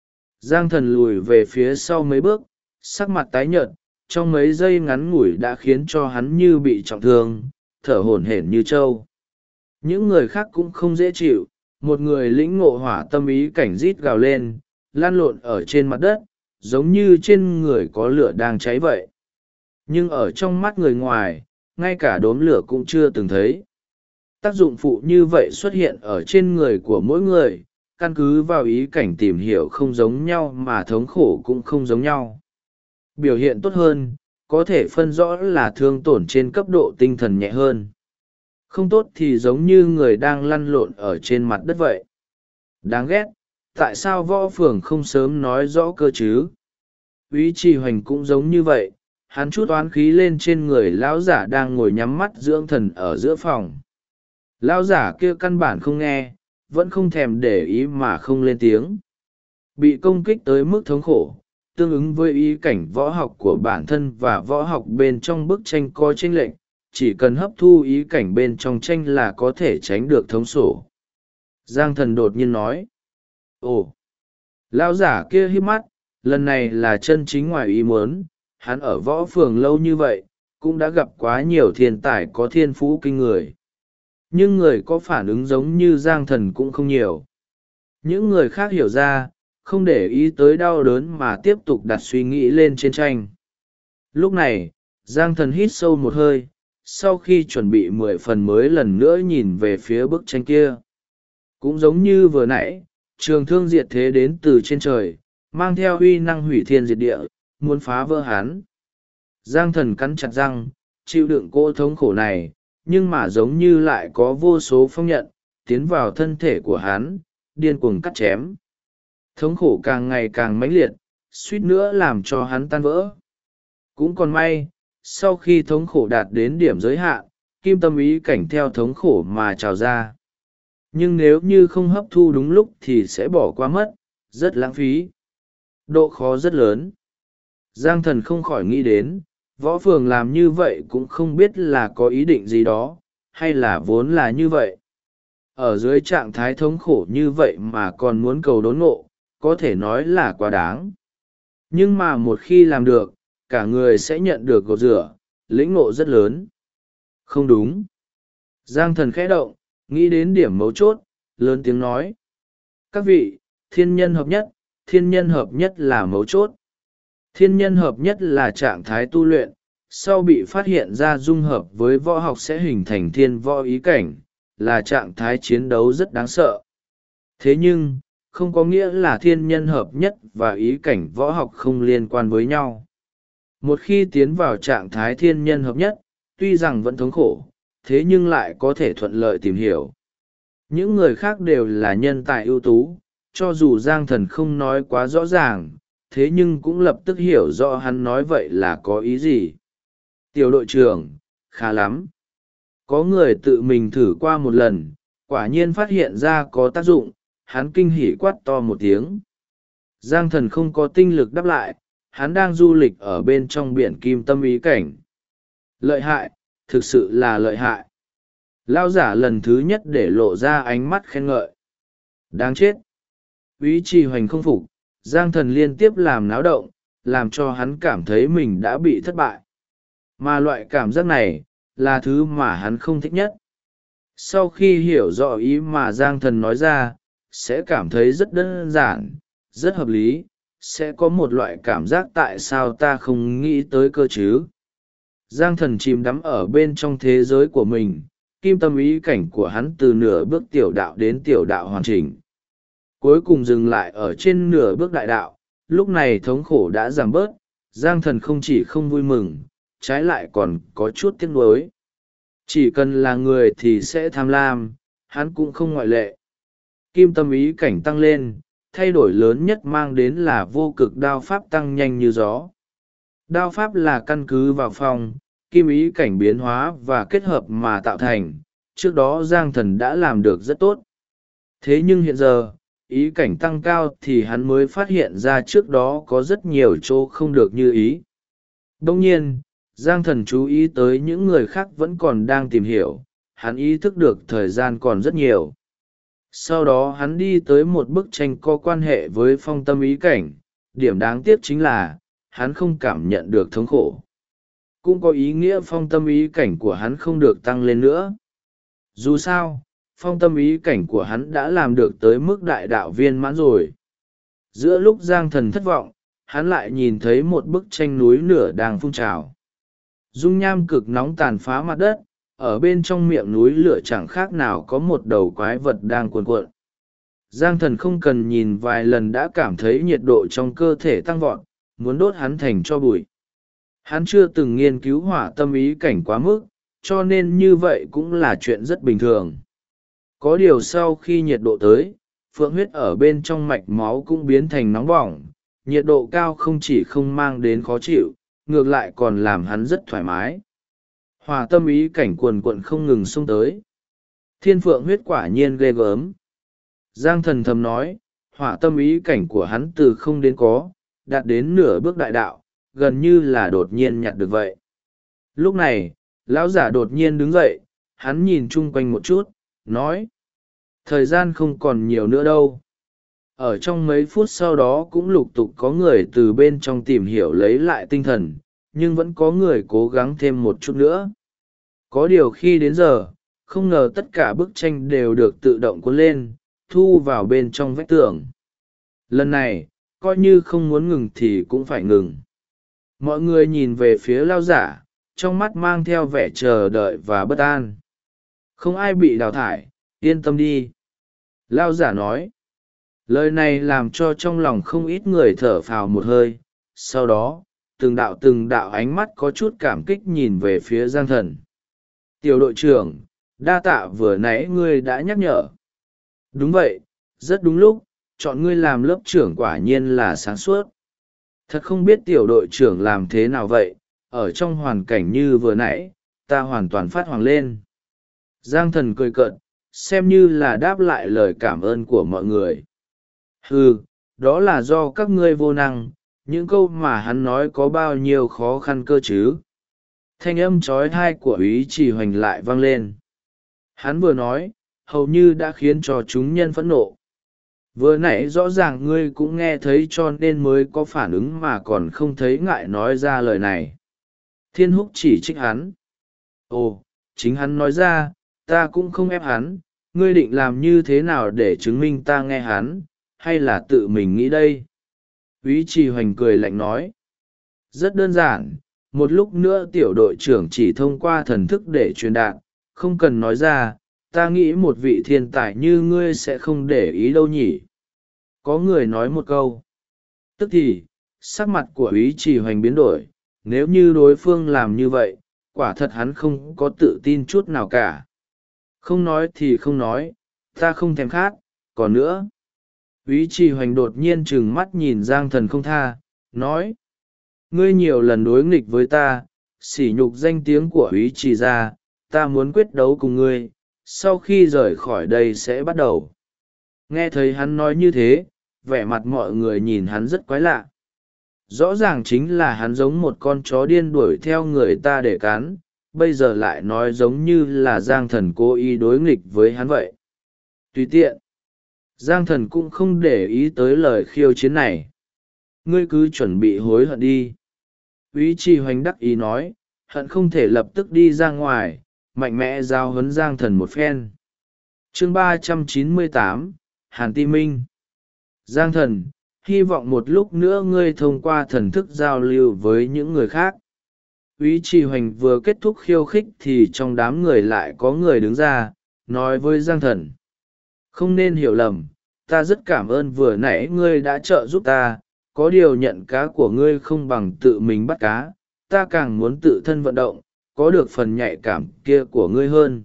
A: Giang Thần lùi về phía sau mấy bước, sắc mặt tái nhợt, trong mấy giây ngắn ngủi đã khiến cho hắn như bị trọng thương, thở hổn hển như trâu. Những người khác cũng không dễ chịu, một người lĩnh ngộ hỏa tâm ý cảnh rít gào lên, lan lộn ở trên mặt đất, giống như trên người có lửa đang cháy vậy. Nhưng ở trong mắt người ngoài, ngay cả đốm lửa cũng chưa từng thấy. Tác dụng phụ như vậy xuất hiện ở trên người của mỗi người, căn cứ vào ý cảnh tìm hiểu không giống nhau mà thống khổ cũng không giống nhau. Biểu hiện tốt hơn, có thể phân rõ là thương tổn trên cấp độ tinh thần nhẹ hơn. Không tốt thì giống như người đang lăn lộn ở trên mặt đất vậy. Đáng ghét, tại sao võ phường không sớm nói rõ cơ chứ? Úy Chỉ Hoành cũng giống như vậy, hắn chút oán khí lên trên người lão giả đang ngồi nhắm mắt dưỡng thần ở giữa phòng. Lão giả kia căn bản không nghe, vẫn không thèm để ý mà không lên tiếng. Bị công kích tới mức thống khổ, tương ứng với ý cảnh võ học của bản thân và võ học bên trong bức tranh có chênh lệch, chỉ cần hấp thu ý cảnh bên trong tranh là có thể tránh được thống sổ. Giang Thần đột nhiên nói. Ồ! Lão giả kia híp mắt, lần này là chân chính ngoài ý muốn, hắn ở võ phường lâu như vậy, cũng đã gặp quá nhiều thiên tài có thiên phú kinh người. Nhưng người có phản ứng giống như Giang Thần cũng không nhiều. Những người khác hiểu ra, không để ý tới đau đớn mà tiếp tục đặt suy nghĩ lên trên tranh. Lúc này, Giang Thần hít sâu một hơi, sau khi chuẩn bị 10 phần mới lần nữa nhìn về phía bức tranh kia. Cũng giống như vừa nãy, trường thương diệt thế đến từ trên trời, mang theo uy năng hủy thiên diệt địa, muốn phá vỡ hắn. Giang Thần cắn chặt răng, chịu đựng cỗ thống khổ này, nhưng mà giống như lại có vô số phong nhận, tiến vào thân thể của hắn, điên cuồng cắt chém. Thống khổ càng ngày càng mãnh liệt, suýt nữa làm cho hắn tan vỡ. Cũng còn may, sau khi thống khổ đạt đến điểm giới hạn, kim tâm ý cảnh theo thống khổ mà trào ra. Nhưng nếu như không hấp thu đúng lúc thì sẽ bỏ qua mất, rất lãng phí. Độ khó rất lớn. Giang Thần không khỏi nghĩ đến, võ phường làm như vậy cũng không biết là có ý định gì đó, hay là vốn là như vậy. Ở dưới trạng thái thống khổ như vậy mà còn muốn cầu đốn ngộ, có thể nói là quá đáng. Nhưng mà một khi làm được, cả người sẽ nhận được gột rửa, lĩnh ngộ rất lớn. Không đúng. Giang Thần khẽ động, nghĩ đến điểm mấu chốt, lớn tiếng nói. Các vị, thiên nhân hợp nhất là mấu chốt. Thiên nhân hợp nhất là trạng thái tu luyện, sau bị phát hiện ra dung hợp với võ học sẽ hình thành thiên võ ý cảnh, là trạng thái chiến đấu rất đáng sợ. Thế nhưng, không có nghĩa là thiên nhân hợp nhất và ý cảnh võ học không liên quan với nhau. Một khi tiến vào trạng thái thiên nhân hợp nhất, tuy rằng vẫn thống khổ, thế nhưng lại có thể thuận lợi tìm hiểu. Những người khác đều là nhân tài ưu tú, cho dù Giang Thần không nói quá rõ ràng, thế nhưng cũng lập tức hiểu rõ hắn nói vậy là có ý gì. Tiểu đội trưởng, khá lắm. Có người tự mình thử qua một lần, quả nhiên phát hiện ra có tác dụng, hắn kinh hỉ quát to một tiếng. Giang Thần không có tinh lực đáp lại, hắn đang du lịch ở bên trong biển kim tâm ý cảnh. Lợi hại, thực sự là lợi hại. Lao giả lần thứ nhất để lộ ra ánh mắt khen ngợi. Đáng chết. Úy Trì Hoành không phục, Giang Thần liên tiếp làm náo động, làm cho hắn cảm thấy mình đã bị thất bại. Mà loại cảm giác này, là thứ mà hắn không thích nhất. Sau khi hiểu rõ ý mà Giang Thần nói ra, sẽ cảm thấy rất đơn giản, rất hợp lý, sẽ có một loại cảm giác tại sao ta không nghĩ tới cơ chứ. Giang Thần chìm đắm ở bên trong thế giới của mình, kim tâm ý cảnh của hắn từ nửa bước tiểu đạo đến tiểu đạo hoàn chỉnh. Cuối cùng dừng lại ở trên nửa bước đại đạo, lúc này thống khổ đã giảm bớt, Giang Thần không chỉ không vui mừng, trái lại còn có chút tiếc nuối. Chỉ cần là người thì sẽ tham lam, hắn cũng không ngoại lệ. Kim tâm ý cảnh tăng lên, thay đổi lớn nhất mang đến là vô cực đao pháp tăng nhanh như gió. Đao pháp là căn cứ vào phong, kim ý cảnh biến hóa và kết hợp mà tạo thành, trước đó Giang Thần đã làm được rất tốt. Thế nhưng hiện giờ, ý cảnh tăng cao thì hắn mới phát hiện ra trước đó có rất nhiều chỗ không được như ý. Đồng nhiên, Giang Thần chú ý tới những người khác vẫn còn đang tìm hiểu, hắn ý thức được thời gian còn rất nhiều. Sau đó hắn đi tới một bức tranh có quan hệ với phong tâm ý cảnh, điểm đáng tiếc chính là, hắn không cảm nhận được thống khổ. Cũng có ý nghĩa phong tâm ý cảnh của hắn không được tăng lên nữa. Dù sao, phong tâm ý cảnh của hắn đã làm được tới mức đại đạo viên mãn rồi. Giữa lúc Giang Thần thất vọng, hắn lại nhìn thấy một bức tranh núi lửa đang phun trào. Dung nham cực nóng tàn phá mặt đất, ở bên trong miệng núi lửa chẳng khác nào có một đầu quái vật đang cuồn cuộn. Giang Thần không cần nhìn vài lần đã cảm thấy nhiệt độ trong cơ thể tăng vọt, muốn đốt hắn thành tro bụi. Hắn chưa từng nghiên cứu hỏa tâm ý cảnh quá mức, cho nên như vậy cũng là chuyện rất bình thường. Có điều sau khi nhiệt độ tới, phượng huyết ở bên trong mạch máu cũng biến thành nóng bỏng, nhiệt độ cao không chỉ không mang đến khó chịu, ngược lại còn làm hắn rất thoải mái. Hỏa tâm ý cảnh cuồn cuộn không ngừng xông tới. Thiên phượng huyết quả nhiên ghê gớm. Giang Thần thầm nói, hỏa tâm ý cảnh của hắn từ không đến có, đạt đến nửa bước đại đạo, gần như là đột nhiên nhặt được vậy. Lúc này, lão giả đột nhiên đứng dậy, hắn nhìn chung quanh một chút, nói. Thời gian không còn nhiều nữa đâu. Ở trong mấy phút sau đó cũng lục tục có người từ bên trong tìm hiểu lấy lại tinh thần, nhưng vẫn có người cố gắng thêm một chút nữa. Có điều khi đến giờ, không ngờ tất cả bức tranh đều được tự động cuốn lên, thu vào bên trong vách tường. Lần này, coi như không muốn ngừng thì cũng phải ngừng. Mọi người nhìn về phía lao giả, trong mắt mang theo vẻ chờ đợi và bất an. Không ai bị đào thải, yên tâm đi. Lao giả nói. Lời này làm cho trong lòng không ít người thở phào một hơi. Sau đó, từng đạo ánh mắt có chút cảm kích nhìn về phía Giang Thần. Tiểu đội trưởng, đa tạ vừa nãy ngươi đã nhắc nhở. Đúng vậy, rất đúng lúc, chọn ngươi làm lớp trưởng quả nhiên là sáng suốt. Thật không biết tiểu đội trưởng làm thế nào vậy, ở trong hoàn cảnh như vừa nãy, ta hoàn toàn phát hoàng lên. Giang Thần cười cợt, xem như là đáp lại lời cảm ơn của mọi người. Đó là do các ngươi vô năng, những câu mà hắn nói có bao nhiêu khó khăn cơ chứ. Thanh âm trói thai của Úy Trì Hoành lại vang lên. Hắn vừa nói, hầu như đã khiến cho chúng nhân phẫn nộ. Vừa nãy rõ ràng ngươi cũng nghe thấy cho nên mới có phản ứng mà còn không thấy ngại nói ra lời này. Thiên Húc chỉ trích hắn. Ồ, chính hắn nói ra, ta cũng không ép hắn, ngươi định làm như thế nào để chứng minh ta nghe hắn, hay là tự mình nghĩ đây? Úy Trì Hoành cười lạnh nói. Rất đơn giản, một lúc nữa tiểu đội trưởng chỉ thông qua thần thức để truyền đạt, không cần nói ra. Ta nghĩ một vị thiên tài như ngươi sẽ không để ý đâu nhỉ. Có người nói một câu. Tức thì sắc mặt của úy trì hoành biến đổi. Nếu như đối phương làm như vậy, quả thật hắn không có tự tin chút nào cả. Không nói thì không nói, ta không thèm khát. Còn nữa, úy trì hoành đột nhiên trừng mắt nhìn Giang Thần không tha, nói: ngươi nhiều lần đối nghịch với ta, sỉ nhục danh tiếng của úy trì gia, ta muốn quyết đấu cùng ngươi, sau khi rời khỏi đây sẽ bắt đầu. Nghe thấy hắn nói như thế, vẻ mặt mọi người nhìn hắn rất quái lạ. Rõ ràng chính là hắn giống một con chó điên đuổi theo người ta để cắn, bây giờ lại nói giống như là Giang Thần cố ý đối nghịch với hắn vậy. Tùy tiện, Giang Thần cũng không để ý tới lời khiêu chiến này. Ngươi cứ chuẩn bị hối hận đi. Úy Trì Hoành đắc ý nói, hận không thể lập tức đi ra ngoài, mạnh mẽ giao huấn Giang Thần một phen. Chương 398, Hàn Ti Minh. Giang Thần, hy vọng một lúc nữa ngươi thông qua thần thức giao lưu với những người khác. Úy Trì Hoành vừa kết thúc khiêu khích thì trong đám người lại có người đứng ra, nói với Giang Thần: không nên hiểu lầm, ta rất cảm ơn vừa nãy ngươi đã trợ giúp ta, có điều nhận cá của ngươi không bằng tự mình bắt cá, ta càng muốn tự thân vận động, có được phần nhạy cảm kia của ngươi hơn.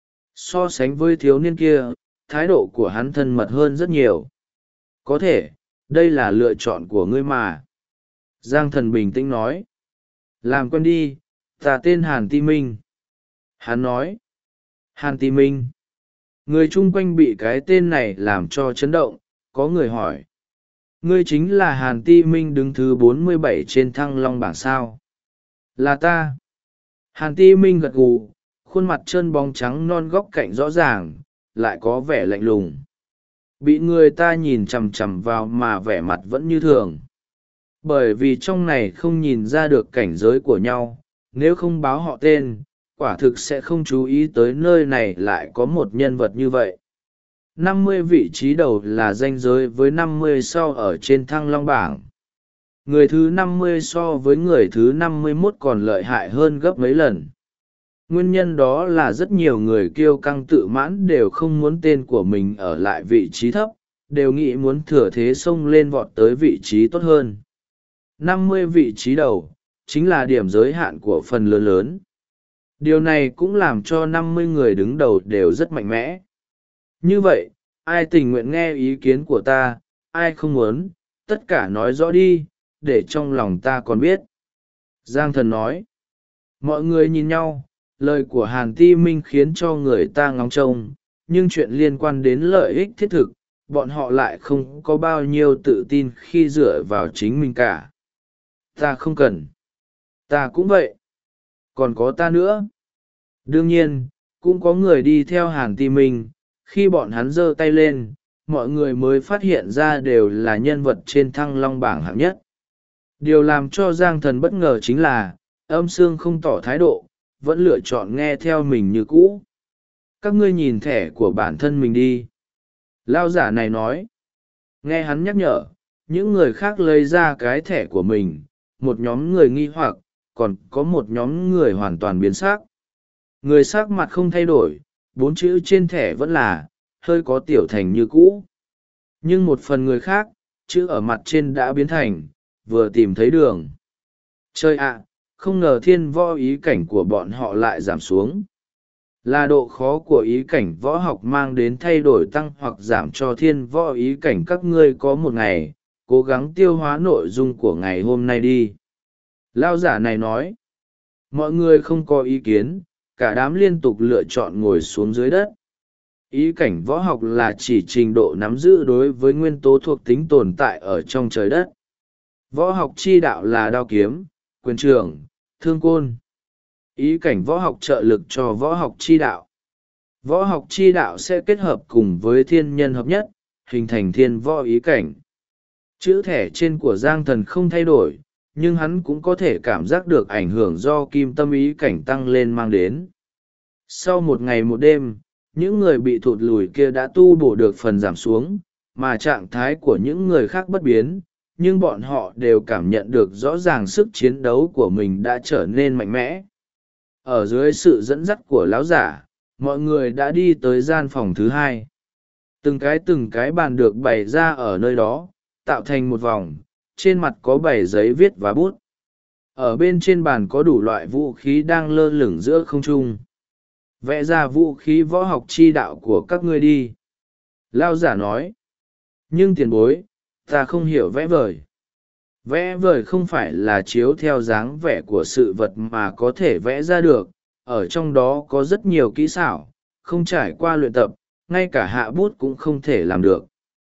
A: So sánh với thiếu niên kia, thái độ của hắn thân mật hơn rất nhiều. Có thể, đây là lựa chọn của ngươi mà. Giang Thần bình tĩnh nói. Làm quen đi, ta tên Hàn Ti Minh. Hắn nói. Hàn Ti Minh. Người chung quanh bị cái tên này làm cho chấn động, có người hỏi. Ngươi chính là Hàn Ti Minh đứng thứ 47 trên Thăng Long bảng sao? Là ta. Hàn Ti Minh gật gù, khuôn mặt trơn bóng trắng non góc cạnh rõ ràng, lại có vẻ lạnh lùng. Bị người ta nhìn chằm chằm vào mà vẻ mặt vẫn như thường. Bởi vì trong này không nhìn ra được cảnh giới của nhau, nếu không báo họ tên, quả thực sẽ không chú ý tới nơi này lại có một nhân vật như vậy. 50 vị trí đầu là ranh giới với 50 sau ở trên Thăng Long bảng. Người thứ 50 so với người thứ 51 còn lợi hại hơn gấp mấy lần. Nguyên nhân đó là rất nhiều người kiêu căng tự mãn đều không muốn tên của mình ở lại vị trí thấp, đều nghĩ muốn thừa thế xông lên vọt tới vị trí tốt hơn. 50 vị trí đầu, chính là điểm giới hạn của phần lớn lớn. Điều này cũng làm cho 50 người đứng đầu đều rất mạnh mẽ. Như vậy, ai tình nguyện nghe ý kiến của ta, ai không muốn, tất cả nói rõ đi, để trong lòng ta còn biết. Giang Thần nói. Mọi người nhìn nhau, lời của Hàn Ti Minh khiến cho người ta ngóng trông, nhưng chuyện liên quan đến lợi ích thiết thực, bọn họ lại không có bao nhiêu tự tin khi dựa vào chính mình cả. Ta không cần. Ta cũng vậy. Còn có ta nữa. Đương nhiên, cũng có người đi theo Hàn Ti Minh, khi bọn hắn giơ tay lên, mọi người mới phát hiện ra đều là nhân vật trên Thăng Long bảng hạng nhất. Điều làm cho Giang Thần bất ngờ chính là, Âm Sương không tỏ thái độ, vẫn lựa chọn nghe theo mình như cũ. Các ngươi nhìn thẻ của bản thân mình đi. Lao giả này nói. Nghe hắn nhắc nhở, những người khác lấy ra cái thẻ của mình, một nhóm người nghi hoặc, còn có một nhóm người hoàn toàn biến sắc. Người sắc mặt không thay đổi, 4 chữ trên thẻ vẫn là, hơi có tiểu thành như cũ. Nhưng một phần người khác, chữ ở mặt trên đã biến thành, vừa tìm thấy đường. Chơi ạ, không ngờ thiên võ ý cảnh của bọn họ lại giảm xuống. Là độ khó của ý cảnh võ học mang đến thay đổi tăng hoặc giảm cho thiên võ ý cảnh các ngươi có một ngày, cố gắng tiêu hóa nội dung của ngày hôm nay đi. Lao giả này nói. Mọi người không có ý kiến, cả đám liên tục lựa chọn ngồi xuống dưới đất. Ý cảnh võ học là chỉ trình độ nắm giữ đối với nguyên tố thuộc tính tồn tại ở trong trời đất. Võ học chi đạo là đao kiếm, quyền trường, thương côn. Ý cảnh võ học trợ lực cho võ học chi đạo. Võ học chi đạo sẽ kết hợp cùng với thiên nhân hợp nhất, hình thành thiên võ ý cảnh. Chữ thẻ trên của Giang Thần không thay đổi, nhưng hắn cũng có thể cảm giác được ảnh hưởng do kim tâm ý cảnh tăng lên mang đến. Sau một ngày một đêm, những người bị thụt lùi kia đã tu bổ được phần giảm xuống, mà trạng thái của những người khác bất biến, nhưng bọn họ đều cảm nhận được rõ ràng sức chiến đấu của mình đã trở nên mạnh mẽ. Ở dưới sự dẫn dắt của lão giả, mọi người đã đi tới gian phòng thứ hai. Từng cái bàn được bày ra ở nơi đó, tạo thành một vòng, trên mặt có bày giấy viết và bút. Ở bên trên bàn có đủ loại vũ khí đang lơ lửng giữa không trung. Vẽ ra vũ khí võ học chi đạo của các ngươi đi. Lão giả nói. Nhưng tiền bối, ta không hiểu vẽ vời. Vẽ vời không phải là chiếu theo dáng vẻ của sự vật mà có thể vẽ ra được, ở trong đó có rất nhiều kỹ xảo, không trải qua luyện tập, ngay cả hạ bút cũng không thể làm được.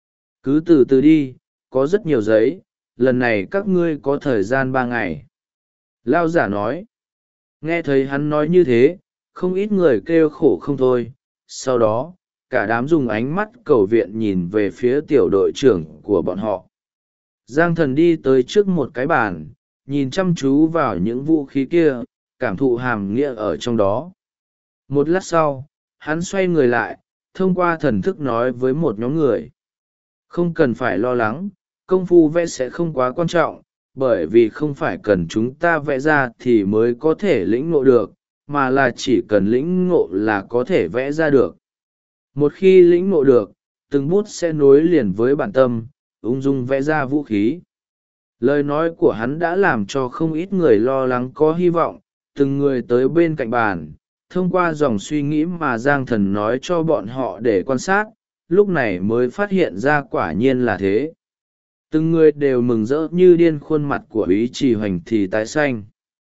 A: Cứ từ từ đi, có rất nhiều giấy, lần này các ngươi có thời gian 3 ngày. Lao giả nói. Nghe thấy hắn nói như thế, không ít người kêu khổ không thôi. Sau đó, cả đám dùng ánh mắt cầu viện nhìn về phía tiểu đội trưởng của bọn họ. Giang Thần đi tới trước một cái bàn, nhìn chăm chú vào những vũ khí kia, cảm thụ hàm nghĩa ở trong đó. Một lát sau, hắn xoay người lại, thông qua thần thức nói với một nhóm người. Không cần phải lo lắng, công phu vẽ sẽ không quá quan trọng, bởi vì không phải cần chúng ta vẽ ra thì mới có thể lĩnh ngộ được, mà là chỉ cần lĩnh ngộ là có thể vẽ ra được. Một khi lĩnh ngộ được, từng bút sẽ nối liền với bản tâm, ung dung vẽ ra vũ khí. Lời nói của hắn đã làm cho không ít người lo lắng có hy vọng, từng người tới bên cạnh bàn, thông qua dòng suy nghĩ mà Giang Thần nói cho bọn họ để quan sát, lúc này mới phát hiện ra quả nhiên là thế. Từng người đều mừng rỡ như điên, khuôn mặt của Úy Trì Hoành thì tái xanh.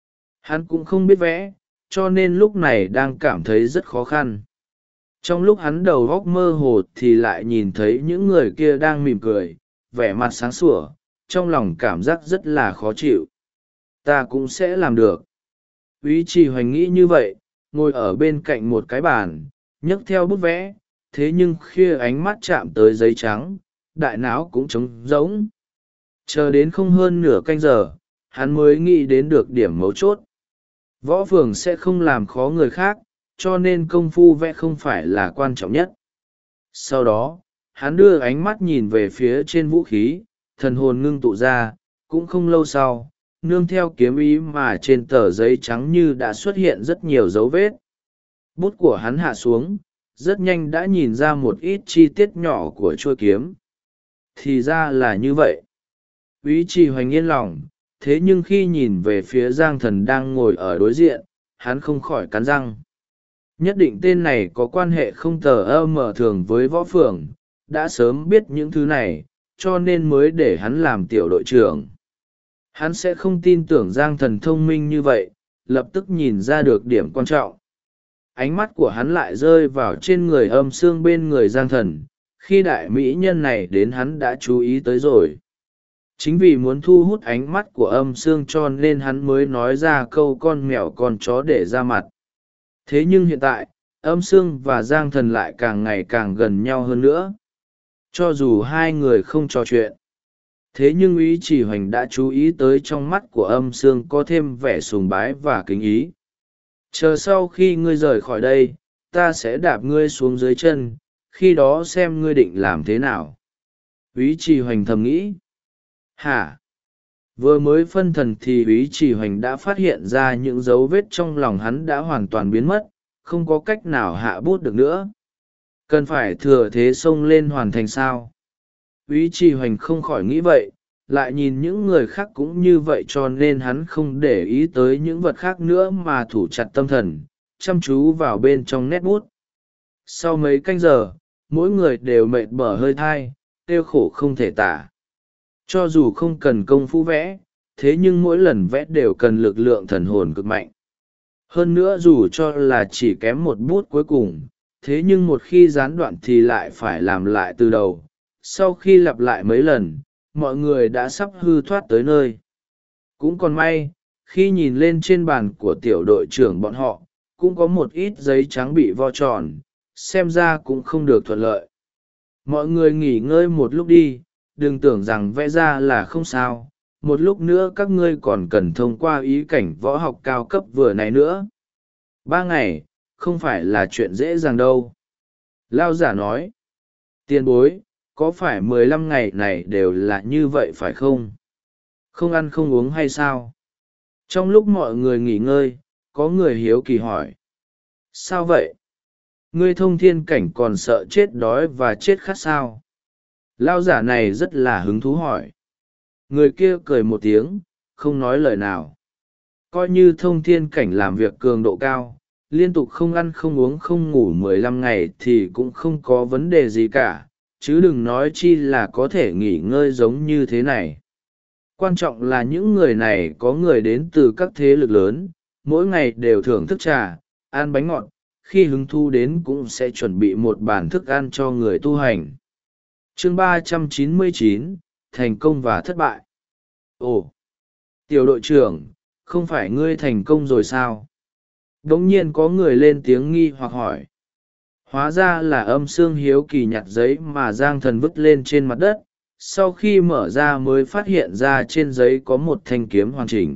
A: Hắn cũng không biết vẽ, cho nên lúc này đang cảm thấy rất khó khăn. Trong lúc hắn đầu óc mơ hồ thì lại nhìn thấy những người kia đang mỉm cười, vẻ mặt sáng sủa, trong lòng cảm giác rất là khó chịu. Ta cũng sẽ làm được. Úy Trì Hoành nghĩ như vậy, ngồi ở bên cạnh một cái bàn, nhấc theo bút vẽ, thế nhưng khi ánh mắt chạm tới giấy trắng, đại não cũng trống rỗng. Chờ đến không hơn nửa canh giờ, hắn mới nghĩ đến được điểm mấu chốt. Võ phường sẽ không làm khó người khác, cho nên công phu vẽ không phải là quan trọng nhất. Sau đó, hắn đưa ánh mắt nhìn về phía trên vũ khí, thần hồn ngưng tụ ra, cũng không lâu sau, nương theo kiếm ý mà trên tờ giấy trắng như đã xuất hiện rất nhiều dấu vết. Bút của hắn hạ xuống, rất nhanh đã nhìn ra một ít chi tiết nhỏ của chuôi kiếm. Thì ra là như vậy. Úy Trì Hoành yên lòng, thế nhưng khi nhìn về phía Giang Thần đang ngồi ở đối diện, hắn không khỏi cắn răng. Nhất định tên này có quan hệ không tờ ơ mở thường với võ phường, đã sớm biết những thứ này, cho nên mới để hắn làm tiểu đội trưởng. Hắn sẽ không tin tưởng Giang Thần thông minh như vậy, lập tức nhìn ra được điểm quan trọng. Ánh mắt của hắn lại rơi vào trên người Âm Sương bên người Giang Thần, khi đại mỹ nhân này đến hắn đã chú ý tới rồi. Chính vì muốn thu hút ánh mắt của Âm Sương cho nên hắn mới nói ra câu con mèo con chó để ra mặt. Thế nhưng hiện tại, Âm Sương và Giang Thần lại càng ngày càng gần nhau hơn nữa. Cho dù hai người không trò chuyện, thế nhưng Úy Trì Hoành đã chú ý tới trong mắt của Âm Sương có thêm vẻ sùng bái và kính ý. Chờ sau khi ngươi rời khỏi đây, ta sẽ đạp ngươi xuống dưới chân, khi đó xem ngươi định làm thế nào. Úy Trì Hoành thầm nghĩ. Hả? Vừa mới phân thần thì Úy Trì Hoành đã phát hiện ra những dấu vết trong lòng hắn đã hoàn toàn biến mất, không có cách nào hạ bút được nữa. Cần phải thừa thế xông lên hoàn thành sao? Úy Trì Hoành không khỏi nghĩ vậy, lại nhìn những người khác cũng như vậy cho nên hắn không để ý tới những vật khác nữa mà thủ chặt tâm thần, chăm chú vào bên trong nét bút. Sau mấy canh giờ, mỗi người đều mệt bở hơi thai, tiêu khổ không thể tả. Cho dù không cần công phu vẽ, thế nhưng mỗi lần vẽ đều cần lực lượng thần hồn cực mạnh. Hơn nữa dù cho là chỉ kém một bút cuối cùng, thế nhưng một khi gián đoạn thì lại phải làm lại từ đầu. Sau khi lặp lại mấy lần, mọi người đã sắp hư thoát tới nơi. Cũng còn may, khi nhìn lên trên bàn của tiểu đội trưởng bọn họ, cũng có một ít giấy trắng bị vo tròn, xem ra cũng không được thuận lợi. Mọi người nghỉ ngơi một lúc đi, đừng tưởng rằng vẽ ra là không sao, một lúc nữa các ngươi còn cần thông qua ý cảnh võ học cao cấp vừa này nữa. 3 ngày, không phải là chuyện dễ dàng đâu. Lao giả nói, tiền bối, có phải 15 ngày này đều là như vậy phải không? Không ăn không uống hay sao? Trong lúc mọi người nghỉ ngơi, có người hiếu kỳ hỏi. Sao vậy? Ngươi thông thiên cảnh còn sợ chết đói và chết khát sao? Lao giả này rất là hứng thú hỏi. Người kia cười một tiếng, không nói lời nào. Coi như thông thiên cảnh làm việc cường độ cao, liên tục không ăn không uống không ngủ 15 ngày thì cũng không có vấn đề gì cả, chứ đừng nói chi là có thể nghỉ ngơi giống như thế này. Quan trọng là những người này có người đến từ các thế lực lớn, mỗi ngày đều thưởng thức trà, ăn bánh ngọt, khi hứng thu đến cũng sẽ chuẩn bị một bàn thức ăn cho người tu hành. Chương 399, thành công và thất bại. Ồ, tiểu đội trưởng, không phải ngươi thành công rồi sao? Đống nhiên có người lên tiếng nghi hoặc hỏi. Hóa ra là Âm Sương hiếu kỳ nhặt giấy mà Giang Thần vứt lên trên mặt đất, sau khi mở ra mới phát hiện ra trên giấy có một thanh kiếm hoàn chỉnh.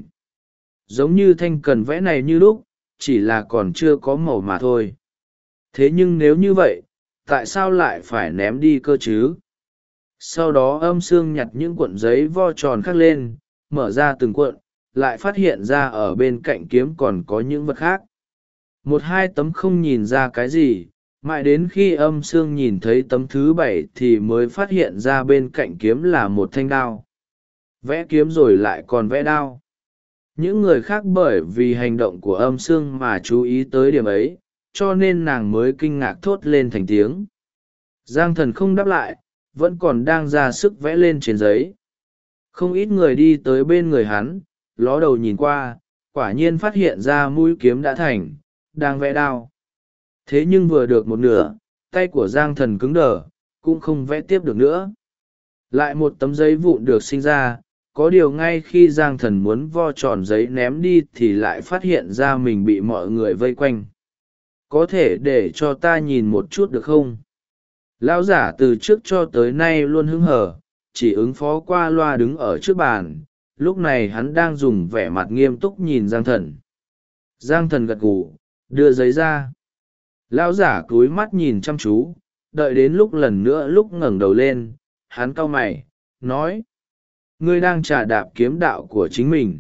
A: Giống như thanh cần vẽ này như lúc, chỉ là còn chưa có màu mà thôi. Thế nhưng nếu như vậy, tại sao lại phải ném đi cơ chứ? Sau đó Âm Sương nhặt những cuộn giấy vo tròn khác lên, mở ra từng cuộn, lại phát hiện ra ở bên cạnh kiếm còn có những vật khác. Một hai tấm không nhìn ra cái gì, mãi đến khi Âm Sương nhìn thấy tấm thứ 7 thì mới phát hiện ra bên cạnh kiếm là một thanh đao. Vẽ kiếm rồi lại còn vẽ đao. Những người khác bởi vì hành động của Âm Sương mà chú ý tới điểm ấy, cho nên nàng mới kinh ngạc thốt lên thành tiếng. Giang Thần không đáp lại, vẫn còn đang ra sức vẽ lên trên giấy. Không ít người đi tới bên người hắn, ló đầu nhìn qua, quả nhiên phát hiện ra mũi kiếm đã thành, đang vẽ đao. Thế nhưng vừa được một nửa, tay của Giang Thần cứng đờ, cũng không vẽ tiếp được nữa. Lại một tấm giấy vụn được sinh ra, có điều ngay khi Giang Thần muốn vo tròn giấy ném đi thì lại phát hiện ra mình bị mọi người vây quanh. Có thể để cho ta nhìn một chút được không? Lão giả từ trước cho tới nay luôn hứng hở, chỉ ứng phó qua loa đứng ở trước bàn, lúc này hắn đang dùng vẻ mặt nghiêm túc nhìn Giang Thần. Giang Thần gật gù, đưa giấy ra. Lão giả cúi mắt nhìn chăm chú, đợi đến lúc lần nữa lúc ngẩng đầu lên, hắn cau mày, nói. Ngươi đang trà đạp kiếm đạo của chính mình.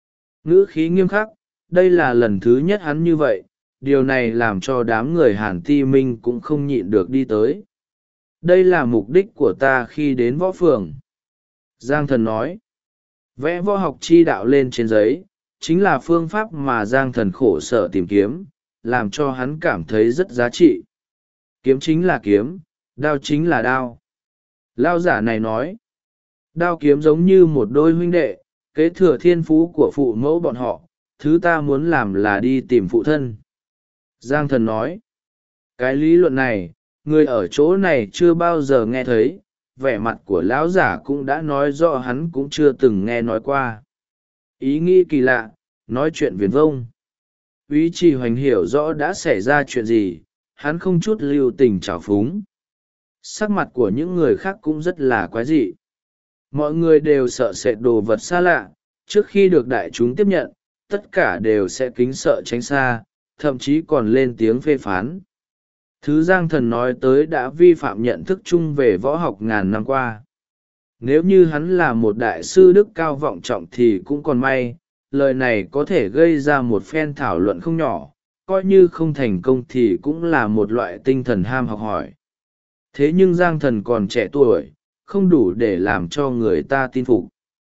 A: Ngữ khí nghiêm khắc, đây là lần thứ nhất hắn như vậy, điều này làm cho đám người Hàn Ti Minh cũng không nhịn được đi tới. Đây là mục đích của ta khi đến võ phường. Giang Thần nói. Vẽ võ học chi đạo lên trên giấy, chính là phương pháp mà Giang Thần khổ sở tìm kiếm, làm cho hắn cảm thấy rất giá trị. Kiếm chính là kiếm, đao chính là đao. Lao giả này nói. Đao kiếm giống như một đôi huynh đệ, kế thừa thiên phú của phụ mẫu bọn họ, thứ ta muốn làm là đi tìm phụ thân. Giang Thần nói. Cái lý luận này, người ở chỗ này chưa bao giờ nghe thấy, vẻ mặt của lão giả cũng đã nói rõ hắn cũng chưa từng nghe nói qua. Ý nghĩ kỳ lạ, nói chuyện viển vông. Úy Trì Hoành hiểu rõ đã xảy ra chuyện gì, hắn không chút lưu tình trào phúng. Sắc mặt của những người khác cũng rất là quái dị. Mọi người đều sợ sệt đồ vật xa lạ, trước khi được đại chúng tiếp nhận, tất cả đều sẽ kính sợ tránh xa, thậm chí còn lên tiếng phê phán. Thứ Giang Thần nói tới đã vi phạm nhận thức chung về võ học ngàn năm qua. Nếu như hắn là một đại sư đức cao vọng trọng thì cũng còn may, lời này có thể gây ra một phen thảo luận không nhỏ, coi như không thành công thì cũng là một loại tinh thần ham học hỏi. Thế nhưng Giang Thần còn trẻ tuổi, không đủ để làm cho người ta tin phục.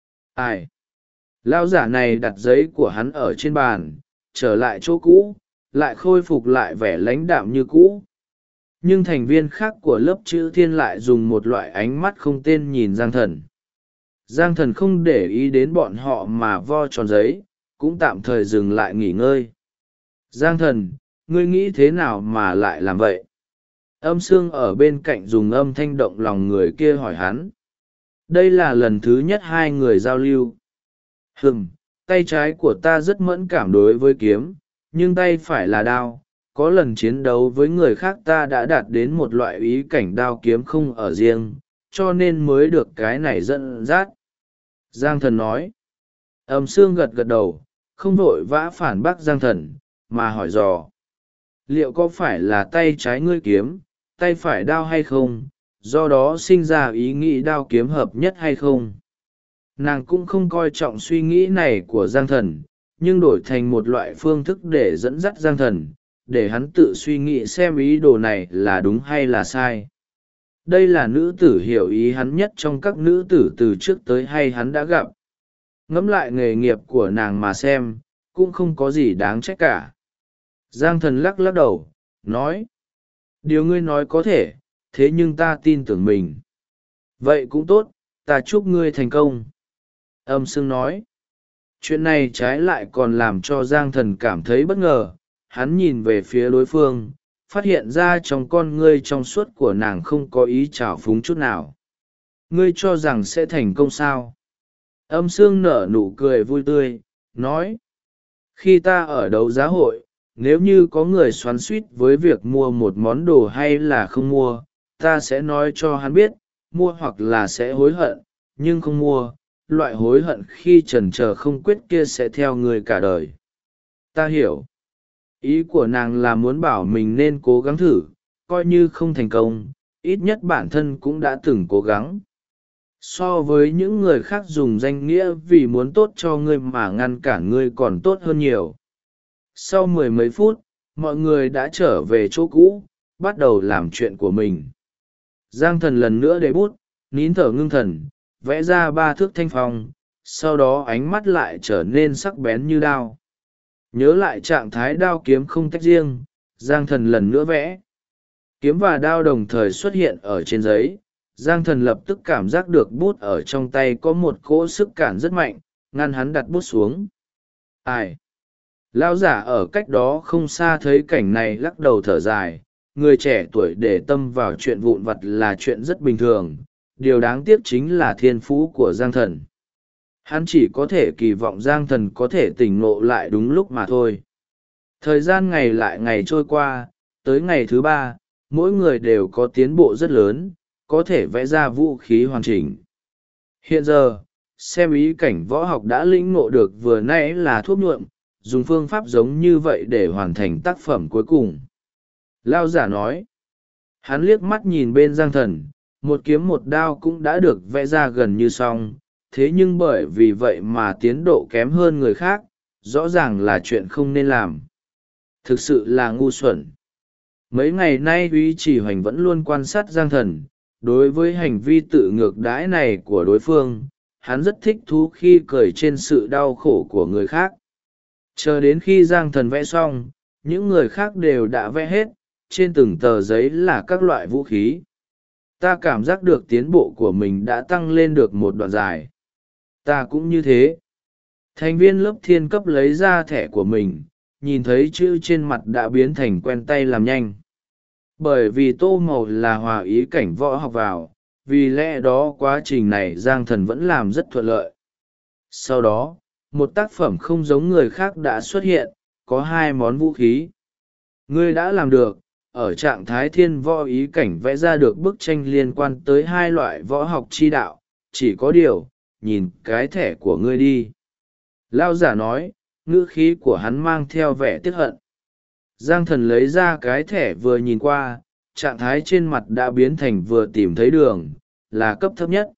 A: Ai? Lão giả này đặt giấy của hắn ở trên bàn, trở lại chỗ cũ, lại khôi phục lại vẻ lãnh đạm như cũ. Nhưng thành viên khác của lớp chữ thiên lại dùng một loại ánh mắt không tên nhìn Giang Thần. Giang Thần không để ý đến bọn họ mà vo tròn giấy, cũng tạm thời dừng lại nghỉ ngơi. Giang Thần, ngươi nghĩ thế nào mà lại làm vậy? Âm Sương ở bên cạnh dùng âm thanh động lòng người kia hỏi hắn. Đây là lần thứ nhất hai người giao lưu. Tay trái của ta rất mẫn cảm đối với kiếm, nhưng tay phải là đao. Có lần chiến đấu với người khác ta đã đạt đến một loại ý cảnh đao kiếm không ở riêng, cho nên mới được cái này dẫn dắt. Giang Thần nói. Âm Sương gật gật đầu, không vội vã phản bác Giang Thần, mà hỏi dò. Liệu có phải là tay trái ngươi kiếm, tay phải đao hay không, do đó sinh ra ý nghĩ đao kiếm hợp nhất hay không? Nàng cũng không coi trọng suy nghĩ này của Giang Thần, nhưng đổi thành một loại phương thức để dẫn dắt Giang Thần, để hắn tự suy nghĩ xem ý đồ này là đúng hay là sai. Đây là nữ tử hiểu ý hắn nhất trong các nữ tử từ trước tới hay hắn đã gặp. Ngẫm lại nghề nghiệp của nàng mà xem, cũng không có gì đáng trách cả. Giang Thần lắc lắc đầu, nói: điều ngươi nói có thể, thế nhưng ta tin tưởng mình. Vậy cũng tốt, ta chúc ngươi thành công. Âm Sương nói. Chuyện này trái lại còn làm cho Giang Thần cảm thấy bất ngờ. Hắn nhìn về phía đối phương, phát hiện ra trong con ngươi trong suốt của nàng không có ý trào phúng chút nào. Ngươi cho rằng sẽ thành công sao? Âm Sương nở nụ cười vui tươi, nói: khi ta ở đấu giá hội, nếu như có người xoắn xuýt với việc mua một món đồ hay là không mua, ta sẽ nói cho hắn biết, mua hoặc là sẽ hối hận, nhưng không mua, loại hối hận khi chần chờ không quyết kia sẽ theo người cả đời. Ta hiểu. Ý của nàng là muốn bảo mình nên cố gắng thử, coi như không thành công, ít nhất bản thân cũng đã từng cố gắng. So với những người khác dùng danh nghĩa vì muốn tốt cho ngươi mà ngăn cản ngươi còn tốt hơn nhiều. Sau mười mấy phút, mọi người đã trở về chỗ cũ, bắt đầu làm chuyện của mình. Giang Thần lần nữa để bút, nín thở ngưng thần, vẽ ra 3 thước thanh phong, sau đó ánh mắt lại trở nên sắc bén như đao. Nhớ lại trạng thái đao kiếm không tách riêng, Giang Thần lần nữa vẽ. Kiếm và đao đồng thời xuất hiện ở trên giấy. Giang Thần lập tức cảm giác được bút ở trong tay có một cỗ sức cản rất mạnh, ngăn hắn đặt bút xuống. Ai? Lão giả ở cách đó không xa thấy cảnh này lắc đầu thở dài. Người trẻ tuổi để tâm vào chuyện vụn vặt là chuyện rất bình thường, điều đáng tiếc chính là thiên phú của Giang Thần. Hắn chỉ có thể kỳ vọng Giang Thần có thể tỉnh ngộ lại đúng lúc mà thôi. Thời gian ngày lại ngày trôi qua, tới ngày thứ 3, mỗi người đều có tiến bộ rất lớn, có thể vẽ ra vũ khí hoàn chỉnh. Hiện giờ, xem ý cảnh võ học đã lĩnh ngộ được vừa nãy là thuốc nhuộm, dùng phương pháp giống như vậy để hoàn thành tác phẩm cuối cùng. Lao giả nói. Hắn liếc mắt nhìn bên Giang Thần, một kiếm một đao cũng đã được vẽ ra gần như xong, thế nhưng bởi vì vậy mà tiến độ kém hơn người khác, rõ ràng là chuyện không nên làm. Thực sự là ngu xuẩn. Mấy ngày nay Úy Chỉ Hoành vẫn luôn quan sát Giang Thần, đối với hành vi tự ngược đãi này của đối phương, hắn rất thích thú khi cười trên sự đau khổ của người khác. Chờ đến khi Giang Thần vẽ xong, những người khác đều đã vẽ hết, trên từng tờ giấy là các loại vũ khí. Ta cảm giác được tiến bộ của mình đã tăng lên được một đoạn dài. Ta cũng như thế. Thành viên lớp thiên cấp lấy ra thẻ của mình, nhìn thấy chữ trên mặt đã biến thành quen tay làm nhanh. Bởi vì tô màu là hòa ý cảnh võ học vào, vì lẽ đó quá trình này Giang Thần vẫn làm rất thuận lợi. Sau đó, một tác phẩm không giống người khác đã xuất hiện, có 2 món vũ khí. Ngươi đã làm được, ở trạng thái thiên võ ý cảnh vẽ ra được bức tranh liên quan tới 2 loại võ học chi đạo, chỉ có điều, nhìn cái thẻ của ngươi đi. Lao giả nói, ngữ khí của hắn mang theo vẻ tiếc hận. Giang Thần lấy ra cái thẻ vừa nhìn qua, trạng thái trên mặt đã biến thành vừa tìm thấy đường, là cấp thấp nhất.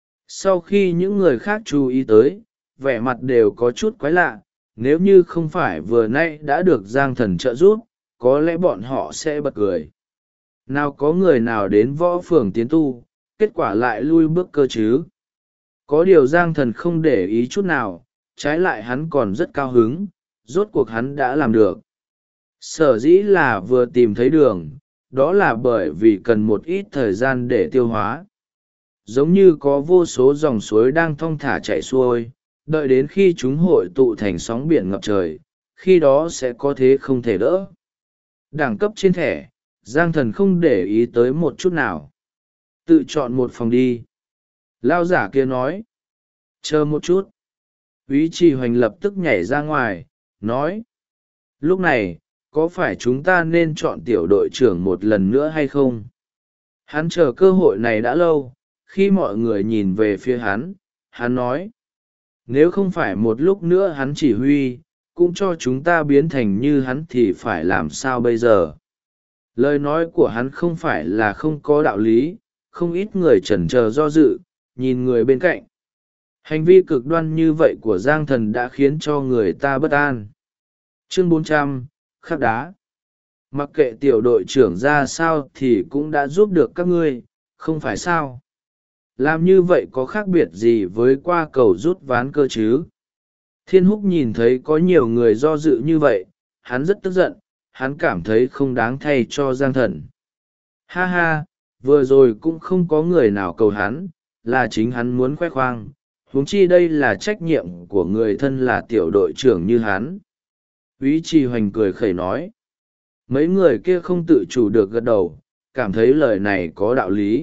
A: Sau khi những người khác chú ý tới, vẻ mặt đều có chút quái lạ, nếu như không phải vừa nay đã được Giang Thần trợ giúp, có lẽ bọn họ sẽ bật cười. Nào có người nào đến võ phường tiến tu, kết quả lại lui bước cơ chứ. Có điều Giang Thần không để ý chút nào, trái lại hắn còn rất cao hứng, rốt cuộc hắn đã làm được. Sở dĩ là vừa tìm thấy đường, đó là bởi vì cần một ít thời gian để tiêu hóa. Giống như có vô số dòng suối đang thong thả chảy xuôi, đợi đến khi chúng hội tụ thành sóng biển ngập trời, khi đó sẽ có thế không thể đỡ. Đẳng cấp trên thẻ, Giang Thần không để ý tới một chút nào. Tự chọn một phòng đi. Lao giả kia nói. Chờ một chút. Úy Trì Hoành lập tức nhảy ra ngoài, nói. Lúc này, có phải chúng ta nên chọn tiểu đội trưởng một lần nữa hay không? Hắn chờ cơ hội này đã lâu, khi mọi người nhìn về phía hắn nói. Nếu không phải một lúc nữa hắn chỉ huy, cũng cho chúng ta biến thành như hắn thì phải làm sao bây giờ? Lời nói của hắn không phải là không có đạo lý, không ít người chần chờ do dự, nhìn người bên cạnh. Hành vi cực đoan như vậy của Giang Thần đã khiến cho người ta bất an. Chương 400, khắc đá. Mặc kệ tiểu đội trưởng ra sao thì cũng đã giúp được các ngươi, không phải sao? Làm như vậy có khác biệt gì với qua cầu rút ván cơ chứ? Thiên Húc nhìn thấy có nhiều người do dự như vậy, hắn rất tức giận, hắn cảm thấy không đáng thay cho Giang Thần. Ha ha, vừa rồi cũng không có người nào cầu hắn, là chính hắn muốn khoe khoang, huống chi đây là trách nhiệm của người thân là tiểu đội trưởng như hắn. Úy Trì Hoành cười khẩy nói. Mấy người kia không tự chủ được gật đầu, cảm thấy lời này có đạo lý.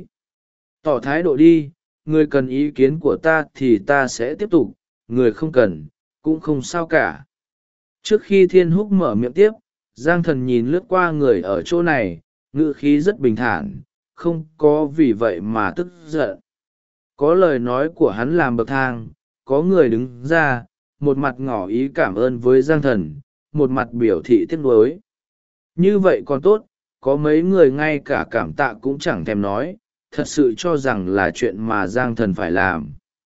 A: Tỏ thái độ đi, người cần ý kiến của ta thì ta sẽ tiếp tục, người không cần, cũng không sao cả. Trước khi Thiên Húc mở miệng tiếp, Giang Thần nhìn lướt qua người ở chỗ này, ngữ khí rất bình thản, không có vì vậy mà tức giận. Có lời nói của hắn làm bậc thang, có người đứng ra, một mặt ngỏ ý cảm ơn với Giang Thần, một mặt biểu thị tiếc nuối. Như vậy còn tốt, có mấy người ngay cả cảm tạ cũng chẳng thèm nói, thật sự cho rằng là chuyện mà Giang Thần phải làm.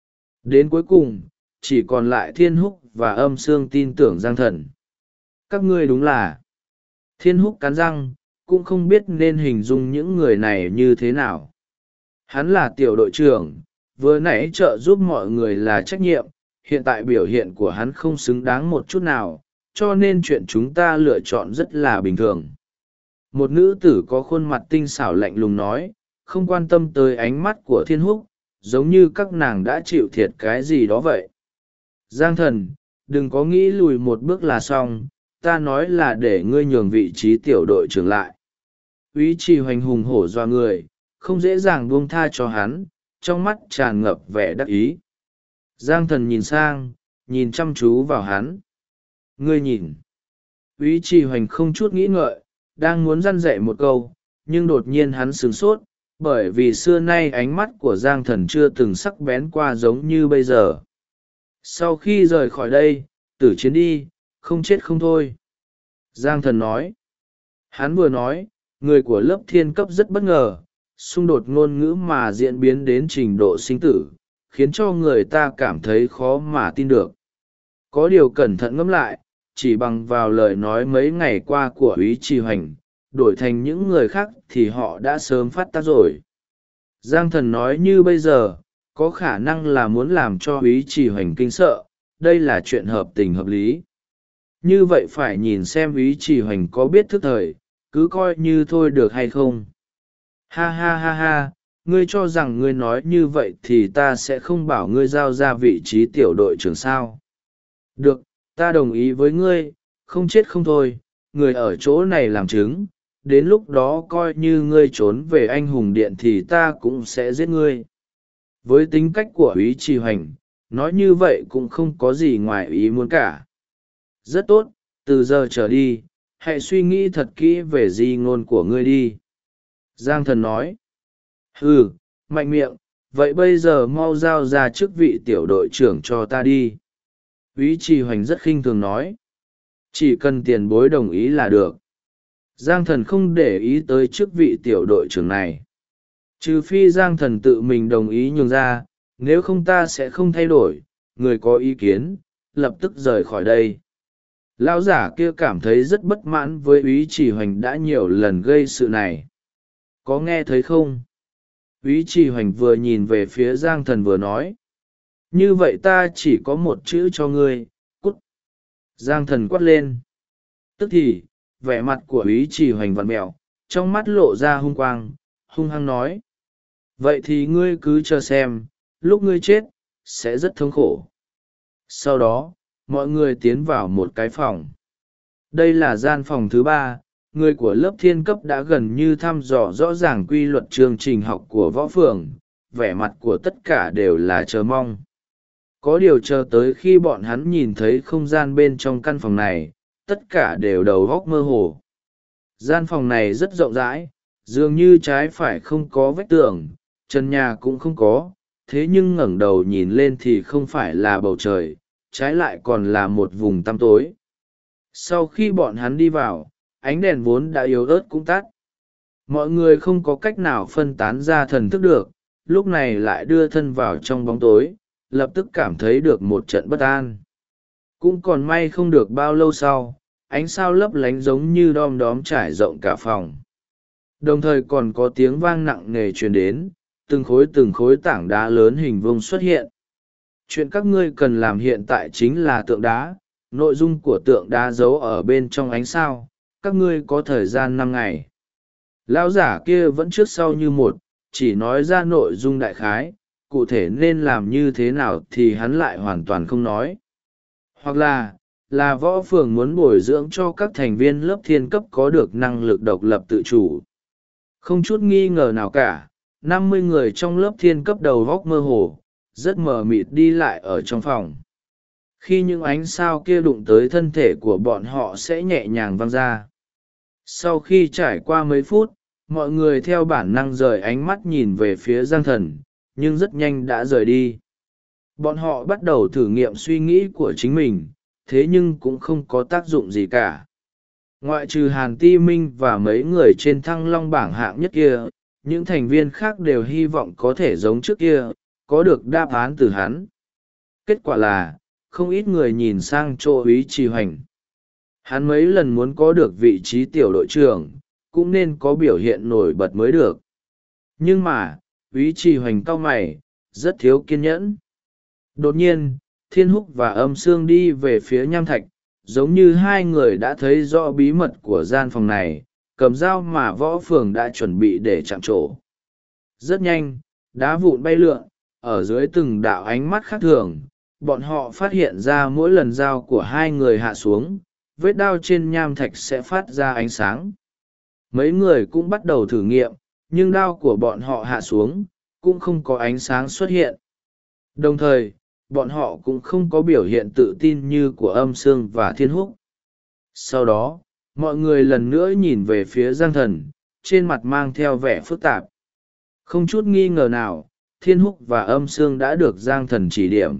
A: Đến cuối cùng, chỉ còn lại Thiên Húc và Âm Sương tin tưởng Giang Thần. Các ngươi đúng là... Thiên Húc cắn răng, cũng không biết nên hình dung những người này như thế nào. Hắn là tiểu đội trưởng, vừa nãy trợ giúp mọi người là trách nhiệm, hiện tại biểu hiện của hắn không xứng đáng một chút nào, cho nên chuyện chúng ta lựa chọn rất là bình thường. Một nữ tử có khuôn mặt tinh xảo lạnh lùng nói, không quan tâm tới ánh mắt của Thiên Húc, giống như các nàng đã chịu thiệt cái gì đó vậy. Giang Thần, đừng có nghĩ lùi một bước là xong, ta nói là để ngươi nhường vị trí tiểu đội trưởng lại. Úy Trì Hoành hùng hổ doa người, không dễ dàng buông tha cho hắn, trong mắt tràn ngập vẻ đắc ý. Giang Thần nhìn sang, nhìn chăm chú vào hắn. Ngươi nhìn. Úy Trì Hoành không chút nghĩ ngợi, đang muốn răn dạy một câu, nhưng đột nhiên hắn sửng sốt, bởi vì xưa nay ánh mắt của Giang Thần chưa từng sắc bén qua giống như bây giờ. Sau khi rời khỏi đây, tử chiến đi, không chết không thôi. Giang Thần nói. Hắn vừa nói, người của lớp thiên cấp rất bất ngờ, xung đột ngôn ngữ mà diễn biến đến trình độ sinh tử, khiến cho người ta cảm thấy khó mà tin được. Có điều cẩn thận ngẫm lại, chỉ bằng vào lời nói mấy ngày qua của Úy Trì Hoành, đổi thành những người khác thì họ đã sớm phát tác rồi. Giang Thần nói như bây giờ, có khả năng là muốn làm cho Úy Trì Hoành kinh sợ, đây là chuyện hợp tình hợp lý. Như vậy phải nhìn xem Úy Trì Hoành có biết thức thời, cứ coi như thôi được hay không. Ha ha ha ha, ngươi cho rằng ngươi nói như vậy thì ta sẽ không bảo ngươi giao ra vị trí tiểu đội trưởng sao. Được, ta đồng ý với ngươi, không chết không thôi, người ở chỗ này làm chứng, đến lúc đó coi như ngươi trốn về anh hùng điện thì ta cũng sẽ giết ngươi. Với tính cách của Úy Trì Hoành, nói như vậy cũng không có gì ngoài ý muốn cả. Rất tốt, từ giờ trở đi, hãy suy nghĩ thật kỹ về di ngôn của ngươi đi. Giang Thần nói. Ừ, mạnh miệng, vậy bây giờ mau giao ra chức vị tiểu đội trưởng cho ta đi. Úy Trì Hoành rất khinh thường nói. Chỉ cần tiền bối đồng ý là được. Giang Thần không để ý tới chức vị tiểu đội trưởng này. Trừ phi Giang Thần tự mình đồng ý nhường ra, nếu không ta sẽ không thay đổi, người có ý kiến, lập tức rời khỏi đây. Lão giả kia cảm thấy rất bất mãn với Úy Trì Hoành đã nhiều lần gây sự này. Có nghe thấy không? Úy Trì Hoành vừa nhìn về phía Giang Thần vừa nói. Như vậy ta chỉ có một chữ cho ngươi, cút. Giang Thần quát lên. Tức thì, vẻ mặt của Úy Trì Hoành vặn mẹo, trong mắt lộ ra hung quang, hung hăng nói. Vậy thì ngươi cứ chờ xem, lúc ngươi chết, sẽ rất thống khổ. Sau đó, mọi người tiến vào một cái phòng. Đây là gian phòng thứ 3, người của lớp thiên cấp đã gần như thăm dò rõ ràng quy luật chương trình học của võ phường, vẻ mặt của tất cả đều là chờ mong. Có điều chờ tới khi bọn hắn nhìn thấy không gian bên trong căn phòng này, tất cả đều đầu góc mơ hồ. Gian phòng này rất rộng rãi, dường như trái phải không có vách tường, trần nhà cũng không có, thế nhưng ngẩng đầu nhìn lên thì không phải là bầu trời, trái lại còn là một vùng tăm tối. Sau khi bọn hắn đi vào, ánh đèn vốn đã yếu ớt cũng tắt. Mọi người không có cách nào phân tán ra thần thức được, lúc này lại đưa thân vào trong bóng tối, lập tức cảm thấy được một trận bất an. Cũng còn may không được bao lâu sau, ánh sao lấp lánh giống như đom đóm trải rộng cả phòng. Đồng thời còn có tiếng vang nặng nề truyền đến, từng khối tảng đá lớn hình vuông xuất hiện. Chuyện các ngươi cần làm hiện tại chính là tượng đá, nội dung của tượng đá giấu ở bên trong ánh sao, các ngươi có thời gian 5 ngày. Lão giả kia vẫn trước sau như một, chỉ nói ra nội dung đại khái, cụ thể nên làm như thế nào thì hắn lại hoàn toàn không nói. Hoặc là võ phường muốn bồi dưỡng cho các thành viên lớp thiên cấp có được năng lực độc lập tự chủ. Không chút nghi ngờ nào cả, 50 người trong lớp thiên cấp đầu góc mơ hồ, rất mờ mịt đi lại ở trong phòng. Khi những ánh sao kia đụng tới thân thể của bọn họ sẽ nhẹ nhàng văng ra. Sau khi trải qua mấy phút, mọi người theo bản năng rời ánh mắt nhìn về phía Giang Thần, nhưng rất nhanh đã rời đi. Bọn họ bắt đầu thử nghiệm suy nghĩ của chính mình, thế nhưng cũng không có tác dụng gì cả. Ngoại trừ Hàn Ti Minh và mấy người trên Thăng Long bảng hạng nhất kia, những thành viên khác đều hy vọng có thể giống trước kia, có được đáp án từ hắn. Kết quả là, không ít người nhìn sang chỗ Úy Trì Hoành. Hắn mấy lần muốn có được vị trí tiểu đội trưởng, cũng nên có biểu hiện nổi bật mới được. Nhưng mà, Úy Trì Hoành cau mày, rất thiếu kiên nhẫn. Đột nhiên, Thiên Húc và Âm Sương đi về phía Nham Thạch, giống như hai người đã thấy rõ bí mật của gian phòng này, cầm dao mà võ phường đã chuẩn bị để chạm trổ. Rất nhanh, đá vụn bay lượn, ở dưới từng đạo ánh mắt khác thường, bọn họ phát hiện ra mỗi lần dao của hai người hạ xuống, vết đao trên nham thạch sẽ phát ra ánh sáng. Mấy người cũng bắt đầu thử nghiệm, nhưng đao của bọn họ hạ xuống, cũng không có ánh sáng xuất hiện. Đồng thời, bọn họ cũng không có biểu hiện tự tin như của Âm Sương và Thiên Húc. Sau đó, mọi người lần nữa nhìn về phía Giang Thần, trên mặt mang theo vẻ phức tạp. Không chút nghi ngờ nào, Thiên Húc và Âm Sương đã được Giang Thần chỉ điểm.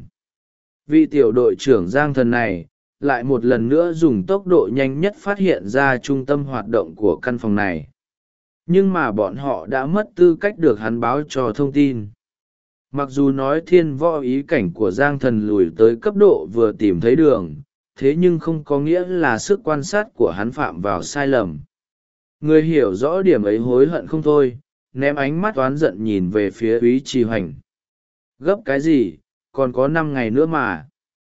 A: Vị tiểu đội trưởng Giang Thần này, lại một lần nữa dùng tốc độ nhanh nhất phát hiện ra trung tâm hoạt động của căn phòng này. Nhưng mà bọn họ đã mất tư cách được hắn báo cho thông tin. Mặc dù nói thiên võ ý cảnh của Giang Thần lùi tới cấp độ vừa tìm thấy đường, thế nhưng không có nghĩa là sức quan sát của hắn phạm vào sai lầm. Người hiểu rõ điểm ấy hối hận không thôi, ném ánh mắt oán giận nhìn về phía Úy Trì Hoành. Gấp cái gì, còn có 5 ngày nữa mà.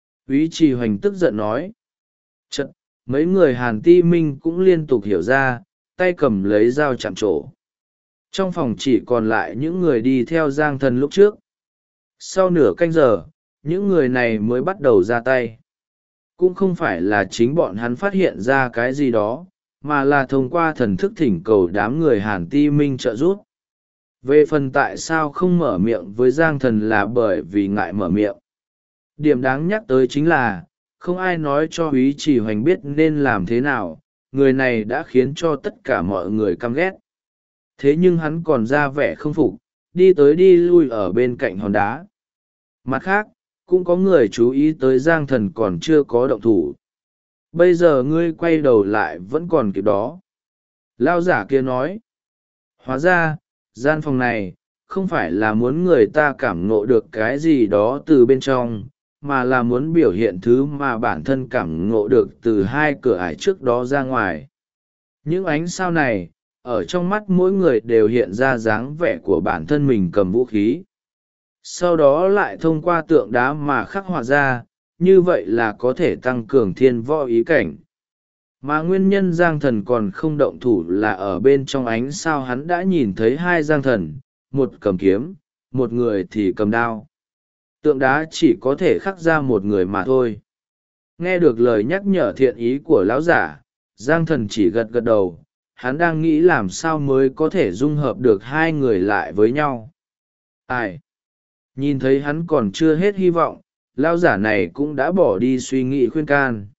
A: Úy Trì Hoành tức giận nói. Chật, mấy người Hàn Ti Minh cũng liên tục hiểu ra, tay cầm lấy dao chạm trổ. Trong phòng chỉ còn lại những người đi theo Giang Thần lúc trước. Sau nửa canh giờ, những người này mới bắt đầu ra tay. Cũng không phải là chính bọn hắn phát hiện ra cái gì đó, mà là thông qua thần thức thỉnh cầu đám người Hàn Ti Minh trợ giúp. Về phần tại sao không mở miệng với Giang Thần là bởi vì ngại mở miệng. Điểm đáng nhắc tới chính là, không ai nói cho Úy Trì Hoành biết nên làm thế nào, người này đã khiến cho tất cả mọi người căm ghét. Thế nhưng hắn còn ra vẻ không phục, đi tới đi lui ở bên cạnh hòn đá. Mặt khác, cũng có người chú ý tới Giang Thần còn chưa có động thủ. Bây giờ ngươi quay đầu lại vẫn còn kịp đó. Lao giả kia nói. Hóa ra, gian phòng này, không phải là muốn người ta cảm ngộ được cái gì đó từ bên trong, mà là muốn biểu hiện thứ mà bản thân cảm ngộ được từ hai cửa ải trước đó ra ngoài. Những ánh sao này, ở trong mắt mỗi người đều hiện ra dáng vẻ của bản thân mình cầm vũ khí. Sau đó lại thông qua tượng đá mà khắc họa ra, như vậy là có thể tăng cường thiên võ ý cảnh. Mà nguyên nhân Giang Thần còn không động thủ là ở bên trong ánh sao hắn đã nhìn thấy hai Giang Thần, một cầm kiếm, một người thì cầm đao. Tượng đá chỉ có thể khắc ra một người mà thôi. Nghe được lời nhắc nhở thiện ý của lão giả, Giang Thần chỉ gật gật đầu, hắn đang nghĩ làm sao mới có thể dung hợp được hai người lại với nhau. Ai? Nhìn thấy hắn còn chưa hết hy vọng, lão giả này cũng đã bỏ đi suy nghĩ khuyên can.